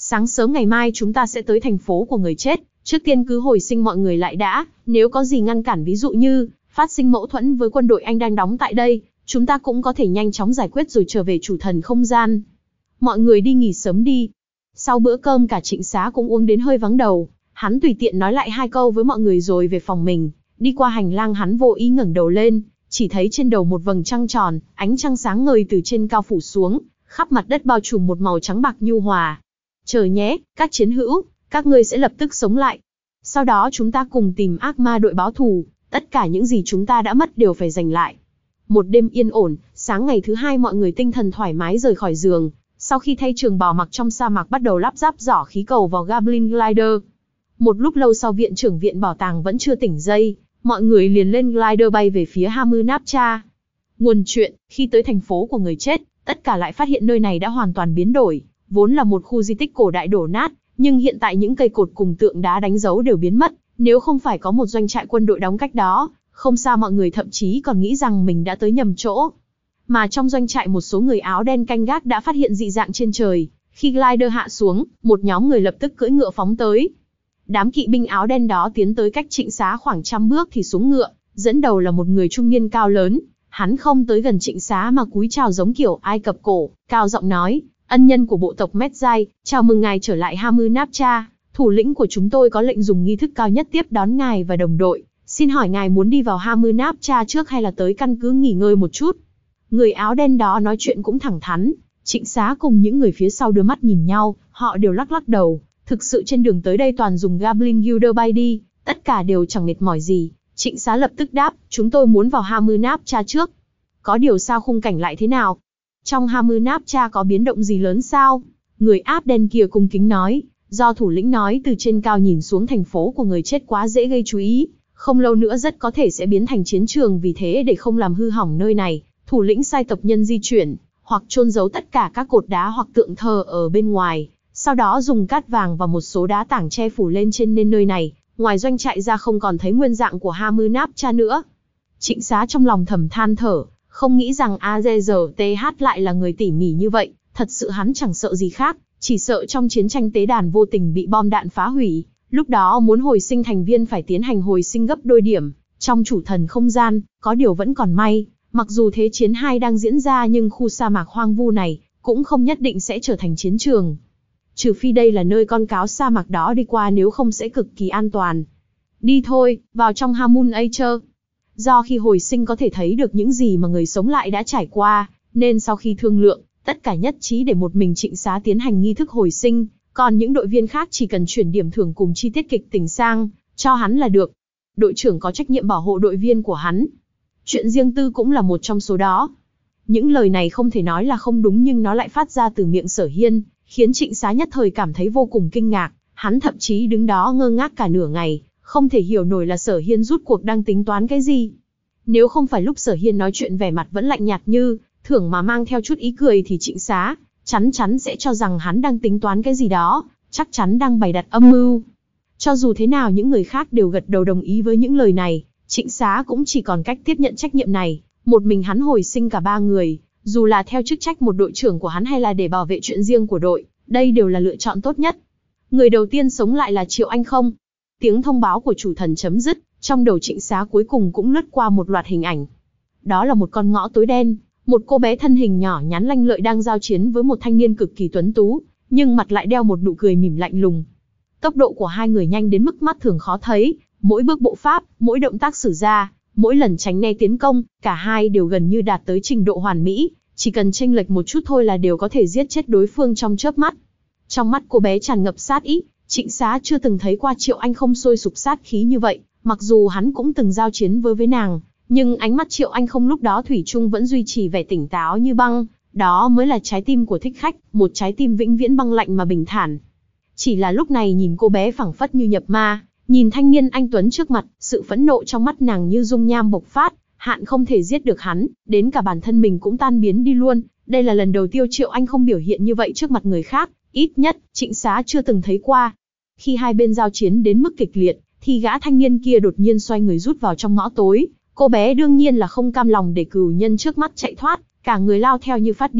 Sáng sớm ngày mai chúng ta sẽ tới thành phố của người chết, trước tiên cứ hồi sinh mọi người lại đã, nếu có gì ngăn cản ví dụ như phát sinh mâu thuẫn với quân đội anh đang đóng tại đây, chúng ta cũng có thể nhanh chóng giải quyết rồi trở về chủ thần không gian. Mọi người đi nghỉ sớm đi. Sau bữa cơm cả Trịnh Xá cũng uống đến hơi vắng đầu, hắn tùy tiện nói lại hai câu với mọi người rồi về phòng mình. Đi qua hành lang hắn vô ý ngẩng đầu lên, chỉ thấy trên đầu một vầng trăng tròn, ánh trăng sáng ngời từ trên cao phủ xuống, khắp mặt đất bao trùm một màu trắng bạc nhu hòa. Chờ nhé, các chiến hữu, các ngươi sẽ lập tức sống lại. Sau đó chúng ta cùng tìm ác ma đội báo thù, tất cả những gì chúng ta đã mất đều phải giành lại. Một đêm yên ổn, sáng ngày thứ hai mọi người tinh thần thoải mái rời khỏi giường, sau khi thay trường bào mặc trong sa mạc bắt đầu lắp ráp giỏ khí cầu vào Goblin Glider. Một lúc lâu sau viện trưởng viện bảo tàng vẫn chưa tỉnh dây, mọi người liền lên glider bay về phía Hamunaptra. Nguồn chuyện, khi tới thành phố của người chết, tất cả lại phát hiện nơi này đã hoàn toàn biến đổi, vốn là một khu di tích cổ đại đổ nát, nhưng hiện tại những cây cột cùng tượng đá đánh dấu đều biến mất, nếu không phải có một doanh trại quân đội đóng cách đó, không xa mọi người thậm chí còn nghĩ rằng mình đã tới nhầm chỗ. Mà trong doanh trại một số người áo đen canh gác đã phát hiện dị dạng trên trời, khi glider hạ xuống, một nhóm người lập tức cưỡi ngựa phóng tới. Đám kỵ binh áo đen đó tiến tới cách Trịnh Xá khoảng trăm bước thì xuống ngựa, dẫn đầu là một người trung niên cao lớn, hắn không tới gần Trịnh Xá mà cúi chào giống kiểu Ai Cập cổ, cao giọng nói: "Ân nhân của bộ tộc Medjay, chào mừng ngài trở lại Hamunaptra, thủ lĩnh của chúng tôi có lệnh dùng nghi thức cao nhất tiếp đón ngài và đồng đội, xin hỏi ngài muốn đi vào Hamunaptra trước hay là tới căn cứ nghỉ ngơi một chút?" Người áo đen đó nói chuyện cũng thẳng thắn, Trịnh Xá cùng những người phía sau đưa mắt nhìn nhau, họ đều lắc lắc đầu, thực sự trên đường tới đây toàn dùng Goblin Glider bay đi, tất cả đều chẳng mệt mỏi gì. Trịnh Xá lập tức đáp: "Chúng tôi muốn vào Hamunaptra trước." "Có điều sao khung cảnh lại thế nào? Trong Hamunaptra có biến động gì lớn sao?" Người áp đen kia cung kính nói: "Do thủ lĩnh nói từ trên cao nhìn xuống thành phố của người chết quá dễ gây chú ý, không lâu nữa rất có thể sẽ biến thành chiến trường, vì thế để không làm hư hỏng nơi này, thủ lĩnh sai tộc nhân di chuyển, hoặc chôn giấu tất cả các cột đá hoặc tượng thờ ở bên ngoài, sau đó dùng cát vàng và một số đá tảng che phủ lên trên, nên nơi này, ngoài doanh trại ra không còn thấy nguyên dạng của Hamunaptra nữa." Trịnh Xá trong lòng thầm than thở, không nghĩ rằng a dê giê tê hát lại là người tỉ mỉ như vậy, thật sự hắn chẳng sợ gì khác, chỉ sợ trong chiến tranh tế đàn vô tình bị bom đạn phá hủy, lúc đó muốn hồi sinh thành viên phải tiến hành hồi sinh gấp đôi điểm, trong chủ thần không gian, có điều vẫn còn may, mặc dù Thế chiến hai đang diễn ra nhưng khu sa mạc hoang vu này cũng không nhất định sẽ trở thành chiến trường. Trừ phi đây là nơi con cáo sa mạc đó đi qua, nếu không sẽ cực kỳ an toàn. Đi thôi, vào trong Hamunaptra. Do khi hồi sinh có thể thấy được những gì mà người sống lại đã trải qua, nên sau khi thương lượng, tất cả nhất trí để một mình Trịnh Xá tiến hành nghi thức hồi sinh, còn những đội viên khác chỉ cần chuyển điểm thưởng cùng chi tiết kịch tính sang cho hắn là được. Đội trưởng có trách nhiệm bảo hộ đội viên của hắn. Chuyện riêng tư cũng là một trong số đó. Những lời này không thể nói là không đúng, nhưng nó lại phát ra từ miệng Sở Hiên, khiến Trịnh Xá nhất thời cảm thấy vô cùng kinh ngạc, hắn thậm chí đứng đó ngơ ngác cả nửa ngày, không thể hiểu nổi là Sở Hiên rút cuộc đang tính toán cái gì. Nếu không phải lúc Sở Hiên nói chuyện vẻ mặt vẫn lạnh nhạt như thường mà mang theo chút ý cười thì Trịnh Xá chắn chắn sẽ cho rằng hắn đang tính toán cái gì đó, chắc chắn đang bày đặt âm mưu. Cho dù thế nào những người khác đều gật đầu đồng ý với những lời này, Trịnh Xá cũng chỉ còn cách tiếp nhận trách nhiệm này, một mình hắn hồi sinh cả ba người, dù là theo chức trách một đội trưởng của hắn hay là để bảo vệ chuyện riêng của đội, đây đều là lựa chọn tốt nhất. Người đầu tiên sống lại là Triệu Anh Không. Tiếng thông báo của chủ thần chấm dứt, trong đầu Trịnh Xá cuối cùng cũng lướt qua một loạt hình ảnh. Đó là một con ngõ tối đen, một cô bé thân hình nhỏ nhắn lanh lợi đang giao chiến với một thanh niên cực kỳ tuấn tú, nhưng mặt lại đeo một nụ cười mỉm lạnh lùng. Tốc độ của hai người nhanh đến mức mắt thường khó thấy, mỗi bước bộ pháp, mỗi động tác sử ra, mỗi lần tránh né tiến công, cả hai đều gần như đạt tới trình độ hoàn mỹ, chỉ cần chênh lệch một chút thôi là đều có thể giết chết đối phương trong chớp mắt. Trong mắt cô bé tràn ngập sát ý, Trịnh Xá chưa từng thấy qua Triệu Anh Không sôi sục sát khí như vậy, mặc dù hắn cũng từng giao chiến với với nàng, nhưng ánh mắt Triệu Anh Không lúc đó thủy chung vẫn duy trì vẻ tỉnh táo như băng, đó mới là trái tim của thích khách, một trái tim vĩnh viễn băng lạnh mà bình thản. Chỉ là lúc này nhìn cô bé phảng phất như nhập ma, nhìn thanh niên anh tuấn trước mặt, sự phẫn nộ trong mắt nàng như dung nham bộc phát, hạn không thể giết được hắn, đến cả bản thân mình cũng tan biến đi luôn. Đây là lần đầu tiên Triệu Anh Không biểu hiện như vậy trước mặt người khác, ít nhất Trịnh Xá chưa từng thấy qua. Khi hai bên giao chiến đến mức kịch liệt, thì gã thanh niên kia đột nhiên xoay người rút vào trong ngõ tối. Cô bé đương nhiên là không cam lòng để cừu nhân trước mắt chạy thoát, cả người lao theo như phát điên,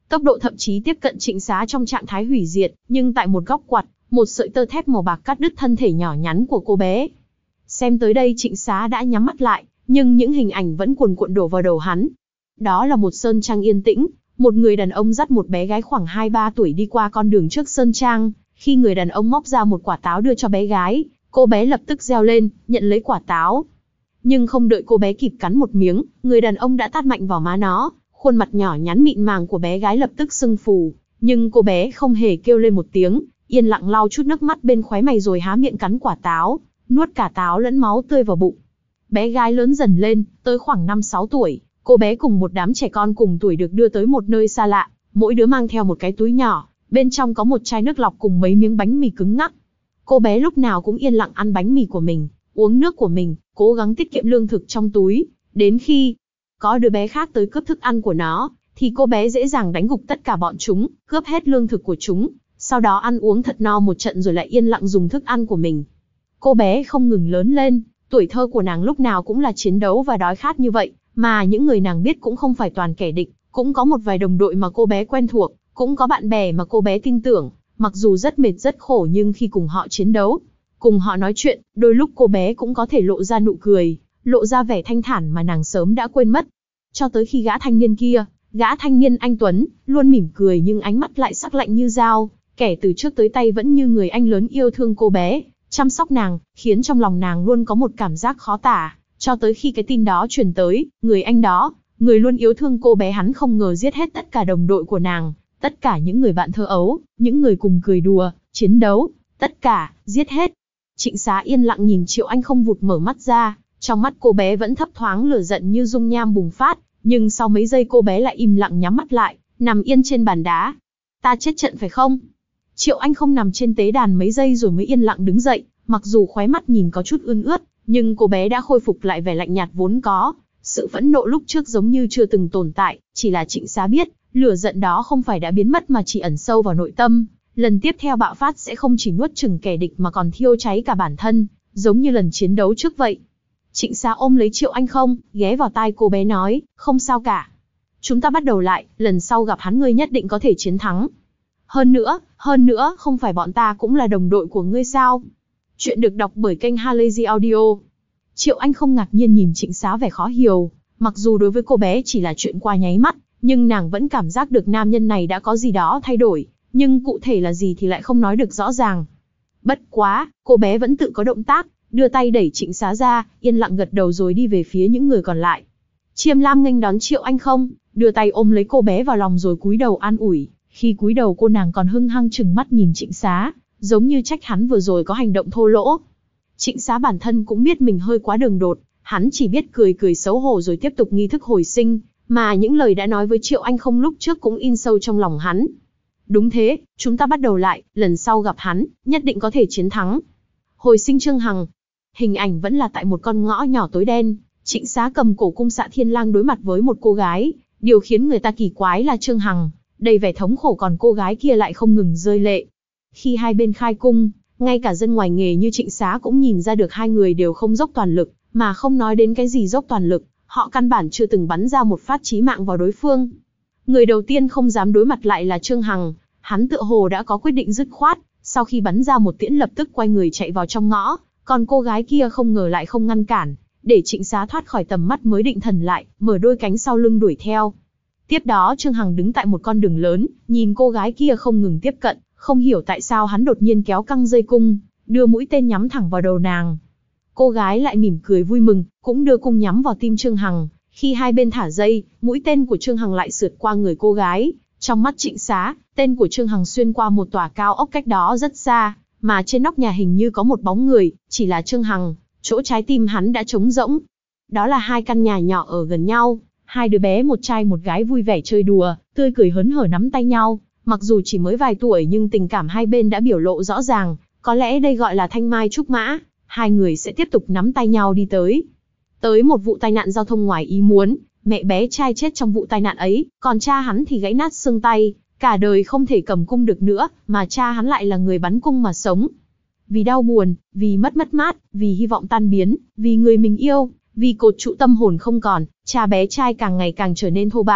tốc độ thậm chí tiếp cận Trịnh Xá trong trạng thái hủy diệt, nhưng tại một góc quặt, một sợi tơ thép màu bạc cắt đứt thân thể nhỏ nhắn của cô bé. Xem tới đây Trịnh Xá đã nhắm mắt lại, nhưng những hình ảnh vẫn cuồn cuộn đổ vào đầu hắn. Đó là một sơn trang yên tĩnh, một người đàn ông dắt một bé gái khoảng hai ba tuổi đi qua con đường trước sơn trang, khi người đàn ông móc ra một quả táo đưa cho bé gái, cô bé lập tức reo lên, nhận lấy quả táo. Nhưng không đợi cô bé kịp cắn một miếng, người đàn ông đã tát mạnh vào má nó, khuôn mặt nhỏ nhắn mịn màng của bé gái lập tức sưng phù, nhưng cô bé không hề kêu lên một tiếng, yên lặng lau chút nước mắt bên khóe mày rồi há miệng cắn quả táo, nuốt cả táo lẫn máu tươi vào bụng. Bé gái lớn dần lên, tới khoảng năm sáu tuổi, cô bé cùng một đám trẻ con cùng tuổi được đưa tới một nơi xa lạ, mỗi đứa mang theo một cái túi nhỏ, bên trong có một chai nước lọc cùng mấy miếng bánh mì cứng ngắc. Cô bé lúc nào cũng yên lặng ăn bánh mì của mình, uống nước của mình, cố gắng tiết kiệm lương thực trong túi, đến khi có đứa bé khác tới cướp thức ăn của nó, thì cô bé dễ dàng đánh gục tất cả bọn chúng, cướp hết lương thực của chúng, sau đó ăn uống thật no một trận rồi lại yên lặng dùng thức ăn của mình. Cô bé không ngừng lớn lên, tuổi thơ của nàng lúc nào cũng là chiến đấu và đói khát như vậy, mà những người nàng biết cũng không phải toàn kẻ địch, cũng có một vài đồng đội mà cô bé quen thuộc, cũng có bạn bè mà cô bé tin tưởng, mặc dù rất mệt rất khổ nhưng khi cùng họ chiến đấu, cùng họ nói chuyện, đôi lúc cô bé cũng có thể lộ ra nụ cười, lộ ra vẻ thanh thản mà nàng sớm đã quên mất. Cho tới khi gã thanh niên kia, gã thanh niên anh Tuấn, luôn mỉm cười nhưng ánh mắt lại sắc lạnh như dao, kẻ từ trước tới tay vẫn như người anh lớn yêu thương cô bé, chăm sóc nàng, khiến trong lòng nàng luôn có một cảm giác khó tả, cho tới khi cái tin đó truyền tới, người anh đó, người luôn yêu thương cô bé hắn không ngờ giết hết tất cả đồng đội của nàng, tất cả những người bạn thơ ấu, những người cùng cười đùa, chiến đấu, tất cả, giết hết. Trịnh Xá yên lặng nhìn Triệu Anh không vụt mở mắt ra, trong mắt cô bé vẫn thấp thoáng lửa giận như dung nham bùng phát, nhưng sau mấy giây cô bé lại im lặng nhắm mắt lại, nằm yên trên bàn đá. Ta chết trận phải không? Triệu Anh không nằm trên tế đàn mấy giây rồi mới yên lặng đứng dậy, mặc dù khóe mắt nhìn có chút ươn ướt, nhưng cô bé đã khôi phục lại vẻ lạnh nhạt vốn có. Sự phẫn nộ lúc trước giống như chưa từng tồn tại, chỉ là Trịnh Xá biết, lửa giận đó không phải đã biến mất mà chỉ ẩn sâu vào nội tâm. Lần tiếp theo bạo phát sẽ không chỉ nuốt chửng kẻ địch mà còn thiêu cháy cả bản thân, giống như lần chiến đấu trước vậy. Trịnh Xá ôm lấy Triệu Anh không, ghé vào tai cô bé nói, không sao cả. Chúng ta bắt đầu lại, lần sau gặp hắn ngươi nhất định có thể chiến thắng. Hơn nữa, hơn nữa, không phải bọn ta cũng là đồng đội của ngươi sao? Chuyện được đọc bởi kênh Halazy Audio. Triệu Anh không ngạc nhiên nhìn Trịnh Xá vẻ khó hiểu, mặc dù đối với cô bé chỉ là chuyện qua nháy mắt, nhưng nàng vẫn cảm giác được nam nhân này đã có gì đó thay đổi, nhưng cụ thể là gì thì lại không nói được rõ ràng. Bất quá, cô bé vẫn tự có động tác, đưa tay đẩy Trịnh Xá ra, yên lặng gật đầu rồi đi về phía những người còn lại. Chiêm Lam nghênh đón Triệu Anh không, đưa tay ôm lấy cô bé vào lòng rồi cúi đầu an ủi, khi cúi đầu cô nàng còn hưng hăng trừng mắt nhìn Trịnh Xá, giống như trách hắn vừa rồi có hành động thô lỗ. Trịnh Xá bản thân cũng biết mình hơi quá đường đột, hắn chỉ biết cười cười xấu hổ rồi tiếp tục nghi thức hồi sinh, mà những lời đã nói với Triệu Anh không lúc trước cũng in sâu trong lòng hắn. Đúng thế, chúng ta bắt đầu lại, lần sau gặp hắn, nhất định có thể chiến thắng. Hồi sinh Trương Hằng. Hình ảnh vẫn là tại một con ngõ nhỏ tối đen, Trịnh Xá cầm cổ cung xạ thiên lang đối mặt với một cô gái, điều khiến người ta kỳ quái là Trương Hằng, đầy vẻ thống khổ còn cô gái kia lại không ngừng rơi lệ. Khi hai bên khai cung, ngay cả dân ngoài nghề như Trịnh Xá cũng nhìn ra được hai người đều không dốc toàn lực, mà không nói đến cái gì dốc toàn lực, họ căn bản chưa từng bắn ra một phát chí mạng vào đối phương. Người đầu tiên không dám đối mặt lại là Trương Hằng, hắn tựa hồ đã có quyết định dứt khoát, sau khi bắn ra một tiễn lập tức quay người chạy vào trong ngõ, còn cô gái kia không ngờ lại không ngăn cản, để Trịnh Xá thoát khỏi tầm mắt mới định thần lại, mở đôi cánh sau lưng đuổi theo. Tiếp đó Trương Hằng đứng tại một con đường lớn, nhìn cô gái kia không ngừng tiếp cận, không hiểu tại sao hắn đột nhiên kéo căng dây cung, đưa mũi tên nhắm thẳng vào đầu nàng. Cô gái lại mỉm cười vui mừng, cũng đưa cung nhắm vào tim Trương Hằng. Khi hai bên thả dây, mũi tên của Trương Hằng lại sượt qua người cô gái. Trong mắt Trịnh Xá, tên của Trương Hằng xuyên qua một tòa cao ốc cách đó rất xa, mà trên nóc nhà hình như có một bóng người, chỉ là Trương Hằng, chỗ trái tim hắn đã trống rỗng. Đó là hai căn nhà nhỏ ở gần nhau, hai đứa bé một trai một gái vui vẻ chơi đùa, tươi cười hớn hở nắm tay nhau. Mặc dù chỉ mới vài tuổi nhưng tình cảm hai bên đã biểu lộ rõ ràng, có lẽ đây gọi là thanh mai trúc mã, hai người sẽ tiếp tục nắm tay nhau đi tới. Tới một vụ tai nạn giao thông ngoài ý muốn, mẹ bé trai chết trong vụ tai nạn ấy, còn cha hắn thì gãy nát xương tay, cả đời không thể cầm cung được nữa, mà cha hắn lại là người bắn cung mà sống. Vì đau buồn, vì mất mất mát, vì hy vọng tan biến, vì người mình yêu, vì cột trụ tâm hồn không còn, cha bé trai càng ngày càng trở nên thô bạo,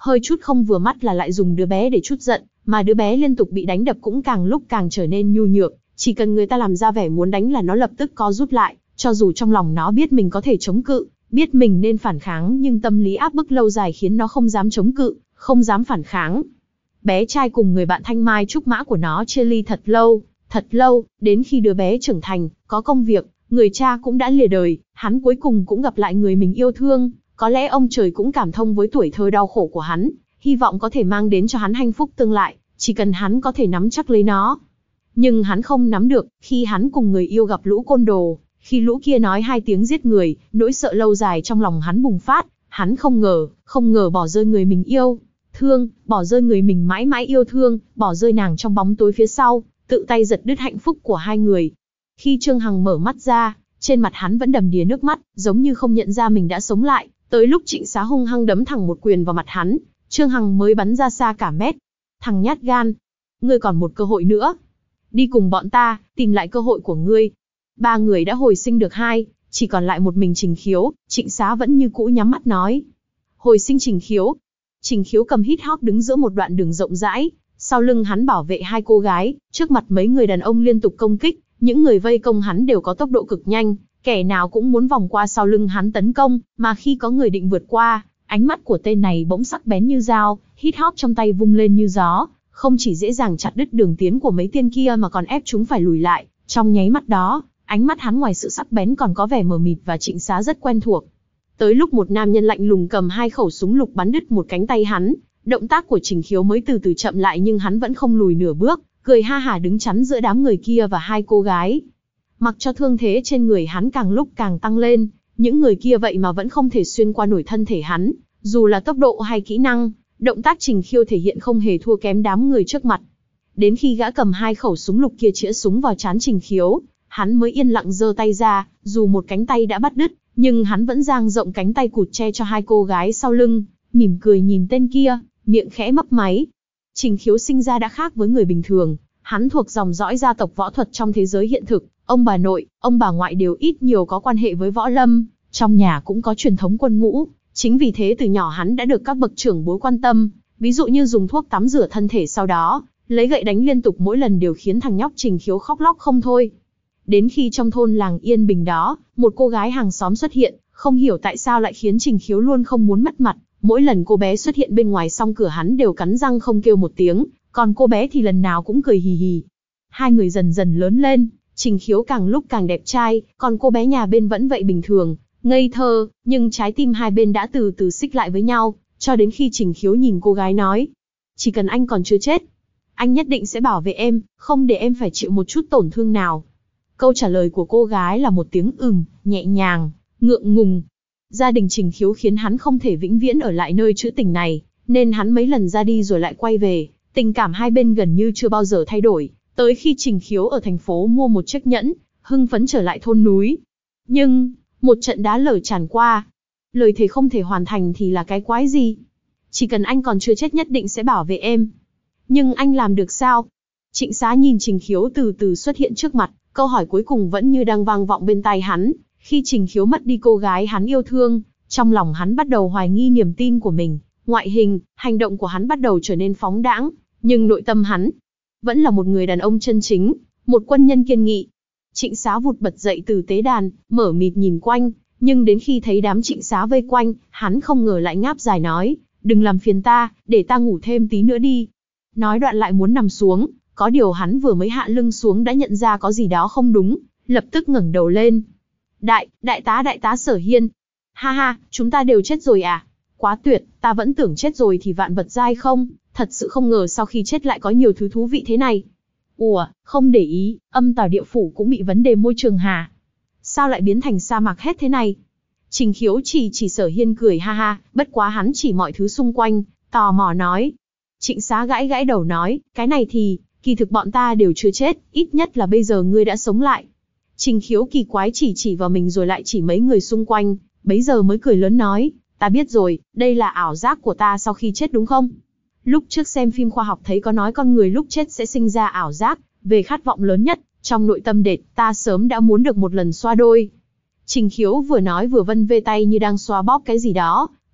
hơi chút không vừa mắt là lại dùng đứa bé để trút giận, mà đứa bé liên tục bị đánh đập cũng càng lúc càng trở nên nhu nhược, chỉ cần người ta làm ra vẻ muốn đánh là nó lập tức co rút lại, cho dù trong lòng nó biết mình có thể chống cự, biết mình nên phản kháng nhưng tâm lý áp bức lâu dài khiến nó không dám chống cự, không dám phản kháng. Bé trai cùng người bạn thanh mai trúc mã của nó chia ly thật lâu, thật lâu, đến khi đứa bé trưởng thành, có công việc, người cha cũng đã lìa đời, hắn cuối cùng cũng gặp lại người mình yêu thương, có lẽ ông trời cũng cảm thông với tuổi thơ đau khổ của hắn, hy vọng có thể mang đến cho hắn hạnh phúc tương lai, chỉ cần hắn có thể nắm chắc lấy nó. Nhưng hắn không nắm được, khi hắn cùng người yêu gặp lũ côn đồ, khi lũ kia nói hai tiếng giết người, nỗi sợ lâu dài trong lòng hắn bùng phát, hắn không ngờ, không ngờ bỏ rơi người mình yêu thương, bỏ rơi người mình mãi mãi yêu thương, bỏ rơi nàng trong bóng tối phía sau, tự tay giật đứt hạnh phúc của hai người. Khi Trương Hằng mở mắt ra, trên mặt hắn vẫn đầm đìa nước mắt, giống như không nhận ra mình đã sống lại, tới lúc Trịnh Xá hung hăng đấm thẳng một quyền vào mặt hắn, Trương Hằng mới bắn ra xa cả mét. Thằng nhát gan, ngươi còn một cơ hội nữa. Đi cùng bọn ta, tìm lại cơ hội của ngươi. Ba người đã hồi sinh được hai, chỉ còn lại một mình Trình Khiếu, Trịnh Xá vẫn như cũ nhắm mắt nói. Hồi sinh Trình Khiếu. Trình Khiếu cầm hít hóc đứng giữa một đoạn đường rộng rãi, sau lưng hắn bảo vệ hai cô gái, trước mặt mấy người đàn ông liên tục công kích, những người vây công hắn đều có tốc độ cực nhanh, kẻ nào cũng muốn vòng qua sau lưng hắn tấn công, mà khi có người định vượt qua, ánh mắt của tên này bỗng sắc bén như dao, hít hóc trong tay vung lên như gió, không chỉ dễ dàng chặt đứt đường tiến của mấy tên kia mà còn ép chúng phải lùi lại. Trong nháy mắt đó, ánh mắt hắn ngoài sự sắc bén còn có vẻ mờ mịt và Trịnh Xá rất quen thuộc. Tới lúc một nam nhân lạnh lùng cầm hai khẩu súng lục bắn đứt một cánh tay hắn, động tác của Trình Khiếu mới từ từ chậm lại nhưng hắn vẫn không lùi nửa bước, cười ha hả đứng chắn giữa đám người kia và hai cô gái. Mặc cho thương thế trên người hắn càng lúc càng tăng lên, những người kia vậy mà vẫn không thể xuyên qua nổi thân thể hắn, dù là tốc độ hay kỹ năng, động tác Trình Khiêu thể hiện không hề thua kém đám người trước mặt. Đến khi gã cầm hai khẩu súng lục kia chĩa súng vào trán Trình Khiếu, hắn mới yên lặng giơ tay ra, dù một cánh tay đã bắt đứt, nhưng hắn vẫn dang rộng cánh tay cụt che cho hai cô gái sau lưng, mỉm cười nhìn tên kia, miệng khẽ mấp máy. Trình Khiếu sinh ra đã khác với người bình thường, hắn thuộc dòng dõi gia tộc võ thuật trong thế giới hiện thực, ông bà nội, ông bà ngoại đều ít nhiều có quan hệ với võ lâm, trong nhà cũng có truyền thống quân ngũ, chính vì thế từ nhỏ hắn đã được các bậc trưởng bối quan tâm, ví dụ như dùng thuốc tắm rửa thân thể sau đó, lấy gậy đánh liên tục mỗi lần đều khiến thằng nhóc Trình Khiếu khóc lóc không thôi. Đến khi trong thôn làng Yên Bình đó, một cô gái hàng xóm xuất hiện, không hiểu tại sao lại khiến Trình Khiếu luôn không muốn mất mặt, mỗi lần cô bé xuất hiện bên ngoài song cửa hắn đều cắn răng không kêu một tiếng, còn cô bé thì lần nào cũng cười hì hì. Hai người dần dần lớn lên, Trình Khiếu càng lúc càng đẹp trai, còn cô bé nhà bên vẫn vậy bình thường, ngây thơ, nhưng trái tim hai bên đã từ từ xích lại với nhau, cho đến khi Trình Khiếu nhìn cô gái nói, chỉ cần anh còn chưa chết, anh nhất định sẽ bảo vệ em, không để em phải chịu một chút tổn thương nào. Câu trả lời của cô gái là một tiếng ừm, nhẹ nhàng, ngượng ngùng. Gia đình Trình Khiếu khiến hắn không thể vĩnh viễn ở lại nơi trữ tình này, nên hắn mấy lần ra đi rồi lại quay về, tình cảm hai bên gần như chưa bao giờ thay đổi, tới khi Trình Khiếu ở thành phố mua một chiếc nhẫn, hưng phấn trở lại thôn núi. Nhưng, một trận đá lở tràn qua, lời thề không thể hoàn thành thì là cái quái gì? Chỉ cần anh còn chưa chết nhất định sẽ bảo vệ em. Nhưng anh làm được sao? Trịnh Xá nhìn Trình Khiếu từ từ xuất hiện trước mặt, câu hỏi cuối cùng vẫn như đang vang vọng bên tai hắn. Khi Trình Khiếu mất đi cô gái hắn yêu thương, trong lòng hắn bắt đầu hoài nghi niềm tin của mình, ngoại hình, hành động của hắn bắt đầu trở nên phóng đãng, nhưng nội tâm hắn vẫn là một người đàn ông chân chính, một quân nhân kiên nghị. Trịnh Xá vụt bật dậy từ tế đàn, mở mịt nhìn quanh, nhưng đến khi thấy đám Trịnh Xá vây quanh, hắn không ngờ lại ngáp dài nói, đừng làm phiền ta, để ta ngủ thêm tí nữa đi. Nói đoạn lại muốn nằm xuống, có điều hắn vừa mới hạ lưng xuống đã nhận ra có gì đó không đúng, lập tức ngẩng đầu lên. Đại, đại tá đại tá Sở Hiên. Ha ha, chúng ta đều chết rồi à? Quá tuyệt, ta vẫn tưởng chết rồi thì vạn vật giai không, thật sự không ngờ sau khi chết lại có nhiều thứ thú vị thế này. Ủa, không để ý, âm tào địa phủ cũng bị vấn đề môi trường hả? Sao lại biến thành sa mạc hết thế này? Trình Khiếu chỉ chỉ Sở Hiên cười ha ha, bất quá hắn chỉ mọi thứ xung quanh, tò mò nói. Trịnh Xá gãi gãi đầu nói, cái này thì, kỳ thực bọn ta đều chưa chết, ít nhất là bây giờ ngươi đã sống lại. Trình Khiếu kỳ quái chỉ chỉ vào mình rồi lại chỉ mấy người xung quanh, bấy giờ mới cười lớn nói, ta biết rồi, đây là ảo giác của ta sau khi chết đúng không? Lúc trước xem phim khoa học thấy có nói con người lúc chết sẽ sinh ra ảo giác, về khát vọng lớn nhất, trong nội tâm đệt, ta sớm đã muốn được một lần xoa đôi. Trình Khiếu vừa nói vừa vân vê tay như đang xoa bóp cái gì đó,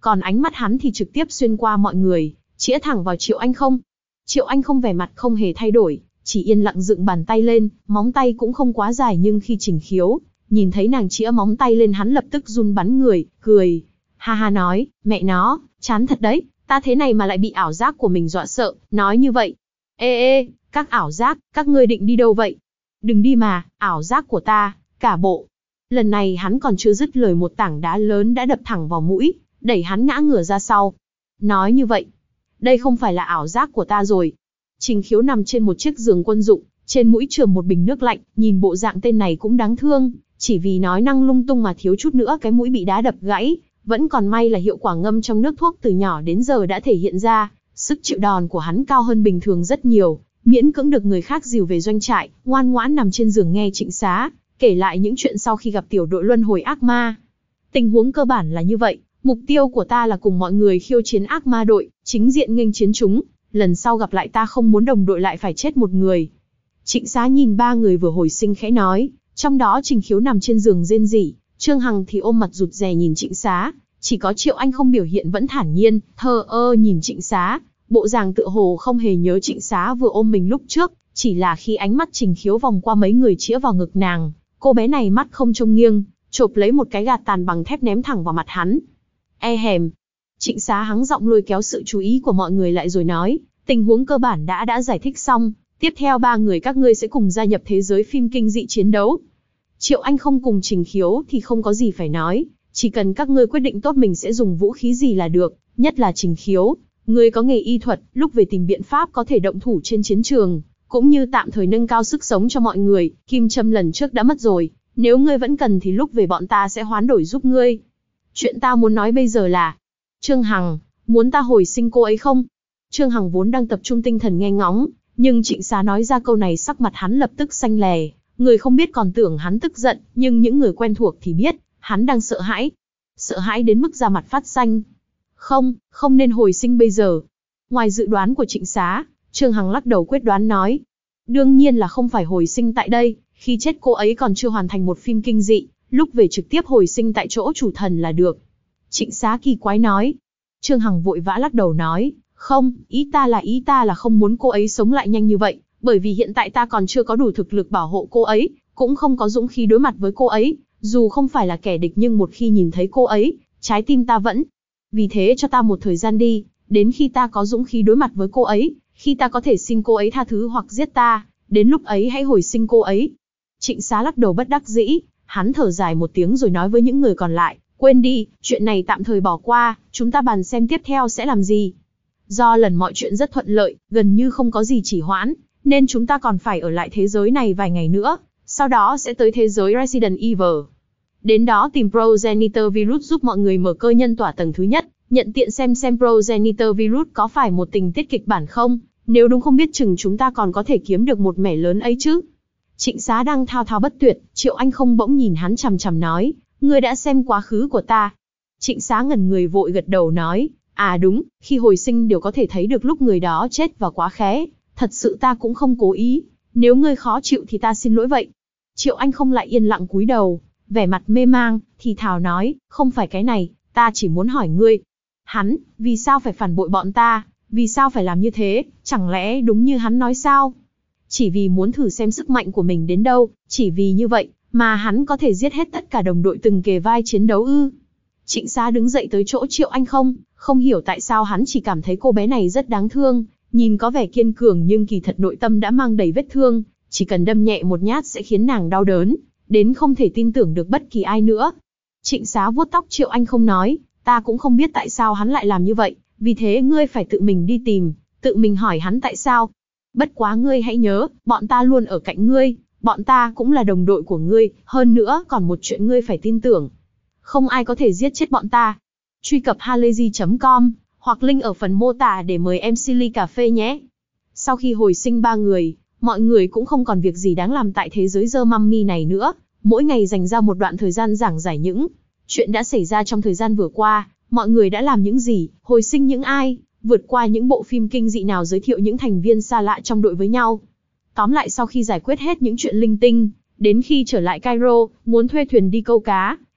còn ánh mắt hắn thì trực tiếp xuyên qua mọi người, chĩa thẳng vào Triệu Anh Không. Triệu Anh Không vẻ mặt không hề thay đổi, chỉ yên lặng dựng bàn tay lên, móng tay cũng không quá dài, nhưng khi Trình Khiếu nhìn thấy nàng chĩa móng tay lên, hắn lập tức run bắn người, cười. Ha ha nói, mẹ nó, chán thật đấy, ta thế này mà lại bị ảo giác của mình dọa sợ, nói như vậy. Ê ê, các ảo giác, các ngươi định đi đâu vậy? Đừng đi mà, ảo giác của ta, cả bộ. Lần này hắn còn chưa dứt lời, một tảng đá lớn đã đập thẳng vào mũi, đẩy hắn ngã ngửa ra sau. Nói như vậy, đây không phải là ảo giác của ta rồi. Trình Khiếu nằm trên một chiếc giường quân dụng, trên mũi chườm một bình nước lạnh, nhìn bộ dạng tên này cũng đáng thương, chỉ vì nói năng lung tung mà thiếu chút nữa cái mũi bị đá đập gãy. Vẫn còn may là hiệu quả ngâm trong nước thuốc từ nhỏ đến giờ đã thể hiện ra, sức chịu đòn của hắn cao hơn bình thường rất nhiều, miễn cưỡng được người khác dìu về doanh trại, ngoan ngoãn nằm trên giường nghe Trịnh Xá kể lại những chuyện sau khi gặp tiểu đội luân hồi ác ma. Tình huống cơ bản là như vậy, mục tiêu của ta là cùng mọi người khiêu chiến ác ma đội, chính diện nghênh chiến chúng, lần sau gặp lại ta không muốn đồng đội lại phải chết một người. Trịnh Xá nhìn ba người vừa hồi sinh khẽ nói, trong đó Trình Khiếu nằm trên giường rên rỉ, Trương Hằng thì ôm mặt rụt rè nhìn Trịnh Xá, chỉ có Triệu Anh Không biểu hiện vẫn thản nhiên, thờ ơ nhìn Trịnh Xá, bộ dạng tựa hồ không hề nhớ Trịnh Xá vừa ôm mình lúc trước, chỉ là khi ánh mắt Trình Khiếu vòng qua mấy người chĩa vào ngực nàng, cô bé này mắt không trông nghiêng, chộp lấy một cái gạt tàn bằng thép ném thẳng vào mặt hắn. E hèm. Trịnh Xá hắng giọng lôi kéo sự chú ý của mọi người lại rồi nói, tình huống cơ bản đã đã giải thích xong, tiếp theo ba người các ngươi sẽ cùng gia nhập thế giới phim kinh dị chiến đấu. Triệu Anh Không cùng Trình Khiếu thì không có gì phải nói, chỉ cần các ngươi quyết định tốt mình sẽ dùng vũ khí gì là được, nhất là Trình Khiếu, ngươi có nghề y thuật, lúc về tìm biện pháp có thể động thủ trên chiến trường, cũng như tạm thời nâng cao sức sống cho mọi người, kim châm lần trước đã mất rồi, nếu ngươi vẫn cần thì lúc về bọn ta sẽ hoán đổi giúp ngươi. Chuyện ta muốn nói bây giờ là, Trương Hằng, muốn ta hồi sinh cô ấy không? Trương Hằng vốn đang tập trung tinh thần nghe ngóng, nhưng Trịnh Xá nói ra câu này sắc mặt hắn lập tức xanh lè, người không biết còn tưởng hắn tức giận, nhưng những người quen thuộc thì biết, hắn đang sợ hãi. Sợ hãi đến mức da mặt phát xanh. Không, không nên hồi sinh bây giờ. Ngoài dự đoán của Trịnh Xá, Trương Hằng lắc đầu quyết đoán nói. Đương nhiên là không phải hồi sinh tại đây, khi chết cô ấy còn chưa hoàn thành một phim kinh dị, lúc về trực tiếp hồi sinh tại chỗ chủ thần là được. Trịnh Xá kỳ quái nói. Trương Hằng vội vã lắc đầu nói, không, ý ta là ý ta là không muốn cô ấy sống lại nhanh như vậy, bởi vì hiện tại ta còn chưa có đủ thực lực bảo hộ cô ấy, cũng không có dũng khí đối mặt với cô ấy, dù không phải là kẻ địch nhưng một khi nhìn thấy cô ấy, trái tim ta vẫn. Vì thế cho ta một thời gian đi, đến khi ta có dũng khí đối mặt với cô ấy, khi ta có thể xin cô ấy tha thứ hoặc giết ta, đến lúc ấy hãy hồi sinh cô ấy. Trịnh Xá lắc đầu bất đắc dĩ, hắn thở dài một tiếng rồi nói với những người còn lại, quên đi, chuyện này tạm thời bỏ qua, chúng ta bàn xem tiếp theo sẽ làm gì. Do lần mọi chuyện rất thuận lợi, gần như không có gì trì hoãn, nên chúng ta còn phải ở lại thế giới này vài ngày nữa, sau đó sẽ tới thế giới Resident Evil. Đến đó tìm Progenitor Virus giúp mọi người mở cơ nhân tỏa tầng thứ nhất, nhận tiện xem xem Progenitor Virus có phải một tình tiết kịch bản không, nếu đúng không biết chừng chúng ta còn có thể kiếm được một mẻ lớn ấy chứ. Trịnh Xá đang thao thao bất tuyệt, Triệu Anh Không bỗng nhìn hắn chằm chằm nói, ngươi đã xem quá khứ của ta. Trịnh Xá ngẩn người vội gật đầu nói, à đúng, khi hồi sinh đều có thể thấy được lúc người đó chết và quá khé, thật sự ta cũng không cố ý, nếu ngươi khó chịu thì ta xin lỗi vậy. Triệu Anh Không lại yên lặng cúi đầu, vẻ mặt mê mang, thì thào nói, không phải cái này, ta chỉ muốn hỏi ngươi. Hắn, vì sao phải phản bội bọn ta, vì sao phải làm như thế, chẳng lẽ đúng như hắn nói sao? Chỉ vì muốn thử xem sức mạnh của mình đến đâu, chỉ vì như vậy, mà hắn có thể giết hết tất cả đồng đội từng kề vai chiến đấu ư? Trịnh Xá đứng dậy tới chỗ Triệu Anh Không, không hiểu tại sao hắn chỉ cảm thấy cô bé này rất đáng thương, nhìn có vẻ kiên cường nhưng kỳ thật nội tâm đã mang đầy vết thương, chỉ cần đâm nhẹ một nhát sẽ khiến nàng đau đớn, đến không thể tin tưởng được bất kỳ ai nữa. Trịnh Xá vuốt tóc Triệu Anh Không nói, ta cũng không biết tại sao hắn lại làm như vậy, vì thế ngươi phải tự mình đi tìm, tự mình hỏi hắn tại sao. Bất quá ngươi hãy nhớ, bọn ta luôn ở cạnh ngươi, bọn ta cũng là đồng đội của ngươi, hơn nữa còn một chuyện ngươi phải tin tưởng. Không ai có thể giết chết bọn ta. Truy cập halayzi chấm com, hoặc link ở phần mô tả để mời em xê ly cà phê nhé. Sau khi hồi sinh ba người, mọi người cũng không còn việc gì đáng làm tại thế giới The Mummy này nữa, mỗi ngày dành ra một đoạn thời gian giảng giải những chuyện đã xảy ra trong thời gian vừa qua, mọi người đã làm những gì, hồi sinh những ai, vượt qua những bộ phim kinh dị nào, giới thiệu những thành viên xa lạ trong đội với nhau. Tóm lại sau khi giải quyết hết những chuyện linh tinh, đến khi trở lại Cairo, muốn thuê thuyền đi câu cá,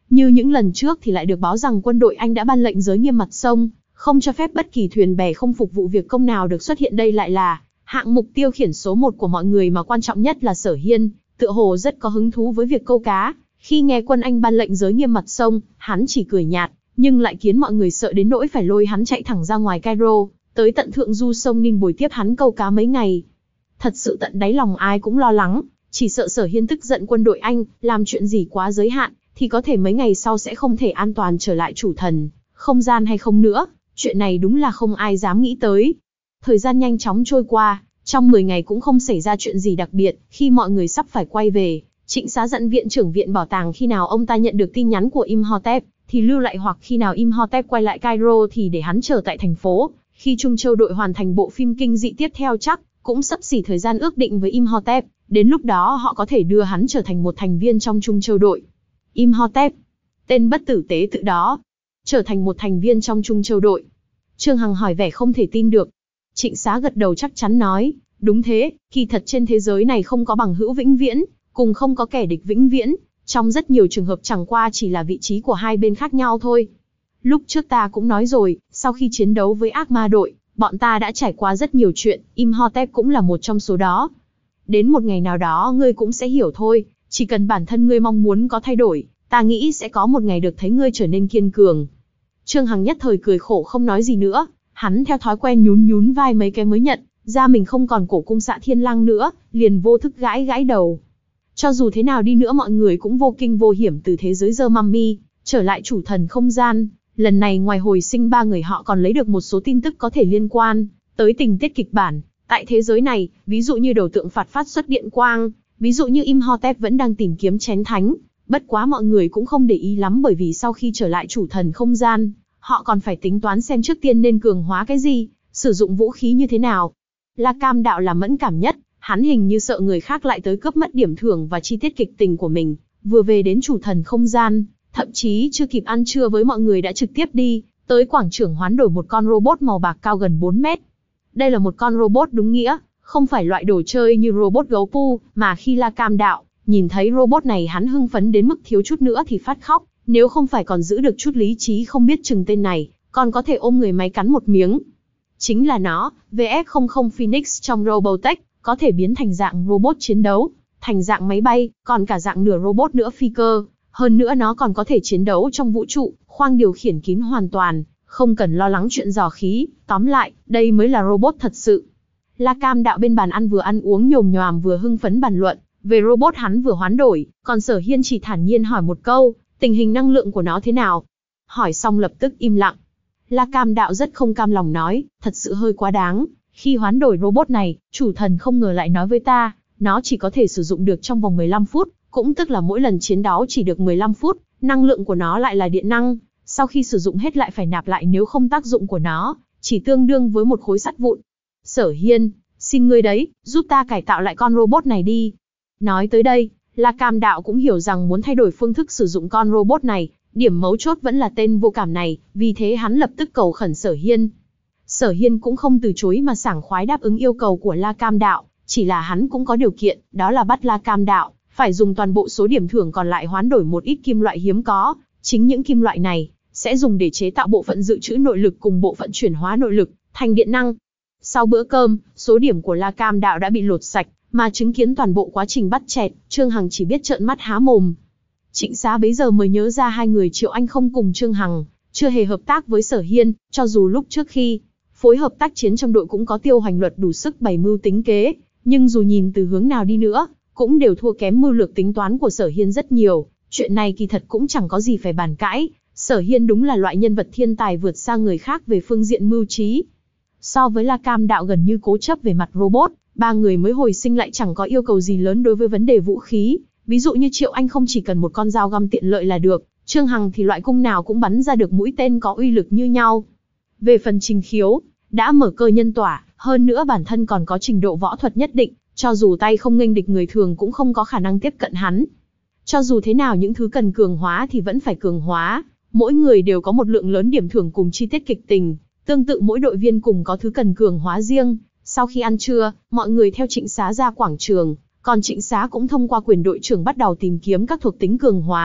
Như những lần trước thì lại được báo rằng quân đội Anh đã ban lệnh giới nghiêm mặt sông, không cho phép bất kỳ thuyền bè không phục vụ việc công nào được xuất hiện. Đây lại là hạng mục tiêu khiển số một của mọi người, mà quan trọng nhất là Sở Hiên, tựa hồ rất có hứng thú với việc câu cá. Khi nghe quân Anh ban lệnh giới nghiêm mặt sông, hắn chỉ cười nhạt, nhưng lại khiến mọi người sợ đến nỗi phải lôi hắn chạy thẳng ra ngoài Cairo, tới tận thượng du sông Nin bồi tiếp hắn câu cá mấy ngày. Thật sự tận đáy lòng ai cũng lo lắng, chỉ sợ Sở Hiên tức giận quân đội Anh, làm chuyện gì quá giới hạn, thì có thể mấy ngày sau sẽ không thể an toàn trở lại chủ thần không gian hay không nữa. Chuyện này đúng là không ai dám nghĩ tới. Thời gian nhanh chóng trôi qua, trong mười ngày cũng không xảy ra chuyện gì đặc biệt. Khi mọi người sắp phải quay về, Trịnh Xá dặn viện trưởng viện bảo tàng khi nào ông ta nhận được tin nhắn của Imhotep thì lưu lại, hoặc khi nào Imhotep quay lại Cairo thì để hắn chờ tại thành phố. Khi Trung Châu đội hoàn thành bộ phim kinh dị tiếp theo chắc cũng sắp xỉ thời gian ước định với Imhotep, đến lúc đó họ có thể đưa hắn trở thành một thành viên trong Trung Châu đội. Imhotep, tên bất tử tế tự đó, trở thành một thành viên trong Trung Châu đội. Trương Hằng hỏi vẻ không thể tin được. Trịnh Xá gật đầu chắc chắn nói, đúng thế, kỳ thật trên thế giới này không có bằng hữu vĩnh viễn, cùng không có kẻ địch vĩnh viễn, trong rất nhiều trường hợp chẳng qua chỉ là vị trí của hai bên khác nhau thôi. Lúc trước ta cũng nói rồi, sau khi chiến đấu với ác ma đội, bọn ta đã trải qua rất nhiều chuyện, Imhotep cũng là một trong số đó. Đến một ngày nào đó ngươi cũng sẽ hiểu thôi, chỉ cần bản thân ngươi mong muốn có thay đổi, ta nghĩ sẽ có một ngày được thấy ngươi trở nên kiên cường. Trương Hằng nhất thời cười khổ không nói gì nữa, hắn theo thói quen nhún nhún vai mấy cái mới nhận ra mình không còn cổ cung xạ thiên lang nữa, liền vô thức gãi gãi đầu. Cho dù thế nào đi nữa mọi người cũng vô kinh vô hiểm từ thế giới The Mummy trở lại chủ thần không gian. Lần này ngoài hồi sinh ba người họ còn lấy được một số tin tức có thể liên quan tới tình tiết kịch bản tại thế giới này, ví dụ như đầu tượng phạt phát xuất điện quang, ví dụ như Imhotep vẫn đang tìm kiếm chén thánh. Bất quá mọi người cũng không để ý lắm, bởi vì sau khi trở lại chủ thần không gian, họ còn phải tính toán xem trước tiên nên cường hóa cái gì, sử dụng vũ khí như thế nào. La Cam Đạo là mẫn cảm nhất, hắn hình như sợ người khác lại tới cướp mất điểm thưởng và chi tiết kịch tình của mình. Vừa về đến chủ thần không gian, thậm chí chưa kịp ăn trưa với mọi người đã trực tiếp đi tới quảng trường hoán đổi một con robot màu bạc cao gần bốn mét. Đây là một con robot đúng nghĩa, không phải loại đồ chơi như robot gấu pu, mà khi La Cam Đạo nhìn thấy robot này hắn hưng phấn đến mức thiếu chút nữa thì phát khóc, nếu không phải còn giữ được chút lý trí không biết chừng tên này còn có thể ôm người máy cắn một miếng. Chính là nó, vê ép không không Phoenix trong Robotech, có thể biến thành dạng robot chiến đấu, thành dạng máy bay, còn cả dạng nửa robot nữa phi cơ. Hơn nữa nó còn có thể chiến đấu trong vũ trụ, khoang điều khiển kín hoàn toàn, không cần lo lắng chuyện dò khí. Tóm lại, đây mới là robot thật sự. La Cam Đạo bên bàn ăn vừa ăn uống nhồm nhoàm vừa hưng phấn bàn luận về robot hắn vừa hoán đổi, còn Sở Hiên chỉ thản nhiên hỏi một câu, tình hình năng lượng của nó thế nào? Hỏi xong lập tức im lặng. La Cam Đạo rất không cam lòng nói, thật sự hơi quá đáng. Khi hoán đổi robot này, chủ thần không ngờ lại nói với ta, nó chỉ có thể sử dụng được trong vòng mười lăm phút, cũng tức là mỗi lần chiến đấu chỉ được mười lăm phút, năng lượng của nó lại là điện năng, sau khi sử dụng hết lại phải nạp lại, nếu không tác dụng của nó chỉ tương đương với một khối sắt vụn. Sở Hiên, xin ngươi đấy, giúp ta cải tạo lại con robot này đi. Nói tới đây, La Cam Đạo cũng hiểu rằng muốn thay đổi phương thức sử dụng con robot này, điểm mấu chốt vẫn là tên vô cảm này, vì thế hắn lập tức cầu khẩn Sở Hiên. Sở Hiên cũng không từ chối mà sảng khoái đáp ứng yêu cầu của La Cam Đạo, chỉ là hắn cũng có điều kiện, đó là bắt La Cam Đạo phải dùng toàn bộ số điểm thưởng còn lại hoán đổi một ít kim loại hiếm có, chính những kim loại này sẽ dùng để chế tạo bộ phận dự trữ nội lực cùng bộ phận chuyển hóa nội lực thành điện năng. Sau bữa cơm, số điểm của La Cam Đạo đã bị lột sạch, mà chứng kiến toàn bộ quá trình bắt chẹt, Trương Hằng chỉ biết trợn mắt há mồm. Trịnh Xá bấy giờ mới nhớ ra hai người Triệu Anh không cùng Trương Hằng chưa hề hợp tác với Sở Hiên, cho dù lúc trước khi phối hợp tác chiến trong đội cũng có tiêu hành luật đủ sức bày mưu tính kế, nhưng dù nhìn từ hướng nào đi nữa, cũng đều thua kém mưu lược tính toán của Sở Hiên rất nhiều. Chuyện này kỳ thật cũng chẳng có gì phải bàn cãi, Sở Hiên đúng là loại nhân vật thiên tài vượt xa người khác về phương diện mưu trí. So với La Cam Đạo gần như cố chấp về mặt robot, ba người mới hồi sinh lại chẳng có yêu cầu gì lớn đối với vấn đề vũ khí. Ví dụ như Triệu Anh không chỉ cần một con dao găm tiện lợi là được, Trương Hằng thì loại cung nào cũng bắn ra được mũi tên có uy lực như nhau. Về phần Trình Khiếu, đã mở cơ nhân tỏa, hơn nữa bản thân còn có trình độ võ thuật nhất định, cho dù tay không nghênh địch người thường cũng không có khả năng tiếp cận hắn. Cho dù thế nào những thứ cần cường hóa thì vẫn phải cường hóa, mỗi người đều có một lượng lớn điểm thưởng cùng chi tiết kịch tình, tương tự mỗi đội viên cùng có thứ cần cường hóa riêng. Sau khi ăn trưa, mọi người theo Trịnh Xá ra quảng trường, còn Trịnh Xá cũng thông qua quyền đội trưởng bắt đầu tìm kiếm các thuộc tính cường hóa.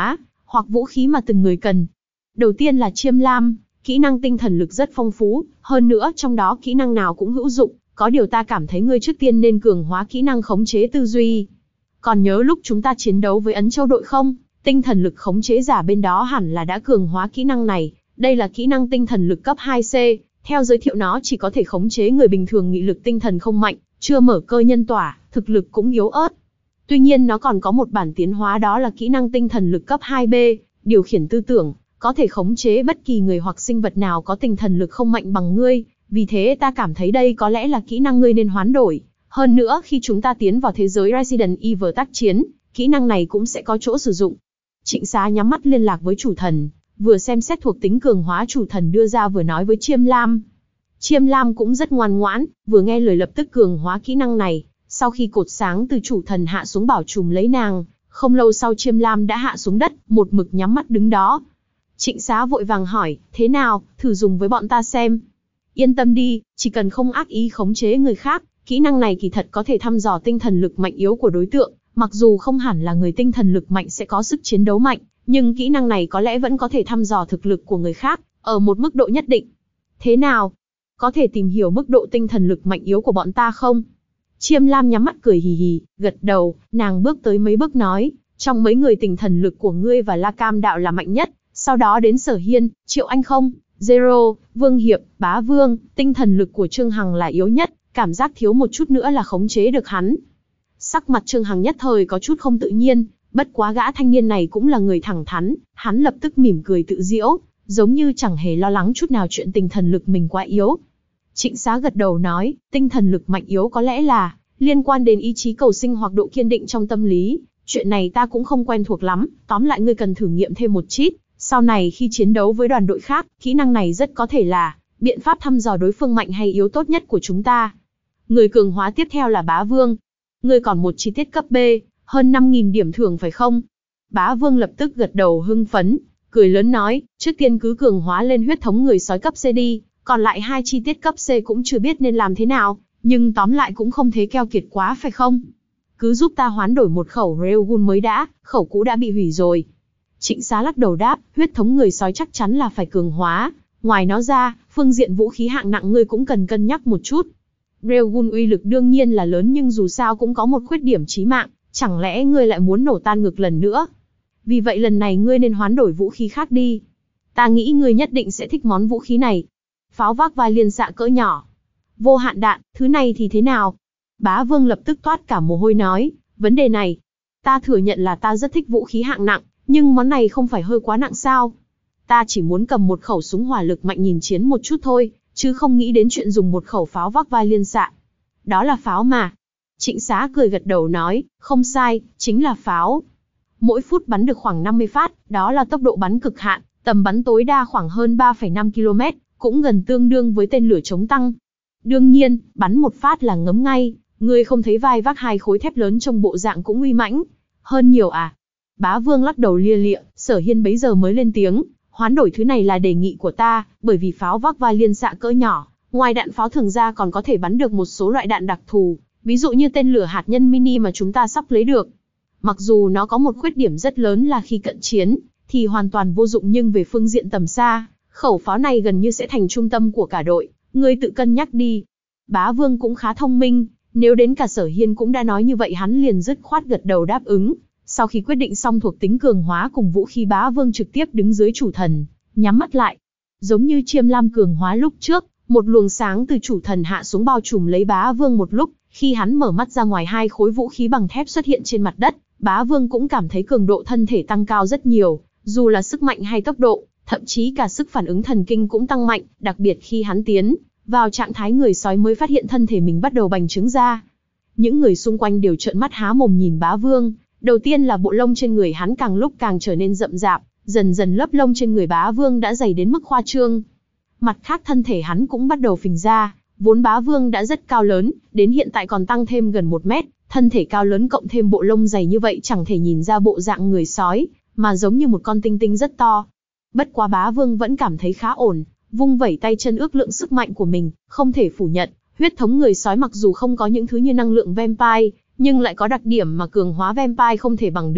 hoặc vũ khí mà từng người cần. Đầu tiên là Chiêm Lam, kỹ năng tinh thần lực rất phong phú, hơn nữa trong đó kỹ năng nào cũng hữu dụng, có điều ta cảm thấy ngươi trước tiên nên cường hóa kỹ năng khống chế tư duy. Còn nhớ lúc chúng ta chiến đấu với Ấn Châu đội không? Tinh thần lực khống chế giả bên đó hẳn là đã cường hóa kỹ năng này, đây là kỹ năng tinh thần lực cấp hai C, theo giới thiệu nó chỉ có thể khống chế người bình thường nghị lực tinh thần không mạnh, chưa mở cơ nhân tỏa, thực lực cũng yếu ớt. Tuy nhiên nó còn có một bản tiến hóa đó là kỹ năng tinh thần lực cấp hai B, điều khiển tư tưởng, có thể khống chế bất kỳ người hoặc sinh vật nào có tinh thần lực không mạnh bằng ngươi, vì thế ta cảm thấy đây có lẽ là kỹ năng ngươi nên hoán đổi. Hơn nữa khi chúng ta tiến vào thế giới Resident Evil tác chiến, kỹ năng này cũng sẽ có chỗ sử dụng. Trịnh Xá nhắm mắt liên lạc với chủ thần, vừa xem xét thuộc tính cường hóa chủ thần đưa ra vừa nói với Chiêm Lam. Chiêm Lam cũng rất ngoan ngoãn, vừa nghe lời lập tức cường hóa kỹ năng này. Sau khi cột sáng từ chủ thần hạ xuống bảo trùm lấy nàng, không lâu sau Chiêm Lam đã hạ xuống đất, một mực nhắm mắt đứng đó. Trịnh Xá vội vàng hỏi, thế nào, thử dùng với bọn ta xem. Yên tâm đi, chỉ cần không ác ý khống chế người khác, kỹ năng này kỳ thật có thể thăm dò tinh thần lực mạnh yếu của đối tượng, mặc dù không hẳn là người tinh thần lực mạnh sẽ có sức chiến đấu mạnh, nhưng kỹ năng này có lẽ vẫn có thể thăm dò thực lực của người khác, ở một mức độ nhất định. Thế nào? Có thể tìm hiểu mức độ tinh thần lực mạnh yếu của bọn ta không? Chiêm Lam nhắm mắt cười hì hì, gật đầu, nàng bước tới mấy bước nói, trong mấy người tinh thần lực của ngươi và La Cam đạo là mạnh nhất, sau đó đến Sở Hiên, Triệu Anh không, Zero, Vương Hiệp, Bá Vương, tinh thần lực của Trương Hằng là yếu nhất, cảm giác thiếu một chút nữa là khống chế được hắn. Sắc mặt Trương Hằng nhất thời có chút không tự nhiên, bất quá gã thanh niên này cũng là người thẳng thắn, hắn lập tức mỉm cười tự giễu, giống như chẳng hề lo lắng chút nào chuyện tinh thần lực mình quá yếu. Trịnh Xá gật đầu nói, tinh thần lực mạnh yếu có lẽ là liên quan đến ý chí cầu sinh hoặc độ kiên định trong tâm lý, chuyện này ta cũng không quen thuộc lắm, tóm lại ngươi cần thử nghiệm thêm một chút, sau này khi chiến đấu với đoàn đội khác, kỹ năng này rất có thể là biện pháp thăm dò đối phương mạnh hay yếu tốt nhất của chúng ta. Người cường hóa tiếp theo là Bá Vương. Ngươi còn một chi tiết cấp B, hơn năm nghìn điểm thưởng phải không? Bá Vương lập tức gật đầu hưng phấn, cười lớn nói, trước tiên cứ cường hóa lên huyết thống người sói cấp C đi, còn lại hai chi tiết cấp C cũng chưa biết nên làm thế nào, nhưng tóm lại cũng không thế keo kiệt quá phải không? Cứ giúp ta hoán đổi một khẩu Railgun mới đã, khẩu cũ đã bị hủy rồi. Trịnh Xá lắc đầu đáp, huyết thống người sói chắc chắn là phải cường hóa, ngoài nó ra, phương diện vũ khí hạng nặng ngươi cũng cần cân nhắc một chút. Railgun uy lực đương nhiên là lớn nhưng dù sao cũng có một khuyết điểm chí mạng, chẳng lẽ ngươi lại muốn nổ tan ngực lần nữa? Vì vậy lần này ngươi nên hoán đổi vũ khí khác đi. Ta nghĩ ngươi nhất định sẽ thích món vũ khí này. Pháo vác vai liên xạ cỡ nhỏ. Vô hạn đạn, thứ này thì thế nào? Bá Vương lập tức toát cả mồ hôi nói, vấn đề này. Ta thừa nhận là ta rất thích vũ khí hạng nặng, nhưng món này không phải hơi quá nặng sao? Ta chỉ muốn cầm một khẩu súng hỏa lực mạnh nhìn chiến một chút thôi, chứ không nghĩ đến chuyện dùng một khẩu pháo vác vai liên xạ. Đó là pháo mà. Trịnh Xá cười gật đầu nói, không sai, chính là pháo. Mỗi phút bắn được khoảng năm mươi phát, đó là tốc độ bắn cực hạn, tầm bắn tối đa khoảng hơn ba phẩy năm ki lô mét, cũng gần tương đương với tên lửa chống tăng. Đương nhiên, bắn một phát là ngấm ngay, ngươi không thấy vai vác hai khối thép lớn trong bộ dạng cũng uy mãnh. Hơn nhiều à? Bá Vương lắc đầu lia lịa, Sở Hiên bấy giờ mới lên tiếng, hoán đổi thứ này là đề nghị của ta, bởi vì pháo vác vai liên xạ cỡ nhỏ, ngoài đạn pháo thường ra còn có thể bắn được một số loại đạn đặc thù, ví dụ như tên lửa hạt nhân mini mà chúng ta sắp lấy được. Mặc dù nó có một khuyết điểm rất lớn là khi cận chiến, thì hoàn toàn vô dụng nhưng về phương diện tầm xa, khẩu pháo này gần như sẽ thành trung tâm của cả đội, ngươi tự cân nhắc đi. Bá Vương cũng khá thông minh, nếu đến cả Sở Hiên cũng đã nói như vậy hắn liền dứt khoát gật đầu đáp ứng. Sau khi quyết định xong thuộc tính cường hóa cùng vũ khí, Bá Vương trực tiếp đứng dưới chủ thần, nhắm mắt lại. Giống như Chiêm Lam cường hóa lúc trước, một luồng sáng từ chủ thần hạ xuống bao trùm lấy Bá Vương một lúc, khi hắn mở mắt ra ngoài hai khối vũ khí bằng thép xuất hiện trên mặt đất, Bá Vương cũng cảm thấy cường độ thân thể tăng cao rất nhiều, dù là sức mạnh hay tốc độ, thậm chí cả sức phản ứng thần kinh cũng tăng mạnh, đặc biệt khi hắn tiến vào trạng thái người sói mới phát hiện thân thể mình bắt đầu bành trướng ra. Những người xung quanh đều trợn mắt há mồm nhìn Bá Vương. Đầu tiên là bộ lông trên người hắn càng lúc càng trở nên rậm rạp, dần dần lớp lông trên người Bá Vương đã dày đến mức khoa trương. Mặt khác thân thể hắn cũng bắt đầu phình ra, vốn Bá Vương đã rất cao lớn, đến hiện tại còn tăng thêm gần một mét, thân thể cao lớn cộng thêm bộ lông dày như vậy chẳng thể nhìn ra bộ dạng người sói, mà giống như một con tinh tinh rất to. Bất quá Bá Vương vẫn cảm thấy khá ổn, vung vẩy tay chân ước lượng sức mạnh của mình, không thể phủ nhận, huyết thống người sói mặc dù không có những thứ như năng lượng vampire, nhưng lại có đặc điểm mà cường hóa vampire không thể bằng được,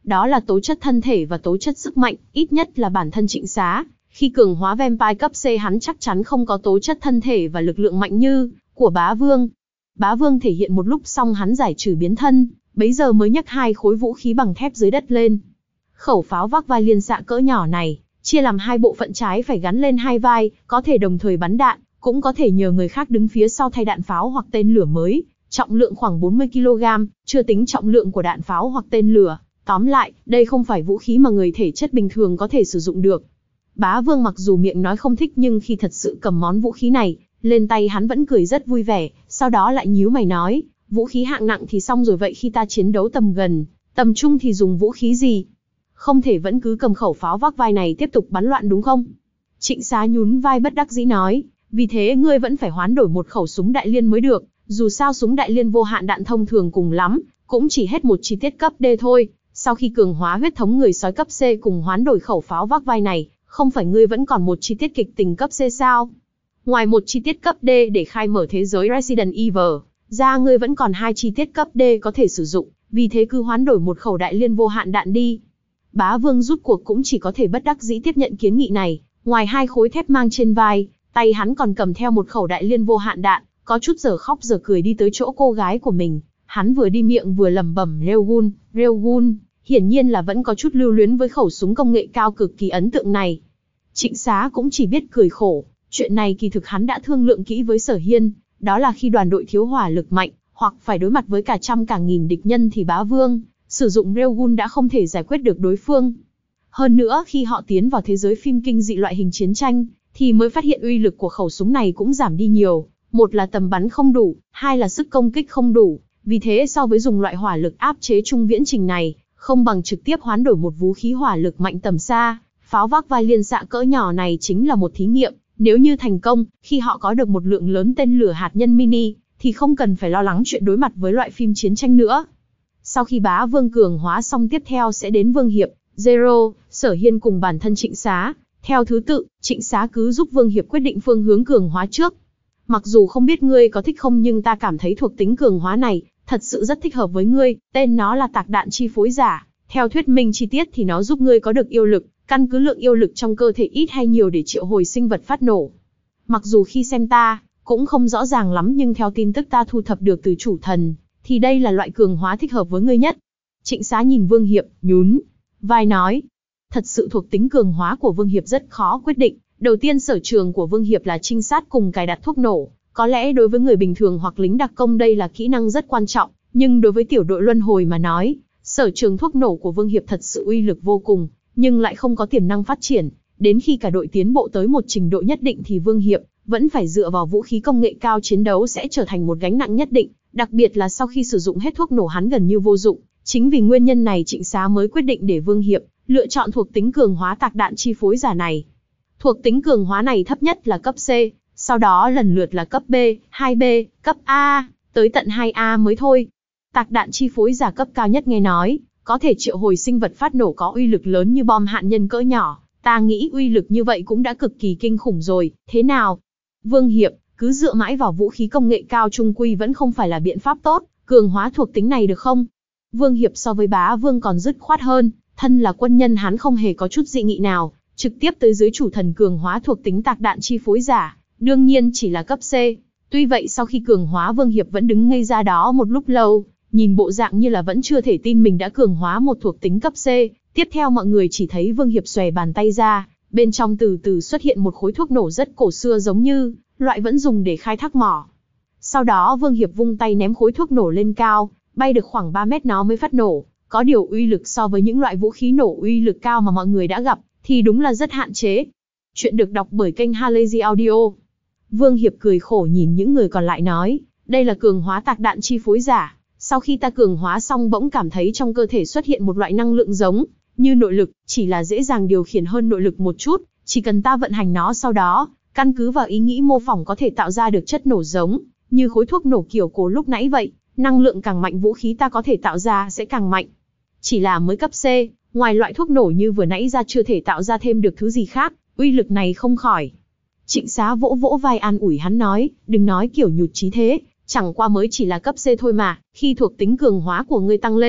đó là tố chất thân thể và tố chất sức mạnh, ít nhất là bản thân Trịnh Xá. Khi cường hóa Vampire cấp C hắn chắc chắn không có tố chất thân thể và lực lượng mạnh như của Bá Vương. Bá Vương thể hiện một lúc xong hắn giải trừ biến thân, bấy giờ mới nhấc hai khối vũ khí bằng thép dưới đất lên. Khẩu pháo vác vai liên xạ cỡ nhỏ này, chia làm hai bộ phận trái phải gắn lên hai vai, có thể đồng thời bắn đạn, cũng có thể nhờ người khác đứng phía sau thay đạn pháo hoặc tên lửa mới, trọng lượng khoảng bốn mươi ki lô gam, chưa tính trọng lượng của đạn pháo hoặc tên lửa. Tóm lại, đây không phải vũ khí mà người thể chất bình thường có thể sử dụng được. Bá Vương mặc dù miệng nói không thích nhưng khi thật sự cầm món vũ khí này lên tay hắn vẫn cười rất vui vẻ, sau đó lại nhíu mày nói, vũ khí hạng nặng thì xong rồi vậy khi ta chiến đấu tầm gần, tầm trung thì dùng vũ khí gì? Không thể vẫn cứ cầm khẩu pháo vác vai này tiếp tục bắn loạn đúng không? Trịnh Xá nhún vai bất đắc dĩ nói, vì thế ngươi vẫn phải hoán đổi một khẩu súng đại liên mới được, dù sao súng đại liên vô hạn đạn thông thường cùng lắm, cũng chỉ hết một chi tiết cấp D thôi. Sau khi cường hóa huyết thống người sói cấp C cùng hoán đổi khẩu pháo vác vai này, không phải ngươi vẫn còn một chi tiết kịch tình cấp C sao? Ngoài một chi tiết cấp D để khai mở thế giới Resident Evil, ra ngươi vẫn còn hai chi tiết cấp D có thể sử dụng, vì thế cứ hoán đổi một khẩu đại liên vô hạn đạn đi. Bá Vương rút cuộc cũng chỉ có thể bất đắc dĩ tiếp nhận kiến nghị này, ngoài hai khối thép mang trên vai, tay hắn còn cầm theo một khẩu đại liên vô hạn đạn, có chút giờ khóc giờ cười đi tới chỗ cô gái của mình. Hắn vừa đi miệng vừa lẩm bẩm Railgun, Railgun, hiển nhiên là vẫn có chút lưu luyến với khẩu súng công nghệ cao cực kỳ ấn tượng này. Trịnh Xá cũng chỉ biết cười khổ, chuyện này kỳ thực hắn đã thương lượng kỹ với Sở Hiên, đó là khi đoàn đội thiếu hỏa lực mạnh, hoặc phải đối mặt với cả trăm cả nghìn địch nhân thì Bá Vương sử dụng Railgun đã không thể giải quyết được đối phương. Hơn nữa khi họ tiến vào thế giới phim kinh dị loại hình chiến tranh, thì mới phát hiện uy lực của khẩu súng này cũng giảm đi nhiều, một là tầm bắn không đủ, hai là sức công kích không đủ, vì thế so với dùng loại hỏa lực áp chế trung viễn trình này, không bằng trực tiếp hoán đổi một vũ khí hỏa lực mạnh tầm xa. Pháo vác vai liên xạ cỡ nhỏ này chính là một thí nghiệm, nếu như thành công, khi họ có được một lượng lớn tên lửa hạt nhân mini, thì không cần phải lo lắng chuyện đối mặt với loại phim chiến tranh nữa. Sau khi Bá Vương cường hóa xong tiếp theo sẽ đến Vương Hiệp, Zero, Sở Hiên cùng bản thân Trịnh Xá. Theo thứ tự, Trịnh Xá cứ giúp Vương Hiệp quyết định phương hướng cường hóa trước. Mặc dù không biết ngươi có thích không nhưng ta cảm thấy thuộc tính cường hóa này thật sự rất thích hợp với ngươi, tên nó là tạc đạn chi phối giả. Theo thuyết minh chi tiết thì nó giúp ngươi có được yêu lực, căn cứ lượng yêu lực trong cơ thể ít hay nhiều để triệu hồi sinh vật phát nổ. Mặc dù khi xem ta, cũng không rõ ràng lắm nhưng theo tin tức ta thu thập được từ chủ thần, thì đây là loại cường hóa thích hợp với ngươi nhất. Trịnh Xá nhìn Vương Hiệp, nhún vai nói. Thật sự thuộc tính cường hóa của Vương Hiệp rất khó quyết định. Đầu tiên sở trường của Vương Hiệp là trinh sát cùng cài đặt thuốc nổ. Có lẽ đối với người bình thường hoặc lính đặc công đây là kỹ năng rất quan trọng, nhưng đối với tiểu đội luân hồi mà nói, sở trường thuốc nổ của Vương Hiệp thật sự uy lực vô cùng, nhưng lại không có tiềm năng phát triển. Đến khi cả đội tiến bộ tới một trình độ nhất định thì Vương Hiệp vẫn phải dựa vào vũ khí công nghệ cao chiến đấu sẽ trở thành một gánh nặng nhất định, đặc biệt là sau khi sử dụng hết thuốc nổ hắn gần như vô dụng. Chính vì nguyên nhân này Trịnh Xá mới quyết định để Vương Hiệp lựa chọn thuộc tính cường hóa tạc đạn chi phối giả này. Thuộc tính cường hóa này thấp nhất là cấp C, sau đó lần lượt là cấp B, hai B, cấp A, tới tận hai A mới thôi. Tạc đạn chi phối giả cấp cao nhất nghe nói, có thể triệu hồi sinh vật phát nổ có uy lực lớn như bom hạn nhân cỡ nhỏ. Ta nghĩ uy lực như vậy cũng đã cực kỳ kinh khủng rồi, thế nào? Vương Hiệp, cứ dựa mãi vào vũ khí công nghệ cao trung quy vẫn không phải là biện pháp tốt, cường hóa thuộc tính này được không? Vương Hiệp so với Bá Vương còn dứt khoát hơn, thân là quân nhân hắn không hề có chút dị nghị nào, trực tiếp tới dưới chủ thần cường hóa thuộc tính tạc đạn chi phối giả, đương nhiên chỉ là cấp C. Tuy vậy sau khi cường hóa Vương Hiệp vẫn đứng ngây ra đó một lúc lâu, nhìn bộ dạng như là vẫn chưa thể tin mình đã cường hóa một thuộc tính cấp C. Tiếp theo mọi người chỉ thấy Vương Hiệp xòe bàn tay ra, bên trong từ từ xuất hiện một khối thuốc nổ rất cổ xưa giống như loại vẫn dùng để khai thác mỏ. Sau đó Vương Hiệp vung tay ném khối thuốc nổ lên cao, bay được khoảng ba mét nó mới phát nổ. Có điều uy lực so với những loại vũ khí nổ uy lực cao mà mọi người đã gặp, thì đúng là rất hạn chế. Chuyện được đọc bởi kênh Halazy Audio. Vương Hiệp cười khổ nhìn những người còn lại nói, đây là cường hóa tạc đạn chi phối giả. Sau khi ta cường hóa xong bỗng cảm thấy trong cơ thể xuất hiện một loại năng lượng giống như nội lực, chỉ là dễ dàng điều khiển hơn nội lực một chút, chỉ cần ta vận hành nó sau đó, căn cứ vào ý nghĩ mô phỏng có thể tạo ra được chất nổ giống như khối thuốc nổ kiểu cổ lúc nãy vậy. Năng lượng càng mạnh vũ khí ta có thể tạo ra sẽ càng mạnh. Chỉ là mới cấp C, ngoài loại thuốc nổ như vừa nãy ra chưa thể tạo ra thêm được thứ gì khác, uy lực này không khỏi. Trịnh Xá vỗ vỗ vai an ủi hắn nói, đừng nói kiểu nhụt chí thế, chẳng qua mới chỉ là cấp C thôi mà, khi thuộc tính cường hóa của ngươi tăng lên,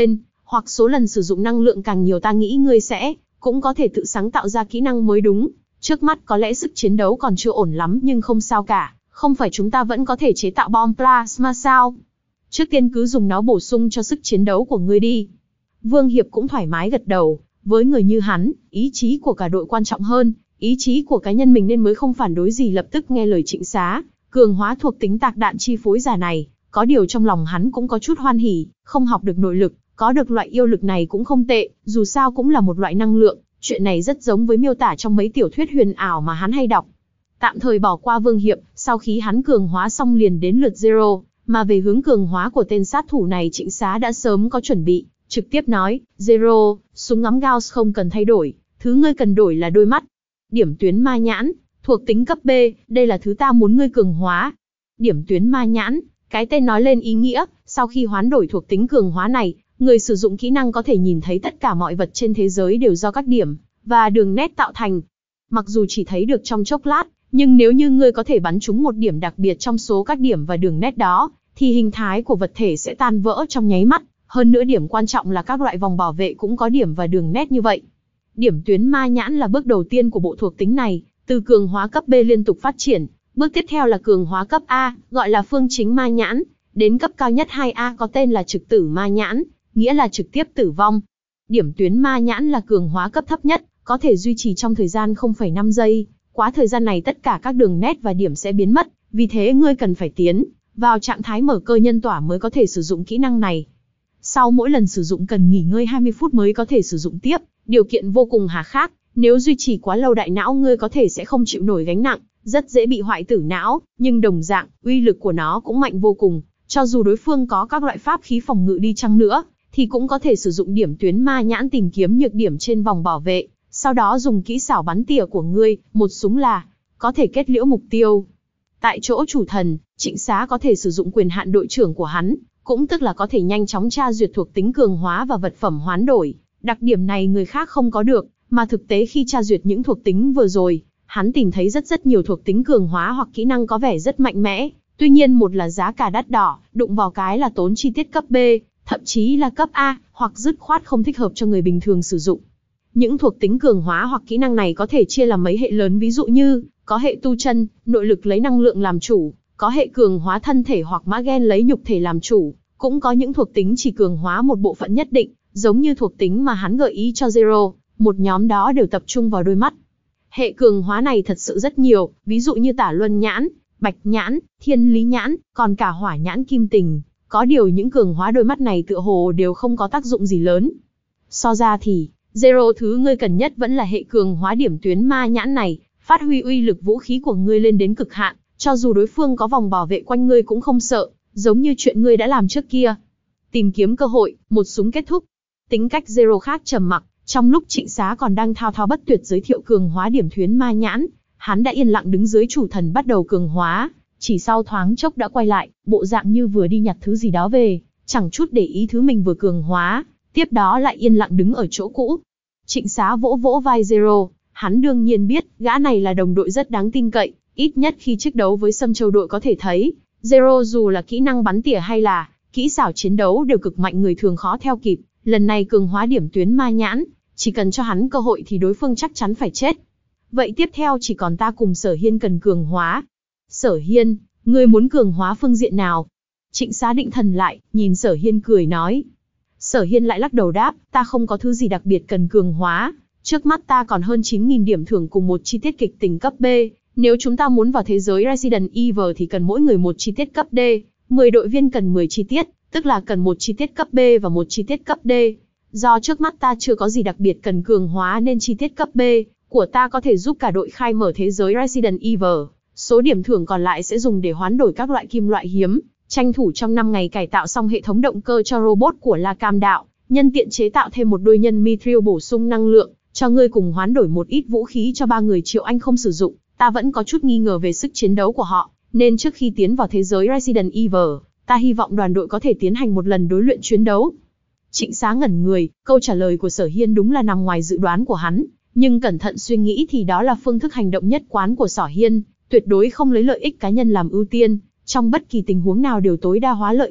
hoặc số lần sử dụng năng lượng càng nhiều ta nghĩ ngươi sẽ, cũng có thể tự sáng tạo ra kỹ năng mới đúng. Trước mắt có lẽ sức chiến đấu còn chưa ổn lắm nhưng không sao cả, không phải chúng ta vẫn có thể chế tạo bom plasma sao? Trước tiên cứ dùng nó bổ sung cho sức chiến đấu của ngươi đi. Vương Hiệp cũng thoải mái gật đầu, với người như hắn, ý chí của cả đội quan trọng hơn, ý chí của cá nhân mình nên mới không phản đối gì lập tức nghe lời Trịnh Xá, cường hóa thuộc tính tạc đạn chi phối giả này, có điều trong lòng hắn cũng có chút hoan hỉ, không học được nội lực, có được loại yêu lực này cũng không tệ, dù sao cũng là một loại năng lượng, chuyện này rất giống với miêu tả trong mấy tiểu thuyết huyền ảo mà hắn hay đọc. Tạm thời bỏ qua Vương Hiệp, sau khi hắn cường hóa xong liền đến lượt Zero, mà về hướng cường hóa của tên sát thủ này Trịnh Xá đã sớm có chuẩn bị, trực tiếp nói, Zero, súng ngắm Gauss không cần thay đổi, thứ ngươi cần đổi là đôi mắt. Điểm tuyến ma nhãn, thuộc tính cấp B, đây là thứ ta muốn ngươi cường hóa. Điểm tuyến ma nhãn, cái tên nói lên ý nghĩa, sau khi hoán đổi thuộc tính cường hóa này, người sử dụng kỹ năng có thể nhìn thấy tất cả mọi vật trên thế giới đều do các điểm và đường nét tạo thành. Mặc dù chỉ thấy được trong chốc lát, nhưng nếu như ngươi có thể bắn trúng một điểm đặc biệt trong số các điểm và đường nét đó, thì hình thái của vật thể sẽ tan vỡ trong nháy mắt. Hơn nữa điểm quan trọng là các loại vòng bảo vệ cũng có điểm và đường nét như vậy. Điểm tuyến ma nhãn là bước đầu tiên của bộ thuộc tính này, từ cường hóa cấp B liên tục phát triển. Bước tiếp theo là cường hóa cấp A, gọi là phương chính ma nhãn, đến cấp cao nhất hai A có tên là trực tử ma nhãn, nghĩa là trực tiếp tử vong. Điểm tuyến ma nhãn là cường hóa cấp thấp nhất, có thể duy trì trong thời gian không phẩy năm giây, quá thời gian này tất cả các đường nét và điểm sẽ biến mất, vì thế ngươi cần phải tiến vào trạng thái mở cơ nhân tỏa mới có thể sử dụng kỹ năng này. Sau mỗi lần sử dụng cần nghỉ ngơi hai mươi phút mới có thể sử dụng tiếp, điều kiện vô cùng hà khắc, nếu duy trì quá lâu đại não ngươi có thể sẽ không chịu nổi gánh nặng, rất dễ bị hoại tử não, nhưng đồng dạng, uy lực của nó cũng mạnh vô cùng, cho dù đối phương có các loại pháp khí phòng ngự đi chăng nữa, thì cũng có thể sử dụng điểm tuyến ma nhãn tìm kiếm nhược điểm trên vòng bảo vệ, sau đó dùng kỹ xảo bắn tỉa của ngươi, một súng là có thể kết liễu mục tiêu. Tại chỗ chủ thần, Trịnh Xá có thể sử dụng quyền hạn đội trưởng của hắn, cũng tức là có thể nhanh chóng tra duyệt thuộc tính cường hóa và vật phẩm hoán đổi. Đặc điểm này người khác không có được, mà thực tế khi tra duyệt những thuộc tính vừa rồi, hắn tìm thấy rất rất nhiều thuộc tính cường hóa hoặc kỹ năng có vẻ rất mạnh mẽ. Tuy nhiên một là giá cả đắt đỏ, đụng vào cái là tốn chi tiết cấp B, thậm chí là cấp A, hoặc dứt khoát không thích hợp cho người bình thường sử dụng. Những thuộc tính cường hóa hoặc kỹ năng này có thể chia làm mấy hệ lớn, ví dụ như có hệ tu chân, nội lực lấy năng lượng làm chủ, có hệ cường hóa thân thể hoặc mã gen lấy nhục thể làm chủ, cũng có những thuộc tính chỉ cường hóa một bộ phận nhất định, giống như thuộc tính mà hắn gợi ý cho Zero, một nhóm đó đều tập trung vào đôi mắt. Hệ cường hóa này thật sự rất nhiều, ví dụ như tả luân nhãn, bạch nhãn, thiên lý nhãn, còn cả hỏa nhãn kim tình. Có điều những cường hóa đôi mắt này tựa hồ đều không có tác dụng gì lớn. So ra thì, Zero thứ ngươi cần nhất vẫn là hệ cường hóa điểm tuyến ma nhãn này, phát huy uy lực vũ khí của ngươi lên đến cực hạn, cho dù đối phương có vòng bảo vệ quanh ngươi cũng không sợ, giống như chuyện ngươi đã làm trước kia. Tìm kiếm cơ hội, một súng kết thúc. Tính cách Zero khác trầm mặc, trong lúc Trịnh Xá còn đang thao thao bất tuyệt giới thiệu cường hóa điểm tuyến ma nhãn, hắn đã yên lặng đứng dưới chủ thần bắt đầu cường hóa. Chỉ sau thoáng chốc đã quay lại, bộ dạng như vừa đi nhặt thứ gì đó về, chẳng chút để ý thứ mình vừa cường hóa, tiếp đó lại yên lặng đứng ở chỗ cũ. Trịnh Xá vỗ vỗ vai Zero, hắn đương nhiên biết, gã này là đồng đội rất đáng tin cậy, ít nhất khi chiến đấu với Sâm Châu đội có thể thấy, Zero dù là kỹ năng bắn tỉa hay là kỹ xảo chiến đấu đều cực mạnh, người thường khó theo kịp, lần này cường hóa điểm tuyến ma nhãn, chỉ cần cho hắn cơ hội thì đối phương chắc chắn phải chết. Vậy tiếp theo chỉ còn ta cùng Sở Hiên cần cường hóa. Sở Hiên, ngươi muốn cường hóa phương diện nào? Trịnh Xá định thần lại, nhìn Sở Hiên cười nói. Sở Hiên lại lắc đầu đáp, ta không có thứ gì đặc biệt cần cường hóa. Trước mắt ta còn hơn chín nghìn điểm thưởng cùng một chi tiết kịch tính cấp B. Nếu chúng ta muốn vào thế giới Resident Evil thì cần mỗi người một chi tiết cấp D. mười đội viên cần mười chi tiết, tức là cần một chi tiết cấp B và một chi tiết cấp D. Do trước mắt ta chưa có gì đặc biệt cần cường hóa nên chi tiết cấp B của ta có thể giúp cả đội khai mở thế giới Resident Evil. Số điểm thưởng còn lại sẽ dùng để hoán đổi các loại kim loại hiếm, tranh thủ trong năm ngày cải tạo xong hệ thống động cơ cho robot của La Cam Đạo, nhân tiện chế tạo thêm một đôi nhân mithril bổ sung năng lượng, cho ngươi cùng hoán đổi một ít vũ khí cho ba người Triệu Anh không sử dụng. Ta vẫn có chút nghi ngờ về sức chiến đấu của họ, nên trước khi tiến vào thế giới Resident Evil, ta hy vọng đoàn đội có thể tiến hành một lần đối luyện chiến đấu. Trịnh Xá ngẩn người, câu trả lời của Sở Hiên đúng là nằm ngoài dự đoán của hắn, nhưng cẩn thận suy nghĩ thì đó là phương thức hành động nhất quán của Sở Hiên, tuyệt đối không lấy lợi ích cá nhân làm ưu tiên, trong bất kỳ tình huống nào đều tối đa hóa lợi ích,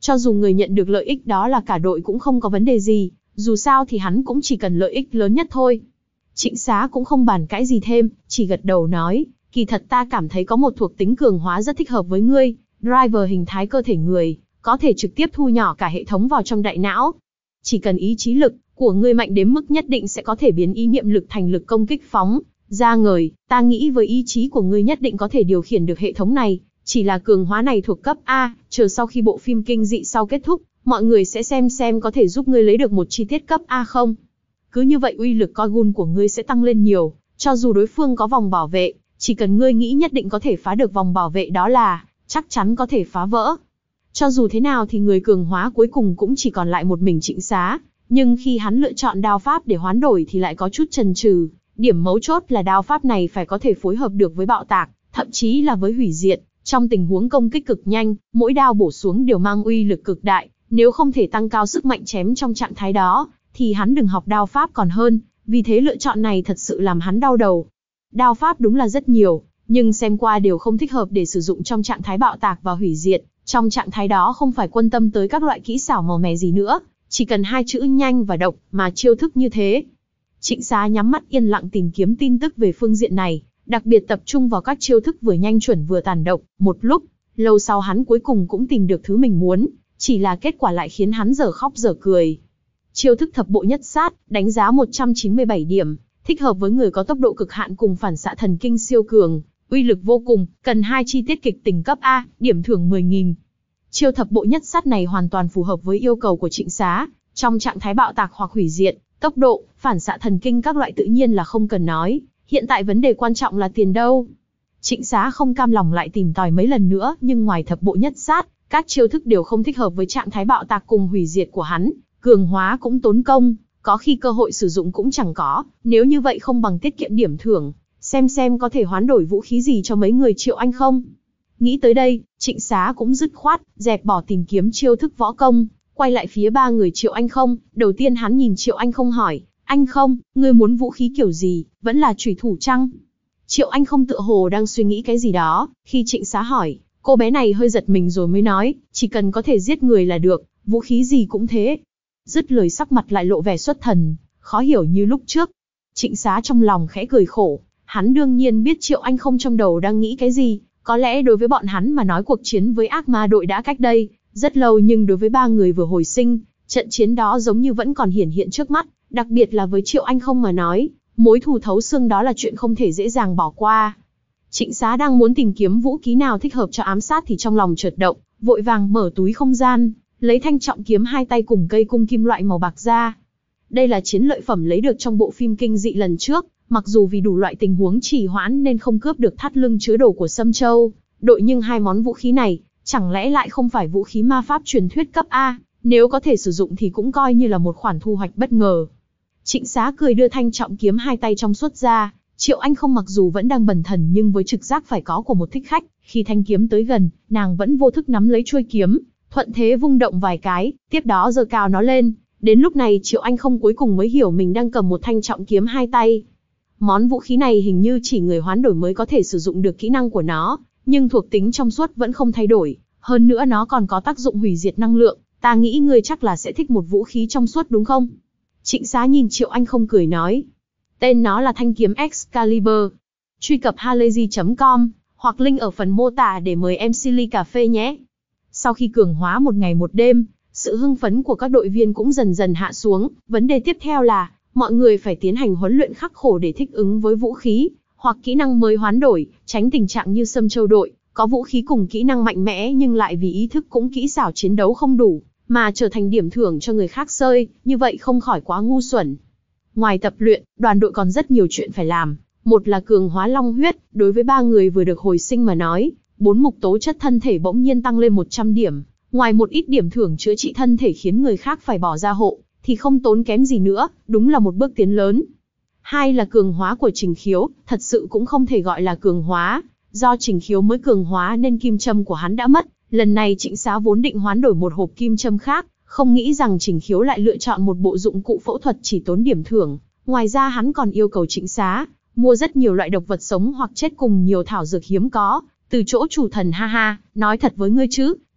Cho dù người nhận được lợi ích đó là cả đội cũng không có vấn đề gì, dù sao thì hắn cũng chỉ cần lợi ích lớn nhất thôi. Trịnh Xá cũng không bàn cãi gì thêm, chỉ gật đầu nói, kỳ thật ta cảm thấy có một thuộc tính cường hóa rất thích hợp với ngươi, driver hình thái cơ thể người, có thể trực tiếp thu nhỏ cả hệ thống vào trong đại não. Chỉ cần ý chí lực của ngươi mạnh đến mức nhất định sẽ có thể biến ý niệm lực thành lực công kích phóng ra ngời, ta nghĩ với ý chí của ngươi nhất định có thể điều khiển được hệ thống này, chỉ là cường hóa này thuộc cấp A, chờ sau khi bộ phim kinh dị sau kết thúc, mọi người sẽ xem xem có thể giúp ngươi lấy được một chi tiết cấp A không. Cứ như vậy uy lực coi gun của ngươi sẽ tăng lên nhiều, cho dù đối phương có vòng bảo vệ, chỉ cần ngươi nghĩ nhất định có thể phá được vòng bảo vệ đó là, chắc chắn có thể phá vỡ. Cho dù thế nào thì người cường hóa cuối cùng cũng chỉ còn lại một mình Trịnh Xá, nhưng khi hắn lựa chọn đao pháp để hoán đổi thì lại có chút chần chừ. Điểm mấu chốt là đao pháp này phải có thể phối hợp được với bạo tạc, thậm chí là với hủy diệt. Trong tình huống công kích cực nhanh, mỗi đao bổ xuống đều mang uy lực cực đại, nếu không thể tăng cao sức mạnh chém trong trạng thái đó, thì hắn đừng học đao pháp còn hơn, vì thế lựa chọn này thật sự làm hắn đau đầu. Đao pháp đúng là rất nhiều, nhưng xem qua đều không thích hợp để sử dụng trong trạng thái bạo tạc và hủy diệt. Trong trạng thái đó không phải quan tâm tới các loại kỹ xảo màu mè gì nữa, chỉ cần hai chữ nhanh và độc mà chiêu thức như thế. Trịnh Xá nhắm mắt yên lặng tìm kiếm tin tức về phương diện này, đặc biệt tập trung vào các chiêu thức vừa nhanh chuẩn vừa tàn độc. Một lúc, lâu sau hắn cuối cùng cũng tìm được thứ mình muốn, chỉ là kết quả lại khiến hắn dở khóc dở cười. Chiêu thức thập bộ nhất sát, đánh giá một trăm chín mươi bảy điểm, thích hợp với người có tốc độ cực hạn cùng phản xạ thần kinh siêu cường, uy lực vô cùng, cần hai chi tiết kịch tính cấp A, điểm thưởng mười nghìn. Chiêu thập bộ nhất sát này hoàn toàn phù hợp với yêu cầu của Trịnh Xá, trong trạng thái bạo tạc hoặc hủy diệt, tốc độ, phản xạ thần kinh các loại tự nhiên là không cần nói, hiện tại vấn đề quan trọng là tiền đâu. Trịnh Xá không cam lòng lại tìm tòi mấy lần nữa, nhưng ngoài thập bộ nhất sát, các chiêu thức đều không thích hợp với trạng thái bạo tạc cùng hủy diệt của hắn, cường hóa cũng tốn công, có khi cơ hội sử dụng cũng chẳng có, nếu như vậy không bằng tiết kiệm điểm thưởng, xem xem có thể hoán đổi vũ khí gì cho mấy người Triệu Anh không. Nghĩ tới đây, Trịnh Xá cũng dứt khoát, dẹp bỏ tìm kiếm chiêu thức võ công, quay lại phía ba người Triệu Anh Không. Đầu tiên hắn nhìn Triệu Anh Không hỏi, anh Không, ngươi muốn vũ khí kiểu gì, vẫn là chủy thủ chăng? Triệu Anh Không tựa hồ đang suy nghĩ cái gì đó, khi Trịnh Xá hỏi, cô bé này hơi giật mình rồi mới nói, chỉ cần có thể giết người là được, vũ khí gì cũng thế. Dứt lời sắc mặt lại lộ vẻ xuất thần, khó hiểu như lúc trước. Trịnh Xá trong lòng khẽ cười khổ, hắn đương nhiên biết Triệu Anh Không trong đầu đang nghĩ cái gì. Có lẽ đối với bọn hắn mà nói cuộc chiến với ác ma đội đã cách đây rất lâu, nhưng đối với ba người vừa hồi sinh, trận chiến đó giống như vẫn còn hiển hiện trước mắt, đặc biệt là với Triệu Anh Không mà nói, mối thù thấu xương đó là chuyện không thể dễ dàng bỏ qua. Trịnh Xá đang muốn tìm kiếm vũ khí nào thích hợp cho ám sát thì trong lòng chợt động, vội vàng mở túi không gian, lấy thanh trọng kiếm hai tay cùng cây cung kim loại màu bạc ra. Đây là chiến lợi phẩm lấy được trong bộ phim kinh dị lần trước. Mặc dù vì đủ loại tình huống trì hoãn nên không cướp được thắt lưng chứa đồ của Sâm Châu đội, nhưng hai món vũ khí này, chẳng lẽ lại không phải vũ khí ma pháp truyền thuyết cấp A, nếu có thể sử dụng thì cũng coi như là một khoản thu hoạch bất ngờ. Trịnh Xá cười đưa thanh trọng kiếm hai tay trong suốt ra, Triệu Anh Không mặc dù vẫn đang bần thần nhưng với trực giác phải có của một thích khách, khi thanh kiếm tới gần, nàng vẫn vô thức nắm lấy chuôi kiếm, thuận thế vung động vài cái, tiếp đó giơ cao nó lên. Đến lúc này Triệu Anh Không cuối cùng mới hiểu mình đang cầm một thanh trọng kiếm hai tay. Món vũ khí này hình như chỉ người hoán đổi mới có thể sử dụng được kỹ năng của nó, nhưng thuộc tính trong suốt vẫn không thay đổi, hơn nữa nó còn có tác dụng hủy diệt năng lượng, ta nghĩ ngươi chắc là sẽ thích một vũ khí trong suốt đúng không? Trịnh Xá nhìn Triệu Anh Không cười nói, tên nó là thanh kiếm Excalibur. Truy cập halayzi chấm com, hoặc link ở phần mô tả để mời em xê ly cà phê nhé. Sau khi cường hóa một ngày một đêm, sự hưng phấn của các đội viên cũng dần dần hạ xuống, vấn đề tiếp theo là mọi người phải tiến hành huấn luyện khắc khổ để thích ứng với vũ khí hoặc kỹ năng mới hoán đổi, tránh tình trạng như Sâm Châu đội, có vũ khí cùng kỹ năng mạnh mẽ nhưng lại vì ý thức cũng kỹ xảo chiến đấu không đủ, mà trở thành điểm thưởng cho người khác sơi, như vậy không khỏi quá ngu xuẩn. Ngoài tập luyện, đoàn đội còn rất nhiều chuyện phải làm, một là cường hóa long huyết, đối với ba người vừa được hồi sinh mà nói, bốn mục tố chất thân thể bỗng nhiên tăng lên một trăm điểm, ngoài một ít điểm thưởng chữa trị thân thể khiến người khác phải bỏ ra hộ, thì không tốn kém gì nữa, đúng là một bước tiến lớn. Hai là cường hóa của Trình Khiếu, thật sự cũng không thể gọi là cường hóa, do Trình Khiếu mới cường hóa nên kim châm của hắn đã mất, lần này Trịnh Xá vốn định hoán đổi một hộp kim châm khác, không nghĩ rằng Trình Khiếu lại lựa chọn một bộ dụng cụ phẫu thuật chỉ tốn điểm thưởng, ngoài ra hắn còn yêu cầu Trịnh Xá mua rất nhiều loại độc vật sống hoặc chết cùng nhiều thảo dược hiếm có, từ chỗ chủ thần. Ha ha, nói thật với ngươi chứ,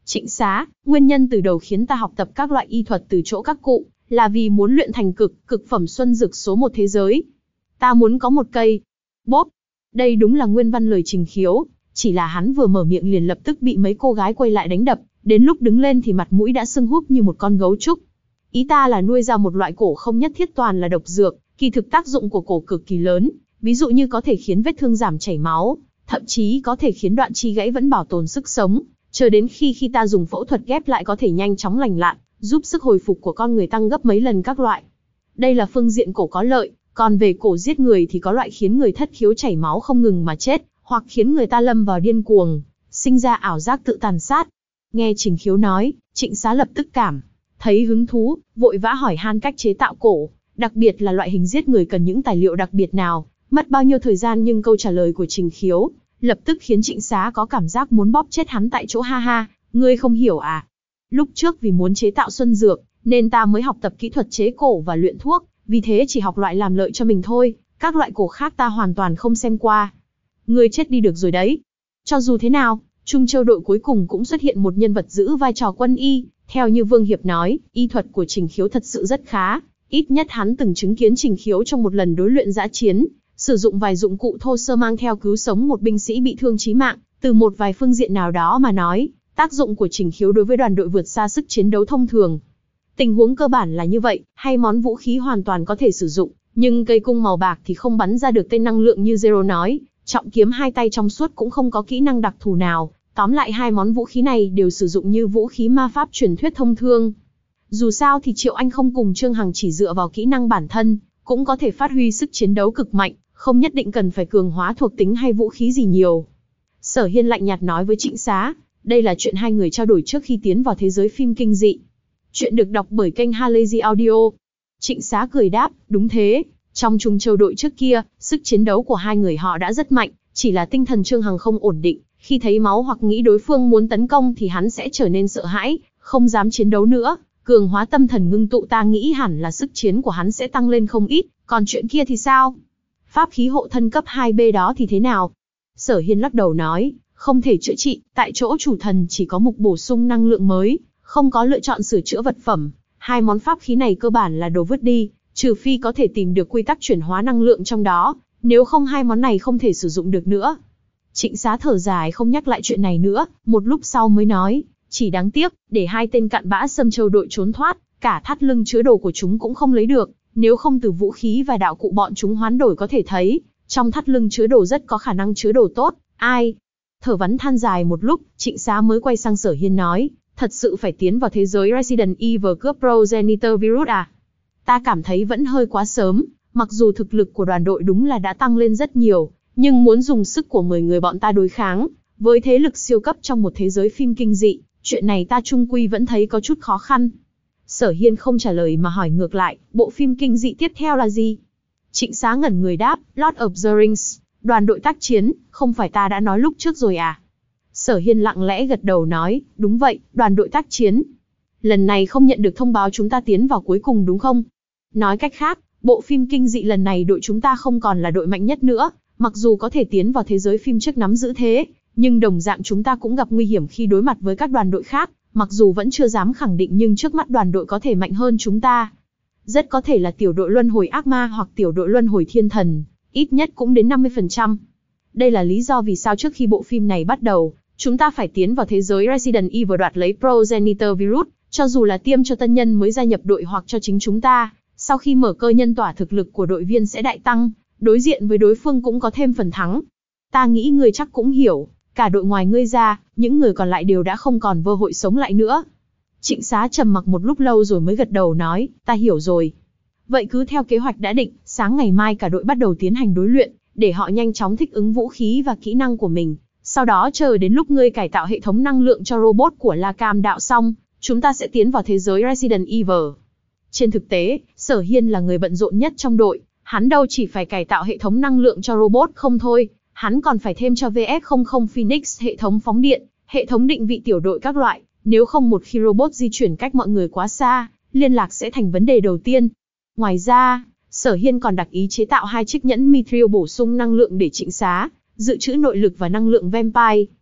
Trịnh Xá, nguyên nhân từ đầu khiến ta học tập các loại y thuật từ chỗ các cụ, là vì muốn luyện thành cực, cực phẩm xuân dược số một thế giới. Ta muốn có một cây. Bốp. Đây đúng là nguyên văn lời Trình Khiếu, chỉ là hắn vừa mở miệng liền lập tức bị mấy cô gái quay lại đánh đập, đến lúc đứng lên thì mặt mũi đã sưng húp như một con gấu trúc. Ý ta là nuôi ra một loại cổ không nhất thiết toàn là độc dược, kỳ thực tác dụng của cổ cực kỳ lớn, ví dụ như có thể khiến vết thương giảm chảy máu, thậm chí có thể khiến đoạn chi gãy vẫn bảo tồn sức sống, chờ đến khi khi ta dùng phẫu thuật ghép lại có thể nhanh chóng lành lặn, giúp sức hồi phục của con người tăng gấp mấy lần các loại. Đây là phương diện cổ có lợi, còn về cổ giết người thì có loại khiến người thất khiếu chảy máu không ngừng mà chết, hoặc khiến người ta lâm vào điên cuồng, sinh ra ảo giác tự tàn sát. Nghe Trình Khiếu nói, Trịnh Xá lập tức cảm thấy hứng thú, vội vã hỏi han cách chế tạo cổ, đặc biệt là loại hình giết người cần những tài liệu đặc biệt nào, mất bao nhiêu thời gian, nhưng câu trả lời của Trình Khiếu lập tức khiến Trịnh Xá có cảm giác muốn bóp chết hắn tại chỗ. Ha ha, ngươi không hiểu à? Lúc trước vì muốn chế tạo xuân dược, nên ta mới học tập kỹ thuật chế cổ và luyện thuốc, vì thế chỉ học loại làm lợi cho mình thôi, các loại cổ khác ta hoàn toàn không xem qua. Ngươi chết đi được rồi đấy. Cho dù thế nào, Trung Châu đội cuối cùng cũng xuất hiện một nhân vật giữ vai trò quân y, theo như Vương Hiệp nói, y thuật của Trình Khiếu thật sự rất khá, ít nhất hắn từng chứng kiến Trình Khiếu trong một lần đối luyện dã chiến, sử dụng vài dụng cụ thô sơ mang theo cứu sống một binh sĩ bị thương chí mạng, từ một vài phương diện nào đó mà nói, tác dụng của Trình Khiếu đối với đoàn đội vượt xa sức chiến đấu thông thường. Tình huống cơ bản là như vậy, hay món vũ khí hoàn toàn có thể sử dụng, nhưng cây cung màu bạc thì không bắn ra được tên năng lượng như Zero nói, trọng kiếm hai tay trong suốt cũng không có kỹ năng đặc thù nào, tóm lại hai món vũ khí này đều sử dụng như vũ khí ma pháp truyền thuyết thông thường. Dù sao thì Triệu Anh không cùng Trương Hằng chỉ dựa vào kỹ năng bản thân, cũng có thể phát huy sức chiến đấu cực mạnh, không nhất định cần phải cường hóa thuộc tính hay vũ khí gì nhiều. Sở Hiên lạnh nhạt nói với Trịnh Xá, đây là chuyện hai người trao đổi trước khi tiến vào thế giới phim kinh dị. Chuyện được đọc bởi kênh Halazy Audio. Trịnh Xá cười đáp, đúng thế, trong Trung Châu đội trước kia, sức chiến đấu của hai người họ đã rất mạnh, chỉ là tinh thần Trương Hằng không ổn định, khi thấy máu hoặc nghĩ đối phương muốn tấn công thì hắn sẽ trở nên sợ hãi, không dám chiến đấu nữa. Cường hóa tâm thần ngưng tụ, ta nghĩ hẳn là sức chiến của hắn sẽ tăng lên không ít, còn chuyện kia thì sao? Pháp khí hộ thân cấp hai B đó thì thế nào? Sở Hiên lắc đầu nói, không thể chữa trị, tại chỗ chủ thần chỉ có mục bổ sung năng lượng mới, không có lựa chọn sửa chữa vật phẩm. Hai món pháp khí này cơ bản là đồ vứt đi, trừ phi có thể tìm được quy tắc chuyển hóa năng lượng trong đó, nếu không hai món này không thể sử dụng được nữa. Trịnh Xá thở dài không nhắc lại chuyện này nữa, một lúc sau mới nói, chỉ đáng tiếc, để hai tên cặn bã Sâm Châu đội trốn thoát, cả thắt lưng chứa đồ của chúng cũng không lấy được, nếu không từ vũ khí và đạo cụ bọn chúng hoán đổi có thể thấy, trong thắt lưng chứa đồ rất có khả năng chứa đồ tốt. Ai? Thở vắn than dài một lúc, Trịnh Xá mới quay sang Sở Hiên nói, thật sự phải tiến vào thế giới Resident Evil cướp Progenitor Virus à? Ta cảm thấy vẫn hơi quá sớm, mặc dù thực lực của đoàn đội đúng là đã tăng lên rất nhiều, nhưng muốn dùng sức của mười người bọn ta đối kháng với thế lực siêu cấp trong một thế giới phim kinh dị, chuyện này ta chung quy vẫn thấy có chút khó khăn. Sở Hiên không trả lời mà hỏi ngược lại, bộ phim kinh dị tiếp theo là gì? Trịnh Xá ngẩn người đáp, Lord of the Rings, đoàn đội tác chiến, không phải ta đã nói lúc trước rồi à? Sở Hiên lặng lẽ gật đầu nói, đúng vậy, đoàn đội tác chiến. Lần này không nhận được thông báo chúng ta tiến vào cuối cùng đúng không? Nói cách khác, bộ phim kinh dị lần này đội chúng ta không còn là đội mạnh nhất nữa, mặc dù có thể tiến vào thế giới phim trước nắm giữ thế, nhưng đồng dạng chúng ta cũng gặp nguy hiểm khi đối mặt với các đoàn đội khác, mặc dù vẫn chưa dám khẳng định nhưng trước mắt đoàn đội có thể mạnh hơn chúng ta. Rất có thể là tiểu đội luân hồi ác ma hoặc tiểu đội luân hồi thiên thần, ít nhất cũng đến năm mươi phần trăm. Đây là lý do vì sao trước khi bộ phim này bắt đầu, chúng ta phải tiến vào thế giới Resident Evil đoạt lấy Progenitor Virus, cho dù là tiêm cho tân nhân mới gia nhập đội hoặc cho chính chúng ta, sau khi mở cơ nhân tỏa thực lực của đội viên sẽ đại tăng, đối diện với đối phương cũng có thêm phần thắng. Ta nghĩ ngươi chắc cũng hiểu, cả đội ngoài ngươi ra, những người còn lại đều đã không còn cơ hội sống lại nữa. Trịnh Xá trầm mặc một lúc lâu rồi mới gật đầu nói, ta hiểu rồi. Vậy cứ theo kế hoạch đã định, sáng ngày mai cả đội bắt đầu tiến hành đối luyện, để họ nhanh chóng thích ứng vũ khí và kỹ năng của mình. Sau đó chờ đến lúc ngươi cải tạo hệ thống năng lượng cho robot của La Cam đạo xong, chúng ta sẽ tiến vào thế giới Resident Evil. Trên thực tế, Sở Hiên là người bận rộn nhất trong đội, hắn đâu chỉ phải cải tạo hệ thống năng lượng cho robot không thôi, hắn còn phải thêm cho vê ét không không Phoenix hệ thống phóng điện, hệ thống định vị tiểu đội các loại, nếu không một khi robot di chuyển cách mọi người quá xa, liên lạc sẽ thành vấn đề đầu tiên. Ngoài ra, Sở Hiên còn đặc ý chế tạo hai chiếc nhẫn Mithril bổ sung năng lượng để Trịnh Xá dự trữ nội lực và năng lượng vampire.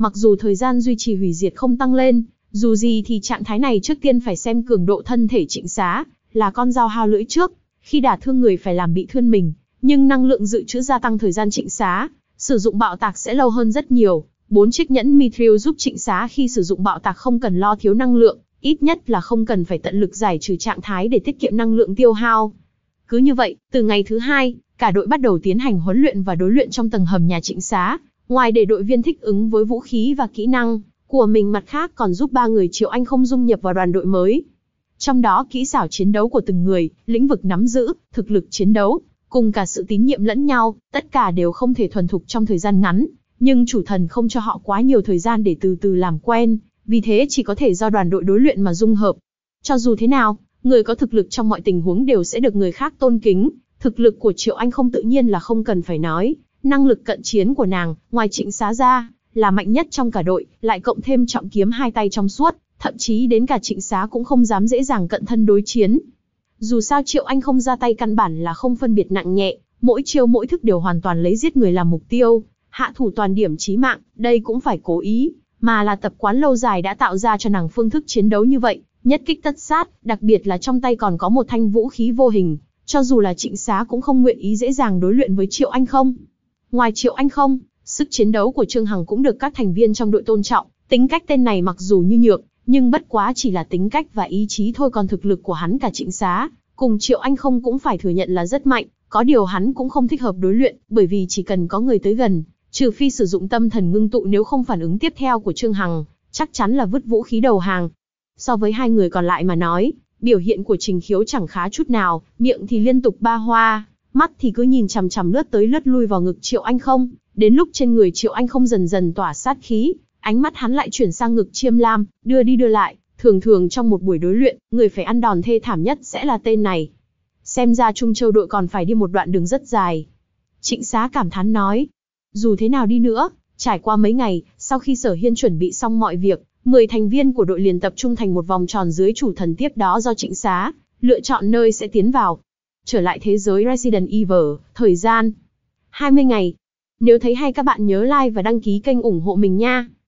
Mặc dù thời gian duy trì hủy diệt không tăng lên, dù gì thì trạng thái này trước tiên phải xem cường độ thân thể Trịnh Xá, là con dao hao lưỡi trước. Khi đả thương người phải làm bị thương mình, nhưng năng lượng dự trữ gia tăng thời gian Trịnh Xá sử dụng bạo tạc sẽ lâu hơn rất nhiều. Bốn chiếc nhẫn Mithril giúp Trịnh Xá khi sử dụng bạo tạc không cần lo thiếu năng lượng, ít nhất là không cần phải tận lực giải trừ trạng thái để tiết kiệm năng lượng tiêu hao. Cứ như vậy, từ ngày thứ hai, cả đội bắt đầu tiến hành huấn luyện và đối luyện trong tầng hầm nhà Trịnh Xá. Ngoài để đội viên thích ứng với vũ khí và kỹ năng của mình, mặt khác còn giúp ba người Triệu Anh không dung nhập vào đoàn đội mới. Trong đó kỹ xảo chiến đấu của từng người, lĩnh vực nắm giữ, thực lực chiến đấu, cùng cả sự tín nhiệm lẫn nhau, tất cả đều không thể thuần thục trong thời gian ngắn. Nhưng chủ thần không cho họ quá nhiều thời gian để từ từ làm quen, vì thế chỉ có thể do đoàn đội đối luyện mà dung hợp. Cho dù thế nào, người có thực lực trong mọi tình huống đều sẽ được người khác tôn kính. Thực lực của Triệu Anh không tự nhiên là không cần phải nói. Năng lực cận chiến của nàng, ngoài Trịnh Xá ra, là mạnh nhất trong cả đội, lại cộng thêm trọng kiếm hai tay trong suốt, thậm chí đến cả Trịnh Xá cũng không dám dễ dàng cận thân đối chiến. Dù sao Triệu Anh không ra tay căn bản là không phân biệt nặng nhẹ, mỗi chiêu mỗi thức đều hoàn toàn lấy giết người làm mục tiêu, hạ thủ toàn điểm chí mạng, đây cũng phải cố ý, mà là tập quán lâu dài đã tạo ra cho nàng phương thức chiến đấu như vậy, nhất kích tất sát, đặc biệt là trong tay còn có một thanh vũ khí vô hình, cho dù là Trịnh Xá cũng không nguyện ý dễ dàng đối luyện với Triệu Anh không. Ngoài Triệu Anh không, sức chiến đấu của Trương Hằng cũng được các thành viên trong đội tôn trọng, tính cách tên này mặc dù như nhược, nhưng bất quá chỉ là tính cách và ý chí thôi, còn thực lực của hắn cả Trịnh Xá cùng Triệu Anh không cũng phải thừa nhận là rất mạnh, có điều hắn cũng không thích hợp đối luyện, bởi vì chỉ cần có người tới gần, trừ phi sử dụng tâm thần ngưng tụ, nếu không phản ứng tiếp theo của Trương Hằng chắc chắn là vứt vũ khí đầu hàng. So với hai người còn lại mà nói, biểu hiện của Trình Khiếu chẳng khá chút nào, miệng thì liên tục ba hoa, mắt thì cứ nhìn chằm chằm lướt tới lướt lui vào ngực Triệu Anh không, đến lúc trên người Triệu Anh không dần dần tỏa sát khí, ánh mắt hắn lại chuyển sang ngực Chiêm Lam, đưa đi đưa lại, thường thường trong một buổi đối luyện, người phải ăn đòn thê thảm nhất sẽ là tên này. Xem ra Trung Châu đội còn phải đi một đoạn đường rất dài. Trịnh Xá cảm thán nói. Dù thế nào đi nữa, trải qua mấy ngày, sau khi Sở Hiên chuẩn bị xong mọi việc, mười thành viên của đội liền tập trung thành một vòng tròn dưới chủ thần, tiếp đó do Trịnh Xá lựa chọn nơi sẽ tiến vào. Trở lại thế giới Resident Evil, thời gian hai mươi ngày. Nếu thấy hay các bạn nhớ like và đăng ký kênh ủng hộ mình nha.